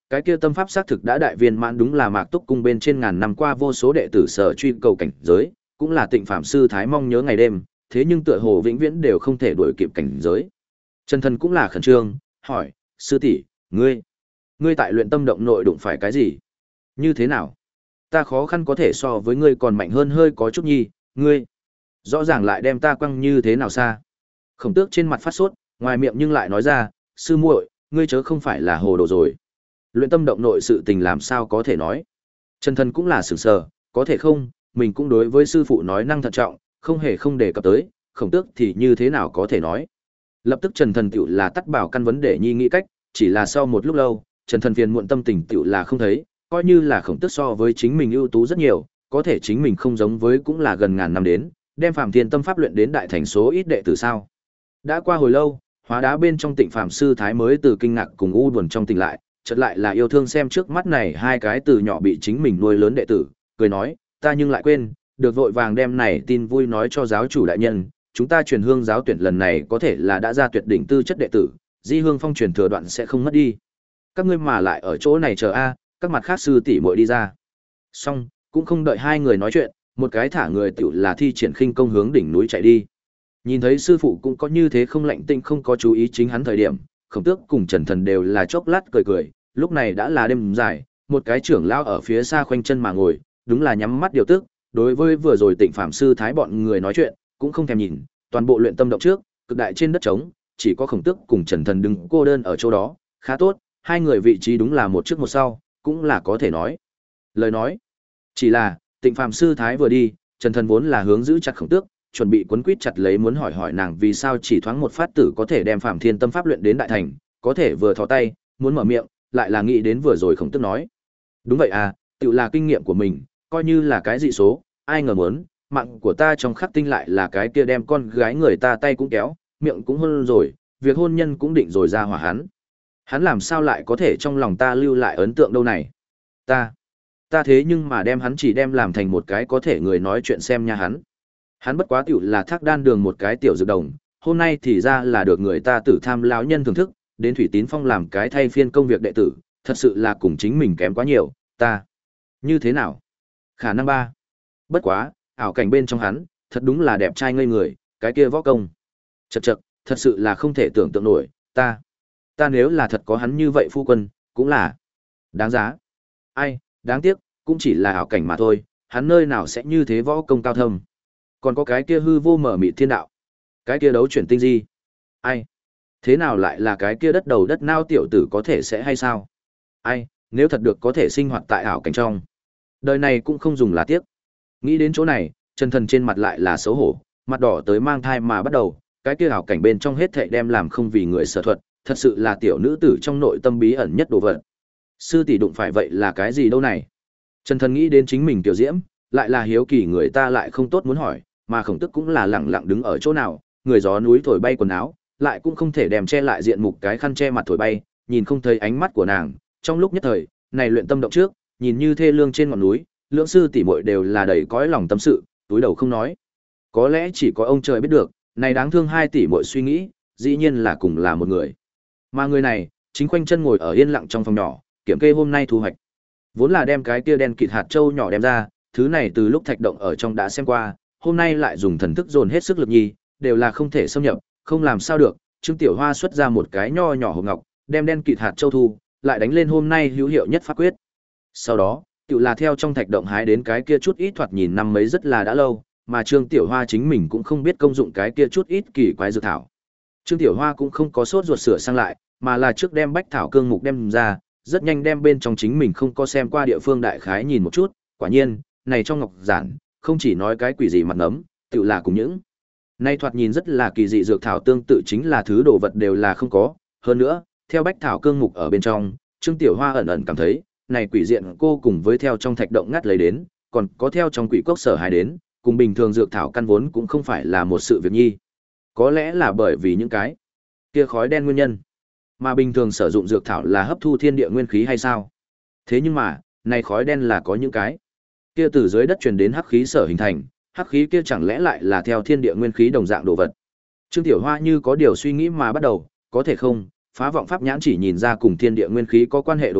Cái kia tâm pháp xác thực đã đại viên mãn, đúng là Mạc Túc cung bên trên ngàn năm qua vô số đệ tử sở truy cầu cảnh giới, cũng là Tịnh Phạm sư thái mong nhớ ngày đêm, thế nhưng tựa hồ vĩnh viễn đều không thể đuổi kịp cảnh giới. Trần Thần cũng là khẩn trương, hỏi: "Sư tỷ, ngươi, ngươi tại luyện tâm động nội đụng phải cái gì? Như thế nào? Ta khó khăn có thể so với ngươi còn mạnh hơn hơi có chút nhi, ngươi rõ ràng lại đem ta quăng như thế nào xa?" Khổng Tước trên mặt phát sốt, ngoài miệng nhưng lại nói ra: "Sư muội, ngươi chớ không phải là hồ đồ rồi. Luyện tâm động nội sự tình làm sao có thể nói?" Trần Thần cũng là sửng sờ, có thể không, mình cũng đối với sư phụ nói năng thận trọng, không hề không đề cập tới, Khổng Tước thì như thế nào có thể nói. Lập tức Trần Thần tiểu là tắt bảo căn vấn để nhi nghĩ cách, chỉ là sau một lúc lâu, Trần Thần phiền muộn tâm tình tiểu là không thấy, coi như là Khổng Tước so với chính mình ưu tú rất nhiều, có thể chính mình không giống với cũng là gần ngàn năm đến, đem Phạm Thiên Tâm pháp luyện đến đại thành số ít đệ tử sao? Đã qua hồi lâu, hóa đá bên trong Tịnh Phạm sư thái mới từ kinh ngạc cùng u buồn trong tỉnh lại, chợt lại là yêu thương xem trước mắt này hai cái từ nhỏ bị chính mình nuôi lớn đệ tử, cười nói: "Ta nhưng lại quên, được vội vàng đem này tin vui nói cho giáo chủ đại nhân, chúng ta truyền hương giáo tuyển lần này có thể là đã ra tuyệt đỉnh tư chất đệ tử, Di Hương Phong truyền thừa đoạn sẽ không mất đi. Các ngươi mà lại ở chỗ này chờ a, các mặt khác sư tỷ muội đi ra." Xong, cũng không đợi hai người nói chuyện, một cái thả người tiểu là thi triển khinh công hướng đỉnh núi chạy đi. Nhìn thấy sư phụ cũng có như thế không lạnh tinh không có chú ý chính hắn thời điểm, Khổng Tước cùng Trần Thần đều là chốc lát cười cười, lúc này đã là đêm dài, một cái trưởng lão ở phía xa khoanh chân mà ngồi, đúng là nhắm mắt điều tức, đối với vừa rồi Tịnh Phạm sư thái bọn người nói chuyện, cũng không thèm nhìn, toàn bộ luyện tâm động trước, cực đại trên đất trống, chỉ có Khổng Tước cùng Trần Thần đứng cô đơn ở chỗ đó, khá tốt, hai người vị trí đúng là một trước một sau, cũng là có thể nói. Lời nói, chỉ là, Tịnh Phạm sư thái vừa đi, Trần Thần vốn là hướng giữ chặt Khổng Tước, chuẩn bị quấn quýt chặt lấy muốn hỏi hỏi nàng vì sao chỉ thoáng một phát tử có thể đem Phạm Thiên Tâm pháp luyện đến đại thành, có thể vừa thò tay, muốn mở miệng, lại là nghĩ đến vừa rồi Khổng Tước nói. Đúng vậy à, tự là kinh nghiệm của mình, coi như là cái dị số, ai ngờ muốn, mạng của ta trong khắc tinh lại là cái kia đem con gái người ta tay cũng kéo, miệng cũng hôn rồi, việc hôn nhân cũng định rồi ra hỏa hắn. Hắn làm sao lại có thể trong lòng ta lưu lại ấn tượng đâu này? Ta, ta thế nhưng mà đem hắn chỉ đem làm thành một cái có thể người nói chuyện xem nha hắn. Hắn bất quá tiểu là thác đan đường một cái tiểu dược đồng, hôm nay thì ra là được người ta tử tham lão nhân thưởng thức, đến Thủy Tín Phong làm cái thay phiên công việc đệ tử, thật sự là cùng chính mình kém quá nhiều, ta. Như thế nào? Khả năng ba. Bất quá, ảo cảnh bên trong hắn, thật đúng là đẹp trai ngây người, cái kia võ công. Chậc chậc, thật sự là không thể tưởng tượng nổi, ta. Ta nếu là thật có hắn như vậy phu quân, cũng là đáng giá. Ai, đáng tiếc, cũng chỉ là ảo cảnh mà thôi, hắn nơi nào sẽ như thế võ công cao thâm. Còn có cái kia hư vô mở mịt thiên đạo, cái kia đấu chuyển tinh di. Ai, thế nào lại là cái kia đất đầu đất nao tiểu tử có thể sẽ hay sao? Ai, nếu thật được có thể sinh hoạt tại ảo cảnh trong, đời này cũng không dùng là tiếc. Nghĩ đến chỗ này, Trần Thần trên mặt lại là xấu hổ, mặt đỏ tới mang thai mà bắt đầu, cái kia ảo cảnh bên trong hết thảy đem làm không vì người sở thuật, thật sự là tiểu nữ tử trong nội tâm bí ẩn nhất đồ vật. Sư tỷ đụng phải vậy là cái gì đâu này? Trần Thần nghĩ đến chính mình tiểu diễm, lại là hiếu kỳ người ta lại không tốt muốn hỏi, mà Khổng Tước cũng là lẳng lặng đứng ở chỗ nào, người gió núi thổi bay quần áo, lại cũng không thể đem che lại diện mục cái khăn che mặt thổi bay, nhìn không thấy ánh mắt của nàng. Trong lúc nhất thời, này luyện tâm động trước, nhìn như thê lương trên ngọn núi, lưỡng sư tỷ muội đều là đầy cõi lòng tâm sự, túi đầu không nói. Có lẽ chỉ có ông trời biết được, này đáng thương hai tỷ muội suy nghĩ, dĩ nhiên là cùng là một người. Mà người này, chính khoanh chân ngồi ở yên lặng trong phòng nhỏ, kiểm kê hôm nay thu hoạch. Vốn là đem cái kia đen kịt hạt châu nhỏ đem ra, thứ này từ lúc thạch động ở trong đã xem qua, hôm nay lại dùng thần thức dồn hết sức lực nhi, đều là không thể xâm nhập, không làm sao được. Trương Tiểu Hoa xuất ra một cái nho nhỏ hộp ngọc, đem đen kịt hạt châu thu, lại đánh lên hôm nay hữu hiệu nhất pháp quyết. Sau đó, tự là theo trong thạch động hái đến cái kia chút ít thoạt nhìn năm mấy rất là đã lâu, mà Trương Tiểu Hoa chính mình cũng không biết công dụng cái kia chút ít kỳ quái dược thảo. Trương Tiểu Hoa cũng không có sốt ruột sửa sang lại, mà là trước đem bách thảo cương mục đem ra, rất nhanh đem bên trong chính mình không có xem qua địa phương đại khái nhìn một chút, quả nhiên, này trong ngọc giản, không chỉ nói cái quỷ gì mặt ngấm, tự là cùng những nay thoạt nhìn rất là kỳ dị dược thảo tương tự chính là thứ đồ vật đều là không có, hơn nữa, theo bách thảo cương mục ở bên trong, Trương Tiểu Hoa ẩn ẩn cảm thấy, này quỷ diện cô cùng với theo trong thạch động ngắt lấy đến, còn có theo trong quỷ cốc sở hài đến, cùng bình thường dược thảo căn vốn cũng không phải là một sự việc nhi. Có lẽ là bởi vì những cái kia khói đen nguyên nhân, mà bình thường sử dụng dược thảo là hấp thu thiên địa nguyên khí hay sao? Thế nhưng mà, này khói đen là có những cái kia từ dưới đất truyền đến hắc khí sở hình thành, hắc khí kia chẳng lẽ lại là theo thiên địa nguyên khí đồng dạng đồ vật? Trương Tiểu Hoa như có điều suy nghĩ mà bắt đầu, có thể không, phá vọng pháp nhãn chỉ nhìn ra cùng thiên địa nguyên khí có quan hệ đồ vật,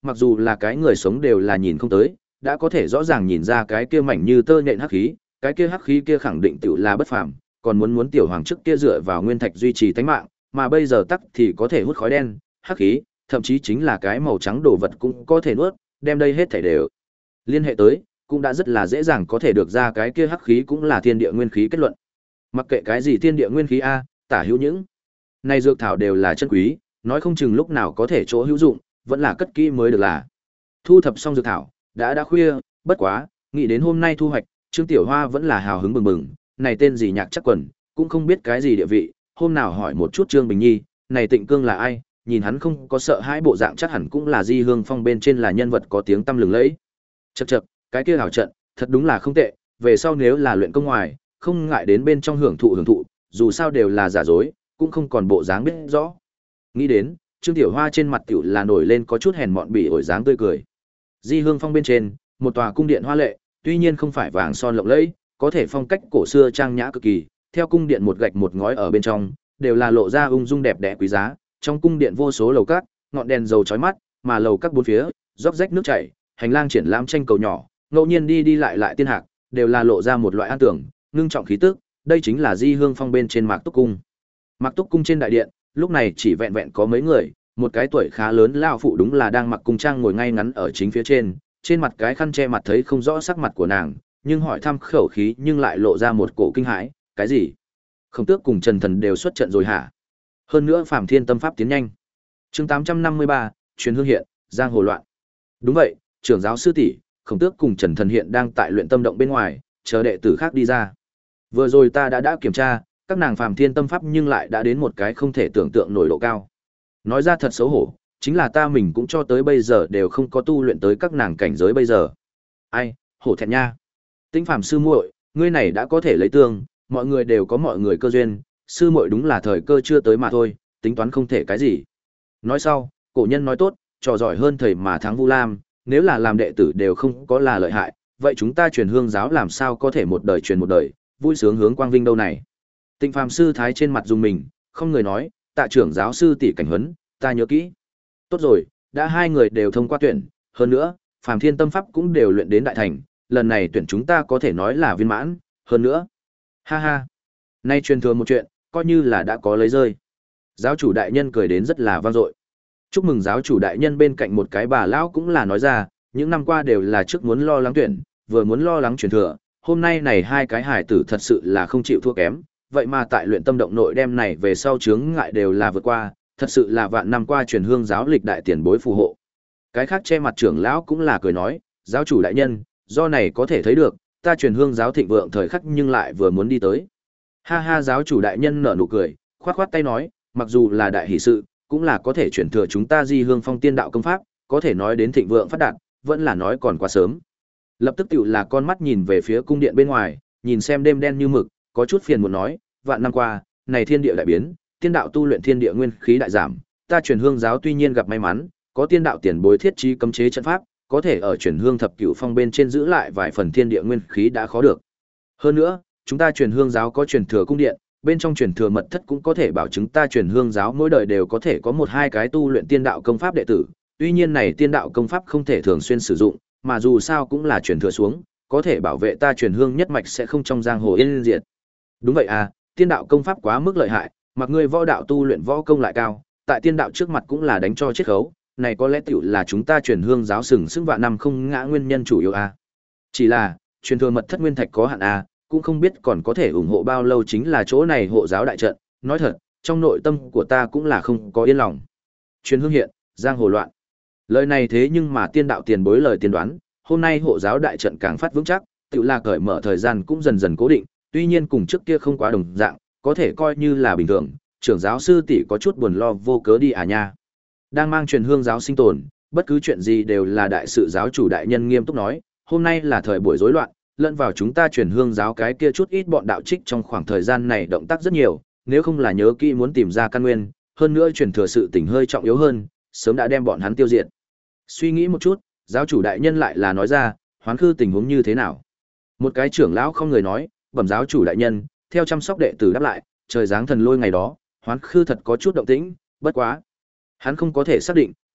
mặc dù là cái người sống đều là nhìn không tới, đã có thể rõ ràng nhìn ra cái kia mảnh như tơ nhện hắc khí, cái kia hắc khí kia khẳng định tựu là bất phàm, còn muốn muốn tiểu hoàng trước kia dựa vào nguyên thạch duy trì tánh mạng, mà bây giờ tắc thì có thể hút khói đen, hắc khí, thậm chí chính là cái màu trắng đồ vật cũng có thể nuốt, đem đây hết thảy đều liên hệ tới, cũng đã rất là dễ dàng có thể được ra cái kia hắc khí cũng là thiên địa nguyên khí kết luận. Mặc kệ cái gì thiên địa nguyên khí a, tả hữu những này dược thảo đều là chân quý, nói không chừng lúc nào có thể chỗ hữu dụng, vẫn là cất kỹ mới được là. Thu thập xong dược thảo, đã đã khuya, bất quá, nghĩ đến hôm nay thu hoạch, Trương Tiểu Hoa vẫn là hào hứng bừng bừng, này tên gì nhạc chắc quần, cũng không biết cái gì địa vị, hôm nào hỏi một chút Trương Bình Nhi, này Tịnh Cương là ai, nhìn hắn không có sợ hãi bộ dạng chắc hẳn cũng là Di Hương Phong bên trên là nhân vật có tiếng tăm lừng lẫy. Chậc chậc, cái kia hảo trận, thật đúng là không tệ, về sau nếu là luyện công ngoài, không ngại đến bên trong hưởng thụ hưởng thụ, dù sao đều là giả dối, cũng không còn bộ dáng biết rõ. Nghĩ đến, Trương Tiểu Hoa trên mặt tiểu là nổi lên có chút hèn mọn bỉ ổi dáng tươi cười. Di Hương Phong bên trên, một tòa cung điện hoa lệ, tuy nhiên không phải vàng son lộng lẫy, có thể phong cách cổ xưa trang nhã cực kỳ, theo cung điện một gạch một ngói ở bên trong, đều là lộ ra ung dung đẹp đẽ quý giá, trong cung điện vô số lầu các, ngọn đèn dầu chói mắt, mà lầu các bốn phía, róc rách nước chảy, hành lang triển lãm tranh cầu nhỏ, ngẫu nhiên đi đi lại lại tiên hạc, đều là lộ ra một loại an tưởng, ngưng trọng khí tức, đây chính là Di Hương Phong bên trên Mạc Túc cung. Mạc Túc cung trên đại điện, lúc này chỉ vẹn vẹn có mấy người, một cái tuổi khá lớn lão phụ đúng là đang mặc cung trang ngồi ngay ngắn ở chính phía trên, trên mặt cái khăn che mặt thấy không rõ sắc mặt của nàng, nhưng hỏi thăm khẩu khí nhưng lại lộ ra một cổ kinh hãi, cái gì? Khổng Tước cùng Trần Thần đều xuất trận rồi hả? Hơn nữa Phàm Thiên Tâm pháp tiến nhanh. Chương tám trăm năm mươi ba, truyền hương hiện, giang hồ loạn. Đúng vậy, trưởng giáo sư tỷ, Khổng Tước cùng Trần Thần hiện đang tại luyện tâm động bên ngoài, chờ đệ tử khác đi ra. Vừa rồi ta đã đã kiểm tra, các nàng Phàm Thiên Tâm pháp nhưng lại đã đến một cái không thể tưởng tượng nổi độ cao. Nói ra thật xấu hổ, chính là ta mình cũng cho tới bây giờ đều không có tu luyện tới các nàng cảnh giới bây giờ. Ai, hổ thẹn nha. Tĩnh Phàm sư muội, ngươi này đã có thể lấy tương, mọi người đều có mọi người cơ duyên, sư muội đúng là thời cơ chưa tới mà thôi, tính toán không thể cái gì. Nói sau, cổ nhân nói tốt, trò giỏi hơn thầy mà thắng Vu Lam, nếu là làm đệ tử đều không có là lợi hại, vậy chúng ta truyền hương giáo làm sao có thể một đời truyền một đời, vui sướng hướng quang vinh đâu này. Tịnh Phàm sư thái trên mặt dùng mình, không người nói, tạ trưởng giáo sư tỷ cảnh huấn, ta nhớ kỹ. Tốt rồi, đã hai người đều thông qua tuyển, hơn nữa, Phàm Thiên Tâm pháp cũng đều luyện đến đại thành, lần này tuyển chúng ta có thể nói là viên mãn, hơn nữa. Ha ha. Nay truyền thừa một chuyện, coi như là đã có lấy rơi. Giáo chủ đại nhân cười đến rất là vang dội. Chúc mừng giáo chủ đại nhân bên cạnh một cái bà lão cũng là nói ra, những năm qua đều là trước muốn lo lắng tuyển, vừa muốn lo lắng truyền thừa, hôm nay này hai cái hải tử thật sự là không chịu thua kém, vậy mà tại luyện tâm động nội đem này về sau chướng ngại đều là vượt qua, thật sự là vạn năm qua truyền hương giáo lịch đại tiền bối phù hộ. Cái khác che mặt trưởng lão cũng là cười nói, giáo chủ đại nhân, do này có thể thấy được, ta truyền hương giáo thịnh vượng thời khắc nhưng lại vừa muốn đi tới. Ha ha, giáo chủ đại nhân nở nụ cười, khoát khoát tay nói, mặc dù là đại hỷ sự, cũng là có thể chuyển thừa chúng ta Di Hương Phong tiên đạo công pháp, có thể nói đến thịnh vượng phát đạt, vẫn là nói còn quá sớm. Lập tức tiểu là con mắt nhìn về phía cung điện bên ngoài, nhìn xem đêm đen như mực, có chút phiền muốn nói, vạn năm qua, này thiên địa đại biến, tiên đạo tu luyện thiên địa nguyên khí đại giảm, ta truyền hương giáo tuy nhiên gặp may mắn, có tiên đạo tiền bối thiết trí cấm chế trận pháp, có thể ở truyền hương thập cửu phong bên trên giữ lại vài phần thiên địa nguyên khí đã khó được. Hơn nữa, chúng ta truyền hương giáo có truyền thừa cung điện, bên trong truyền thừa mật thất cũng có thể bảo chứng ta truyền hương giáo mỗi đời đều có thể có một hai cái tu luyện tiên đạo công pháp đệ tử. Tuy nhiên này tiên đạo công pháp không thể thường xuyên sử dụng, mà dù sao cũng là truyền thừa xuống, có thể bảo vệ ta truyền hương nhất mạch sẽ không trong giang hồ yên diệt. Đúng vậy à, tiên đạo công pháp quá mức lợi hại, mặc ngươi võ đạo tu luyện võ công lại cao, tại tiên đạo trước mặt cũng là đánh cho chết khấu, này có lẽ tiểu là chúng ta truyền hương giáo sừng sững vạn năm không ngã nguyên nhân chủ yếu a. Chỉ là, truyền thừa mật thất nguyên thạch có hạn a, cũng không biết còn có thể ủng hộ bao lâu chính là chỗ này hộ giáo đại trận, nói thật, trong nội tâm của ta cũng là không có yên lòng. Truyền hương hiện, giang hồ loạn. Lời này thế nhưng mà tiên đạo tiền bối lời tiên đoán, hôm nay hộ giáo đại trận càng phát vững chắc, tự là cởi mở thời gian cũng dần dần cố định, tuy nhiên cùng trước kia không quá đồng dạng, có thể coi như là bình thường, trưởng giáo sư tỷ có chút buồn lo vô cớ đi à nha. Đang mang truyền hương giáo sinh tồn, bất cứ chuyện gì đều là đại sự giáo chủ đại nhân nghiêm túc nói, hôm nay là thời buổi rối loạn, lẫn vào chúng ta truyền hương giáo cái kia chút ít bọn đạo trích trong khoảng thời gian này động tác rất nhiều, nếu không là nhớ kỹ muốn tìm ra căn nguyên, hơn nữa truyền thừa sự tình hơi trọng yếu hơn, sớm đã đem bọn hắn tiêu diệt. Suy nghĩ một chút, giáo chủ đại nhân lại là nói ra, hoán khư tình huống như thế nào? Một cái trưởng lão không người nói, bẩm giáo chủ đại nhân, theo chăm sóc đệ tử đáp lại, trời giáng thần lôi ngày đó, hoán khư thật có chút động tĩnh, bất quá. Hắn không có thể xác định,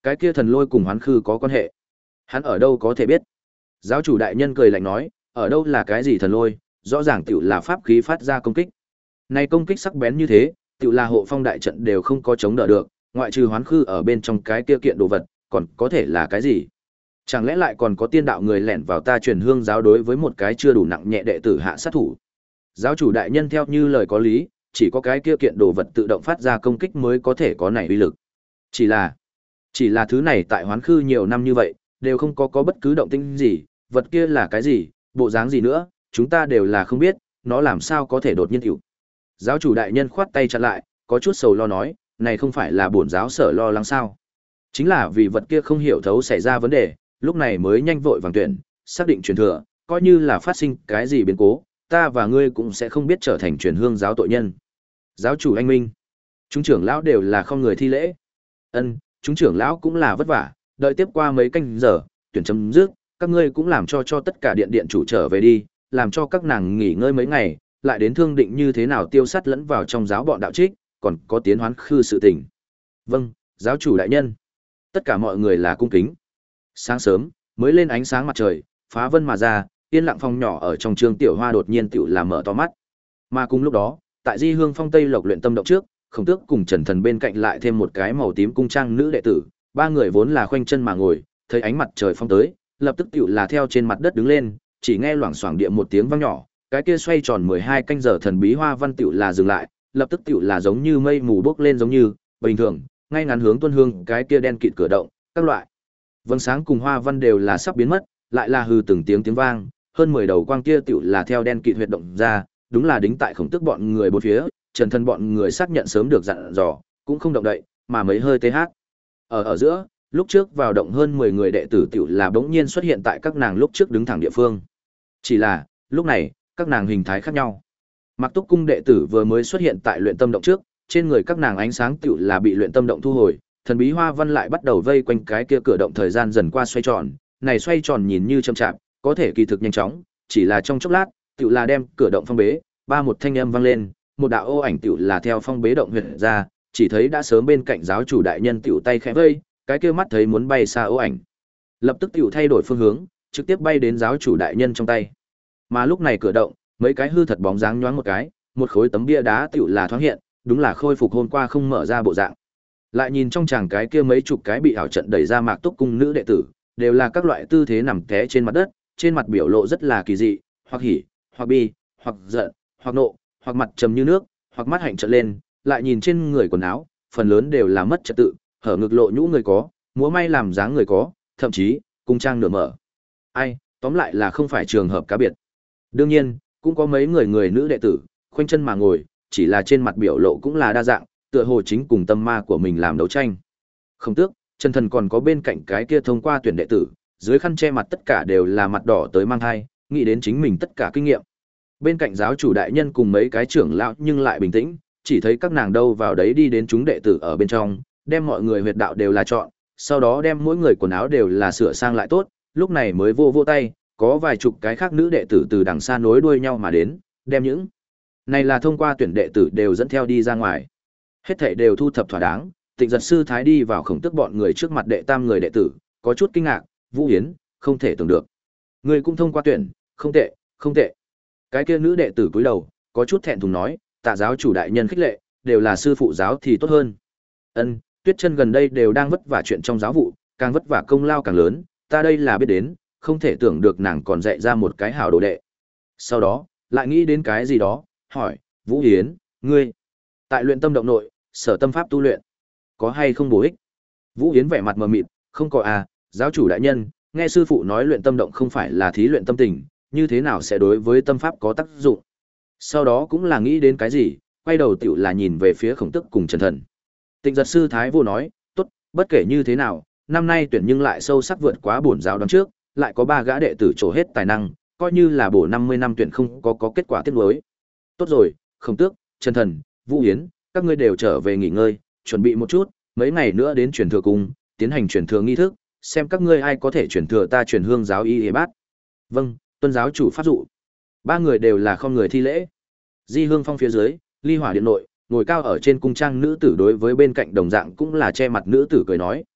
Cái kia thần lôi cùng hoán khư có quan hệ. Hắn ở đâu có thể biết? Giáo chủ đại nhân cười lạnh nói, ở đâu là cái gì thần lôi, rõ ràng tiểu là pháp khí phát ra công kích. Này công kích sắc bén như thế, tiểu là hộ phong đại trận đều không có chống đỡ được, ngoại trừ hoán khư ở bên trong cái kia kiện đồ vật, còn có thể là cái gì? Chẳng lẽ lại còn có tiên đạo người lẻn vào ta truyền hương giáo đối với một cái chưa đủ nặng nhẹ đệ tử hạ sát thủ? Giáo chủ đại nhân theo như lời có lý, chỉ có cái kia kiện đồ vật tự động phát ra công kích mới có thể có này uy lực. Chỉ là, chỉ là thứ này tại hoán khư nhiều năm như vậy, đều không có có bất cứ động tĩnh gì, vật kia là cái gì, bộ dáng gì nữa, chúng ta đều là không biết, nó làm sao có thể đột nhiên hiểu. Giáo chủ đại nhân khoát tay chặn lại, có chút sầu lo nói, này không phải là bổn giáo sở lo lắng sao? Chính là vì vật kia không hiểu thấu xảy ra vấn đề, lúc này mới nhanh vội vàng tuyển, xác định truyền thừa, coi như là phát sinh cái gì biến cố, ta và ngươi cũng sẽ không biết trở thành truyền hương giáo tội nhân. Giáo chủ anh minh, chúng trưởng lão đều là không người thi lễ. Ân, chúng trưởng lão cũng là vất vả, đợi tiếp qua mấy canh giờ, tuyển chấm dứt, các ngươi cũng làm cho cho tất cả điện điện chủ trở về đi, làm cho các nàng nghỉ ngơi mấy ngày, lại đến thương định như thế nào tiêu sát lẫn vào trong giáo bọn đạo trích, còn có tiến hoán khư sự tình. Vâng, giáo chủ đại nhân. Tất cả mọi người là cung kính. Sáng sớm, mới lên ánh sáng mặt trời, phá vân mà ra, yên lặng phòng nhỏ ở trong trường tiểu hoa đột nhiên tiểu làm mở to mắt. Mà cùng lúc đó, tại Di Hương Phong Tây Lộc luyện tâm động trước, Khổng Tước cùng Trần Thần bên cạnh lại thêm một cái màu tím cung trang nữ đệ tử, ba người vốn là khoanh chân mà ngồi, thấy ánh mặt trời phong tới, lập tức tiểu là theo trên mặt đất đứng lên, chỉ nghe loảng xoảng địa một tiếng vang nhỏ, cái kia xoay tròn mười hai canh giờ thần bí hoa văn tiểu là dừng lại, lập tức tiểu là giống như mây mù bốc lên giống như bình thường, ngay ngắn hướng tuân hương cái kia đen kịt cửa động, các loại vầng sáng cùng hoa văn đều là sắp biến mất, lại là hừ từng tiếng tiếng vang, hơn mười đầu quang kia tiểu là theo đen kịt huyệt động ra, đúng là đính tại Khổng Tước bọn người bốn phía, Trần Thân bọn người xác nhận sớm được dặn dò, cũng không động đậy, mà mấy hơi tê hát. Ở ở giữa, lúc trước vào động hơn mười người đệ tử tiểu là bỗng nhiên xuất hiện tại các nàng lúc trước đứng thẳng địa phương. Chỉ là, lúc này, các nàng hình thái khác nhau. Mạc Túc cung đệ tử vừa mới xuất hiện tại luyện tâm động trước, trên người các nàng ánh sáng tiểu là bị luyện tâm động thu hồi, thần bí hoa văn lại bắt đầu vây quanh cái kia cửa động thời gian dần qua xoay tròn, này xoay tròn nhìn như chậm chạp, có thể kỳ thực nhanh chóng, chỉ là trong chốc lát, tiểu là đem cửa động phong bế, ba một thanh âm vang lên, một đạo ô ảnh tiểu là theo phong bế động huyệt ra, chỉ thấy đã sớm bên cạnh giáo chủ đại nhân tiểu tay khẽ vây, cái kia mắt thấy muốn bay xa ô ảnh, lập tức tiểu thay đổi phương hướng, trực tiếp bay đến giáo chủ đại nhân trong tay. Mà lúc này cửa động, mấy cái hư thật bóng dáng nhoáng một cái, một khối tấm bia đá tiểu là thoáng hiện, đúng là khôi phục hôm qua không mở ra bộ dạng. Lại nhìn trong chàng cái kia mấy chục cái bị ảo trận đẩy ra Mạc Túc cung nữ đệ tử, đều là các loại tư thế nằm té trên mặt đất, trên mặt biểu lộ rất là kỳ dị, hoặc hỉ, hoặc bi, hoặc giận, hoặc nộ, hoặc mặt trầm như nước, hoặc mắt hạnh trợn lên, lại nhìn trên người quần áo, phần lớn đều là mất trật tự, hở ngực lộ nhũ người có, múa may làm dáng người có, thậm chí cung trang nửa mở. Ai, tóm lại là không phải trường hợp cá biệt. Đương nhiên, cũng có mấy người người nữ đệ tử, khoanh chân mà ngồi, chỉ là trên mặt biểu lộ cũng là đa dạng, tựa hồ chính cùng tâm ma của mình làm đấu tranh. Không Tước, Trần Thần còn có bên cạnh cái kia thông qua tuyển đệ tử, dưới khăn che mặt tất cả đều là mặt đỏ tới mang hai, nghĩ đến chính mình tất cả kinh nghiệm. Bên cạnh giáo chủ đại nhân cùng mấy cái trưởng lão nhưng lại bình tĩnh, chỉ thấy các nàng đâu vào đấy đi đến chúng đệ tử ở bên trong, đem mọi người huyệt đạo đều là chọn, sau đó đem mỗi người quần áo đều là sửa sang lại tốt, lúc này mới vô vô tay, có vài chục cái khác nữ đệ tử từ đằng xa nối đuôi nhau mà đến, đem những này là thông qua tuyển đệ tử đều dẫn theo đi ra ngoài. Hết thảy đều thu thập thỏa đáng, Tịnh Giật sư thái đi vào Khổng Tước bọn người trước mặt đệ tam người đệ tử, có chút kinh ngạc, Vũ Hiến, không thể tưởng được. Người cũng thông qua tuyển, không tệ, không tệ. Cái kia nữ đệ tử cúi đầu, có chút thẹn thùng nói, tạ giáo chủ đại nhân khích lệ, đều là sư phụ giáo thì tốt hơn. Ân, Tuyết Chân gần đây đều đang vất vả chuyện trong giáo vụ, càng vất vả công lao càng lớn, ta đây là biết đến, không thể tưởng được nàng còn dạy ra một cái hảo đồ đệ. Sau đó, lại nghĩ đến cái gì đó, hỏi, Vũ Hiến, ngươi, tại luyện tâm động nội, sở tâm pháp tu luyện, có hay không bổ ích? Vũ Hiến vẻ mặt mờ mịt, không có à, giáo chủ đại nhân, nghe sư phụ nói luyện tâm động không phải là thí luyện tâm tình, như thế nào sẽ đối với tâm pháp có tác dụng? Sau đó cũng là nghĩ đến cái gì, quay đầu tiểu là nhìn về phía Khổng Tước cùng Trần Thần. Tịnh Giật sư thái vô nói, tốt, bất kể như thế nào, năm nay tuyển nhưng lại sâu sắc vượt quá bổn giáo đoán trước, lại có ba gã đệ tử trổ hết tài năng, coi như là bổ năm mươi năm tuyển không có có kết quả tiếc nuối. Tốt rồi, Khổng Tước, Trần Thần, Vũ Hiến, các ngươi đều trở về nghỉ ngơi, chuẩn bị một chút, mấy ngày nữa đến truyền thừa cung, tiến hành truyền thừa nghi thức, xem các ngươi ai có thể truyền thừa ta truyền hương giáo y y bát. Vâng, tuân giáo chủ pháp dụ. Ba người đều là không người thi lễ. Di Hương Phong phía dưới, Ly Hỏa điện nội, ngồi cao ở trên cung trang nữ tử đối với bên cạnh đồng dạng cũng là che mặt nữ tử cười nói,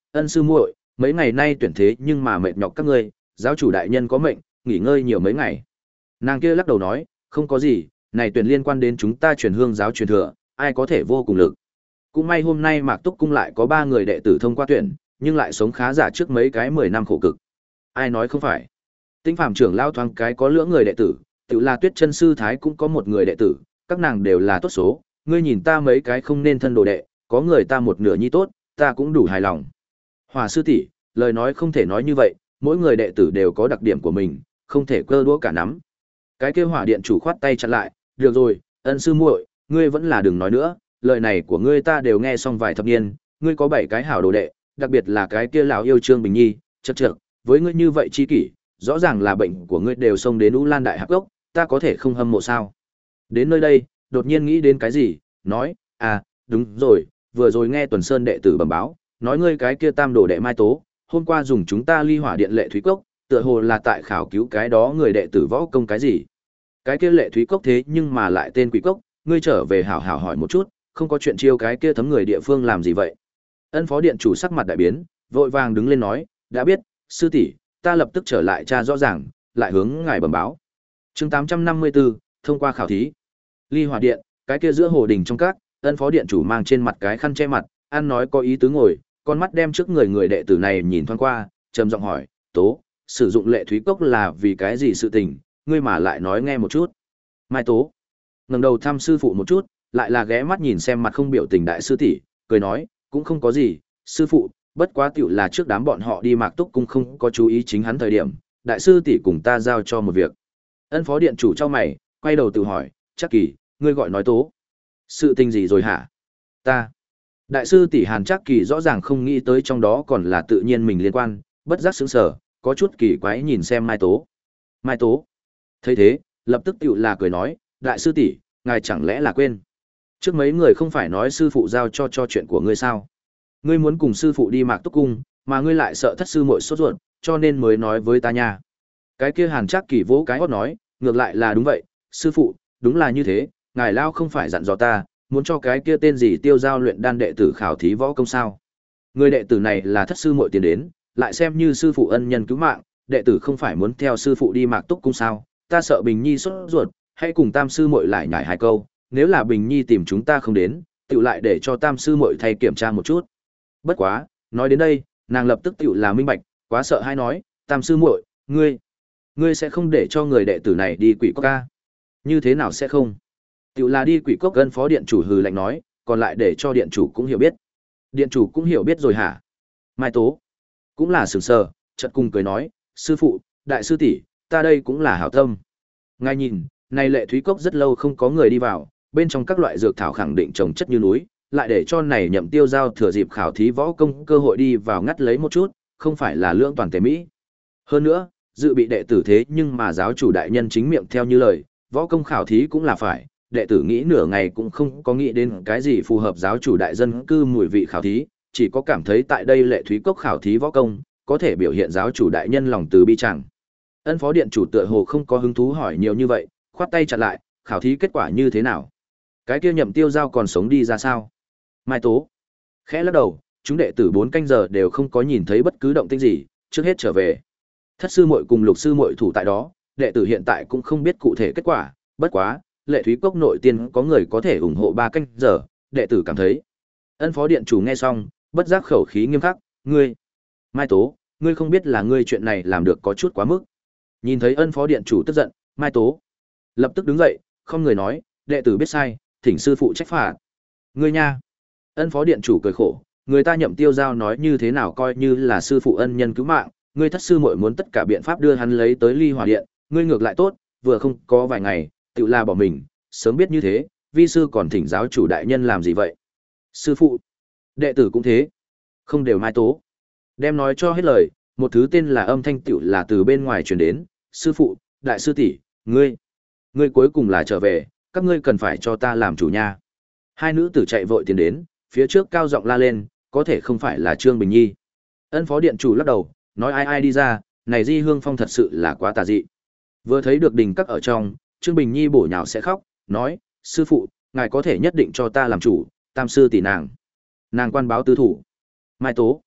ân sư muội, mấy ngày nay tuyển thế nhưng mà mệt nhọc các ngươi, giáo chủ đại nhân có mệnh, nghỉ ngơi nhiều mấy ngày. Nàng kia lắc đầu nói, không có gì, này tuyển liên quan đến chúng ta truyền hương giáo truyền thừa, ai có thể vô cùng lực. Cũng may hôm nay Mạc Túc cung lại có ba người đệ tử thông qua tuyển, nhưng lại sống khá giả trước mấy cái mười năm khổ cực. Ai nói không phải. Tĩnh Phàm trưởng lao thoáng cái có lưỡng người đệ tử, tự là Tuyết Chân sư thái cũng có một người đệ tử, các nàng đều là tốt số, ngươi nhìn ta mấy cái không nên thân đồ đệ, có người ta một nửa nhi tốt, ta cũng đủ hài lòng. Hỏa sư tỷ, lời nói không thể nói như vậy, mỗi người đệ tử đều có đặc điểm của mình, không thể cơ đũa cả nắm. Cái kia Hỏa điện chủ khoát tay chặn lại, được rồi, ân sư muội, ngươi vẫn là đừng nói nữa, lời này của ngươi ta đều nghe xong vài thập niên, ngươi có bảy cái hảo đồ đệ, đặc biệt là cái kia lão yêu Trương Bình Nhi, chậc chậc, với ngươi như vậy chi kỷ, rõ ràng là bệnh của ngươi đều xông đến U Lan Đại Hạp Cốc, ta có thể không hâm mộ sao? Đến nơi đây, đột nhiên nghĩ đến cái gì, nói, à, đúng rồi, vừa rồi nghe Tuần Sơn đệ tử bẩm báo, nói ngươi cái kia tam đồ đệ Mai Tố, hôm qua dùng chúng ta ly hỏa điện lệ thúy cốc, tựa hồ là tại khảo cứu cái đó người đệ tử võ công cái gì. Cái kia lệ thúy cốc thế nhưng mà lại tên quỷ cốc, ngươi trở về hảo hảo hỏi một chút, không có chuyện chiêu cái kia thấm người địa phương làm gì vậy. Ân phó điện chủ sắc mặt đại biến, vội vàng đứng lên nói, đã biết, sư tỷ, ta lập tức trở lại tra rõ ràng, lại hướng ngài bẩm báo. Chương tám trăm năm mươi tư, thông qua khảo thí. Ly hỏa điện, cái kia giữa hồ đình trong các, ân phó điện chủ mang trên mặt cái khăn che mặt, ăn nói có ý tứ ngồi, con mắt đem trước người người đệ tử này nhìn thoáng qua, trầm giọng hỏi, Tố, sử dụng lệ thúy cốc là vì cái gì sự tình, ngươi mà lại nói nghe một chút. Mai Tố ngẩng đầu thăm sư phụ một chút, lại là ghé mắt nhìn xem mặt không biểu tình đại sư tỷ, cười nói, cũng không có gì, sư phụ, bất quá tiểu là trước đám bọn họ đi Mạc Túc cung không có chú ý chính hắn thời điểm, đại sư tỷ cùng ta giao cho một việc. Ân phó điện chủ trong mày, quay đầu tự hỏi, chắc kỳ, ngươi gọi nói Tố. Sự tình gì rồi hả? Ta. Đại sư tỷ Hàn Trác Kỳ rõ ràng không nghĩ tới trong đó còn là tự nhiên mình liên quan, bất giác sững sờ, có chút kỳ quái nhìn xem Mai Tố. Mai Tố. Thấy thế, lập tức tựu là cười nói, đại sư tỷ, ngài chẳng lẽ là quên? Trước mấy người không phải nói sư phụ giao cho cho chuyện của ngươi sao? Ngươi muốn cùng sư phụ đi Mạc Túc cung, mà ngươi lại sợ thất sư muội sốt ruột, cho nên mới nói với ta nha. Cái kia Hàn Trác Kỳ vỗ cái hót nói, ngược lại là đúng vậy, sư phụ, đúng là như thế, ngài lao không phải dặn dò ta, muốn cho cái kia tên gì tiêu giao luyện đan đệ tử khảo thí võ công sao? Người đệ tử này là thất sư muội tiền đến, lại xem như sư phụ ân nhân cứu mạng, đệ tử không phải muốn theo sư phụ đi Mạc Túc cung sao? Ta sợ Bình Nhi sốt ruột, hãy cùng Tam sư muội lại nhải hai câu, nếu là Bình Nhi tìm chúng ta không đến, tựu lại để cho Tam sư muội thay kiểm tra một chút. Bất quá, nói đến đây, nàng lập tức tựu là minh bạch, quá sợ hay nói, Tam sư muội, ngươi, ngươi sẽ không để cho người đệ tử này đi quỷ cốc ca? Như thế nào sẽ không? Tựu là đi quỷ cốc, ân phó điện chủ hừ lạnh nói, còn lại để cho điện chủ cũng hiểu biết. Điện chủ cũng hiểu biết rồi hả? Mai Tố cũng là sừng sờ, chợt cùng cười nói, sư phụ, đại sư tỷ, ta đây cũng là hảo tâm. Ngài nhìn, này lệ thúy cốc rất lâu không có người đi vào, bên trong các loại dược thảo khẳng định trồng chất như núi, lại để cho này nhậm tiêu giao thừa dịp khảo thí võ công cơ hội đi vào ngắt lấy một chút, không phải là lưỡng toàn tề mỹ. Hơn nữa, dự bị đệ tử thế nhưng mà giáo chủ đại nhân chính miệng theo như lời, võ công khảo thí cũng là phải, đệ tử nghĩ nửa ngày cũng không có nghĩ đến cái gì phù hợp giáo chủ đại dân cư mùi vị khảo thí, chỉ có cảm thấy tại đây lệ thúy cốc khảo thí võ công, có thể biểu hiện giáo chủ đại nhân lòng từ bi chẳng. Ân phó điện chủ tựa hồ không có hứng thú hỏi nhiều như vậy, khoát tay chặn lại, khảo thí kết quả như thế nào? Cái kia nhậm tiêu giao còn sống đi ra sao? Mai Tố khẽ lắc đầu, chúng đệ tử bốn canh giờ đều không có nhìn thấy bất cứ động tĩnh gì, trước hết trở về. Thất sư muội cùng lục sư muội thủ tại đó, đệ tử hiện tại cũng không biết cụ thể kết quả, bất quá, lệ thúy cốc nội tiên có người có thể ủng hộ ba canh giờ, đệ tử cảm thấy. Ân phó điện chủ nghe xong, bất giác khẩu khí nghiêm khắc, ngươi, Mai Tố, ngươi không biết là ngươi chuyện này làm được có chút quá mức. Nhìn thấy ân phó điện chủ tức giận, Mai Tố lập tức đứng dậy, không người nói, đệ tử biết sai, thỉnh sư phụ trách phạt. Ngươi nha. Ân phó điện chủ cười khổ, người ta nhậm tiêu giao nói như thế nào coi như là sư phụ ân nhân cứu mạng, ngươi thất sư muội muốn tất cả biện pháp đưa hắn lấy tới ly hỏa điện, ngươi ngược lại tốt, vừa không có vài ngày, tự la bỏ mình, sớm biết như thế, vi sư còn thỉnh giáo chủ đại nhân làm gì vậy? Sư phụ, đệ tử cũng thế, không đều Mai Tố. Đem nói cho hết lời, một thứ tên là âm thanh tiểu là từ bên ngoài truyền đến, sư phụ, đại sư tỷ, ngươi, ngươi cuối cùng là trở về, các ngươi cần phải cho ta làm chủ nha. Hai nữ tử chạy vội tiến đến, phía trước cao giọng la lên, có thể không phải là Trương Bình Nhi. Ân phó điện chủ lắc đầu, nói ai ai đi ra, này Di Hương Phong thật sự là quá tà dị. Vừa thấy được đình các ở trong, Trương Bình Nhi bổ nhào sẽ khóc, nói, sư phụ, ngài có thể nhất định cho ta làm chủ, tam sư tỷ nàng. Nàng quan báo tứ thủ. Mai Tố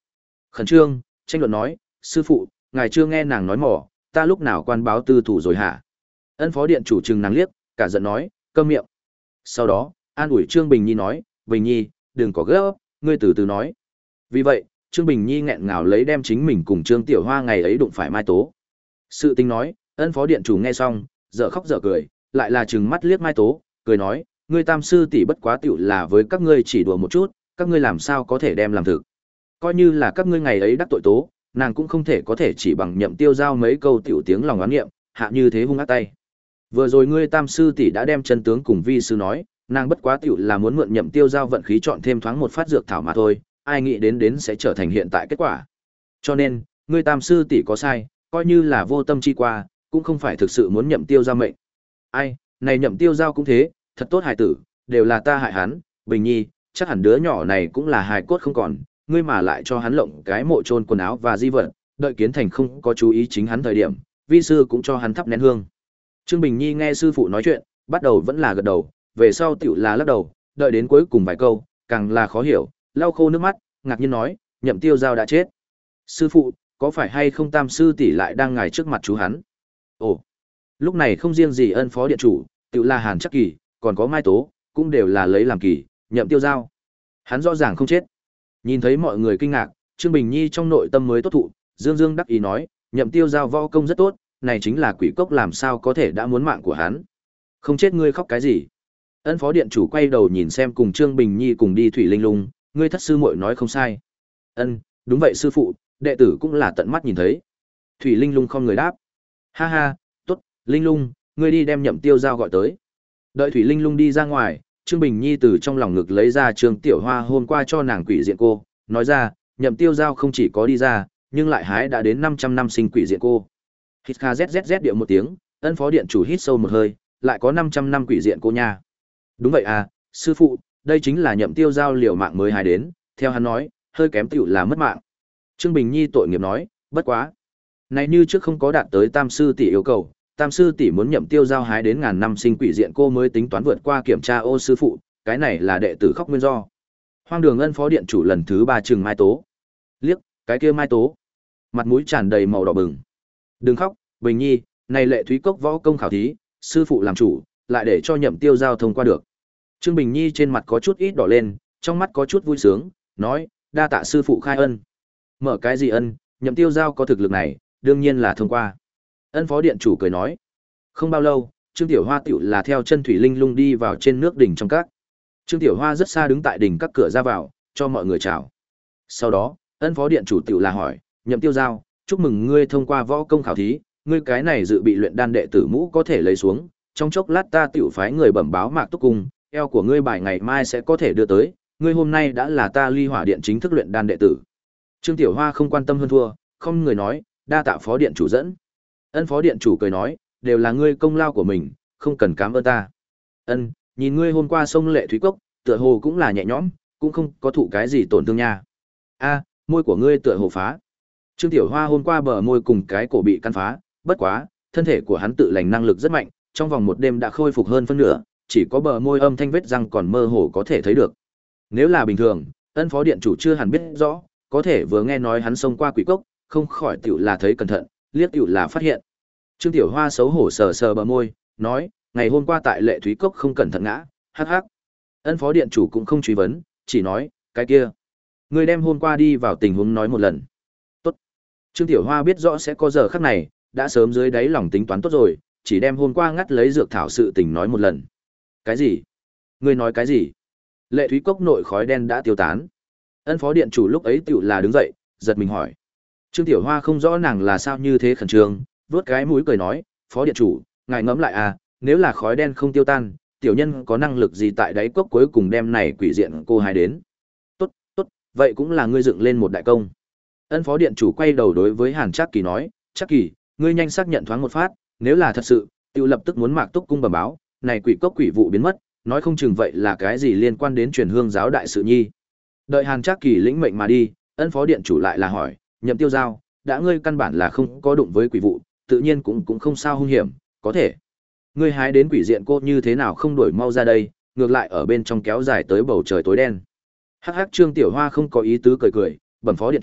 Khẩn trương, tranh luận nói, sư phụ, ngài chưa nghe nàng nói mỏ, ta lúc nào quan báo tư thủ rồi hả? Ân phó điện chủ trừng nàng liếc, cả giận nói, câm miệng. Sau đó, an ủi Trương Bình Nhi nói, Bình Nhi, đừng có gấp, ngươi từ từ nói. Vì vậy, Trương Bình Nhi nghẹn ngào lấy đem chính mình cùng Trương Tiểu Hoa ngày ấy đụng phải Mai Tố. Sự tình nói, ân phó điện chủ nghe xong, dở khóc dở cười, lại là trừng mắt liếc Mai Tố, cười nói, ngươi tam sư tỷ bất quá tiểu là với các ngươi chỉ đùa một chút, các ngươi làm sao có thể đem làm thực. Coi như là các ngươi ngày ấy đắc tội Tố, nàng cũng không thể có thể chỉ bằng nhậm tiêu giao mấy câu tiểu tiếng lòng oán nghiệm, hạ như thế hung ác tay. Vừa rồi ngươi tam sư tỷ đã đem chân tướng cùng vi sư nói, nàng bất quá tiểu là muốn mượn nhậm tiêu giao vận khí chọn thêm thoáng một phát dược thảo mà thôi, ai nghĩ đến đến sẽ trở thành hiện tại kết quả. Cho nên, ngươi tam sư tỷ có sai, coi như là vô tâm chi qua, cũng không phải thực sự muốn nhậm tiêu giao mệnh. Ai, này nhậm tiêu giao cũng thế, thật tốt hài tử, đều là ta hại hắn, Bình Nhi, chắc hẳn đứa nhỏ này cũng là hài cốt không còn, ngươi mà lại cho hắn lộng cái mộ chôn quần áo và di vật, đợi Kiến Thành không có chú ý chính hắn thời điểm, vi sư cũng cho hắn thắp nén hương. Trương Bình Nhi nghe sư phụ nói chuyện, bắt đầu vẫn là gật đầu, về sau tiểu là lắc đầu, đợi đến cuối cùng vài câu, càng là khó hiểu, lau khô nước mắt, ngạc nhiên nói, nhậm tiêu giao đã chết. Sư phụ, có phải hay không tam sư tỷ lại đang ngài trước mặt chú hắn? Ồ, lúc này không riêng gì ân phó điện chủ, tiểu là Hàn Chắc Kỳ, còn có Mai Tố, cũng đều là lấy làm kỳ, nhậm tiêu giao. Hắn rõ ràng không chết. Nhìn thấy mọi người kinh ngạc, Trương Bình Nhi trong nội tâm mới tốt thụ, dương dương đắc ý nói, nhậm tiêu giao võ công rất tốt, này chính là quỷ cốc làm sao có thể đã muốn mạng của hắn. Không chết ngươi khóc cái gì? Ân phó điện chủ quay đầu nhìn xem cùng Trương Bình Nhi cùng đi Thủy Linh Lung, ngươi thất sư muội nói không sai. Ân, đúng vậy sư phụ, đệ tử cũng là tận mắt nhìn thấy. Thủy Linh Lung không người đáp. Ha ha, tốt, Linh Lung, ngươi đi đem nhậm tiêu giao gọi tới. Đợi Thủy Linh Lung đi ra ngoài, Trương Bình Nhi từ trong lòng ngực lấy ra Trương Tiểu Hoa hôm qua cho nàng quỷ diện cô, nói ra, nhậm tiêu giao không chỉ có đi ra, nhưng lại hái đã đến năm trăm năm sinh quỷ diện cô. Hít kha zzz điệu một tiếng, ân phó điện chủ hít sâu một hơi, lại có năm trăm năm quỷ diện cô nha. Đúng vậy à, sư phụ, đây chính là nhậm tiêu giao liều mạng mới hái đến, theo hắn nói, hơi kém tiểu là mất mạng. Trương Bình Nhi tội nghiệp nói, bất quá. Này như trước không có đạt tới tam sư tỷ yêu cầu, tam sư tỷ muốn nhậm tiêu giao hái đến ngàn năm sinh quỷ diện cô mới tính toán vượt qua kiểm tra ô sư phụ, cái này là đệ tử khóc nguyên do. Hoang đường ân phó điện chủ lần thứ ba trừng Mai Tố. Liếc, cái kia Mai Tố. Mặt mũi tràn đầy màu đỏ bừng. Đừng khóc, Bình Nhi, này lệ thúy cốc võ công khảo thí, sư phụ làm chủ, lại để cho nhậm tiêu giao thông qua được. Trương Bình Nhi trên mặt có chút ít đỏ lên, trong mắt có chút vui sướng, nói, đa tạ sư phụ khai ân. Mở cái gì ân, nhậm tiêu giao có thực lực này, đương nhiên là thông qua. Ân phó điện chủ cười nói. Không bao lâu, Trương Tiểu Hoa tiểu là theo chân Thủy Linh Lung đi vào trên nước đỉnh trong các. Trương Tiểu Hoa rất xa đứng tại đỉnh các cửa ra vào, cho mọi người chào. Sau đó, ân phó điện chủ tiểu là hỏi, nhậm tiêu giao, chúc mừng ngươi thông qua võ công khảo thí, ngươi cái này dự bị luyện đan đệ tử mũ có thể lấy xuống, trong chốc lát ta tiểu phái người bẩm báo Mạc Túc Cung, eo của ngươi bài ngày mai sẽ có thể đưa tới, ngươi hôm nay đã là ta Ly Hỏa Điện chính thức luyện đan đệ tử. Trương Tiểu Hoa không quan tâm hơn thua, không người nói, đa tạ phó điện chủ dẫn. Ân phó điện chủ cười nói, đều là ngươi công lao của mình, không cần cảm ơn ta. Ân, nhìn ngươi hôm qua sông Lệ Thúy Cốc, tựa hồ cũng là nhẹ nhõm, cũng không có thụ cái gì tổn thương nha. A, môi của ngươi tựa hồ phá. Trương Tiểu Hoa hôm qua bờ môi cùng cái cổ bị căn phá, bất quá, thân thể của hắn tự lành năng lực rất mạnh, trong vòng một đêm đã khôi phục hơn phân nửa, chỉ có bờ môi âm thanh vết răng còn mơ hồ có thể thấy được. Nếu là bình thường, ân phó điện chủ chưa hẳn biết rõ, có thể vừa nghe nói hắn xông qua quỷ cốc, không khỏi tiểu là thấy cẩn thận, liếc tiểu là phát hiện. Trương Tiểu Hoa xấu hổ sờ sờ bờ môi, nói, ngày hôm qua tại Lệ Thúy Cốc không cẩn thận ngã, hắc hắc. Ân phó điện chủ cũng không truy vấn, chỉ nói, cái kia, người đem hôm qua đi vào tình huống nói một lần. Tốt. Trương Tiểu Hoa biết rõ sẽ có giờ khắc này, đã sớm dưới đáy lòng tính toán tốt rồi, chỉ đem hôm qua ngắt lấy dược thảo sự tình nói một lần. Cái gì? Ngươi nói cái gì? Lệ Thúy Cốc nội khói đen đã tiêu tán. Ân phó điện chủ lúc ấy tiểu là đứng dậy, giật mình hỏi. Trương Tiểu Hoa không rõ nàng là sao như thế khẩn trương, vuốt cái mũi cười nói, phó điện chủ, ngài ngẫm lại à, nếu là khói đen không tiêu tan, tiểu nhân có năng lực gì tại đáy cốc cuối cùng đem này quỷ diện cô hai đến. Tốt, tốt, vậy cũng là ngươi dựng lên một đại công. Ân phó điện chủ quay đầu đối với Hàn Trác Kỳ nói, Trác Kỳ, ngươi nhanh xác nhận thoáng một phát, nếu là thật sự, tiểu lập tức muốn Mạc Túc Cung bẩm báo, này quỷ cốc quỷ vụ biến mất, nói không chừng vậy là cái gì liên quan đến truyền hương giáo đại sự nhi. Đợi Hàn Trác Kỳ lĩnh mệnh mà đi, ân phó điện chủ lại là hỏi, nhậm tiêu giao, đã ngươi căn bản là không có đụng với quỷ vụ, tự nhiên cũng cũng không sao hung hiểm, có thể. Ngươi hái đến quỷ diện cô như thế nào không đổi mau ra đây, ngược lại ở bên trong kéo dài tới bầu trời tối đen. Hắc hắc Trương Tiểu Hoa không có ý tứ cười cười, bẩm phó điện chủ,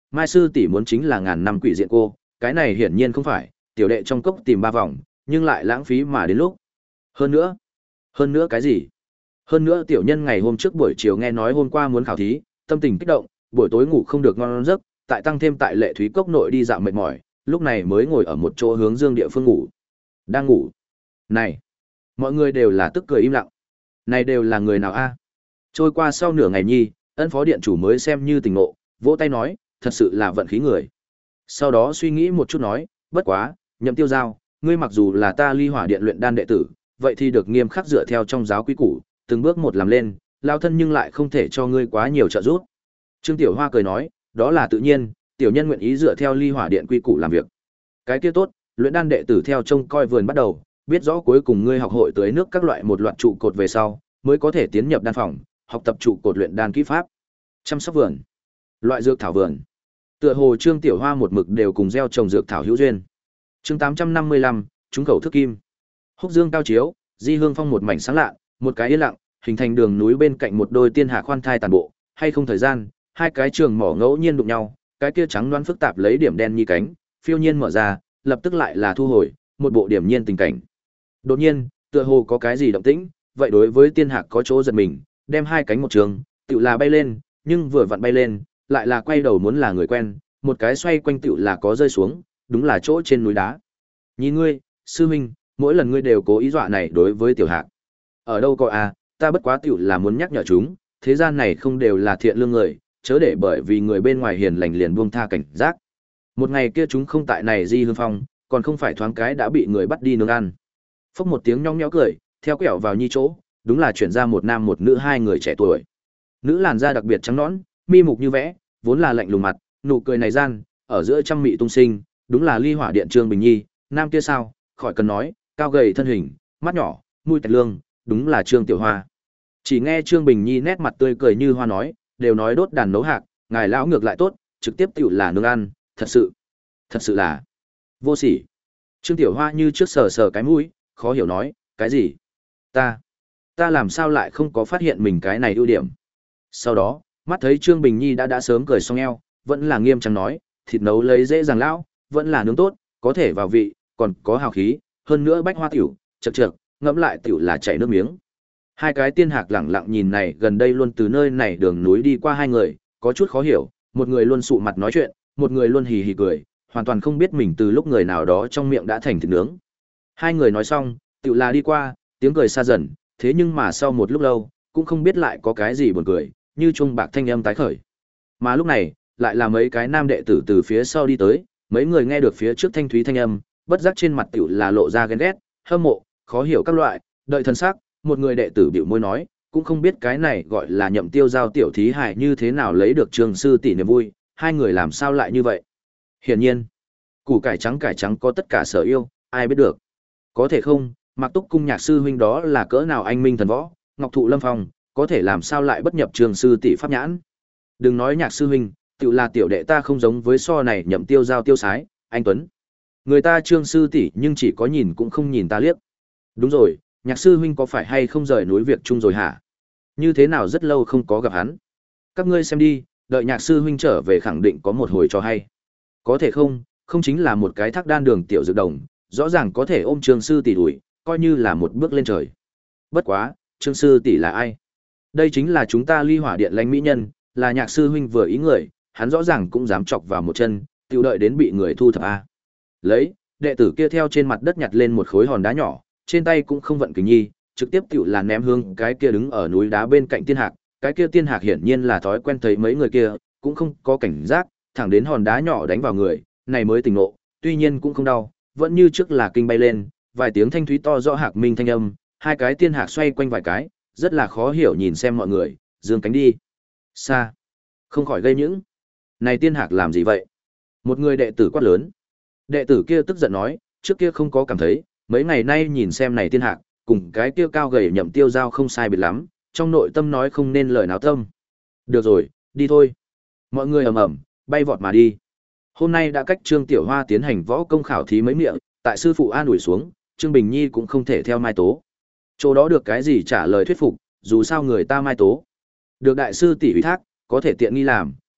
Mai sư tỷ muốn chính là ngàn năm quỷ diện cô, cái này hiển nhiên không phải, tiểu đệ trong cốc tìm ba vòng, nhưng lại lãng phí mà đến lúc. Hơn nữa, hơn nữa cái gì? Hơn nữa tiểu nhân ngày hôm trước buổi chiều nghe nói hôm qua muốn khảo thí, tâm tình kích động, buổi tối ngủ không được ngon giấc, tại tăng thêm tại Lệ Thúy cốc nội đi dạo mệt mỏi, lúc này mới ngồi ở một chỗ hướng dương địa phương ngủ. Đang ngủ. Này, mọi người đều là tức cười im lặng. Này đều là người nào a? Trôi qua sau nửa ngày nhi, ân phó điện chủ mới xem như tình ngộ, vỗ tay nói, thật sự là vận khí người. Sau đó suy nghĩ một chút nói, bất quá, Nhậm Tiêu Giao, ngươi mặc dù là ta Ly Hỏa Điện luyện đan đệ tử, vậy thì được nghiêm khắc dựa theo trong giáo quy củ, từng bước một làm lên, lao thân nhưng lại không thể cho ngươi quá nhiều trợ giúp. Trương Tiểu Hoa cười nói, đó là tự nhiên, tiểu nhân nguyện ý dựa theo Ly Hỏa Điện quy củ làm việc. Cái kia tốt, luyện đan đệ tử theo trông coi vườn bắt đầu, biết rõ cuối cùng ngươi học hội tưới nước các loại một loạt trụ cột về sau, mới có thể tiến nhập đan phòng, học tập trụ cột luyện đan kỹ pháp. Chăm sóc vườn, loại dược thảo vườn. Tựa hồ Trương Tiểu Hoa một mực đều cùng gieo trồng dược thảo hữu duyên. Chương tám trăm năm mươi lăm, trúng khẩu thức kim. Húc dương cao chiếu, di hương phong một mảnh sáng lạ, một cái yên lặng, hình thành đường núi bên cạnh một đôi tiên hạ khoan thai tàn bộ, hay không thời gian, hai cái trường mỏ ngẫu nhiên đụng nhau, cái kia trắng đoán phức tạp lấy điểm đen như cánh, phiêu nhiên mở ra, lập tức lại là thu hồi, một bộ điểm nhiên tình cảnh. Đột nhiên, tựa hồ có cái gì động tĩnh, vậy đối với tiên hạc có chỗ giật mình, đem hai cánh một trường, tựu là bay lên, nhưng vừa vặn bay lên, lại là quay đầu muốn là người quen, một cái xoay quanh tựu là có rơi xuống, đúng là chỗ trên núi đá. Nhìn ngươi, sư huynh, mỗi lần ngươi đều cố ý dọa này đối với tiểu hạc. Ở đâu có à, ta bất quá tựu là muốn nhắc nhở chúng, thế gian này không đều là thiện lương người, chớ để bởi vì người bên ngoài hiền lành liền buông tha cảnh giác. Một ngày kia chúng không tại này di hương phong, còn không phải thoáng cái đã bị người bắt đi nướng ăn. Phốc một tiếng nhong nhẽo cười, theo quẹo vào nhi chỗ, đúng là chuyển ra một nam một nữ hai người trẻ tuổi. Nữ làn da đặc biệt trắng nõn, mi mục như vẽ, vốn là lạnh lùng mặt, nụ cười này gian, ở giữa trăm mị tung sinh, đúng là Ly Hỏa Điện Trương Bình Nhi, nam kia sao, khỏi cần nói, cao gầy thân hình, mắt nhỏ, mũi tẹt lương, đúng là Trương Tiểu Hoa. Chỉ nghe Trương Bình Nhi nét mặt tươi cười như hoa nói, đều nói đốt đàn nấu hạc, ngài lão ngược lại tốt, trực tiếp tiểu là nướng ăn, thật sự, thật sự là vô sỉ. Trương Tiểu Hoa như trước sờ sờ cái mũi, khó hiểu nói, cái gì? Ta, ta làm sao lại không có phát hiện mình cái này ưu điểm? Sau đó, mắt thấy Trương Bình Nhi đã đã sớm cười xong eo, vẫn là nghiêm trang nói, thịt nấu lấy dễ dàng lão, vẫn là nướng tốt, có thể vào vị, còn có hào khí, hơn nữa bách hoa tiểu, chậc chậc, ngẫm lại tiểu là chảy nước miếng. Hai cái tiên hạc lẳng lặng nhìn này gần đây luôn từ nơi này đường núi đi qua hai người, có chút khó hiểu, một người luôn sụ mặt nói chuyện, một người luôn hì hì cười, hoàn toàn không biết mình từ lúc người nào đó trong miệng đã thành thịt nướng. Hai người nói xong, tiểu là đi qua, tiếng cười xa dần, thế nhưng mà sau một lúc lâu, cũng không biết lại có cái gì buồn cười, như chuông bạc thanh âm tái khởi. Mà lúc này, lại là mấy cái nam đệ tử từ phía sau đi tới, mấy người nghe được phía trước thanh thúy thanh âm, bất giác trên mặt tiểu là lộ ra ghen ghét, hâm mộ, khó hiểu các loại, đợi thân sắc, một người đệ tử bĩu môi nói, cũng không biết cái này gọi là Nhậm Tiêu Giao tiểu thí hài như thế nào lấy được Trương sư tỷ niềm vui, hai người làm sao lại như vậy? Hiển nhiên, củ cải trắng cải trắng có tất cả sở yêu, ai biết được. Có thể không, Mạc Túc cung nhạc sư huynh đó là cỡ nào anh minh thần võ, Ngọc Thụ Lâm Phong, có thể làm sao lại bất nhập Trương sư tỷ pháp nhãn. Đừng nói nhạc sư huynh, tiểu là tiểu đệ ta không giống với so này Nhậm Tiêu Giao tiêu sái, anh Tuấn. Người ta Trương sư tỷ nhưng chỉ có nhìn cũng không nhìn ta liếc. Đúng rồi, nhạc sư huynh có phải hay không rời núi việc chung rồi hả? Như thế nào rất lâu không có gặp hắn. Các ngươi xem đi, đợi nhạc sư huynh trở về khẳng định có một hồi cho hay. Có thể không, không chính là một cái thác đan đường tiểu dược đồng, rõ ràng có thể ôm Trương sư tỷ đuổi, coi như là một bước lên trời. Bất quá, Trương sư tỷ là ai? Đây chính là chúng ta Ly Hỏa Điện lãnh mỹ nhân, là nhạc sư huynh vừa ý người, hắn rõ ràng cũng dám chọc vào một chân, tiểu đợi đến bị người thu thập a. Lấy, đệ tử kia theo trên mặt đất nhặt lên một khối hòn đá nhỏ, trên tay cũng không vận kình nhi, trực tiếp tiểu là ném hướng cái kia đứng ở núi đá bên cạnh tiên hạc, cái kia tiên hạc hiển nhiên là thói quen thấy mấy người kia, cũng không có cảnh giác, thẳng đến hòn đá nhỏ đánh vào người, này mới tỉnh ngộ, tuy nhiên cũng không đau, vẫn như trước là kinh bay lên, vài tiếng thanh thúy to rõ hạc minh thanh âm, hai cái tiên hạc xoay quanh vài cái, rất là khó hiểu nhìn xem mọi người, dương cánh đi. Xa, không khỏi gây những. Này tiên hạc làm gì vậy? Một người đệ tử quát lớn. Đệ tử kia tức giận nói, trước kia không có cảm thấy, mấy ngày nay nhìn xem này tiên hạc, cùng cái kia cao gầy Nhậm Tiêu Giao không sai biệt lắm, trong nội tâm nói không nên lời nào tâm. Được rồi, đi thôi. Mọi người ầm ầm, bay vọt mà đi. Hôm nay đã cách Trương Tiểu Hoa tiến hành võ công khảo thí mấy miệng, tại sư phụ an ủi xuống, Trương Bình Nhi cũng không thể theo mai tố. Chỗ đó được cái gì trả lời thuyết phục, dù sao người ta mai tố. Được đại sư tỷ ủy thác, có thể tiện nghi làm,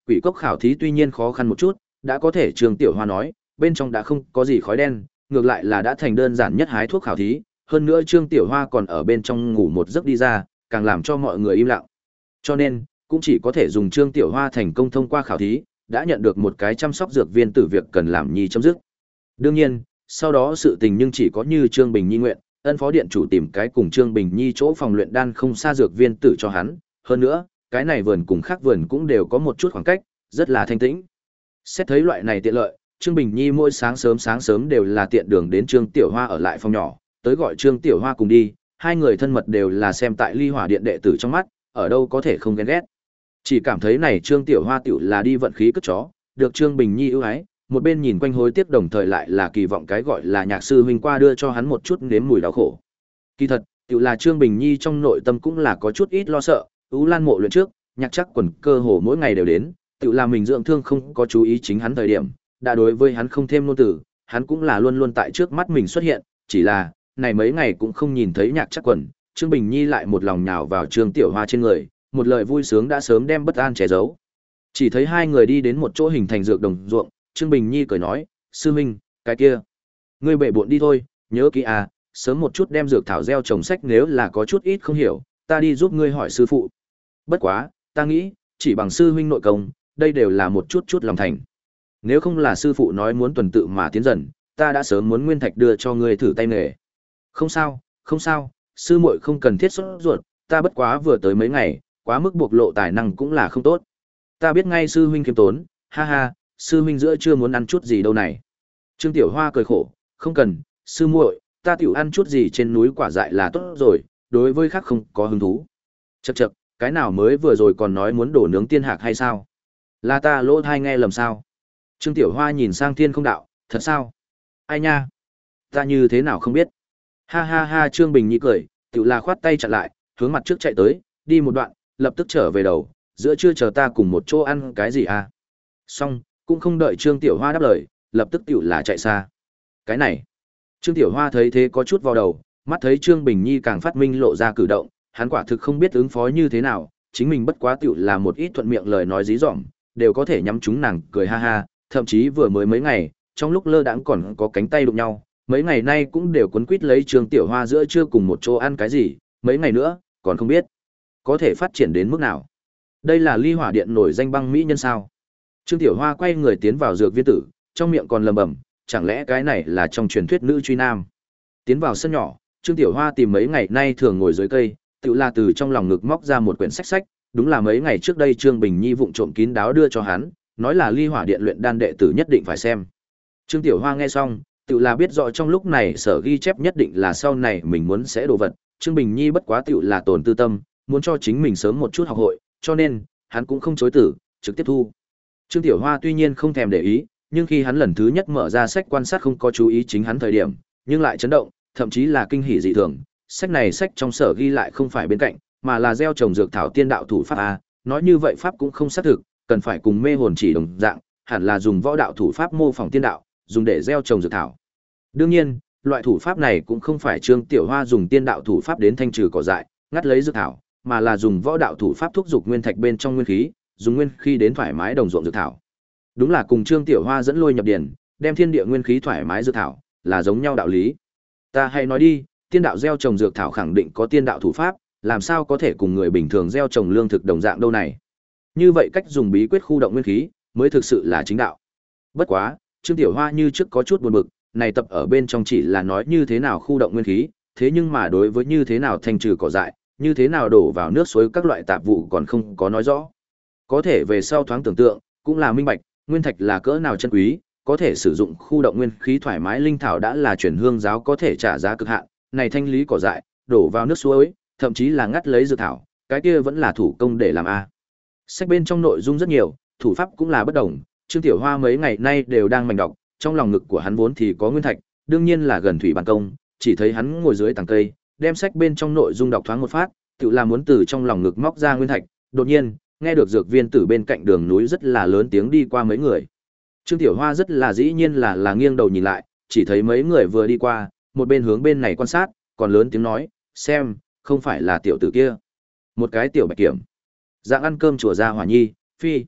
Quỷ cốc khảo thí tuy nhiên khó khăn một chút, đã có thể Trương Tiểu Hoa nói, bên trong đã không có gì khói đen, ngược lại là đã thành đơn giản nhất hái thuốc khảo thí, hơn nữa Trương Tiểu Hoa còn ở bên trong ngủ một giấc đi ra, càng làm cho mọi người im lặng. Cho nên, cũng chỉ có thể dùng Trương Tiểu Hoa thành công thông qua khảo thí, đã nhận được một cái chăm sóc dược viên tử việc cần làm nhi chấm dứt. Đương nhiên, sau đó sự tình nhưng chỉ có như Trương Bình Nhi nguyện, ân phó điện chủ tìm cái cùng Trương Bình Nhi chỗ phòng luyện đan không xa dược viên tử cho hắn, hơn nữa, cái này vườn cùng khác vườn cũng đều có một chút khoảng cách, rất là thanh tĩnh. Xét thấy loại này tiện lợi, Trương Bình Nhi mỗi sáng sớm sáng sớm đều là tiện đường đến Trương Tiểu Hoa ở lại phòng nhỏ, tới gọi Trương Tiểu Hoa cùng đi, hai người thân mật đều là xem tại Ly Hỏa Điện đệ tử trong mắt, ở đâu có thể không ghen ghét. Chỉ cảm thấy này Trương Tiểu Hoa tiểu là đi vận khí cất chó, được Trương Bình Nhi ưu ái, một bên nhìn quanh hối tiếc đồng thời lại là kỳ vọng cái gọi là nhạc sư huynh qua đưa cho hắn một chút nếm mùi đau khổ. Kỳ thật, tiểu là Trương Bình Nhi trong nội tâm cũng là có chút ít lo sợ, Ú Lan mộ luyện trước, nhạc chắc quần cơ hồ mỗi ngày đều đến, tiểu là mình dưỡng thương không có chú ý chính hắn thời điểm, đã đối với hắn không thêm ngôn từ, hắn cũng là luôn luôn tại trước mắt mình xuất hiện, chỉ là, này mấy ngày cũng không nhìn thấy nhạc chắc quần, Trương Bình Nhi lại một lòng nhào vào Trương Tiểu Hoa trên người, một lời vui sướng đã sớm đem bất an che giấu. Chỉ thấy hai người đi đến một chỗ hình thành dược đồng ruộng, Trương Bình Nhi cười nói, sư minh, cái kia, ngươi bệ bộn đi thôi, nhớ kỹ à, sớm một chút đem dược thảo gieo trồng sách nếu là có chút ít không hiểu, ta đi giúp ngươi hỏi sư phụ. Bất quá, ta nghĩ, chỉ bằng sư huynh nội công, đây đều là một chút chút lòng thành. Nếu không là sư phụ nói muốn tuần tự mà tiến dần, ta đã sớm muốn nguyên thạch đưa cho ngươi thử tay nghề. Không sao, không sao, sư muội không cần thiết sốt ruột, ta bất quá vừa tới mấy ngày, quá mức bộc lộ tài năng cũng là không tốt. Ta biết ngay sư huynh khiêm tốn, ha ha, sư huynh giữa chưa muốn ăn chút gì đâu này. Trương Tiểu Hoa cười khổ, không cần, sư muội, ta tiểu ăn chút gì trên núi quả dại là tốt rồi, đối với khác không có hứng thú. Chậc chậc, cái nào mới vừa rồi còn nói muốn đổ nướng tiên hạc hay sao? Là ta lỗ thai nghe lầm sao? Trương Tiểu Hoa nhìn sang Thiên Không Đạo, thật sao? Ai nha? Ta như thế nào không biết? Ha ha ha, Trương Bình Nhi cười, tiểu là khoát tay chặn lại, hướng mặt trước chạy tới, đi một đoạn, lập tức trở về đầu, giữa trưa chờ ta cùng một chỗ ăn cái gì à? Xong, cũng không đợi Trương Tiểu Hoa đáp lời, lập tức tiểu là chạy xa. Cái này, Trương Tiểu Hoa thấy thế có chút vào đầu, mắt thấy Trương Bình Nhi càng phát minh lộ ra cử động, hắn quả thực không biết ứng phó như thế nào, chính mình bất quá tiểu là một ít thuận miệng lời nói dí dỏm, đều có thể nhắm chúng nàng cười ha ha, thậm chí vừa mới mấy ngày, trong lúc lơ đãng còn có cánh tay đụng nhau, mấy ngày nay cũng đều quấn quýt lấy Trương Tiểu Hoa giữa trưa cùng một chỗ ăn cái gì, mấy ngày nữa, còn không biết có thể phát triển đến mức nào. Đây là Ly Hỏa Điện nổi danh băng mỹ nhân sao? Trương Tiểu Hoa quay người tiến vào dược viên tử, trong miệng còn lẩm bẩm, chẳng lẽ cái này là trong truyền thuyết nữ truy nam? Tiến vào sân nhỏ, Trương Tiểu Hoa tìm mấy ngày nay thường ngồi dưới cây, tự là từ trong lòng ngực móc ra một quyển sách sách, đúng là mấy ngày trước đây Trương Bình Nhi vụng trộm kín đáo đưa cho hắn, nói là Ly Hỏa Điện luyện đan đệ tử nhất định phải xem. Trương Tiểu Hoa nghe xong, tự là biết rõ trong lúc này sở ghi chép nhất định là sau này mình muốn sẽ đồ vật, Trương Bình Nhi bất quá tự là tổn tư tâm, muốn cho chính mình sớm một chút học hội, cho nên, hắn cũng không chối từ, trực tiếp thu. Trương Tiểu Hoa tuy nhiên không thèm để ý, nhưng khi hắn lần thứ nhất mở ra sách quan sát không có chú ý chính hắn thời điểm, nhưng lại chấn động, thậm chí là kinh hỉ dị thường. Sách này sách trong sở ghi lại không phải bên cạnh, mà là gieo trồng dược thảo tiên đạo thủ pháp a, nói như vậy pháp cũng không xác thực, cần phải cùng mê hồn chỉ đồng dạng, hẳn là dùng võ đạo thủ pháp mô phỏng tiên đạo, dùng để gieo trồng dược thảo. Đương nhiên, loại thủ pháp này cũng không phải Trương Tiểu Hoa dùng tiên đạo thủ pháp đến thanh trừ cỏ dại, ngắt lấy dược thảo, mà là dùng võ đạo thủ pháp thúc dục nguyên thạch bên trong nguyên khí, dùng nguyên khí đến thoải mái đồng ruộng dược thảo. Đúng là cùng Trương Tiểu Hoa dẫn lôi nhập điển, đem thiên địa nguyên khí thoải mái dược thảo, là giống nhau đạo lý. Ta hay nói đi, tiên đạo gieo trồng dược thảo khẳng định có tiên đạo thủ pháp, làm sao có thể cùng người bình thường gieo trồng lương thực đồng dạng đâu này. Như vậy cách dùng bí quyết khu động nguyên khí, mới thực sự là chính đạo. Bất quá, Trương Tiểu Hoa như trước có chút buồn bực, này tập ở bên trong chỉ là nói như thế nào khu động nguyên khí, thế nhưng mà đối với như thế nào thanh trừ cỏ dại, như thế nào đổ vào nước suối các loại tạp vụ còn không có nói rõ. Có thể về sau thoáng tưởng tượng, cũng là minh bạch, nguyên thạch là cỡ nào chân quý, có thể sử dụng khu động nguyên khí thoải mái linh thảo đã là chuyển hương giáo có thể trả giá cực hạn, này thanh lý cỏ dại, đổ vào nước suối, thậm chí là ngắt lấy dược thảo, cái kia vẫn là thủ công để làm a. Sách bên trong nội dung rất nhiều, thủ pháp cũng là bất đồng, Trương Tiểu Hoa mấy ngày nay đều đang mành đọc, trong lòng ngực của hắn vốn thì có nguyên thạch, đương nhiên là gần thủy ban công, chỉ thấy hắn ngồi dưới tàng cây, đem sách bên trong nội dung đọc thoáng một phát, tự là muốn từ trong lòng ngực móc ra nguyên thạch, đột nhiên, nghe được dược viên tử bên cạnh đường núi rất là lớn tiếng đi qua mấy người. Trương Tiểu Hoa rất là dĩ nhiên là là nghiêng đầu nhìn lại, chỉ thấy mấy người vừa đi qua, một bên hướng bên này quan sát, còn lớn tiếng nói, xem, không phải là tiểu tử kia. Một cái tiểu bạch kiểm. Dạng ăn cơm chùa ra hỏa nhi, phi.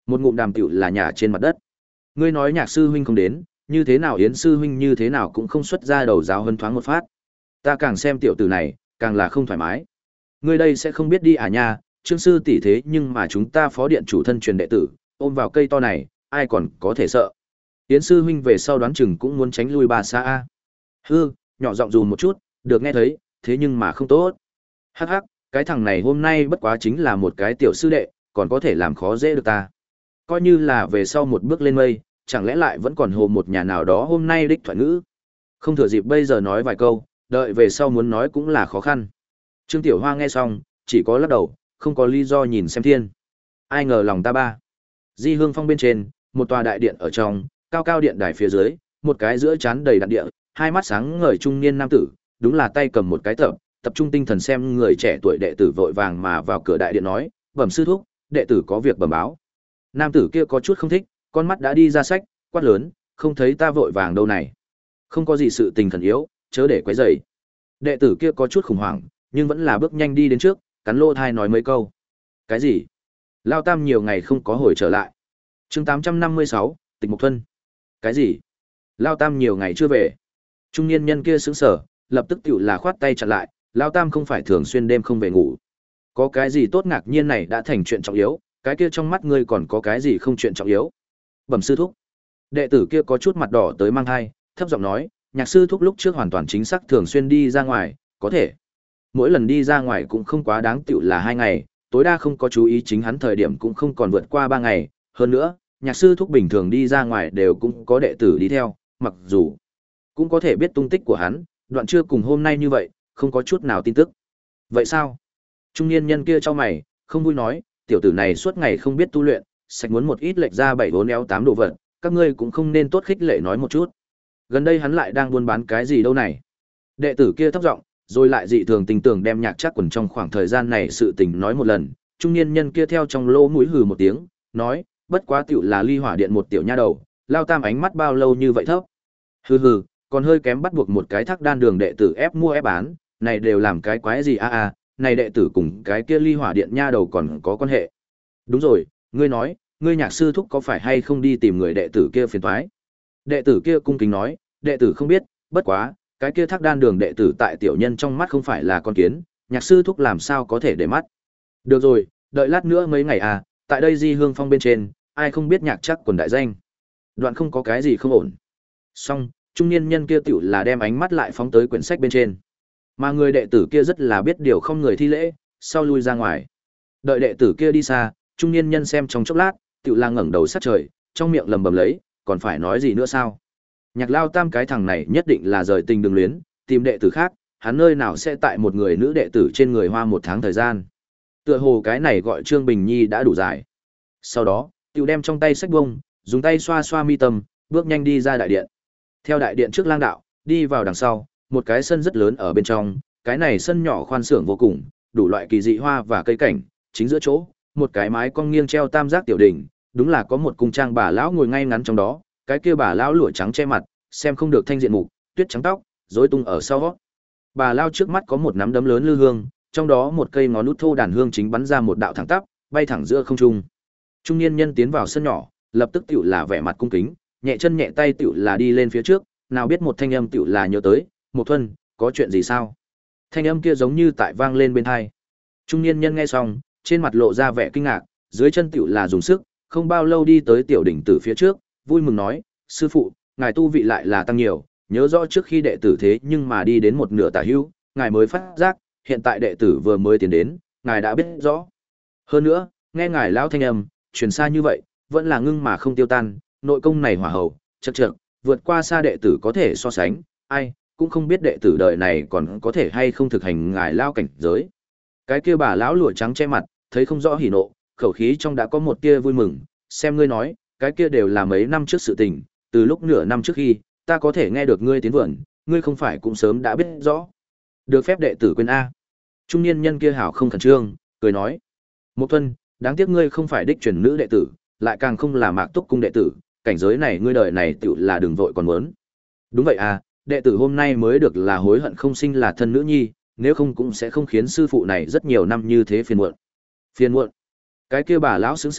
Một ngụm đàm tiểu là nhả trên mặt đất. Ngươi nói Nhạc sư huynh không đến, như thế nào Yến sư huynh như thế nào cũng không xuất ra đầu giáo hơn thoáng một phát. Ta càng xem tiểu tử này, càng là không thoải mái. Ngươi đây sẽ không biết đi à nha, Trương sư tỷ thế nhưng mà chúng ta phó điện chủ thân truyền đệ tử, ôm vào cây to này, ai còn có thể sợ. Yến sư huynh về sau đoán chừng cũng muốn tránh lui ba xa a. Hư, nhỏ giọng dù một chút, được nghe thấy, thế nhưng mà không tốt. Hắc hắc, cái thằng này hôm nay bất quá chính là một cái tiểu sư đệ, còn có thể làm khó dễ được ta. Coi như là về sau một bước lên mây, chẳng lẽ lại vẫn còn hồ một nhà nào đó hôm nay đích thoại ngữ. Không thừa dịp bây giờ nói vài câu, đợi về sau muốn nói cũng là khó khăn. Trương Tiểu Hoa nghe xong, chỉ có lắc đầu, không có lý do nhìn xem thiên. Ai ngờ lòng ta ba. Di Hương Phong bên trên, một tòa đại điện ở trong, cao cao điện đài phía dưới, một cái giữa chán đầy đạn địa, hai mắt sáng ngời trung niên nam tử, đúng là tay cầm một cái tập, tập trung tinh thần xem người trẻ tuổi đệ tử vội vàng mà vào cửa đại điện nói, bẩm sư thúc, đệ tử có việc bẩm báo. Nam tử kia có chút không thích, con mắt đã đi ra sách, quát lớn, không thấy ta vội vàng đâu này. Không có gì sự tình thần yếu, chớ để quấy rầy. Đệ tử kia có chút khủng hoảng, nhưng vẫn là bước nhanh đi đến trước, cắn lô thai nói mấy câu. Cái gì? Lao Tam nhiều ngày không có hồi trở lại. Chương tám trăm năm mươi sáu, Tịch Mục Thuân. Cái gì? Lao Tam nhiều ngày chưa về. Trung niên nhân kia sững sờ, lập tức tiểu là khoát tay chặn lại, Lao Tam không phải thường xuyên đêm không về ngủ. Có cái gì tốt ngạc nhiên này đã thành chuyện trọng yếu, cái kia trong mắt ngươi còn có cái gì không chuyện trọng yếu. Bẩm sư thúc. Đệ tử kia có chút mặt đỏ tới mang hai, thấp giọng nói, Nhạc sư thúc lúc trước hoàn toàn chính xác thường xuyên đi ra ngoài, có thể. Mỗi lần đi ra ngoài cũng không quá đáng tiểu là hai ngày, tối đa không có chú ý chính hắn thời điểm cũng không còn vượt qua ba ngày. Hơn nữa, Nhạc sư thúc bình thường đi ra ngoài đều cũng có đệ tử đi theo, mặc dù cũng có thể biết tung tích của hắn, đoạn trưa cùng hôm nay như vậy, không có chút nào tin tức. Vậy sao? Trung niên nhân kia cho mày, không vui nói, tiểu tử này suốt ngày không biết tu luyện, sạch muốn một ít lệch ra bảy bốn éo tám đồ vật, các ngươi cũng không nên tốt khích lệ nói một chút. Gần đây hắn lại đang buôn bán cái gì đâu này? Đệ tử kia thấp giọng, rồi lại dị thường tình tưởng đem Nhạc Trác Quần trong khoảng thời gian này sự tình nói một lần. Trung niên nhân kia theo trong lỗ mũi hừ một tiếng, nói, bất quá tiểu là Ly Hỏa Điện một tiểu nha đầu, Lao Tam ánh mắt bao lâu như vậy thấp. Hừ hừ, còn hơi kém bắt buộc một cái thác đan đường đệ tử ép mua ép bán, này đều làm cái quái gì a a, này đệ tử cùng cái kia Ly Hỏa Điện nha đầu còn có quan hệ. Đúng rồi, ngươi nói, ngươi Nhạc sư thúc có phải hay không đi tìm người đệ tử kia phiền toái? Đệ tử kia cung kính nói, đệ tử không biết, bất quá, cái kia thác đan đường đệ tử tại tiểu nhân trong mắt không phải là con kiến, Nhạc sư thúc làm sao có thể để mắt. Được rồi, đợi lát nữa mấy ngày à, tại đây Di Hương Phong bên trên, ai không biết Nhạc Trác Quần đại danh. Đoạn không có cái gì không ổn. Xong, trung niên nhân kia tiểu là đem ánh mắt lại phóng tới quyển sách bên trên. Mà người đệ tử kia rất là biết điều không người thi lễ, sau lui ra ngoài. Đợi đệ tử kia đi xa, trung niên nhân xem trong chốc lát, tiểu là ngẩng đầu sát trời, trong miệng lầm bầm lấy, còn phải nói gì nữa sao? Nhạc Lao Tam cái thằng này nhất định là rời tình đường luyến, tìm đệ tử khác, hắn nơi nào sẽ tại một người nữ đệ tử trên người hoa một tháng thời gian. Tựa hồ cái này gọi Trương Bình Nhi đã đủ dài. Sau đó, tiểu đem trong tay sách bông, dùng tay xoa xoa mi tâm, bước nhanh đi ra đại điện. Theo đại điện trước lang đạo, đi vào đằng sau, một cái sân rất lớn ở bên trong, cái này sân nhỏ khoan xưởng vô cùng, đủ loại kỳ dị hoa và cây cảnh, chính giữa chỗ, một cái mái cong nghiêng treo tam giác tiểu đỉnh, đúng là có một cung trang bà lão ngồi ngay ngắn trong đó, cái kia bà lão lụa trắng che mặt, xem không được thanh diện mục, tuyết trắng tóc, rối tung ở sau. Bà lão trước mắt có một nắm đấm lớn lư hương, trong đó một cây ngón út thô đàn hương chính bắn ra một đạo thẳng tắp, bay thẳng giữa không trung. Trung niên nhân tiến vào sân nhỏ, lập tức tiểu là vẻ mặt cung kính, nhẹ chân nhẹ tay tiểu là đi lên phía trước, nào biết một thanh âm tiểu là nhớ tới, "Mục Thuân, có chuyện gì sao?" Thanh âm kia giống như tại vang lên bên tai. Trung niên nhân nghe xong, trên mặt lộ ra vẻ kinh ngạc, dưới chân tiểu là dùng sức, không bao lâu đi tới tiểu đỉnh tử phía trước, vui mừng nói, sư phụ, ngài tu vị lại là tăng nhiều, nhớ rõ trước khi đệ tử thế nhưng mà đi đến một nửa tả hữu, ngài mới phát giác, hiện tại đệ tử vừa mới tiến đến, ngài đã biết rõ. Hơn nữa, nghe ngài lão thanh âm, truyền xa như vậy, vẫn là ngưng mà không tiêu tan, nội công này hỏa hầu, chậc chậc, vượt qua xa đệ tử có thể so sánh, ai, cũng không biết đệ tử đời này còn có thể hay không thực hành ngài lão cảnh giới. Cái kia bà lão lụa trắng che mặt, thấy không rõ hỉ nộ, khẩu khí trong đã có một tia vui mừng, xem ngươi nói, cái kia đều là mấy năm trước sự tình, từ lúc nửa năm trước khi, ta có thể nghe được ngươi tiến vườn, ngươi không phải cũng sớm đã biết rõ. Được phép đệ tử quên A. Trung niên nhân kia hảo không khẩn trương, cười nói. Mục Thuân, đáng tiếc ngươi không phải đích truyền nữ đệ tử, lại càng không là Mạc Túc cung đệ tử, cảnh giới này ngươi đời này tựu là đừng vội còn muốn. Đúng vậy à, đệ tử hôm nay mới được là hối hận không sinh là thân nữ nhi, nếu không cũng sẽ không khiến sư phụ này rất nhiều năm như thế phiền muộn. Phiền muộn. Cái kia bà lão sững sờ,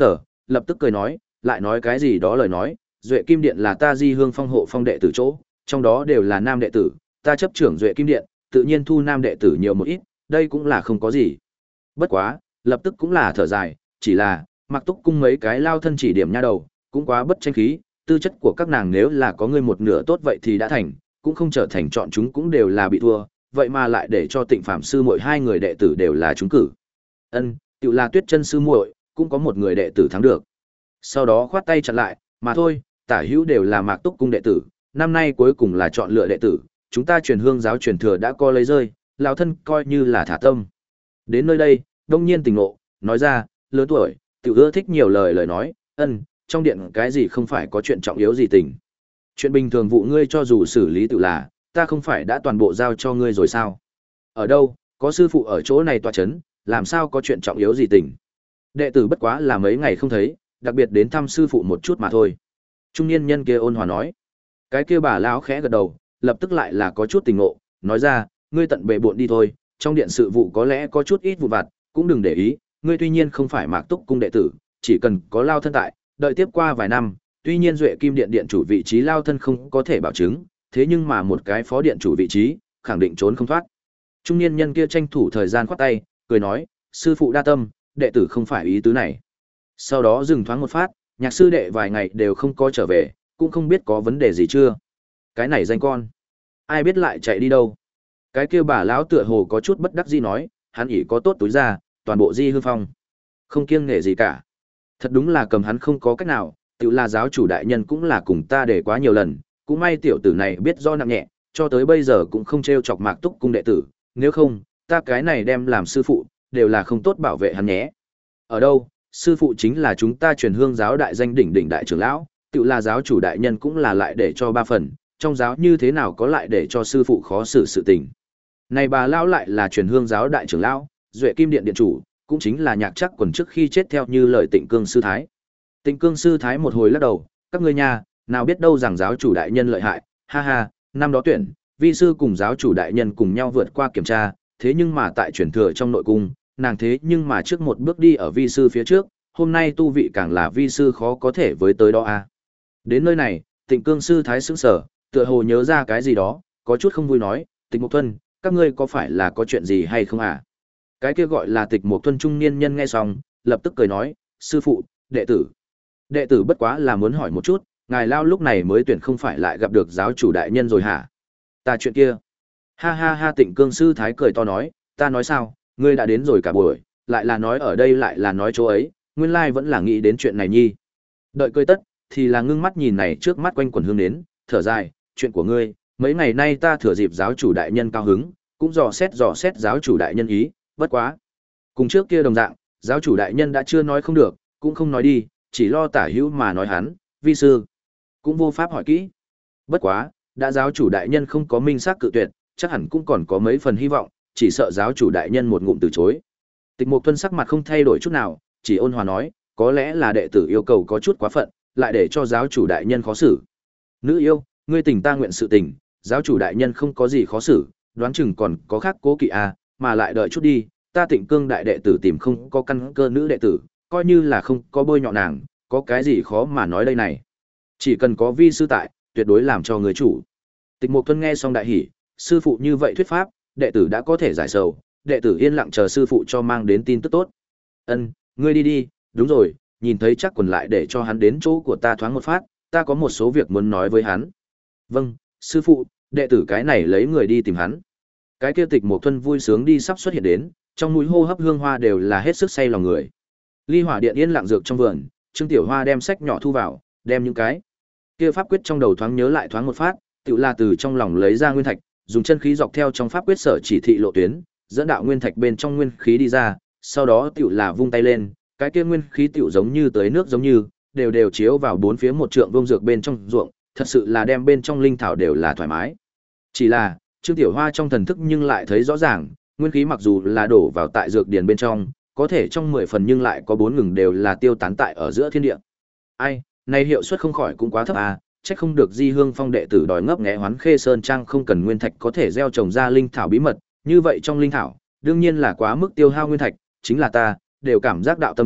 lập tức cười nói, lại nói cái gì đó lời nói, Duệ Kim Điện là ta Di Hương Phong hộ phong đệ tử chỗ, trong đó đều là nam đệ tử, ta chấp trưởng Duệ Kim Điện, tự nhiên thu nam đệ tử nhiều một ít, đây cũng là không có gì. Bất quá, lập tức cũng là thở dài, chỉ là, Mặc Túc cung mấy cái lao thân chỉ điểm nha đầu, cũng quá bất tranh khí, tư chất của các nàng nếu là có ngươi một nửa tốt vậy thì đã thành, cũng không trở thành chọn chúng cũng đều là bị thua, vậy mà lại để cho Tịnh Phạm sư muội hai người đệ tử đều là trúng cử. Ân, tự là Tuyết Chân sư muội, cũng có một người đệ tử thắng được. Sau đó khoát tay chặn lại, mà thôi, tả hữu đều là Mạc Túc cung đệ tử, năm nay cuối cùng là chọn lựa đệ tử, chúng ta truyền hương giáo truyền thừa đã co lấy rơi, lão thân coi như là thả tâm. Đến nơi đây, đông nhiên tỉnh ngộ, nói ra, lớn tuổi, tự ưa thích nhiều lời lời nói, ân, trong điện cái gì không phải có chuyện trọng yếu gì tình. Chuyện bình thường vụ ngươi cho dù xử lý tự là, ta không phải đã toàn bộ giao cho ngươi rồi sao? Ở đâu, có sư phụ ở chỗ này tọa chấn, làm sao có chuyện trọng yếu gì tình. Đệ tử bất quá là mấy ngày không thấy, đặc biệt đến thăm sư phụ một chút mà thôi. Trung niên nhân kia ôn hòa nói. Cái kia bà lão khẽ gật đầu, lập tức lại là có chút tình ngộ, nói ra, ngươi tận bề bộn đi thôi, trong điện sự vụ có lẽ có chút ít vụ vặt, cũng đừng để ý, ngươi tuy nhiên không phải Mạc Túc cung đệ tử, chỉ cần có lao thân tại, đợi tiếp qua vài năm, tuy nhiên Duệ Kim Điện điện chủ vị trí lao thân không có thể bảo chứng, thế nhưng mà một cái phó điện chủ vị trí, khẳng định trốn không thoát. Trung niên nhân kia tranh thủ thời gian khoát tay, cười nói, sư phụ đa tâm, đệ tử không phải ý tứ này. Sau đó dừng thoáng một phát, nhạc sư đệ vài ngày đều không có trở về, cũng không biết có vấn đề gì chưa. Cái này danh con, ai biết lại chạy đi đâu. Cái kia bà lão tựa hồ có chút bất đắc dĩ nói, hắn ỷ có tốt túi ra, toàn bộ Di Hương Phong, không kiêng nể gì cả. Thật đúng là cầm hắn không có cách nào, tự là giáo chủ đại nhân cũng là cùng ta để quá nhiều lần, cũng may tiểu tử này biết do nặng nhẹ, cho tới bây giờ cũng không trêu chọc Mạc Túc cung đệ tử, nếu không, ta cái này đem làm sư phụ, đều là không tốt bảo vệ hắn nhé. Ở đâu, sư phụ chính là chúng ta truyền hương giáo đại danh đỉnh đỉnh đại trưởng lão, tự là giáo chủ đại nhân cũng là lại để cho ba phần, trong giáo như thế nào có lại để cho sư phụ khó xử sự tình. Này bà lão lại là truyền hương giáo đại trưởng lão, Duệ Kim Điện điện chủ, cũng chính là nhạc chắc quần trước khi chết theo như lời Tịnh Cương sư thái. Tịnh Cương sư thái một hồi lắc đầu, các ngươi nha, nào biết đâu rằng giáo chủ đại nhân lợi hại, ha ha, năm đó tuyển, vi sư cùng giáo chủ đại nhân cùng nhau vượt qua kiểm tra, thế nhưng mà tại truyền thừa trong nội cung, nàng thế nhưng mà trước một bước đi ở vi sư phía trước, hôm nay tu vị càng là vi sư khó có thể với tới đó a. Đến nơi này, Tịnh Cương sư thái sững sờ, tựa hồ nhớ ra cái gì đó, có chút không vui nói, Tịch Mục Thuần, các ngươi có phải là có chuyện gì hay không à? Cái kia gọi là Tịch Mục Thuần trung niên nhân nghe xong, lập tức cười nói, sư phụ, đệ tử. Đệ tử bất quá là muốn hỏi một chút, ngài lao lúc này mới tuyển không phải lại gặp được giáo chủ đại nhân rồi hả? Ta chuyện kia. Ha ha ha, Tịnh Cương sư thái cười to nói, ta nói sao, ngươi đã đến rồi cả buổi, lại là nói ở đây lại là nói chỗ ấy, nguyên lai vẫn là nghĩ đến chuyện này nhi. Đợi cười tất, thì là ngưng mắt nhìn này trước mắt quanh quần hương đến, thở dài, chuyện của ngươi, mấy ngày nay ta thừa dịp giáo chủ đại nhân cao hứng, cũng dò xét dò xét giáo chủ đại nhân ý, bất quá. Cùng trước kia đồng dạng, giáo chủ đại nhân đã chưa nói không được, cũng không nói đi, chỉ lo tả hữu mà nói hắn, vi sư. Cũng vô pháp hỏi kỹ. Bất quá, đã giáo chủ đại nhân không có minh xác cự tuyệt, chắc hẳn cũng còn có mấy phần hy vọng, chỉ sợ giáo chủ đại nhân một ngụm từ chối. Tịch Mục Thuần sắc mặt không thay đổi chút nào, chỉ ôn hòa nói, có lẽ là đệ tử yêu cầu có chút quá phận, lại để cho giáo chủ đại nhân khó xử. Nữ yêu, ngươi tình ta nguyện sự tình, giáo chủ đại nhân không có gì khó xử, đoán chừng còn có khác cố kỵ à, mà lại đợi chút đi, ta Tịnh Cương đại đệ tử tìm không có căn cơ nữ đệ tử, coi như là không có bôi nhọ nàng, có cái gì khó mà nói đây này. Chỉ cần có vi sư tại, tuyệt đối làm cho người chủ. Tịch Mục Thuần nghe xong đại hỉ, sư phụ như vậy thuyết pháp, đệ tử đã có thể giải sầu, đệ tử yên lặng chờ sư phụ cho mang đến tin tức tốt. Ân, ngươi đi đi, đúng rồi, nhìn thấy chắc quần lại để cho hắn đến chỗ của ta thoáng một phát, ta có một số việc muốn nói với hắn. Vâng, sư phụ, đệ tử cái này lấy người đi tìm hắn. Cái kia Tịch Mục Thuần vui sướng đi sắp xuất hiện đến, trong mũi hô hấp hương hoa đều là hết sức say lòng người. Ly Hỏa Điện yên lặng dược trong vườn, Trương Tiểu Hoa đem sách nhỏ thu vào, đem những cái kia pháp quyết trong đầu thoáng nhớ lại thoáng một phát, tự là từ trong lòng lấy ra nguyên thạch, dùng chân khí dọc theo trong pháp quyết sở chỉ thị lộ tuyến, dẫn đạo nguyên thạch bên trong nguyên khí đi ra, sau đó tự là vung tay lên, cái kia nguyên khí tiểu giống như tới nước giống như, đều đều chiếu vào bốn phía một trượng vuông dược bên trong ruộng, thật sự là đem bên trong linh thảo đều là thoải mái. Chỉ là, Trương Tiểu Hoa trong thần thức nhưng lại thấy rõ ràng, nguyên khí mặc dù là đổ vào tại dược điền bên trong, có thể trong mười phần nhưng lại có bốn ngừng đều là tiêu tán tại ở giữa thiên địa. Ai, này hiệu suất không khỏi cũng quá thấp à, chắc không được Di Hương Phong đệ tử đòi ngấp nghé Hoán Khê Sơn Trang không cần nguyên thạch có thể gieo trồng ra linh thảo bí mật, như vậy trong linh thảo, đương nhiên là quá mức tiêu hao nguyên thạch, chính là ta, đều cảm giác đạo tâm đau,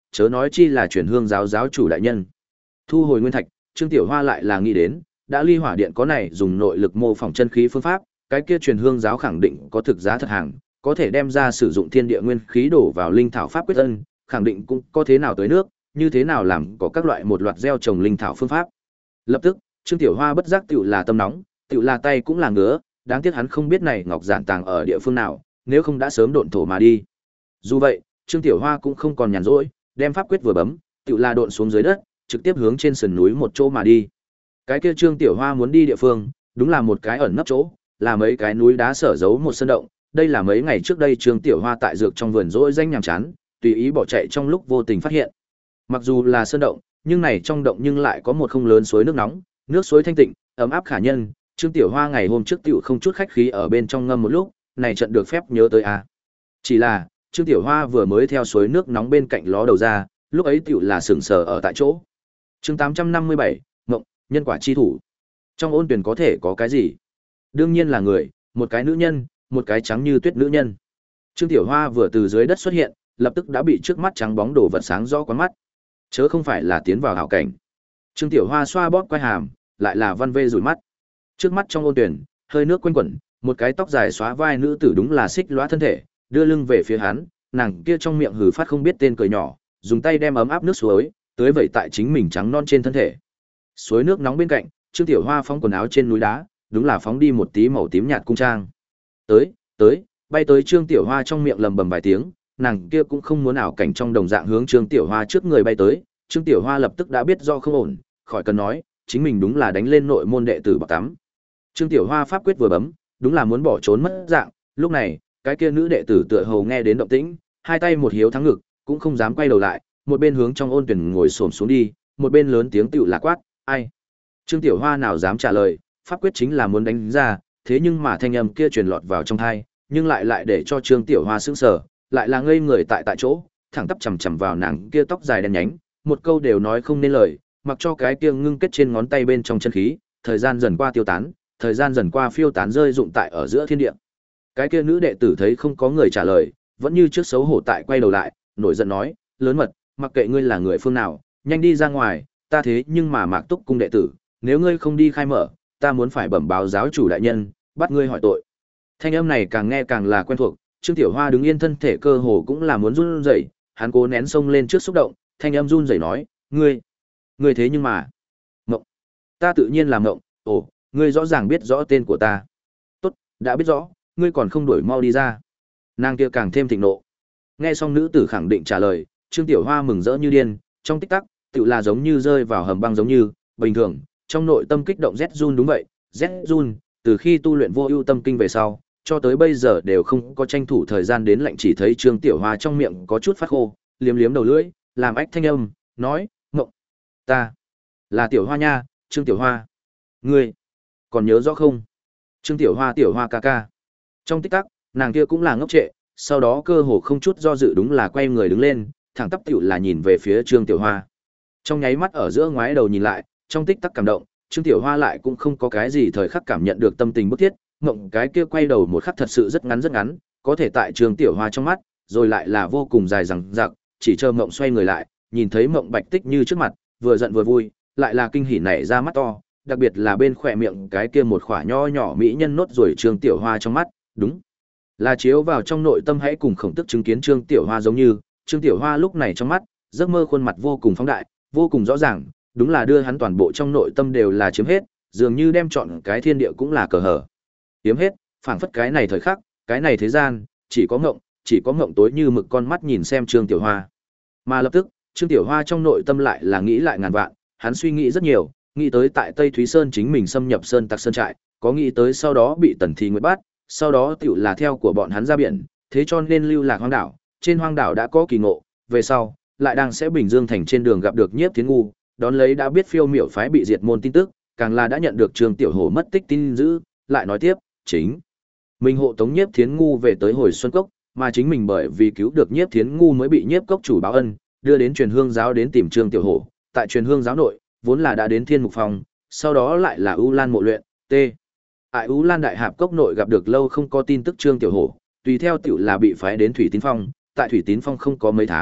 chớ nói chi là truyền hương giáo giáo chủ đại nhân. Thu hồi nguyên thạch, Trương Tiểu Hoa lại là nghĩ đến, đã ly hỏa điện có này dùng nội lực mô phỏng chân khí phương pháp, cái kia truyền hương giáo khẳng định có thực giá thật hàng, có thể đem ra sử dụng thiên địa nguyên khí đổ vào linh thảo pháp quyết ân, khẳng định cũng có thế nào tới nước, như thế nào làm có các loại một loạt gieo trồng linh thảo phương pháp. Lập tức, Trương Tiểu Hoa bất giác tựu là tâm nóng, tựu là tay cũng là ngứa, đáng tiếc hắn không biết này ngọc giản tàng ở địa phương nào, nếu không đã sớm độn thổ mà đi. Dù vậy, Trương Tiểu Hoa cũng không còn nhàn rỗi, đem pháp quyết vừa bấm, tựu là độn xuống dưới đất, trực tiếp hướng trên sườn núi một chỗ mà đi. Cái kia Trương Tiểu Hoa muốn đi địa phương, đúng là một cái ẩn nấp chỗ, là mấy cái núi đá sở giấu một sơn động, đây là mấy ngày trước đây Trương Tiểu Hoa tại dược trong vườn rỗi danh nhàm chán, tùy ý bỏ chạy trong lúc vô tình phát hiện. Mặc dù là sơn động, nhưng này trong động nhưng lại có một không lớn suối nước nóng, nước suối thanh tịnh, ấm áp khả nhân, Trương Tiểu Hoa ngày hôm trước tiểu không chút khách khí ở bên trong ngâm một lúc, này trận được phép nhớ tới a. Chỉ là, Trương Tiểu Hoa vừa mới theo suối nước nóng bên cạnh ló đầu ra, lúc ấy tiểu là sững sờ ở tại chỗ. Chương tám trăm năm mươi bảy, Ngộng, nhân quả chi thủ. Trong ôn tuyển có thể có cái gì? Đương nhiên là người, một cái nữ nhân, một cái trắng như tuyết nữ nhân. Trương Tiểu Hoa vừa từ dưới đất xuất hiện, lập tức đã bị trước mắt trắng bóng đổ vật sáng rõ quán mắt. Chớ không phải là tiến vào hảo cảnh. Trương Tiểu Hoa xoa bóp quai hàm, lại là văn vê rủi mắt. Trước mắt trong ôn tuyển, hơi nước quanh quẩn, một cái tóc dài xóa vai nữ tử đúng là xích lóa thân thể, đưa lưng về phía hắn, nàng kia trong miệng hừ phát không biết tên cười nhỏ, dùng tay đem ấm áp nước suối tưới vẩy tại chính mình trắng non trên thân thể. Suối nước nóng bên cạnh, Trương Tiểu Hoa phóng quần áo trên núi đá, đúng là phóng đi một tí màu tím nhạt cung trang. Tới, tới, bay tới Trương Tiểu Hoa trong miệng lầm bầm vài tiếng, nàng kia cũng không muốn ảo cảnh trong đồng dạng hướng Trương Tiểu Hoa trước người bay tới, Trương Tiểu Hoa lập tức đã biết do không ổn, khỏi cần nói, chính mình đúng là đánh lên nội môn đệ tử bạc tắm. Trương Tiểu Hoa pháp quyết vừa bấm, đúng là muốn bỏ trốn mất dạng, lúc này, cái kia nữ đệ tử tựa hồ nghe đến động tĩnh, hai tay một hiếu thắng ngực, cũng không dám quay đầu lại, một bên hướng trong ôn tuyển ngồi xổm xuống đi, một bên lớn tiếng tựu là quát, "Ai?" Trương Tiểu Hoa nào dám trả lời, pháp quyết chính là muốn đánh ra, thế nhưng mà thanh âm kia truyền lọt vào trong tai, nhưng lại lại để cho Trương Tiểu Hoa sững sờ, lại là ngây người tại tại chỗ, thẳng tắp chằm chằm vào nàng kia tóc dài đen nhánh, một câu đều nói không nên lời, mặc cho cái kia ngưng kết trên ngón tay bên trong chân khí, thời gian dần qua tiêu tán, thời gian dần qua phiêu tán rơi rụng tại ở giữa thiên địa. Cái kia nữ đệ tử thấy không có người trả lời, vẫn như trước xấu hổ tại quay đầu lại, nổi giận nói, lớn mật, mặc kệ ngươi là người phương nào, nhanh đi ra ngoài, ta thế nhưng mà Mạc Túc cung đệ tử, nếu ngươi không đi khai mở, ta muốn phải bẩm báo giáo chủ đại nhân, bắt ngươi hỏi tội. Thanh âm này càng nghe càng là quen thuộc, Trương Tiểu Hoa đứng yên thân thể cơ hồ cũng là muốn run rẩy, hắn cố nén sông lên trước xúc động, thanh âm run rẩy nói, ngươi, ngươi thế nhưng mà, Ngộng, ta tự nhiên là Ngộng, ồ, ngươi rõ ràng biết rõ tên của ta. Tốt, đã biết rõ, ngươi còn không đuổi mau đi ra. Nàng kia càng thêm thịnh nộ. Nghe xong nữ tử khẳng định trả lời, Trương Tiểu Hoa mừng rỡ như điên, trong tích tắc, tựu là giống như rơi vào hầm băng giống như, bình thường, trong nội tâm kích động rét run đúng vậy, rét run, từ khi tu luyện vô ưu tâm kinh về sau, cho tới bây giờ đều không có tranh thủ thời gian đến lạnh, chỉ thấy Trương Tiểu Hoa trong miệng có chút phát khô, liếm liếm đầu lưỡi, làm ách thanh âm, nói, Ngộng, ta, là Tiểu Hoa nha, Trương Tiểu Hoa. Ngươi, còn nhớ rõ không? Trương Tiểu Hoa Tiểu Hoa ca ca. Trong tích tắc, nàng kia cũng là ngốc trệ, sau đó cơ hồ không chút do dự đúng là quay người đứng lên, thẳng tắp tiểu là nhìn về phía Trương Tiểu Hoa. Trong nháy mắt ở giữa ngoái đầu nhìn lại, trong tích tắc cảm động, Trương Tiểu Hoa lại cũng không có cái gì thời khắc cảm nhận được tâm tình bức thiết, Ngộng cái kia quay đầu một khắc thật sự rất ngắn rất ngắn, có thể tại Trương Tiểu Hoa trong mắt, rồi lại là vô cùng dài dằng dặc, chỉ chờ Ngộng xoay người lại, nhìn thấy Ngộng bạch tích như trước mặt, vừa giận vừa vui, lại là kinh hỉ nảy ra mắt to, đặc biệt là bên khỏe miệng cái kia một khỏa nho nhỏ mỹ nhân nốt rồi Trương Tiểu Hoa trong mắt, đúng là chiếu vào trong nội tâm hãy cùng khổng tức chứng kiến Trương Tiểu Hoa giống như, Trương Tiểu Hoa lúc này trong mắt, giấc mơ khuôn mặt vô cùng phóng đại, vô cùng rõ ràng, đúng là đưa hắn toàn bộ trong nội tâm đều là chiếm hết, dường như đem chọn cái thiên địa cũng là cờ hở. Chiếm hết, phảng phất cái này thời khắc, cái này thế gian, chỉ có Ngộng, chỉ có Ngộng tối như mực con mắt nhìn xem Trương Tiểu Hoa. Mà lập tức, Trương Tiểu Hoa trong nội tâm lại là nghĩ lại ngàn vạn, hắn suy nghĩ rất nhiều, nghĩ tới tại Tây Thúy Sơn chính mình xâm nhập sơn tặc sơn trại, có nghĩ tới sau đó bị Tần Thi Nguyệt bắt, sau đó tiểu là theo của bọn hắn ra biển, thế cho nên lưu lạc hoang đảo, trên hoang đảo đã có kỳ ngộ, về sau, lại đang sẽ Bình Dương thành trên đường gặp được Nhiếp Thiến Ngu, đón lấy đã biết Phiêu Miểu phái bị diệt môn tin tức, càng là đã nhận được Trương Tiểu Hổ mất tích tin dữ, lại nói tiếp, chính mình hộ tống Nhiếp Thiến Ngu về tới Hồi Xuân Cốc, mà chính mình bởi vì cứu được Nhiếp Thiến Ngu mới bị Nhiếp Cốc chủ báo ân, đưa đến Truyền Hương giáo đến tìm Trương Tiểu Hổ, tại Truyền Hương giáo nội, vốn là đã đến Thiên Mục Phòng, sau đó lại là U Lan mộ luyện, T. Tại U Lan Đại Hạp Cốc nội gặp được lâu không có tin tức Trương Tiểu Hổ, tùy theo tiểu là bị phái đến Thủy Tín Phong, tại Thủy Tín Phong không có mấy tháng,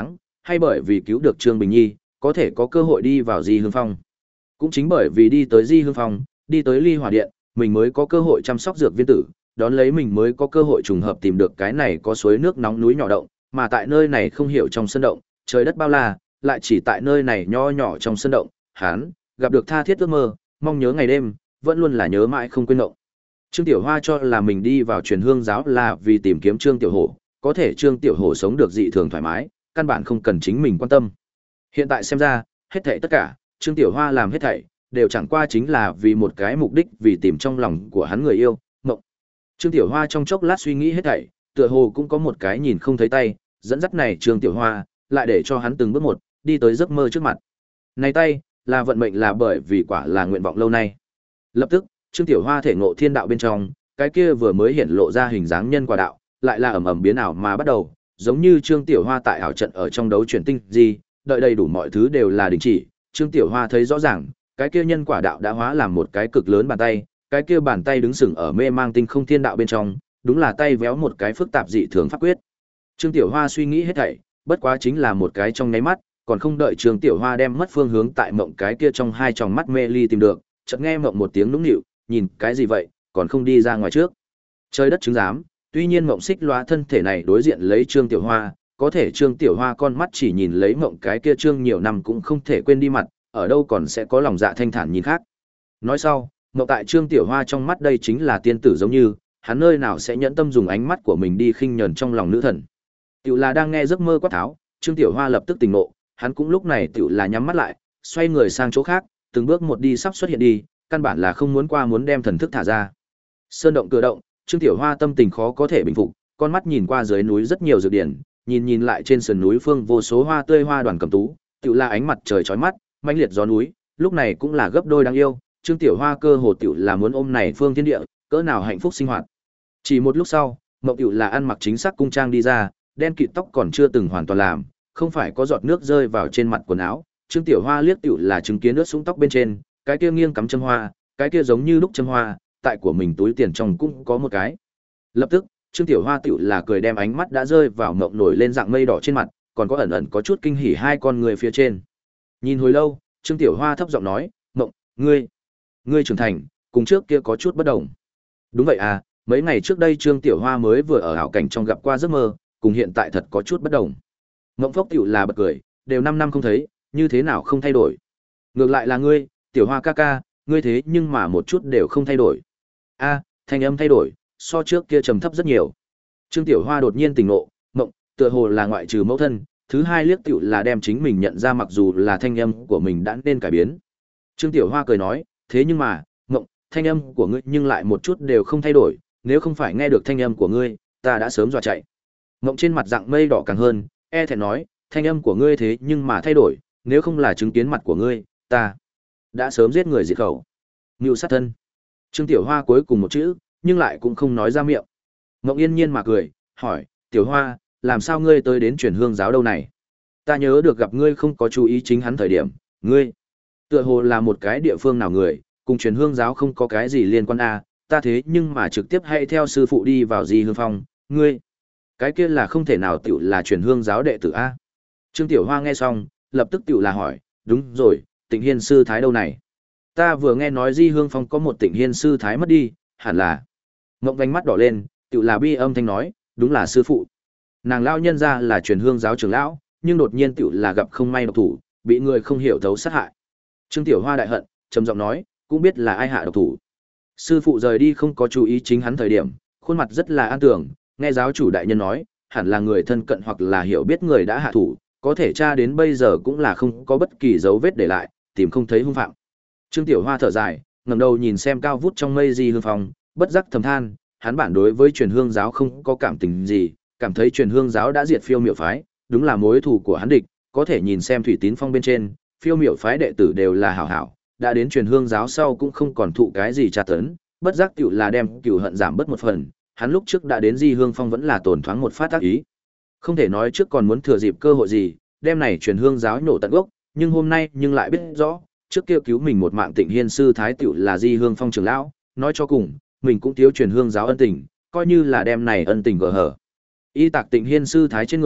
hay bởi vì cứu được Trương Bình Nhi, có thể có cơ hội đi vào Di Hương Phong. Cũng chính bởi vì đi tới Di Hương Phong, đi tới Ly Hỏa Điện, mình mới có cơ hội chăm sóc dược viên tử, đón lấy mình mới có cơ hội trùng hợp tìm được cái này có suối nước nóng núi nhỏ động, mà tại nơi này không hiểu trong sân động, trời đất bao la, lại chỉ tại nơi này nho nhỏ trong sân động, hắn gặp được tha thiết ước mơ, mong nhớ ngày đêm, vẫn luôn là nhớ mãi không quên động. Trương Tiểu Hoa cho là mình đi vào Truyền Hương giáo là vì tìm kiếm Trương Tiểu Hổ, có thể Trương Tiểu Hổ sống được dị thường thoải mái, căn bản không cần chính mình quan tâm. Hiện tại xem ra, hết thảy tất cả, Trương Tiểu Hoa làm hết thảy, đều chẳng qua chính là vì một cái mục đích, vì tìm trong lòng của hắn người yêu, mộng. Trương Tiểu Hoa trong chốc lát suy nghĩ hết thảy, tựa hồ cũng có một cái nhìn không thấy tay, dẫn dắt này Trương Tiểu Hoa, lại để cho hắn từng bước một, đi tới giấc mơ trước mặt. Này tay, là vận mệnh là bởi vì quả là nguyện vọng lâu nay. Lập tức, Trương Tiểu Hoa thể ngộ thiên đạo bên trong, cái kia vừa mới hiện lộ ra hình dáng nhân quả đạo, lại là ầm ầm biến ảo mà bắt đầu, giống như Trương Tiểu Hoa tại ảo trận ở trong đấu chuyển tinh gì, đợi đầy đủ mọi thứ đều là đình chỉ, Trương Tiểu Hoa thấy rõ ràng, cái kia nhân quả đạo đã hóa làm một cái cực lớn bàn tay, cái kia bàn tay đứng sừng ở mê mang tinh không thiên đạo bên trong, đúng là tay véo một cái phức tạp dị thường pháp quyết. Trương Tiểu Hoa suy nghĩ hết thảy, bất quá chính là một cái trong nháy mắt, còn không đợi Trương Tiểu Hoa đem mất phương hướng tại mộng cái kia trong hai tròng mắt mê ly tìm được, chợt nghe mộng một tiếng nũng nịu, nhìn cái gì vậy, còn không đi ra ngoài trước. Trời đất chứng giám, tuy nhiên mộng xích lóa thân thể này đối diện lấy Trương Tiểu Hoa, có thể Trương Tiểu Hoa con mắt chỉ nhìn lấy mộng cái kia Trương nhiều năm cũng không thể quên đi mặt, ở đâu còn sẽ có lòng dạ thanh thản nhìn khác. Nói sau, mộng tại Trương Tiểu Hoa trong mắt đây chính là tiên tử giống như, hắn nơi nào sẽ nhẫn tâm dùng ánh mắt của mình đi khinh nhẫn trong lòng nữ thần. Tiểu là đang nghe giấc mơ quát tháo, Trương Tiểu Hoa lập tức tỉnh ngộ, hắn cũng lúc này tiểu là nhắm mắt lại, xoay người sang chỗ khác, từng bước một đi sắp xuất hiện đi, căn bản là không muốn qua muốn đem thần thức thả ra. Sơn động cửa động, Trương Tiểu Hoa tâm tình khó có thể bình phục, con mắt nhìn qua dưới núi rất nhiều dược điển, nhìn nhìn lại trên sườn núi phương vô số hoa tươi hoa đoàn cầm tú, tiểu là ánh mặt trời chói mắt, mãnh liệt gió núi, lúc này cũng là gấp đôi đáng yêu, Trương Tiểu Hoa cơ hồ tiểu là muốn ôm này phương thiên địa, cỡ nào hạnh phúc sinh hoạt. Chỉ một lúc sau, Mộng tiểu là ăn mặc chính xác cung trang đi ra, đen kịt tóc còn chưa từng hoàn toàn làm, không phải có giọt nước rơi vào trên mặt quần áo, Trương Tiểu Hoa liếc tiểu là chứng kiến nước sũng tóc bên trên, cái kia nghiêng cắm châm hoa, cái kia giống như lúc châm hoa, tại của mình túi tiền trong cũng có một cái. Lập tức, Trương Tiểu Hoa tiểu là cười đem ánh mắt đã rơi vào Mộng nổi lên dạng mây đỏ trên mặt, còn có ẩn ẩn có chút kinh hỉ hai con người phía trên. Nhìn hồi lâu, Trương Tiểu Hoa thấp giọng nói, "Mộng, ngươi, ngươi trưởng thành, cùng trước kia có chút bất đồng." Đúng vậy à, mấy ngày trước đây Trương Tiểu Hoa mới vừa ở ảo cảnh trong gặp qua giấc mơ, cùng hiện tại thật có chút bất đồng. Mộng Phốc tiểu là bật cười, đều năm năm không thấy, như thế nào không thay đổi? Ngược lại là ngươi, Tiểu Hoa ca ca, ngươi thế nhưng mà một chút đều không thay đổi. A, thanh âm thay đổi, so trước kia trầm thấp rất nhiều. Trương Tiểu Hoa đột nhiên tỉnh ngộ, Mộng, tựa hồ là ngoại trừ mẫu thân, thứ hai liếc tiểu là đem chính mình nhận ra mặc dù là thanh âm của mình đã nên cải biến. Trương Tiểu Hoa cười nói, thế nhưng mà, Mộng, thanh âm của ngươi nhưng lại một chút đều không thay đổi, nếu không phải nghe được thanh âm của ngươi, ta đã sớm dọa chạy. Mộng trên mặt dạng mây đỏ càng hơn, e thẹn nói, thanh âm của ngươi thế nhưng mà thay đổi, nếu không là chứng kiến mặt của ngươi, ta đã sớm giết người diệt khẩu. Ngưu sát thân. Trương Tiểu Hoa cuối cùng một chữ, nhưng lại cũng không nói ra miệng. Mộng yên nhiên mà cười, hỏi, Tiểu Hoa, làm sao ngươi tới đến Truyền Hương giáo đâu này? Ta nhớ được gặp ngươi không có chú ý chính hắn thời điểm, ngươi tựa hồ là một cái địa phương nào người, cùng Truyền Hương giáo không có cái gì liên quan à, ta thế nhưng mà trực tiếp hay theo sư phụ đi vào Di Hương Phong, ngươi cái kia là không thể nào tiểu là Truyền Hương giáo đệ tử a. Trương Tiểu Hoa nghe xong, lập tức tiểu là hỏi, đúng rồi, Tịnh Hiên sư thái đâu này? Ta vừa nghe nói Di Hương Phong có một Tịnh Hiên sư thái mất đi, hẳn là. Ngộng vành mắt đỏ lên, tiểu là bi âm thanh nói, đúng là sư phụ. Nàng lão nhân ra là Truyền Hương giáo trưởng lão, nhưng đột nhiên tiểu là gặp không may độc thủ, bị người không hiểu thấu sát hại. Trương Tiểu Hoa đại hận, trầm giọng nói, cũng biết là ai hạ độc thủ. Sư phụ rời đi không có chú ý chính hắn thời điểm, khuôn mặt rất là an tưởng, nghe giáo chủ đại nhân nói, hẳn là người thân cận hoặc là hiểu biết người đã hạ thủ, có thể tra đến bây giờ cũng là không có bất kỳ dấu vết để lại, tìm không thấy hung phạm. Trương Tiểu Hoa thở dài, ngẩng đầu nhìn xem cao vút trong mây Di Hương Phong, bất giác thầm than, hắn bản đối với Truyền Hương giáo không có cảm tình gì, cảm thấy Truyền Hương giáo đã diệt Phiêu Miểu phái, đúng là mối thù của hắn địch, có thể nhìn xem Thủy Tín Phong bên trên, Phiêu Miểu phái đệ tử đều là hảo hảo, đã đến Truyền Hương giáo sau cũng không còn thụ cái gì tra tấn, bất giác tiểu là đem cừu hận giảm bớt một phần, hắn lúc trước đã đến Di Hương Phong vẫn là tổn thoáng một phát tác ý. Không thể nói trước còn muốn thừa dịp cơ hội gì, đem này Truyền Hương giáo nổ tận gốc, nhưng hôm nay nhưng lại biết rõ, trước kia cứu mình một mạng Tịnh Hiên sư thái tiểu là Di Hương Phong trưởng lão, nói cho cùng, mình cũng thiếu Truyền Hương giáo ân tình, coi như là đem này ân tình gỡ hở. Y tạc Tịnh Hiên sư thái trên người,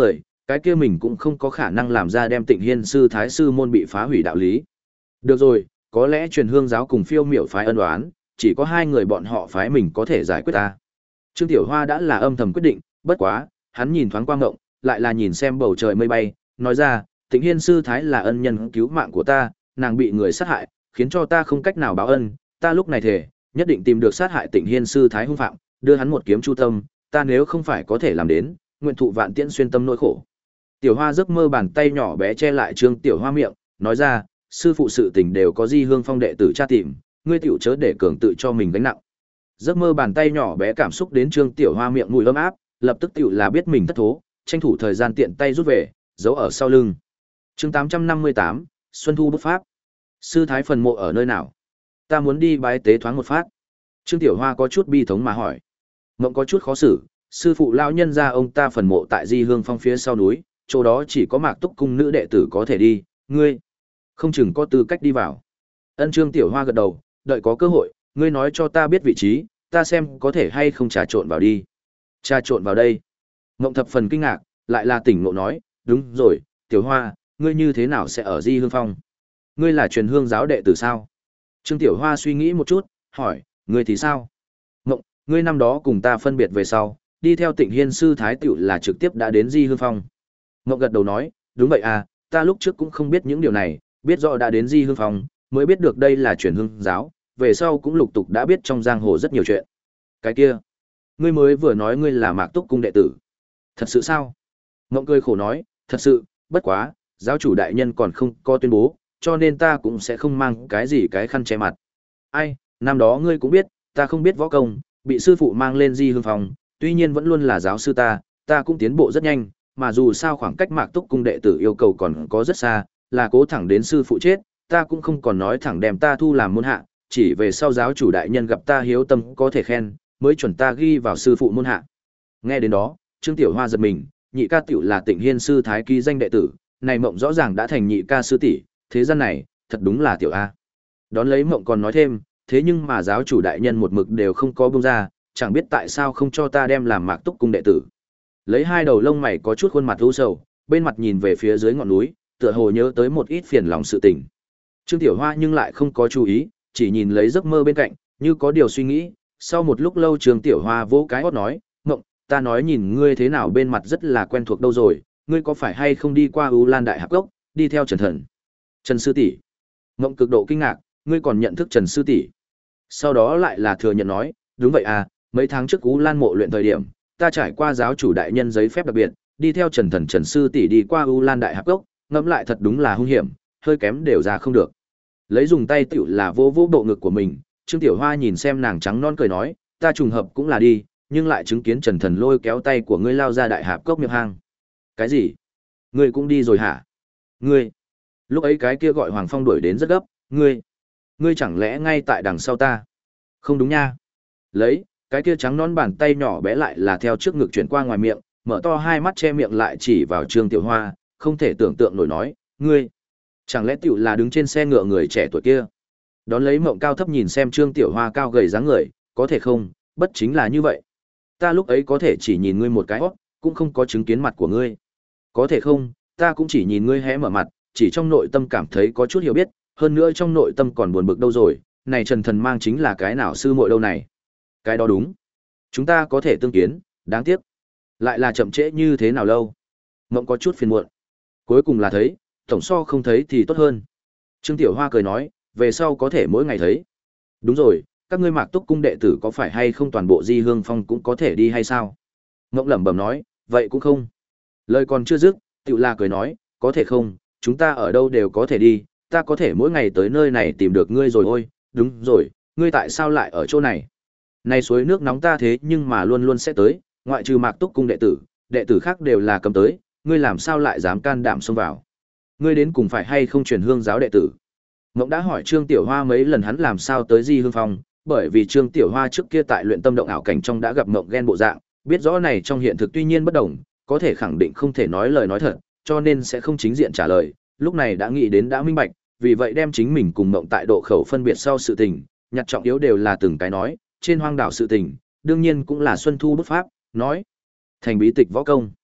cái kia mình cũng không có khả năng làm ra đem Tịnh Hiên sư thái sư môn bị phá hủy đạo lý. Được rồi, có lẽ truyền hương giáo cùng phiêu miểu phái ân oán, chỉ có hai người bọn họ phái mình có thể giải quyết ta. Trương Tiểu Hoa đã là âm thầm quyết định, bất quá, hắn nhìn thoáng qua ngộng, lại là nhìn xem bầu trời mây bay, nói ra, Tịnh Hiên sư thái là ân nhân cứu mạng của ta, nàng bị người sát hại, khiến cho ta không cách nào báo ân, ta lúc này thể, nhất định tìm được sát hại Tịnh Hiên sư thái hung phạm, đưa hắn một kiếm chu tâm, ta nếu không phải có thể làm đến, nguyện thụ vạn tiễn xuyên tâm nỗi khổ. Tiểu Hoa giấc mơ bàn tay nhỏ bé che lại Trương Tiểu Hoa miệng, nói ra, sư phụ sự tình đều có Di Hương Phong đệ tử tra tìm, ngươi tiểu chớ để cường tự cho mình gánh nặng. Giấc mơ bàn tay nhỏ bé cảm xúc đến Trương Tiểu Hoa miệng mùi ấm áp, lập tức tiểu là biết mình thất thố, tranh thủ thời gian tiện tay rút về, giấu ở sau lưng. Chương tám trăm năm mươi tám, Xuân Thu bút pháp. Sư thái phần mộ ở nơi nào? Ta muốn đi bái tế thoáng một phát. Trương Tiểu Hoa có chút bi thống mà hỏi. Mộng có chút khó xử, sư phụ lão nhân gia ông ta phần mộ tại Di Hương Phong phía sau núi, chỗ đó chỉ có Mạc Túc cung nữ đệ tử có thể đi, ngươi không chừng có tư cách đi vào. Ân Trương Tiểu Hoa gật đầu, đợi có cơ hội, ngươi nói cho ta biết vị trí, ta xem có thể hay không trà trộn vào đi. Trà trộn vào đây. Mộng thập phần kinh ngạc, lại là tỉnh ngộ nói, đúng rồi, Tiểu Hoa, ngươi như thế nào sẽ ở Di Hương Phong? Ngươi là truyền hương giáo đệ tử sao? Trương Tiểu Hoa suy nghĩ một chút, hỏi, ngươi thì sao? Mộng, ngươi năm đó cùng ta phân biệt về sau, đi theo Tịnh Hiên sư thái tiểu là trực tiếp đã đến Di Hương Phong. Mộng gật đầu nói, đúng vậy à, ta lúc trước cũng không biết những điều này, biết rõ đã đến Di Hương Phong, mới biết được đây là truyền hương giáo, về sau cũng lục tục đã biết trong giang hồ rất nhiều chuyện. Cái kia, ngươi mới vừa nói ngươi là Mạc Túc cung đệ tử. Thật sự sao? Mộng cười khổ nói, thật sự, bất quá, giáo chủ đại nhân còn không có tuyên bố, cho nên ta cũng sẽ không mang cái gì cái khăn che mặt. Ai, năm đó ngươi cũng biết, ta không biết võ công, bị sư phụ mang lên Di Hương Phong, tuy nhiên vẫn luôn là giáo sư ta, ta cũng tiến bộ rất nhanh, mà dù sao khoảng cách Mạc Túc cung đệ tử yêu cầu còn có rất xa, là cố thẳng đến sư phụ chết, ta cũng không còn nói thẳng đem ta thu làm môn hạ, chỉ về sau giáo chủ đại nhân gặp ta hiếu tâm có thể khen, mới chuẩn ta ghi vào sư phụ môn hạ. Nghe đến đó, Trương Tiểu Hoa giật mình, nhị ca tiểu là Tịnh Hiên sư thái ký danh đệ tử, này mộng rõ ràng đã thành nhị ca sư tỷ, thế gian này, thật đúng là tiểu a. Đón lấy mộng còn nói thêm, thế nhưng mà giáo chủ đại nhân một mực đều không có buông ra, chẳng biết tại sao không cho ta đem làm Mạc Túc cung đệ tử. Lấy hai đầu lông mày có chút khuôn mặt u sầu, bên mặt nhìn về phía dưới ngọn núi, tựa hồ nhớ tới một ít phiền lòng sự tình. Trương Tiểu Hoa nhưng lại không có chú ý, chỉ nhìn lấy giấc mơ bên cạnh, như có điều suy nghĩ, sau một lúc lâu Trương Tiểu Hoa vỗ cái hót nói, "Ngộng, ta nói nhìn ngươi thế nào bên mặt rất là quen thuộc đâu rồi, ngươi có phải hay không đi qua U Lan Đại Hạp Cốc, đi theo Trần Thần?" "Trần sư tỷ?" Ngộng cực độ kinh ngạc, "Ngươi còn nhận thức Trần sư tỷ?" Sau đó lại là thừa nhận nói, "Đúng vậy à, mấy tháng trước U Lan mộ luyện thời điểm, ta trải qua giáo chủ đại nhân giấy phép đặc biệt, đi theo Trần Thần Trần sư tỷ đi qua U Lan Đại Hạp Cốc, ngẫm lại thật đúng là hung hiểm, hơi kém đều ra không được." Lấy dùng tay tiểu là vô vô bộ ngực của mình, Trương Tiểu Hoa nhìn xem nàng trắng non cười nói, "Ta trùng hợp cũng là đi, nhưng lại chứng kiến Trần Thần lôi kéo tay của ngươi lao ra Đại Hạp Cốc miệng hang." "Cái gì? Ngươi cũng đi rồi hả?" "Ngươi?" Lúc ấy cái kia gọi Hoàng Phong đuổi đến rất gấp, "Ngươi, ngươi chẳng lẽ ngay tại đằng sau ta?" "Không đúng nha." Lấy, cái kia trắng non bàn tay nhỏ bé lại là theo trước ngực chuyển qua ngoài miệng, mở to hai mắt che miệng lại chỉ vào Trương Tiểu Hoa, không thể tưởng tượng nổi nói, "Ngươi, chẳng lẽ tiểu là đứng trên xe ngựa người trẻ tuổi kia?" Đón lấy mộng cao thấp nhìn xem Trương Tiểu Hoa cao gầy dáng người, "Có thể không, bất chính là như vậy. Ta lúc ấy có thể chỉ nhìn ngươi một cái hót, cũng không có chứng kiến mặt của ngươi. Có thể không, ta cũng chỉ nhìn ngươi hé mở mặt, chỉ trong nội tâm cảm thấy có chút hiểu biết, hơn nữa trong nội tâm còn buồn bực đâu rồi, này Trần Thần mang chính là cái nào sư muội đâu này." "Cái đó đúng. Chúng ta có thể tương kiến, đáng tiếc. Lại là chậm trễ như thế nào lâu." Mộng có chút phiền muộn. Cuối cùng là thấy, tổng so không thấy thì tốt hơn. Trương Tiểu Hoa cười nói, "Về sau có thể mỗi ngày thấy." "Đúng rồi, các ngươi Mạc Túc cung đệ tử có phải hay không toàn bộ Di Hương Phong cũng có thể đi hay sao?" Mộng lẩm bẩm nói, "Vậy cũng không." Lời còn chưa dứt, Tiểu La cười nói, "Có thể không, chúng ta ở đâu đều có thể đi, ta có thể mỗi ngày tới nơi này tìm được ngươi rồi ôi, đúng rồi, ngươi tại sao lại ở chỗ này? Này suối nước nóng ta thế nhưng mà luôn luôn sẽ tới, ngoại trừ Mạc Túc cung đệ tử, đệ tử khác đều là cấm tới, ngươi làm sao lại dám can đảm xông vào? Ngươi đến cùng phải hay không truyền hương giáo đệ tử?" Ngộng đã hỏi Trương Tiểu Hoa mấy lần hắn làm sao tới Di Hương Phong, bởi vì Trương Tiểu Hoa trước kia tại luyện tâm động ảo cảnh trong đã gặp Ngộng ghen bộ dạng, biết rõ này trong hiện thực tuy nhiên bất đồng, có thể khẳng định không thể nói lời nói thật, cho nên sẽ không chính diện trả lời, lúc này đã nghĩ đến đã minh bạch, vì vậy đem chính mình cùng Ngộng tại độ khẩu phân biệt sau sự tình, nhặt trọng yếu đều là từng cái nói, trên hoang đảo sự tình, đương nhiên cũng là Xuân Thu bút pháp, nói thành bí tịch võ công.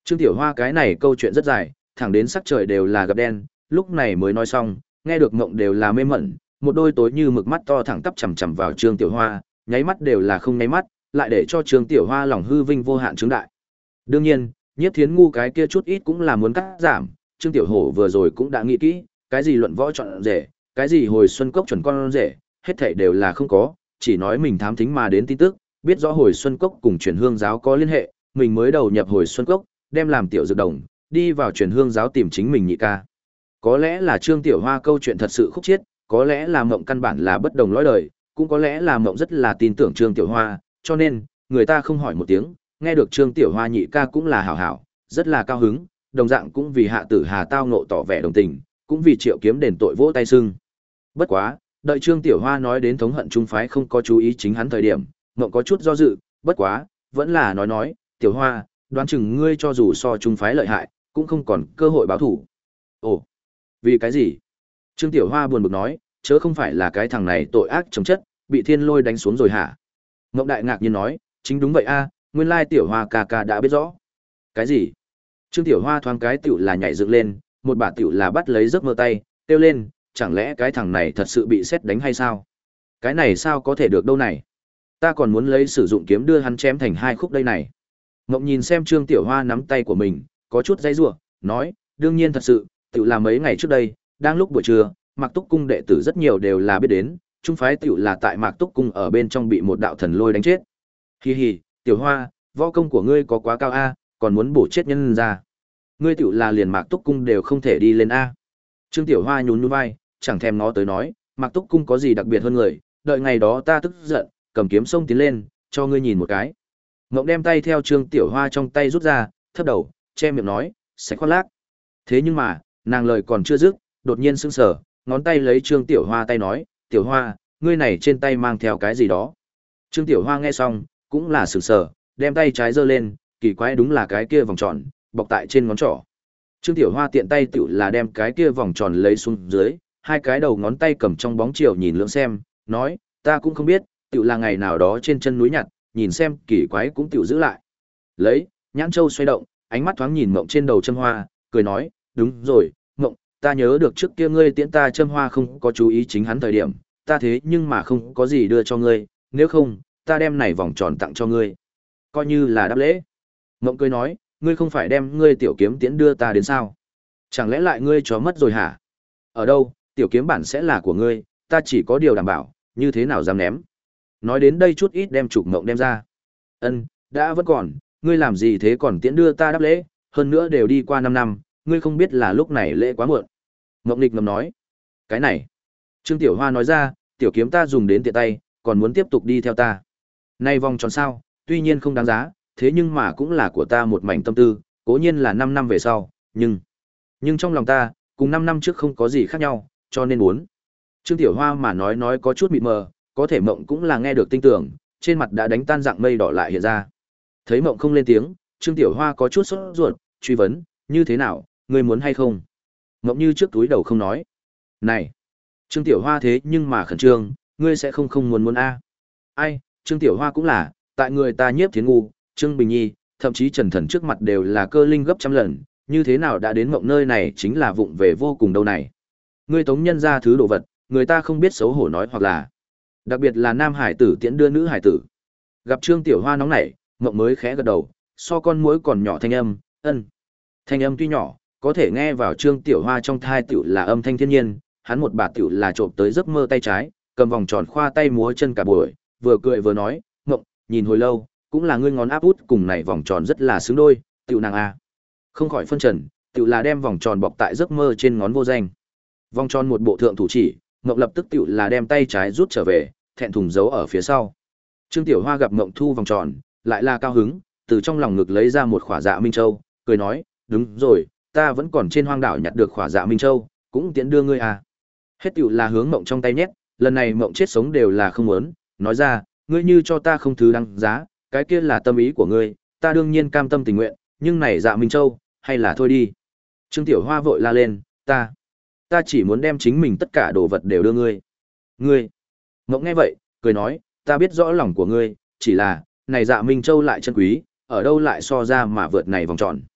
Trương Tiểu Hoa cái này câu chuyện rất dài, thẳng đến sắc trời đều là gặp đen, lúc này mới nói xong, nghe được Ngộng đều là mê mẩn, một đôi tối như mực mắt to thẳng tắp chằm chằm vào Trương Tiểu Hoa, nháy mắt đều là không nháy mắt, lại để cho Trương Tiểu Hoa lòng hư vinh vô hạn chứng đại. Đương nhiên, Nhiếp Thiến ngu cái kia chút ít cũng là muốn cắt giảm, Trương Tiểu Hổ vừa rồi cũng đã nghĩ kỹ, cái gì luận võ chọn rể, cái gì hồi xuân cốc chuẩn con rể, hết thảy đều là không có, chỉ nói mình thám thính mà đến tin tức, biết rõ hồi xuân cốc cùng truyền hương giáo có liên hệ, mình mới đầu nhập hồi xuân cốc, đem làm tiểu dược đồng, đi vào truyền hương giáo tìm chính mình nhị ca. Có lẽ là Trương Tiểu Hoa câu chuyện thật sự khúc chiết, có lẽ là Mộng căn bản là bất đồng lõi đời, cũng có lẽ là Mộng rất là tin tưởng Trương Tiểu Hoa, cho nên, người ta không hỏi một tiếng, nghe được Trương Tiểu Hoa nhị ca cũng là hảo hảo, rất là cao hứng, đồng dạng cũng vì Hạ Tử Hà tao nộ tỏ vẻ đồng tình, cũng vì Triệu Kiếm đền tội vỗ tay sưng. Bất quá, đợi Trương Tiểu Hoa nói đến thống hận trung phái không có chú ý chính hắn thời điểm, Mộng có chút do dự, bất quá, vẫn là nói nói, Tiểu Hoa, đoán chừng ngươi cho dù so trung phái lợi hại, cũng không còn cơ hội báo thủ. Ồ, vì cái gì? Trương Tiểu Hoa buồn bực nói, chớ không phải là cái thằng này tội ác chống chất, bị thiên lôi đánh xuống rồi hả? Ngộng đại ngạc nhiên nói, chính đúng vậy a, nguyên lai Tiểu Hoa ca ca đã biết rõ. Cái gì? Trương Tiểu Hoa thoáng cái tiểu là nhảy dựng lên, một bà tiểu là bắt lấy giấc mơ tay, kêu lên, chẳng lẽ cái thằng này thật sự bị sét đánh hay sao? Cái này sao có thể được đâu này? Ta còn muốn lấy sử dụng kiếm đưa hắn chém thành hai khúc đây này. Ngộng nhìn xem Trương Tiểu Hoa nắm tay của mình, có chút dây rủa, nói, đương nhiên thật sự, tiểu là mấy ngày trước đây, đang lúc buổi trưa, Mạc Túc cung đệ tử rất nhiều đều là biết đến, trung phái tiểu là tại Mạc Túc cung ở bên trong bị một đạo thần lôi đánh chết. Hi hi, Tiểu Hoa, võ công của ngươi có quá cao a, còn muốn bổ chết nhân ra. Ngươi tiểu là liền Mạc Túc cung đều không thể đi lên a. Trương Tiểu Hoa nhún nhún vai, chẳng thèm nó tới nói, Mạc Túc cung có gì đặc biệt hơn người, đợi ngày đó ta tức giận, cầm kiếm xông tiến lên, cho ngươi nhìn một cái. Ngộng đem tay theo Trương Tiểu Hoa trong tay rút ra, thấp đầu, che miệng nói, sẽ khoác lác. Thế nhưng mà, nàng lời còn chưa dứt, đột nhiên sững sờ, ngón tay lấy Trương Tiểu Hoa tay nói, Tiểu Hoa, ngươi này trên tay mang theo cái gì đó. Trương Tiểu Hoa nghe xong, cũng là sững sờ, đem tay trái giơ lên, kỳ quái đúng là cái kia vòng tròn, bọc tại trên ngón trỏ. Trương Tiểu Hoa tiện tay tiểu là đem cái kia vòng tròn lấy xuống dưới, hai cái đầu ngón tay cầm trong bóng chiều nhìn lưỡng xem, nói, ta cũng không biết, tiểu là ngày nào đó trên chân núi nhặt, nhìn xem, kỳ quái cũng tiểu giữ lại. Lấy, nhãn châu xoay động, ánh mắt thoáng nhìn Mộng trên đầu châm hoa, cười nói, đúng rồi, Mộng, ta nhớ được trước kia ngươi tiễn ta châm hoa không có chú ý chính hắn thời điểm, ta thế nhưng mà không có gì đưa cho ngươi, nếu không, ta đem này vòng tròn tặng cho ngươi. Coi như là đáp lễ. Mộng cười nói, ngươi không phải đem ngươi tiểu kiếm tiễn đưa ta đến sao? Chẳng lẽ lại ngươi chó mất rồi hả? Ở đâu, tiểu kiếm bản sẽ là của ngươi, ta chỉ có điều đảm bảo, như thế nào dám ném. Nói đến đây chút ít đem trục Mộng đem ra. Ân, đã vẫn còn, ngươi làm gì thế còn tiễn đưa ta đáp lễ, hơn nữa đều đi qua năm năm, ngươi không biết là lúc này lễ quá muộn. Mộng Nịch ngầm nói. Cái này. Trương Tiểu Hoa nói ra, tiểu kiếm ta dùng đến tiện tay, còn muốn tiếp tục đi theo ta. Nay vòng tròn sao, tuy nhiên không đáng giá, thế nhưng mà cũng là của ta một mảnh tâm tư, cố nhiên là năm năm về sau, nhưng... Nhưng trong lòng ta, cùng năm năm trước không có gì khác nhau, cho nên muốn. Trương Tiểu Hoa mà nói nói có chút mịt mờ, có thể Mộng cũng là nghe được tinh tưởng, trên mặt đã đánh tan dạng mây đỏ lại hiện ra. Thấy Mộng không lên tiếng, Trương Tiểu Hoa có chút sốt ruột, truy vấn, như thế nào, ngươi muốn hay không? Mộng như trước túi đầu không nói. Này, Trương Tiểu Hoa thế nhưng mà khẩn trương, ngươi sẽ không không muốn muốn a? Ai, Trương Tiểu Hoa cũng là, tại người ta Nhiếp Thiến ngu, Trương Bình Nhi, thậm chí Trần Thần trước mặt đều là cơ linh gấp trăm lần, như thế nào đã đến Mộng nơi này chính là vụng về vô cùng đâu này. Ngươi tống nhân ra thứ đồ vật, người ta không biết xấu hổ nói hoặc là, đặc biệt là nam hải tử tiễn đưa nữ hải tử. Gặp Trương Tiểu Hoa nóng nảy, Mộng mới khẽ gật đầu, so con muỗi còn nhỏ thanh âm, ân. Thanh âm tuy nhỏ, có thể nghe vào Trương Tiểu Hoa trong thai tiểu là âm thanh thiên nhiên, hắn một bà tiểu là trộm tới giấc mơ tay trái, cầm vòng tròn khoa tay múa chân cả buổi, vừa cười vừa nói, Mộng, nhìn hồi lâu, cũng là ngươi ngón áp út cùng này vòng tròn rất là xứng đôi, tiểu nàng a. Không khỏi phân trần, tiểu là đem vòng tròn bọc tại giấc mơ trên ngón vô danh. Vòng tròn một bộ thượng thủ chỉ, Mộng lập tức tiểu là đem tay trái rút trở về, thẹn thùng giấu ở phía sau. Trương Tiểu Hoa gặp Mộng thu vòng tròn, lại là cao hứng, từ trong lòng ngực lấy ra một khỏa Dạ Minh Châu, cười nói, đúng rồi, ta vẫn còn trên hoang đảo nhặt được khỏa Dạ Minh Châu, cũng tiễn đưa ngươi à. Hết tiểu là hướng Mộng trong tay nhét, lần này Mộng chết sống đều là không muốn, nói ra, ngươi như cho ta không thứ đáng giá, cái kia là tâm ý của ngươi, ta đương nhiên cam tâm tình nguyện, nhưng này Dạ Minh Châu, hay là thôi đi. Trương Tiểu Hoa vội la lên, ta, ta chỉ muốn đem chính mình tất cả đồ vật đều đưa ngươi. Ngươi. Mộng nghe vậy, cười nói, ta biết rõ lòng của ngươi, chỉ là, này Dạ Minh Châu lại chân quý, ở đâu lại so ra mà vượt này vòng tròn.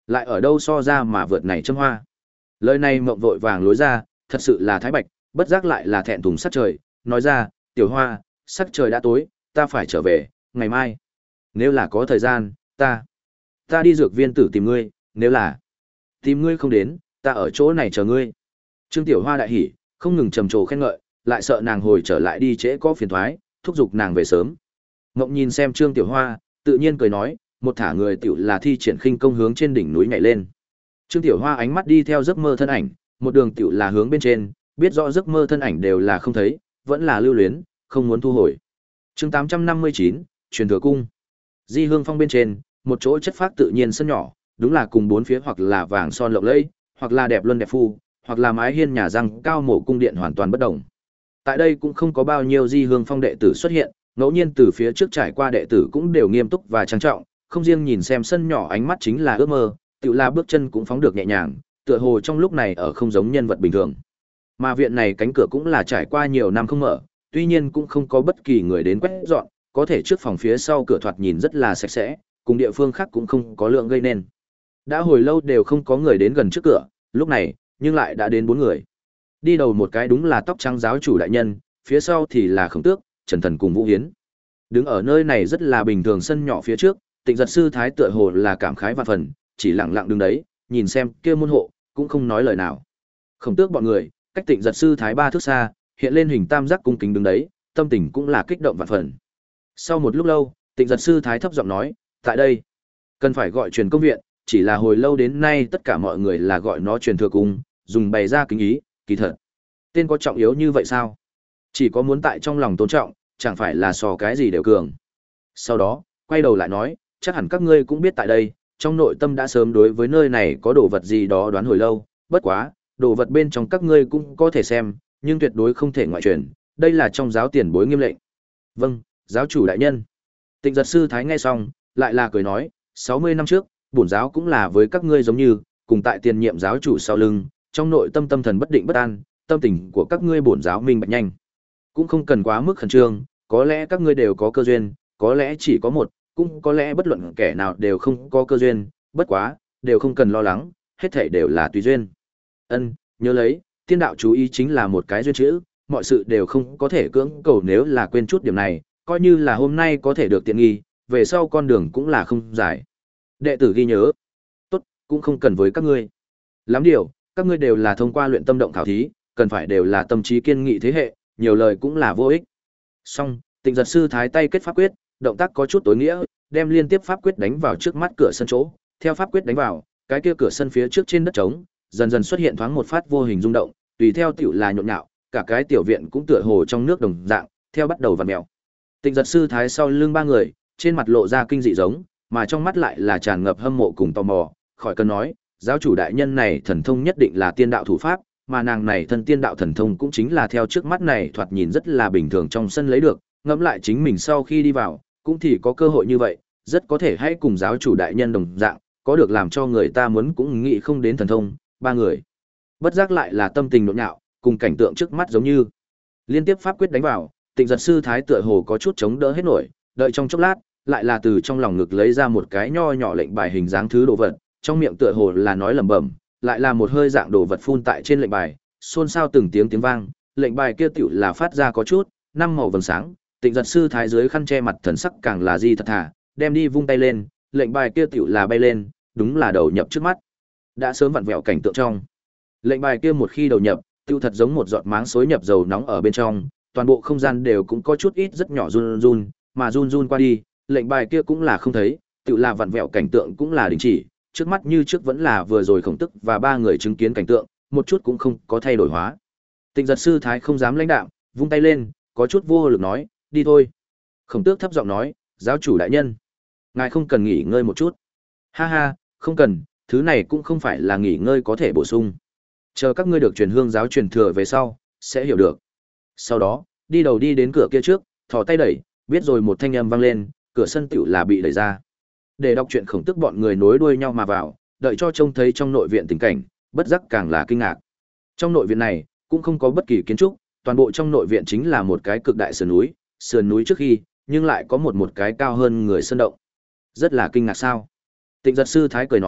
Lại ở đâu so ra mà vượt này châm hoa. Lời này mộng vội vàng lối ra, thật sự là thái bạch, bất giác lại là thẹn thùng sắc trời, nói ra, tiểu hoa, sắc trời đã tối, ta phải trở về, ngày mai. Nếu là có thời gian, ta, ta đi dược viên tử tìm ngươi, nếu là tìm ngươi không đến, ta ở chỗ này chờ ngươi. Trương Tiểu Hoa đại hỉ, không ngừng trầm trồ khen ngợi, lại sợ nàng hồi trở lại đi trễ có phiền thoái, thúc giục nàng về sớm. Ngộng nhìn xem Trương Tiểu Hoa, tự nhiên cười nói, một thả người tiểu là thi triển khinh công hướng trên đỉnh núi nhảy lên. Trương Tiểu Hoa ánh mắt đi theo giấc mơ thân ảnh, một đường tiểu là hướng bên trên, biết rõ giấc mơ thân ảnh đều là không thấy, vẫn là lưu luyến, không muốn thu hồi. Chương tám trăm năm mươi chín, truyền thừa cung. Di Hương Phong bên trên, một chỗ chất phác tự nhiên sân nhỏ, đúng là cùng bốn phía hoặc là vàng son lộng lẫy, hoặc là đẹp luân đẹp phu, hoặc là mái hiên nhà răng cao mổ cung điện hoàn toàn bất động. Tại đây cũng không có bao nhiêu Di Hương Phong đệ tử xuất hiện, ngẫu nhiên từ phía trước trải qua đệ tử cũng đều nghiêm túc và trang trọng, không riêng nhìn xem sân nhỏ ánh mắt chính là ước mơ, tự là bước chân cũng phóng được nhẹ nhàng, tựa hồ trong lúc này ở không giống nhân vật bình thường. Mà viện này cánh cửa cũng là trải qua nhiều năm không mở, tuy nhiên cũng không có bất kỳ người đến quét dọn, có thể trước phòng phía sau cửa thoạt nhìn rất là sạch sẽ, cùng địa phương khác cũng không có lượng gây nên. Đã hồi lâu đều không có người đến gần trước cửa, lúc này, nhưng lại đã đến bốn người. Đi đầu một cái đúng là tóc trắng giáo chủ đại nhân, phía sau thì là Khổng Tước, Trần Thần cùng Vũ Hiến. Đứng ở nơi này rất là bình thường sân nhỏ phía trước, Tịnh Giật sư thái tựa hồ là cảm khái vạn phần, chỉ lặng lặng đứng đấy, nhìn xem kia môn hộ, cũng không nói lời nào. Khổng Tước bọn người, cách Tịnh Giật sư thái ba thước xa, hiện lên hình tam giác cung kính đứng đấy, tâm tình cũng là kích động vạn phần. Sau một lúc lâu, Tịnh Giật sư thái thấp giọng nói, tại đây, cần phải gọi truyền công viện, chỉ là hồi lâu đến nay tất cả mọi người là gọi nó truyền thừa cung, dùng bày ra kính ý, kỳ thật. Tên có trọng yếu như vậy sao? Chỉ có muốn tại trong lòng tôn trọng, chẳng phải là so cái gì đều cường. Sau đó, quay đầu lại nói, chắc hẳn các ngươi cũng biết tại đây, trong nội tâm đã sớm đối với nơi này có đồ vật gì đó đoán hồi lâu, bất quá, đồ vật bên trong các ngươi cũng có thể xem, nhưng tuyệt đối không thể ngoại truyền, đây là trong giáo tiền bối nghiêm lệnh. Vâng, giáo chủ đại nhân. Tịnh Giật sư thái nghe xong, lại là cười nói, sáu mươi năm trước, bổn giáo cũng là với các ngươi giống như, cùng tại tiền nhiệm giáo chủ sau lưng, trong nội tâm tâm thần bất định bất an, tâm tình của các ngươi bổn giáo minh bạch nhanh. Cũng không cần quá mức khẩn trương, có lẽ các ngươi đều có cơ duyên, có lẽ chỉ có một, cũng có lẽ bất luận kẻ nào đều không có cơ duyên, bất quá, đều không cần lo lắng, hết thảy đều là tùy duyên. Ân, nhớ lấy, tiên đạo chú ý chính là một cái duyên chữ, mọi sự đều không có thể cưỡng cầu, nếu là quên chút điểm này, coi như là hôm nay có thể được tiện nghi, về sau con đường cũng là không dài. Đệ tử ghi nhớ. Tốt, cũng không cần với các ngươi. Lắm điều, các ngươi đều là thông qua luyện tâm động khảo thí, cần phải đều là tâm trí kiên nghị thế hệ, nhiều lời cũng là vô ích. Xong, Tịnh Giật sư thái tay kết pháp quyết, động tác có chút tối nghĩa, đem liên tiếp pháp quyết đánh vào trước mắt cửa sân chỗ, theo pháp quyết đánh vào, cái kia cửa sân phía trước trên đất trống, dần dần xuất hiện thoáng một phát vô hình rung động, tùy theo tiểu là nhộn nhạo, cả cái tiểu viện cũng tựa hồ trong nước đồng dạng, theo bắt đầu vặn mèo. Tịnh Giật sư thái sau lưng ba người, trên mặt lộ ra kinh dị giống, mà trong mắt lại là tràn ngập hâm mộ cùng tò mò, khỏi cần nói, giáo chủ đại nhân này thần thông nhất định là tiên đạo thủ pháp, mà nàng này thân tiên đạo thần thông cũng chính là theo trước mắt này thoạt nhìn rất là bình thường trong sân lấy được, ngẫm lại chính mình sau khi đi vào, cũng thì có cơ hội như vậy, rất có thể hãy cùng giáo chủ đại nhân đồng dạng, có được làm cho người ta muốn cũng nghĩ không đến thần thông, ba người. Bất giác lại là tâm tình nhộn nhạo, cùng cảnh tượng trước mắt giống như. Liên tiếp pháp quyết đánh vào, Tịnh Giật sư thái tựa hồ có chút chống đỡ hết nổi, đợi trong chốc lát, lại là từ trong lòng ngực lấy ra một cái nho nhỏ lệnh bài hình dáng thứ đồ vật, trong miệng tựa hồ là nói lẩm bẩm, lại là một hơi dạng đồ vật phun tại trên lệnh bài, xôn xao từng tiếng tiếng vang, lệnh bài kia tựu là phát ra có chút năm màu vầng sáng. Tịnh Giật sư thái dưới khăn che mặt thần sắc càng là di thật thà, đem đi vung tay lên, lệnh bài kia tựu là bay lên, đúng là đầu nhập trước mắt. Đã sớm vặn vẹo cảnh tượng trong. Lệnh bài kia một khi đầu nhập, tựu thật giống một giọt máng xối nhập dầu nóng ở bên trong, toàn bộ không gian đều cũng có chút ít rất nhỏ run run, mà run run qua đi, lệnh bài kia cũng là không thấy, tựu là vặn vẹo cảnh tượng cũng là đình chỉ, trước mắt như trước vẫn là vừa rồi Khổng Tức và ba người chứng kiến cảnh tượng, một chút cũng không có thay đổi hóa. Tịnh Giật sư thái không dám lãnh đạm, vung tay lên, có chút vô lực nói, đi thôi. Khổng Tước thấp giọng nói, giáo chủ đại nhân, ngài không cần nghỉ ngơi một chút. Ha ha, không cần, thứ này cũng không phải là nghỉ ngơi có thể bổ sung. Chờ các ngươi được truyền hương giáo truyền thừa về sau, sẽ hiểu được. Sau đó, đi đầu đi đến cửa kia trước, thò tay đẩy, biết rồi một thanh âm vang lên, cửa sân tiểu là bị đẩy ra. Để đọc truyện Khổng Tước bọn người nối đuôi nhau mà vào, đợi cho trông thấy trong nội viện tình cảnh, bất giác càng là kinh ngạc. Trong nội viện này, cũng không có bất kỳ kiến trúc, toàn bộ trong nội viện chính là một cái cực đại sườn núi, sườn núi trước khi, nhưng lại có một một cái cao hơn người sơn động. Rất là kinh ngạc sao? Tịnh Giật sư thái cười nói,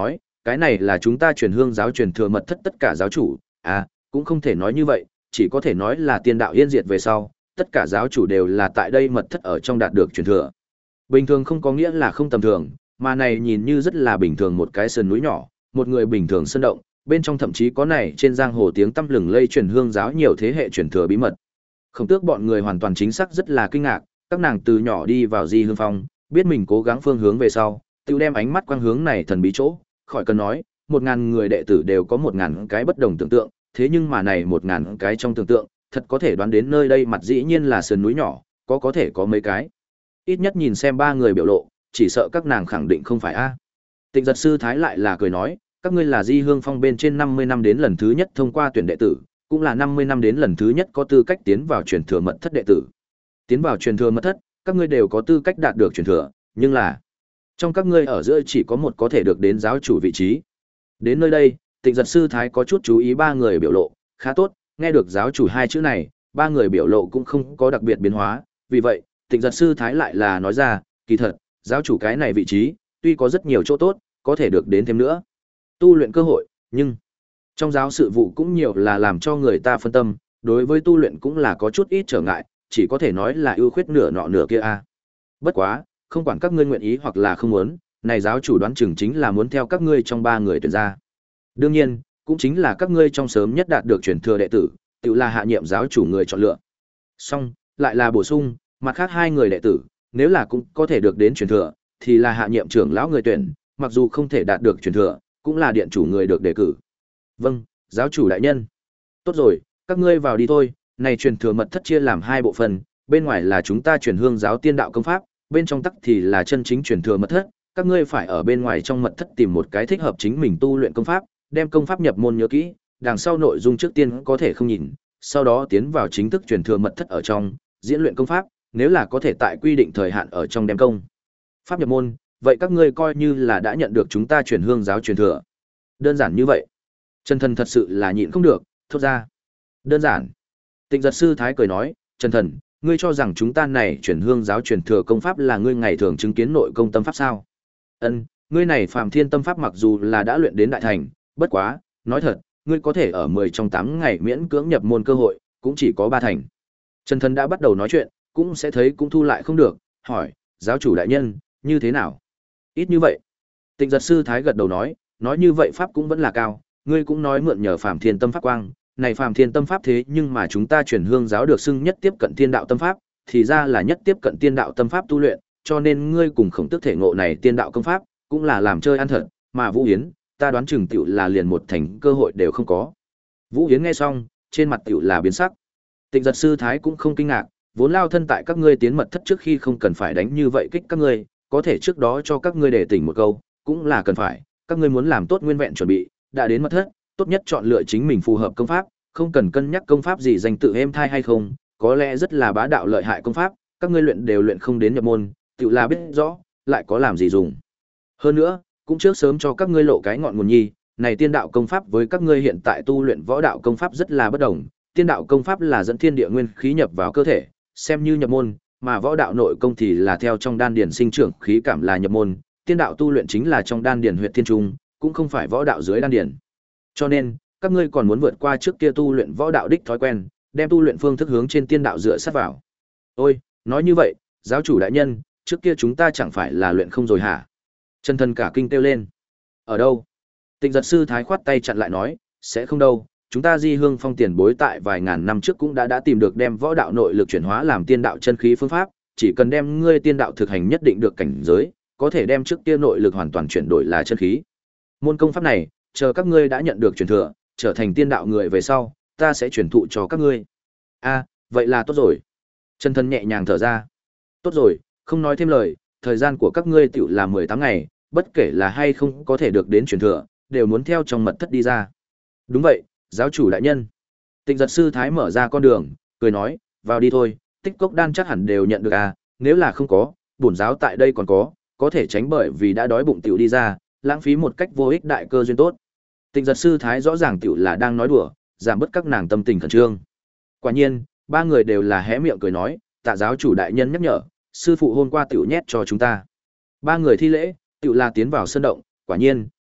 Cái này là chúng ta truyền hương giáo truyền thừa mật thất tất cả giáo chủ, à, cũng không thể nói như vậy, chỉ có thể nói là tiên đạo yên diệt về sau, tất cả giáo chủ đều là tại đây mật thất ở trong đạt được truyền thừa. Bình thường không có nghĩa là không tầm thường, mà này nhìn như rất là bình thường một cái sơn núi nhỏ, một người bình thường sơn động, bên trong thậm chí có này trên giang hồ tiếng tăm lừng lây truyền hương giáo nhiều thế hệ truyền thừa bí mật. Khổng Tước bọn người hoàn toàn chính xác rất là kinh ngạc, các nàng từ nhỏ đi vào Di Hương Phong, biết mình cố gắng phương hướng về sau, tự đem ánh mắt quang hướng này thần bí chỗ, khỏi cần nói, một ngàn người đệ tử đều có một ngàn cái bất đồng tưởng tượng, thế nhưng mà này một ngàn cái trong tưởng tượng, thật có thể đoán đến nơi đây mặt dĩ nhiên là sườn núi nhỏ, có có thể có mấy cái. Ít nhất nhìn xem ba người biểu lộ, chỉ sợ các nàng khẳng định không phải a. Tịnh Giật sư thái lại là cười nói, các ngươi là Di Hương Phong bên trên năm mươi năm đến lần thứ nhất thông qua tuyển đệ tử, cũng là năm mươi năm đến lần thứ nhất có tư cách tiến vào truyền thừa mật thất đệ tử. Tiến vào truyền thừa mật thất, các ngươi đều có tư cách đạt được truyền thừa, nhưng là trong các ngươi ở giữa chỉ có một có thể được đến giáo chủ vị trí. Đến nơi đây, Tịnh Giật sư thái có chút chú ý ba người biểu lộ, khá tốt, nghe được giáo chủ hai chữ này, ba người biểu lộ cũng không có đặc biệt biến hóa, vì vậy, Tịnh Giật sư thái lại là nói ra, kỳ thật, giáo chủ cái này vị trí, tuy có rất nhiều chỗ tốt, có thể được đến thêm nữa. Tu luyện cơ hội, nhưng trong giáo sự vụ cũng nhiều là làm cho người ta phân tâm, đối với tu luyện cũng là có chút ít trở ngại, chỉ có thể nói là ưu khuyết nửa nọ nửa kia a. Bất quá, không quản các ngươi nguyện ý hoặc là không muốn, này giáo chủ đoán chừng chính là muốn theo các ngươi trong ba người tuyển ra. Đương nhiên, cũng chính là các ngươi trong sớm nhất đạt được truyền thừa đệ tử, tự là hạ nhiệm giáo chủ người chọn lựa. Xong, lại là bổ sung, mặt khác hai người đệ tử, nếu là cũng có thể được đến truyền thừa, thì là hạ nhiệm trưởng lão người tuyển, mặc dù không thể đạt được truyền thừa, cũng là điện chủ người được đề cử. Vâng, giáo chủ đại nhân. Tốt rồi, các ngươi vào đi thôi, này truyền thừa mật thất chia làm hai bộ phận, bên ngoài là chúng ta truyền hương giáo tiên đạo công pháp, bên trong tắc thì là chân chính truyền thừa mật thất, các ngươi phải ở bên ngoài trong mật thất tìm một cái thích hợp chính mình tu luyện công pháp, đem công pháp nhập môn nhớ kỹ, đằng sau nội dung trước tiên có thể không nhìn, sau đó tiến vào chính thức truyền thừa mật thất ở trong, diễn luyện công pháp, nếu là có thể tại quy định thời hạn ở trong đem công pháp nhập môn, vậy các ngươi coi như là đã nhận được chúng ta truyền hương giáo truyền thừa. Đơn giản như vậy. Trần Thần thật sự là nhịn không được, thốt ra. Đơn giản. Tịnh Giật sư thái cười nói, Trần Thần, ngươi cho rằng chúng ta này truyền hương giáo truyền thừa công pháp là ngươi ngày thường chứng kiến nội công tâm pháp sao? Ân, ngươi này Phàm Thiên tâm pháp mặc dù là đã luyện đến đại thành, bất quá, nói thật, ngươi có thể ở mười trong tám ngày miễn cưỡng nhập môn cơ hội, cũng chỉ có ba thành. Trần Thần đã bắt đầu nói chuyện, cũng sẽ thấy cũng thu lại không được, hỏi, giáo chủ đại nhân, như thế nào? Ít như vậy. Tịnh Giật sư thái gật đầu nói, nói như vậy pháp cũng vẫn là cao, ngươi cũng nói mượn nhờ Phàm Thiên tâm pháp quang, này Phàm Thiên tâm pháp thế nhưng mà chúng ta truyền hương giáo được xưng nhất tiếp cận thiên đạo tâm pháp, thì ra là nhất tiếp cận tiên đạo tâm pháp tu luyện, cho nên ngươi cùng Khổng Tước thể ngộ này tiên đạo công pháp, cũng là làm chơi ăn thật, mà Vũ Yến, ta đoán chừng tiểu là liền một thành cơ hội đều không có. Vũ Yến nghe xong, trên mặt tiểu là biến sắc. Tịnh Giật sư thái cũng không kinh ngạc, vốn lao thân tại các ngươi tiến mật thất trước khi không cần phải đánh như vậy kích các ngươi, có thể trước đó cho các ngươi để tỉnh một câu, cũng là cần phải, các ngươi muốn làm tốt nguyên vẹn chuẩn bị, đã đến mật thất, tốt nhất chọn lựa chính mình phù hợp công pháp, không cần cân nhắc công pháp gì danh tự êm thai hay không, có lẽ rất là bá đạo lợi hại công pháp, các ngươi luyện đều luyện không đến nhập môn, tiểu là biết rõ, lại có làm gì dùng. Hơn nữa, cũng trước sớm cho các ngươi lộ cái ngọn nguồn nhi, này tiên đạo công pháp với các ngươi hiện tại tu luyện võ đạo công pháp rất là bất đồng, tiên đạo công pháp là dẫn thiên địa nguyên khí nhập vào cơ thể, xem như nhập môn, mà võ đạo nội công thì là theo trong đan điền sinh trưởng khí cảm là nhập môn, tiên đạo tu luyện chính là trong đan điền huyệt thiên trung, cũng không phải võ đạo dưới đan điền. Cho nên, các ngươi còn muốn vượt qua trước kia tu luyện võ đạo đích thói quen, đem tu luyện phương thức hướng trên tiên đạo dựa sát vào. Ôi, nói như vậy, giáo chủ đại nhân, trước kia chúng ta chẳng phải là luyện không rồi hả? Trần Thần cả kinh kêu lên. Ở đâu? Tịnh Giật sư thái khoát tay chặn lại nói, sẽ không đâu, chúng ta Di Hương Phong tiền bối tại vài ngàn năm trước cũng đã đã tìm được đem võ đạo nội lực chuyển hóa làm tiên đạo chân khí phương pháp, chỉ cần đem ngươi tiên đạo thực hành nhất định được cảnh giới, có thể đem trước kia nội lực hoàn toàn chuyển đổi là chân khí. Môn công pháp này, chờ các ngươi đã nhận được truyền thừa, trở thành tiên đạo người về sau, ta sẽ truyền thụ cho các ngươi. A, vậy là tốt rồi. Trần Thần nhẹ nhàng thở ra. Tốt rồi, không nói thêm lời, thời gian của các ngươi tiểu là mười tám ngày, bất kể là hay không có thể được đến truyền thừa, đều muốn theo trong mật thất đi ra. Đúng vậy, giáo chủ đại nhân. Tịnh Giật sư thái mở ra con đường, cười nói, vào đi thôi, tích cốc đan chắc hẳn đều nhận được à, nếu là không có, bổn giáo tại đây còn có, có thể tránh bởi vì đã đói bụng tiểu đi ra, lãng phí một cách vô ích đại cơ duyên tốt. Tịnh Giật sư thái rõ ràng tiểu là đang nói đùa, giảm bớt các nàng tâm tình khẩn trương. Quả nhiên, ba người đều là hé miệng cười nói, tạ giáo chủ đại nhân nhắc nhở, sư phụ hôm qua tiểu nhét cho chúng ta. Ba người thi lễ, tiểu là tiến vào sân động, quả nhiên,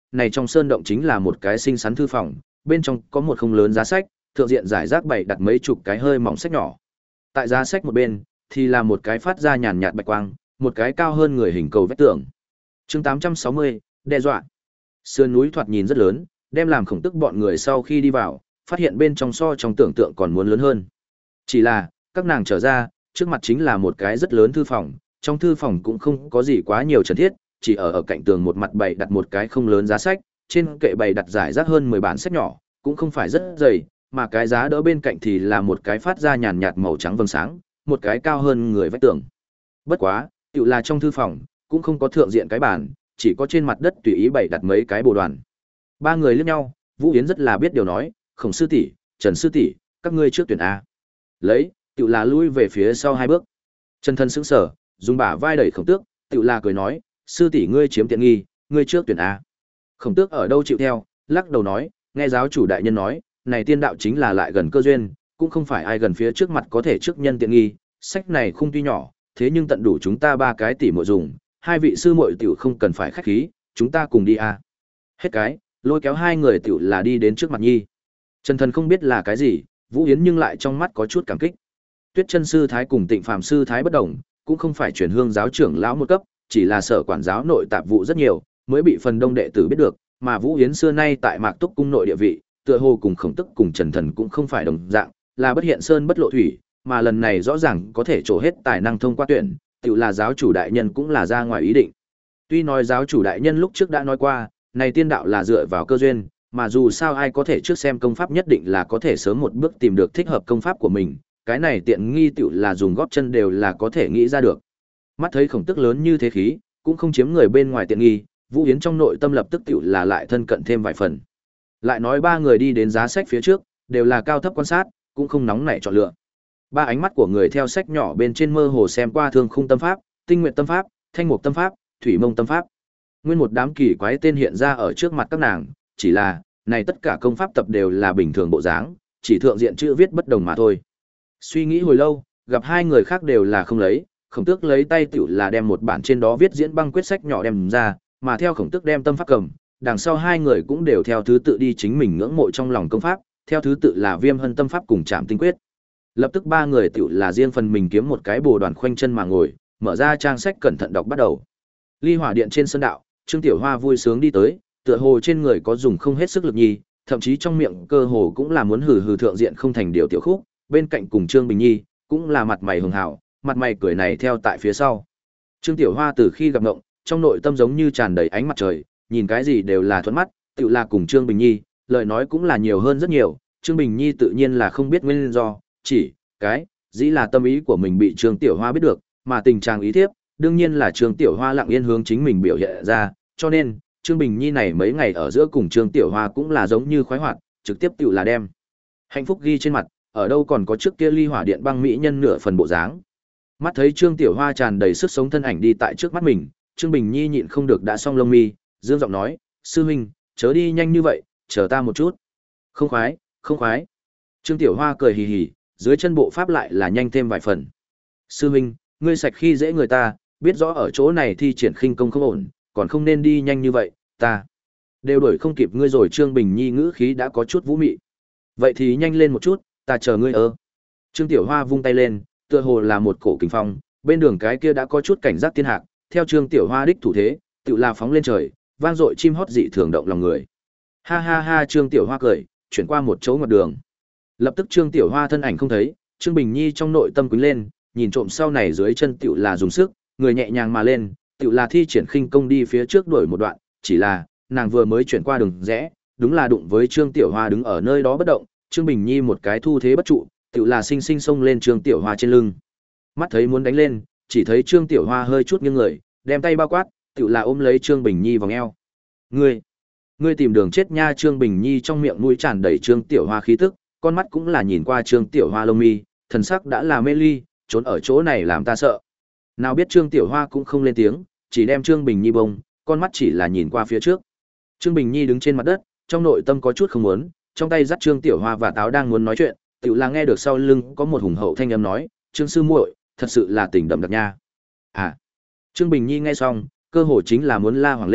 này trong sơn động chính là một cái xinh xắn thư phòng, bên trong có một không lớn giá sách, thượng diện giải rác bày đặt mấy chục cái hơi mỏng sách nhỏ. Tại giá sách một bên thì là một cái phát ra nhàn nhạt bạch quang, một cái cao hơn người hình cầu vách tường. Chương tám trăm sáu mươi, đe dọa. Sườn núi thoạt nhìn rất lớn, đem làm Khổng Tức bọn người sau khi đi vào, phát hiện bên trong so trong tưởng tượng còn muốn lớn hơn. Chỉ là, các nàng trở ra, trước mặt chính là một cái rất lớn thư phòng, trong thư phòng cũng không có gì quá nhiều cần thiết, chỉ ở ở cạnh tường một mặt bày đặt một cái không lớn giá sách, trên kệ bày đặt giải rác hơn mười bản sách nhỏ, cũng không phải rất dày, mà cái giá đỡ bên cạnh thì là một cái phát ra nhàn nhạt màu trắng vầng sáng, một cái cao hơn người vách tường. Bất quá, tựu là trong thư phòng, cũng không có thượng diện cái bàn, chỉ có trên mặt đất tùy ý bày đặt mấy cái bồ đoàn. Ba người liếc nhau, Vũ Yến rất là biết điều nói, Khổng sư tỷ, Trần sư tỷ, các ngươi trước tuyển a. Lấy, tựu là lui về phía sau hai bước. Trần Thân sững sờ, dùng bả vai đẩy Khổng Tước, tựu là cười nói, sư tỷ ngươi chiếm tiện nghi, ngươi trước tuyển a. Khổng Tước ở đâu chịu theo, lắc đầu nói, nghe giáo chủ đại nhân nói, này tiên đạo chính là lại gần cơ duyên, cũng không phải ai gần phía trước mặt có thể trước nhân tiện nghi, sách này không tuy nhỏ, thế nhưng tận đủ chúng ta ba cái tỷ muội dùng, hai vị sư muội tiểu không cần phải khách khí, chúng ta cùng đi a. Hết cái, lôi kéo hai người tiểu là đi đến trước mặt Nhi. Trần Thần không biết là cái gì, Vũ Yến nhưng lại trong mắt có chút cảm kích. Tuyết Chân sư thái cùng Tịnh Phàm sư thái bất đồng, cũng không phải truyền hương giáo trưởng lão một cấp, chỉ là sở quản giáo nội tạp vụ rất nhiều, mới bị phần đông đệ tử biết được, mà Vũ Yến xưa nay tại Mạc Túc cung nội địa vị, tựa hồ cùng Khổng Tức cùng Trần Thần cũng không phải đồng dạng, là bất hiện sơn bất lộ thủy, mà lần này rõ ràng có thể trổ hết tài năng thông qua tuyển, tự là giáo chủ đại nhân cũng là ra ngoài ý định. Tuy nói giáo chủ đại nhân lúc trước đã nói qua, này tiên đạo là dựa vào cơ duyên, mà dù sao ai có thể trước xem công pháp nhất định là có thể sớm một bước tìm được thích hợp công pháp của mình, cái này tiện nghi tự là dùng góp chân đều là có thể nghĩ ra được. Mắt thấy Khổng Tức lớn như thế khí, cũng không chiếm người bên ngoài tiện nghi, Vũ Yến trong nội tâm lập tức tự là lại thân cận thêm vài phần. Lại nói ba người đi đến giá sách phía trước, đều là cao thấp quan sát, cũng không nóng nảy chọn lựa. Ba ánh mắt của người theo sách nhỏ bên trên mơ hồ xem qua Thương Khung tâm pháp, Tinh Nguyệt tâm pháp, Thanh Mục tâm pháp, Thủy Mông tâm pháp. Nguyên một đám kỳ quái tên hiện ra ở trước mặt các nàng, chỉ là, này tất cả công pháp tập đều là bình thường bộ dáng, chỉ thượng diện chữ viết bất đồng mà thôi. Suy nghĩ hồi lâu, gặp hai người khác đều là không lấy, Khổng Tước lấy tay tiểu là đem một bản trên đó viết diễn băng quyết sách nhỏ đem ra, mà theo Khổng Tước đem tâm pháp cầm, đằng sau hai người cũng đều theo thứ tự đi chính mình ngưỡng mộ trong lòng công pháp, theo thứ tự là Viêm Hân tâm pháp cùng Trảm Tinh quyết. Lập tức ba người tiểu là riêng phần mình kiếm một cái bồ đoàn khoanh chân mà ngồi, mở ra trang sách cẩn thận đọc bắt đầu. Ly Hỏa điện trên sân đạo, Trương Tiểu Hoa vui sướng đi tới, tựa hồ trên người có dùng không hết sức lực nhi, thậm chí trong miệng cơ hồ cũng là muốn hừ hừ thượng diện không thành điều tiểu khúc, bên cạnh cùng Trương Bình Nhi, cũng là mặt mày hường hảo, mặt mày cười này theo tại phía sau. Trương Tiểu Hoa từ khi gặp ngộng, trong nội tâm giống như tràn đầy ánh mặt trời, nhìn cái gì đều là thuận mắt, tựu là cùng Trương Bình Nhi, lời nói cũng là nhiều hơn rất nhiều, Trương Bình Nhi tự nhiên là không biết nguyên do, chỉ, cái, dĩ là tâm ý của mình bị Trương Tiểu Hoa biết được, mà tình trạng ý thiếp, đương nhiên là Trương Tiểu Hoa lặng yên hướng chính mình biểu hiện ra, cho nên, Trương Bình Nhi này mấy ngày ở giữa cùng Trương Tiểu Hoa cũng là giống như khoái hoạt, trực tiếp tựu là đem hạnh phúc ghi trên mặt, ở đâu còn có trước kia Ly Hỏa điện băng mỹ nhân nửa phần bộ dáng. Mắt thấy Trương Tiểu Hoa tràn đầy sức sống thân ảnh đi tại trước mắt mình, Trương Bình Nhi nhịn không được đã song lông mi, dương giọng nói, sư huynh, chớ đi nhanh như vậy, chờ ta một chút. Không khoái, không khoái. Trương Tiểu Hoa cười hì hì, dưới chân bộ pháp lại là nhanh thêm vài phần. Sư huynh, ngươi sạch khi dễ người ta, biết rõ ở chỗ này thi triển khinh công không ổn, còn không nên đi nhanh như vậy, ta đều đuổi không kịp ngươi rồi. Trương Bình Nhi ngữ khí đã có chút vũ mị. Vậy thì nhanh lên một chút, ta chờ ngươi ơ. Trương Tiểu Hoa vung tay lên, tựa hồ là một cổ kình phong, bên đường cái kia đã có chút cảnh giác thiên hạc, theo Trương Tiểu Hoa đích thủ thế, tự là phóng lên trời, vang dội chim hót dị thường động lòng người. Ha ha ha, Trương Tiểu Hoa cười, chuyển qua một chỗ ngoặt đường. Lập tức Trương Tiểu Hoa thân ảnh không thấy, Trương Bình Nhi trong nội tâm quýnh lên, nhìn trộm sau này dưới chân tiểu là dùng sức, người nhẹ nhàng mà lên, tiểu là thi triển khinh công đi phía trước đuổi một đoạn, chỉ là, nàng vừa mới chuyển qua đường rẽ, đúng là đụng với Trương Tiểu Hoa đứng ở nơi đó bất động, Trương Bình Nhi một cái thu thế bất trụ, tiểu là sinh sinh xông lên Trương Tiểu Hoa trên lưng. Mắt thấy muốn đánh lên, chỉ thấy Trương Tiểu Hoa hơi chút nghiêng người, đem tay bao quát, tiểu là ôm lấy Trương Bình Nhi vòng eo. Ngươi, ngươi tìm đường chết nha. Trương Bình Nhi trong miệng mũi tràn đầy Trương Tiểu Hoa khí tức, con mắt cũng là nhìn qua Trương Tiểu Hoa lông mi, thần sắc đã là mê ly, trốn ở chỗ này làm ta sợ. Nào biết Trương Tiểu Hoa cũng không lên tiếng, chỉ đem Trương Bình Nhi bông, con mắt chỉ là nhìn qua phía trước. Trương Bình Nhi đứng trên mặt đất, trong nội tâm có chút không muốn, trong tay dắt Trương Tiểu Hoa và táo đang muốn nói chuyện, tiểu là nghe được sau lưng có một hùng hậu thanh âm nói, Trương sư muội, thật sự là tình đậm đặc nha. À. Trương Bình Nhi nghe xong, cơ hồ chính là muốn la hoảng lên,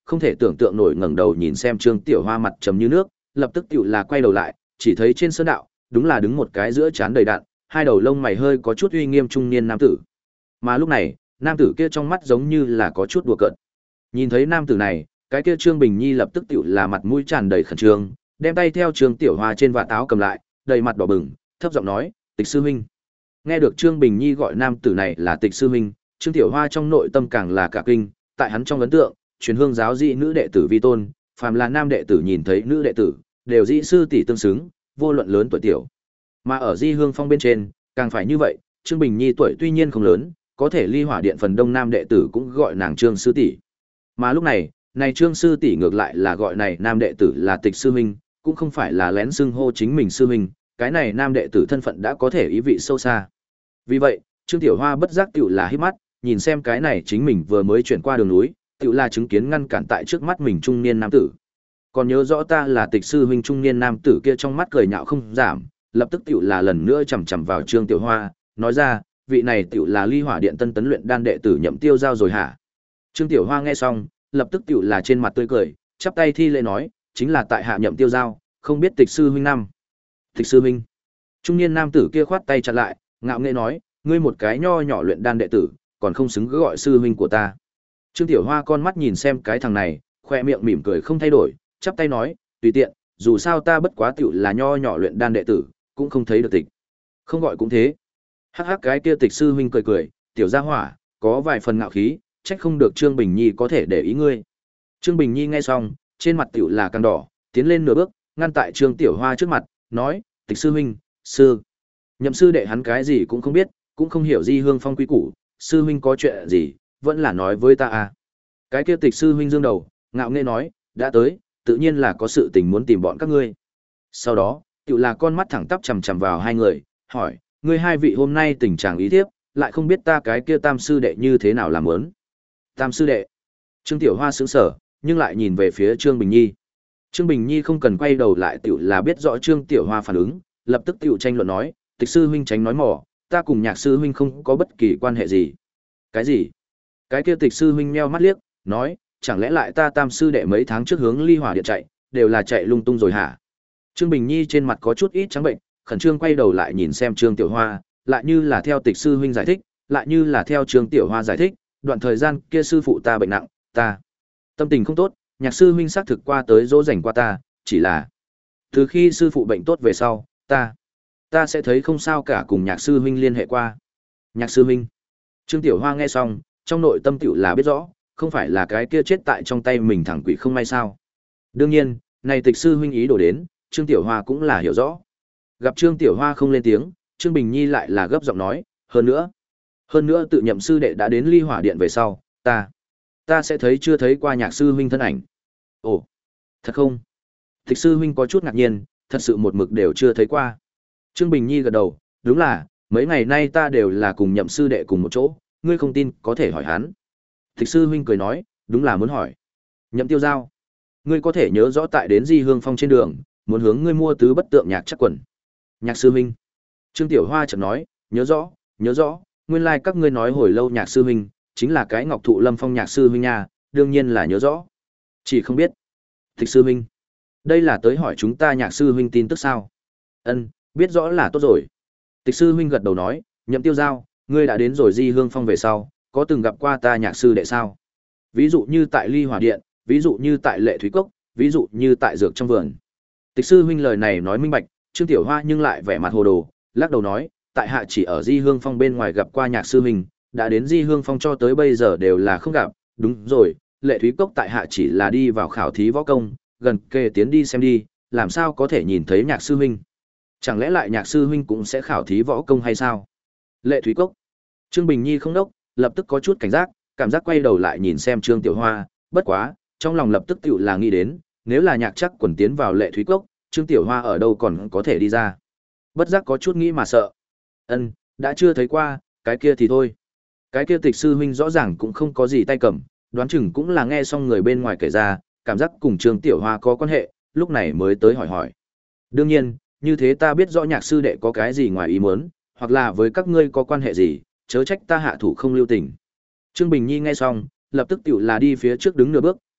không thể tưởng tượng nổi ngẩng đầu nhìn xem Trương Tiểu Hoa mặt trầm như nước, lập tức tiểu là quay đầu lại, chỉ thấy trên sơn đạo, đúng là đứng một cái giữa trán đầy đạn, hai đầu lông mày hơi có chút uy nghiêm trung niên nam tử. Mà lúc này, nam tử kia trong mắt giống như là có chút đùa cợt. Nhìn thấy nam tử này, cái kia Trương Bình Nhi lập tức tiểu là mặt mũi tràn đầy khẩn trương, đem tay theo Trương Tiểu Hoa trên vạt áo cầm lại, đầy mặt đỏ bừng, thấp giọng nói, "Tịch sư huynh." Nghe được Trương Bình Nhi gọi nam tử này là Tịch sư huynh, Trương Tiểu Hoa trong nội tâm càng là cả kinh, tại hắn trong ấn tượng, truyền hương giáo dị nữ đệ tử vi tôn, phàm là nam đệ tử nhìn thấy nữ đệ tử, đều dị sư tỷ tương xứng, vô luận lớn tuổi tiểu. Mà ở Di Hương Phong bên trên, càng phải như vậy, Trương Bình Nhi tuổi tuy nhiên không lớn, có thể ly hỏa điện phần đông nam đệ tử cũng gọi nàng Trương sư tỷ. Mà lúc này, này Trương sư tỷ ngược lại là gọi này nam đệ tử là Tịch sư huynh, cũng không phải là lén xưng hô chính mình sư huynh, cái này nam đệ tử thân phận đã có thể ý vị sâu xa. Vì vậy, Trương Tiểu Hoa bất giác tiểu là híp mắt, nhìn xem cái này chính mình vừa mới chuyển qua đường núi, tiểu là chứng kiến ngăn cản tại trước mắt mình trung niên nam tử. Còn nhớ rõ ta là Tịch sư huynh trung niên nam tử kia trong mắt cười nhạo không giảm, lập tức tiểu là lần nữa chằm chằm vào Trương Tiểu Hoa, nói ra, vị này tiểu là Ly Hỏa Điện tân tấn luyện đan đệ tử Nhậm Tiêu Giao rồi hả? Trương Tiểu Hoa nghe xong, lập tức tiểu là trên mặt tươi cười, chắp tay thi lễ nói, chính là tại hạ Nhậm Tiêu Giao, không biết Tịch sư huynh năm. Tịch sư huynh. Trung niên nam tử kia khoát tay chặn lại, ngạo nghễ nói, ngươi một cái nho nhỏ luyện đan đệ tử, còn không xứng gọi sư huynh của ta. Trương Tiểu Hoa con mắt nhìn xem cái thằng này, khoe miệng mỉm cười không thay đổi, chắp tay nói, tùy tiện, dù sao ta bất quá tiểu là nho nhỏ luyện đan đệ tử, cũng không thấy được Tịch. Không gọi cũng thế. Hắc hắc cái kia Tịch sư huynh cười cười, tiểu gia hỏa, có vài phần ngạo khí, trách không được Trương Bình Nhi có thể để ý ngươi. Trương Bình Nhi nghe xong, trên mặt tiểu là càng đỏ, tiến lên nửa bước, ngăn tại Trương Tiểu Hoa trước mặt, nói, Tịch sư huynh, sư. Nhậm sư đệ hắn cái gì cũng không biết, cũng không hiểu Di Hương Phong quy củ, sư huynh có chuyện gì, vẫn là nói với ta à. Cái kia Tịch sư huynh dương đầu, ngạo nghễ nói, đã tới, tự nhiên là có sự tình muốn tìm bọn các ngươi. Sau đó, tiểu là con mắt thẳng tắp chằm chằm vào hai người, hỏi, ngươi hai vị hôm nay tình trạng ý thiếp, lại không biết ta cái kia tam sư đệ như thế nào làm ớn. Tam sư đệ. Trương Tiểu Hoa sững sở, nhưng lại nhìn về phía Trương Bình Nhi. Trương Bình Nhi không cần quay đầu lại tiểu là biết rõ Trương Tiểu Hoa phản ứng, lập tức tiểu tranh luận nói, Tịch sư huynh tránh nói mỏ, ta cùng Nhạc sư huynh không có bất kỳ quan hệ gì. Cái gì? Cái kia Tịch sư huynh nheo mắt liếc, nói, chẳng lẽ lại ta tam sư đệ mấy tháng trước hướng Ly Hỏa Điện chạy, đều là chạy lung tung rồi hả? Trương Bình Nhi trên mặt có chút ít trắng bệnh, khẩn trương quay đầu lại nhìn xem Trương Tiểu Hoa, lại như là theo Tịch sư huynh giải thích, lại như là theo Trương Tiểu Hoa giải thích, đoạn thời gian kia sư phụ ta bệnh nặng, ta tâm tình không tốt, Nhạc sư huynh xác thực qua tới dỗ dành qua ta, chỉ là từ khi sư phụ bệnh tốt về sau, ta ta sẽ thấy không sao cả cùng Nhạc sư huynh liên hệ qua. Nhạc sư huynh. Trương Tiểu Hoa nghe xong, trong nội tâm tiểu là biết rõ, không phải là cái kia chết tại trong tay mình thẳng quỷ không may sao? Đương nhiên, này Tịch sư huynh ý đồ đến, Trương Tiểu Hoa cũng là hiểu rõ. Gặp Trương Tiểu Hoa không lên tiếng, Trương Bình Nhi lại là gấp giọng nói, hơn nữa, hơn nữa tự Nhậm sư đệ đã đến Ly Hỏa Điện về sau, ta ta sẽ thấy chưa thấy qua Nhạc sư huynh thân ảnh. Ồ, thật không? Tịch sư huynh có chút ngạc nhiên, thật sự một mực đều chưa thấy qua. Trương Bình Nhi gật đầu, đúng là, mấy ngày nay ta đều là cùng Nhậm sư đệ cùng một chỗ, ngươi không tin có thể hỏi hắn. Tịch sư huynh cười nói, đúng là muốn hỏi. Nhậm Tiêu Giao, ngươi có thể nhớ rõ tại đến Di Hương Phong trên đường, muốn hướng ngươi mua tứ bất tượng nhạc chắc quần. Nhạc sư huynh. Trương Tiểu Hoa chợt nói, nhớ rõ, nhớ rõ, nguyên lai like các ngươi nói hồi lâu Nhạc sư huynh, chính là cái Ngọc Thụ Lâm Phong Nhạc sư huynh nha, đương nhiên là nhớ rõ. Chỉ không biết. Tịch sư huynh, đây là tới hỏi chúng ta Nhạc sư huynh tin tức sao? Ân, biết rõ là tốt rồi. Tịch sư huynh gật đầu nói, Nhậm Tiêu Giao, ngươi đã đến rồi Di Hương Phong về sau, có từng gặp qua ta Nhạc sư đệ sao? Ví dụ như tại Ly Hỏa Điện, ví dụ như tại Lệ Thúy Cốc, ví dụ như tại Dược trong vườn. Tịch sư huynh lời này nói minh bạch, Trương Tiểu Hoa nhưng lại vẻ mặt hồ đồ, lắc đầu nói, tại hạ chỉ ở Di Hương Phong bên ngoài gặp qua Nhạc sư huynh, đã đến Di Hương Phong cho tới bây giờ đều là không gặp, đúng rồi, Lệ Thúy Cốc tại hạ chỉ là đi vào khảo thí võ công, gần kề tiến đi xem đi, làm sao có thể nhìn thấy Nhạc sư huynh? Chẳng lẽ lại Nhạc sư huynh cũng sẽ khảo thí võ công hay sao? Lệ Thúy Cốc. Trương Bình Nhi không đốc, lập tức có chút cảnh giác, cảm giác quay đầu lại nhìn xem Trương Tiểu Hoa, bất quá, trong lòng lập tức tựu là nghĩ đến, nếu là Nhạc chắc quần tiến vào Lệ Thúy Cốc, Trương Tiểu Hoa ở đâu còn có thể đi ra. Bất giác có chút nghĩ mà sợ. Ân, đã chưa thấy qua, cái kia thì thôi. Cái kia Tịch sư huynh rõ ràng cũng không có gì tay cầm, đoán chừng cũng là nghe xong người bên ngoài kể ra, cảm giác cùng Trương Tiểu Hoa có quan hệ, lúc này mới tới hỏi hỏi. Đương nhiên, như thế ta biết rõ Nhạc sư đệ có cái gì ngoài ý muốn, hoặc là với các ngươi có quan hệ gì, chớ trách ta hạ thủ không lưu tình. Trương Bình Nhi nghe xong, lập tức tiểu là đi phía trước đứng nửa bước,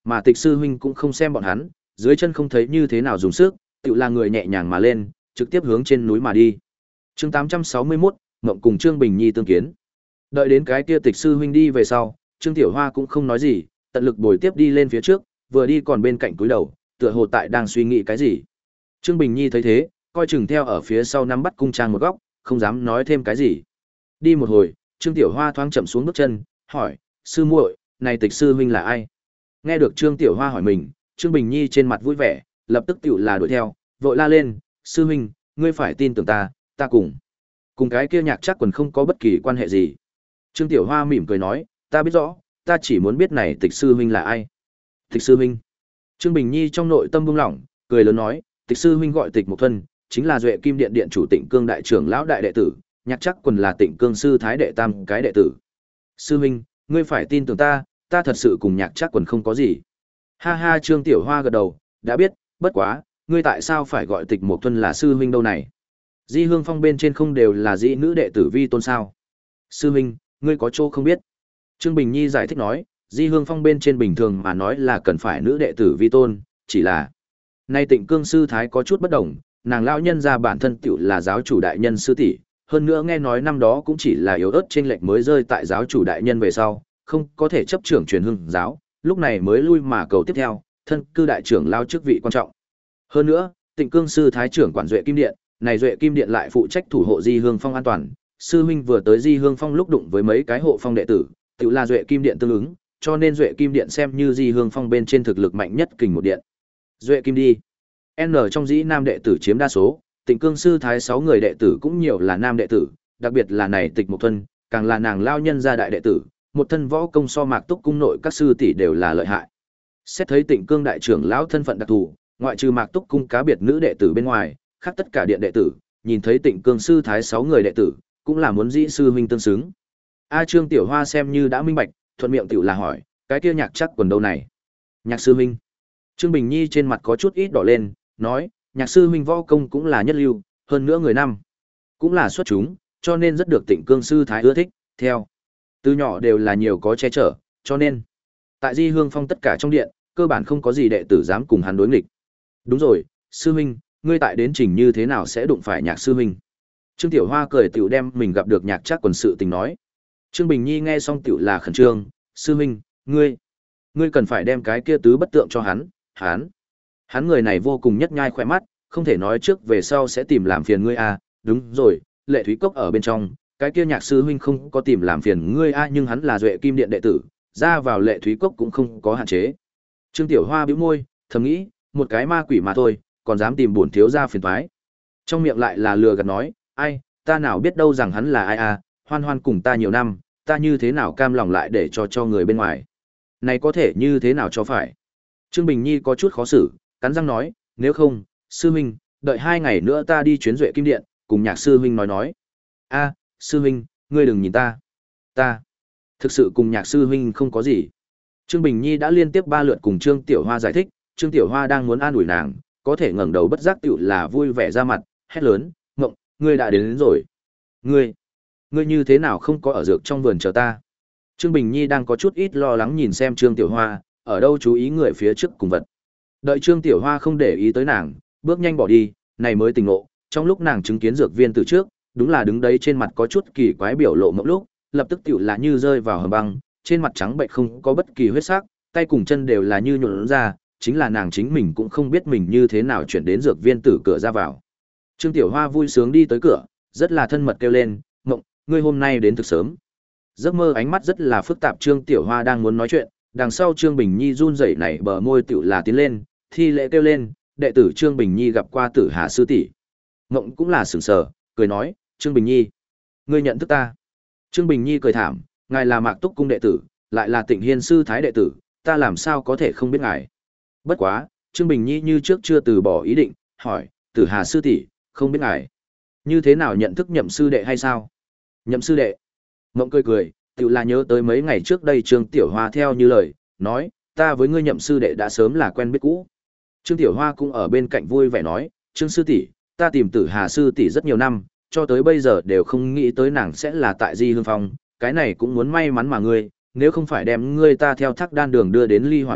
mà Tịch sư huynh cũng không xem bọn hắn, dưới chân không thấy như thế nào dùng sức, tự là người nhẹ nhàng mà lên, trực tiếp hướng trên núi mà đi. Chương tám trăm sáu mươi mốt, Ngộng cùng Trương Bình Nhi tương kiến. Đợi đến cái kia Tịch sư huynh đi về sau, Trương Tiểu Hoa cũng không nói gì, tận lực bồi tiếp đi lên phía trước, vừa đi còn bên cạnh cúi đầu, tựa hồ tại đang suy nghĩ cái gì. Trương Bình Nhi thấy thế, coi chừng theo ở phía sau nắm bắt cung trang một góc, không dám nói thêm cái gì. Đi một hồi, Trương Tiểu Hoa thoáng chậm xuống bước chân, hỏi: "Sư muội, này Tịch sư huynh là ai?" Nghe được Trương Tiểu Hoa hỏi mình, Trương Bình Nhi trên mặt vui vẻ, lập tức tiểu là đuổi theo, vội la lên: "Sư huynh, ngươi phải tin tưởng ta, ta cùng cùng cái kia Nhạc Trác Quần không có bất kỳ quan hệ gì." Trương Tiểu Hoa mỉm cười nói: "Ta biết rõ, ta chỉ muốn biết này Tịch sư huynh là ai." "Tịch sư huynh?" Trương Bình Nhi trong nội tâm buông lỏng, cười lớn nói: "Tịch sư huynh gọi Tịch Mộc Thuần, chính là Duệ Kim Điện điện chủ Tịnh Cương đại trưởng lão đại đệ tử, Nhạc Trác Quần là Tịnh Cương sư thái đệ tam cái đệ tử." "Sư huynh, ngươi phải tin tưởng ta, ta thật sự cùng Nhạc Trác Quần không có gì." Ha ha, Trương Tiểu Hoa gật đầu, đã biết, bất quá, ngươi tại sao phải gọi Tịch Mộc Thuần là sư huynh đâu này? Di Hương Phong bên trên không đều là dĩ nữ đệ tử vi tôn sao? Sư huynh, ngươi có chỗ không biết. Trương Bình Nhi giải thích nói, Di Hương Phong bên trên bình thường mà nói là cần phải nữ đệ tử vi tôn, chỉ là nay Tịnh Cương sư thái có chút bất đồng, nàng lão nhân ra bản thân tiểu là giáo chủ đại nhân sư tỷ, hơn nữa nghe nói năm đó cũng chỉ là yếu ớt chênh lệch mới rơi tại giáo chủ đại nhân về sau, không có thể chấp trưởng truyền hưng giáo, lúc này mới lui mà cầu tiếp theo, thân cư đại trưởng lao chức vị quan trọng. Hơn nữa, Tịnh Cương sư thái trưởng quản Duệ Kim Điện, này Duệ Kim Điện lại phụ trách thủ hộ Di Hương Phong an toàn. Sư huynh vừa tới Di Hương Phong lúc đụng với mấy cái hộ phong đệ tử, tự là Duệ Kim Điện tương ứng, cho nên Duệ Kim Điện xem như Di Hương Phong bên trên thực lực mạnh nhất kình một điện. Duệ Kim đi. N trong dĩ nam đệ tử chiếm đa số, Tịnh Cương sư thái sáu người đệ tử cũng nhiều là nam đệ tử, đặc biệt là này Tịch Mộc Thuần, càng là nàng lao nhân gia đại đệ tử, một thân võ công so Mạc Túc cung nội các sư tỷ đều là lợi hại. Xét thấy Tịnh Cương đại trưởng lão thân phận đặc thù, ngoại trừ Mạc Túc cung cá biệt nữ đệ tử bên ngoài, khác tất cả điện đệ tử, nhìn thấy Tịnh Cương sư thái sáu người đệ tử, cũng là muốn dĩ sư huynh tương xứng. A Trương Tiểu Hoa xem như đã minh bạch, thuận miệng tiểu là hỏi, cái kia Nhạc Trác Quần đâu này? Nhạc sư huynh. Trương Bình Nhi trên mặt có chút ít đỏ lên, nói, Nhạc sư huynh võ công cũng là nhất lưu, hơn nữa người năm cũng là xuất chúng, cho nên rất được Tịnh Cương sư thái ưa thích, theo từ nhỏ đều là nhiều có che chở, cho nên tại Di Hương Phong tất cả trong điện, cơ bản không có gì đệ tử dám cùng hắn đối nghịch. Đúng rồi, sư huynh, ngươi tại đến trình như thế nào sẽ đụng phải Nhạc sư huynh? Trương Tiểu Hoa cười tiểu đem mình gặp được Nhạc Trác Quần sự tình nói. Trương Bình Nhi nghe xong tiểu là khẩn trương, sư huynh, ngươi, ngươi cần phải đem cái kia tứ bất tượng cho hắn, hắn, hắn người này vô cùng nhất nhai khỏe mắt, không thể nói trước về sau sẽ tìm làm phiền ngươi à, đúng rồi, Lệ Thúy Cốc ở bên trong, cái kia Nhạc sư huynh không có tìm làm phiền ngươi à, nhưng hắn là Duệ Kim Điện đệ tử, ra vào Lệ Thúy Cốc cũng không có hạn chế. Trương Tiểu Hoa bĩu môi, thầm nghĩ, một cái ma quỷ mà thôi, còn dám tìm bổn thiếu gia phiền toái. Trong miệng lại là lừa gạt nói, ai, ta nào biết đâu rằng hắn là ai à, Hoan Hoan cùng ta nhiều năm, ta như thế nào cam lòng lại để cho cho người bên ngoài. Này có thể như thế nào cho phải. Trương Bình Nhi có chút khó xử, cắn răng nói, nếu không, sư huynh, đợi hai ngày nữa ta đi chuyến Duệ Kim Điện, cùng Nhạc sư huynh nói nói. A, sư huynh, ngươi đừng nhìn ta. Ta, thực sự cùng Nhạc sư huynh không có gì. Trương Bình Nhi đã liên tiếp ba lượt cùng Trương Tiểu Hoa giải thích, Trương Tiểu Hoa đang muốn an ủi nàng, có thể ngẩng đầu bất giác tiểu là vui vẻ ra mặt, hét lớn, Ngộng, ngươi đã đến, đến rồi. Ngươi, ngươi như thế nào không có ở dược trong vườn chờ ta? Trương Bình Nhi đang có chút ít lo lắng nhìn xem Trương Tiểu Hoa, ở đâu chú ý người phía trước cùng vật. Đợi Trương Tiểu Hoa không để ý tới nàng, bước nhanh bỏ đi, này mới tỉnh ngộ, trong lúc nàng chứng kiến dược viên từ trước, đúng là đứng đấy trên mặt có chút kỳ quái biểu lộ ngốc lúc, lập tức tiểu là như rơi vào hầm băng, trên mặt trắng bệch không có bất kỳ huyết sắc, tay cùng chân đều là như nhuộn ra, chính là nàng chính mình cũng không biết mình như thế nào chuyển đến dược viên tử cửa ra vào. Trương Tiểu Hoa vui sướng đi tới cửa, rất là thân mật kêu lên, Ngộng, ngươi hôm nay đến thực sớm. Giấc mơ ánh mắt rất là phức tạp, Trương Tiểu Hoa đang muốn nói chuyện, đằng sau Trương Bình Nhi run rẩy nảy bờ môi tiểu là tiến lên, thi lễ kêu lên, đệ tử Trương Bình Nhi gặp qua Tử Hà sư tỷ. Ngộng cũng là sửng sờ, cười nói, Trương Bình Nhi, ngươi nhận thức ta? Trương Bình Nhi cười thảm, ngài là Mạc Túc cung đệ tử, lại là Tịnh Hiên sư thái đệ tử, ta làm sao có thể không biết ngài? Bất quá, Trương Bình Nhi như trước chưa từ bỏ ý định, hỏi, Tử Hà sư tỷ, không biết ngài như thế nào nhận thức Nhậm sư đệ hay sao? Nhậm sư đệ? Ngộng cười cười, tự là nhớ tới mấy ngày trước đây Trương Tiểu Hoa theo như lời, nói, ta với ngươi Nhậm sư đệ đã sớm là quen biết cũ. Trương Tiểu Hoa cũng ở bên cạnh vui vẻ nói, Trương sư tỷ, ta tìm Tử Hà sư tỷ rất nhiều năm, cho tới bây giờ đều không nghĩ tới nàng sẽ là tại Di Hương Phong, cái này cũng muốn may mắn mà ngươi, nếu không phải đem ngươi ta theo Thác Đan đường đưa đến Ly Hỏa Điện,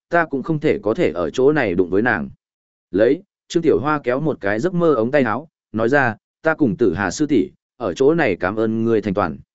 ta cũng không thể có thể ở chỗ này đụng với nàng. Lấy, Trương Tiểu Hoa kéo một cái giấc mơ ống tay áo, nói ra, ta cùng Tử Hà sư tỷ, ở chỗ này cảm ơn ngươi thành toàn.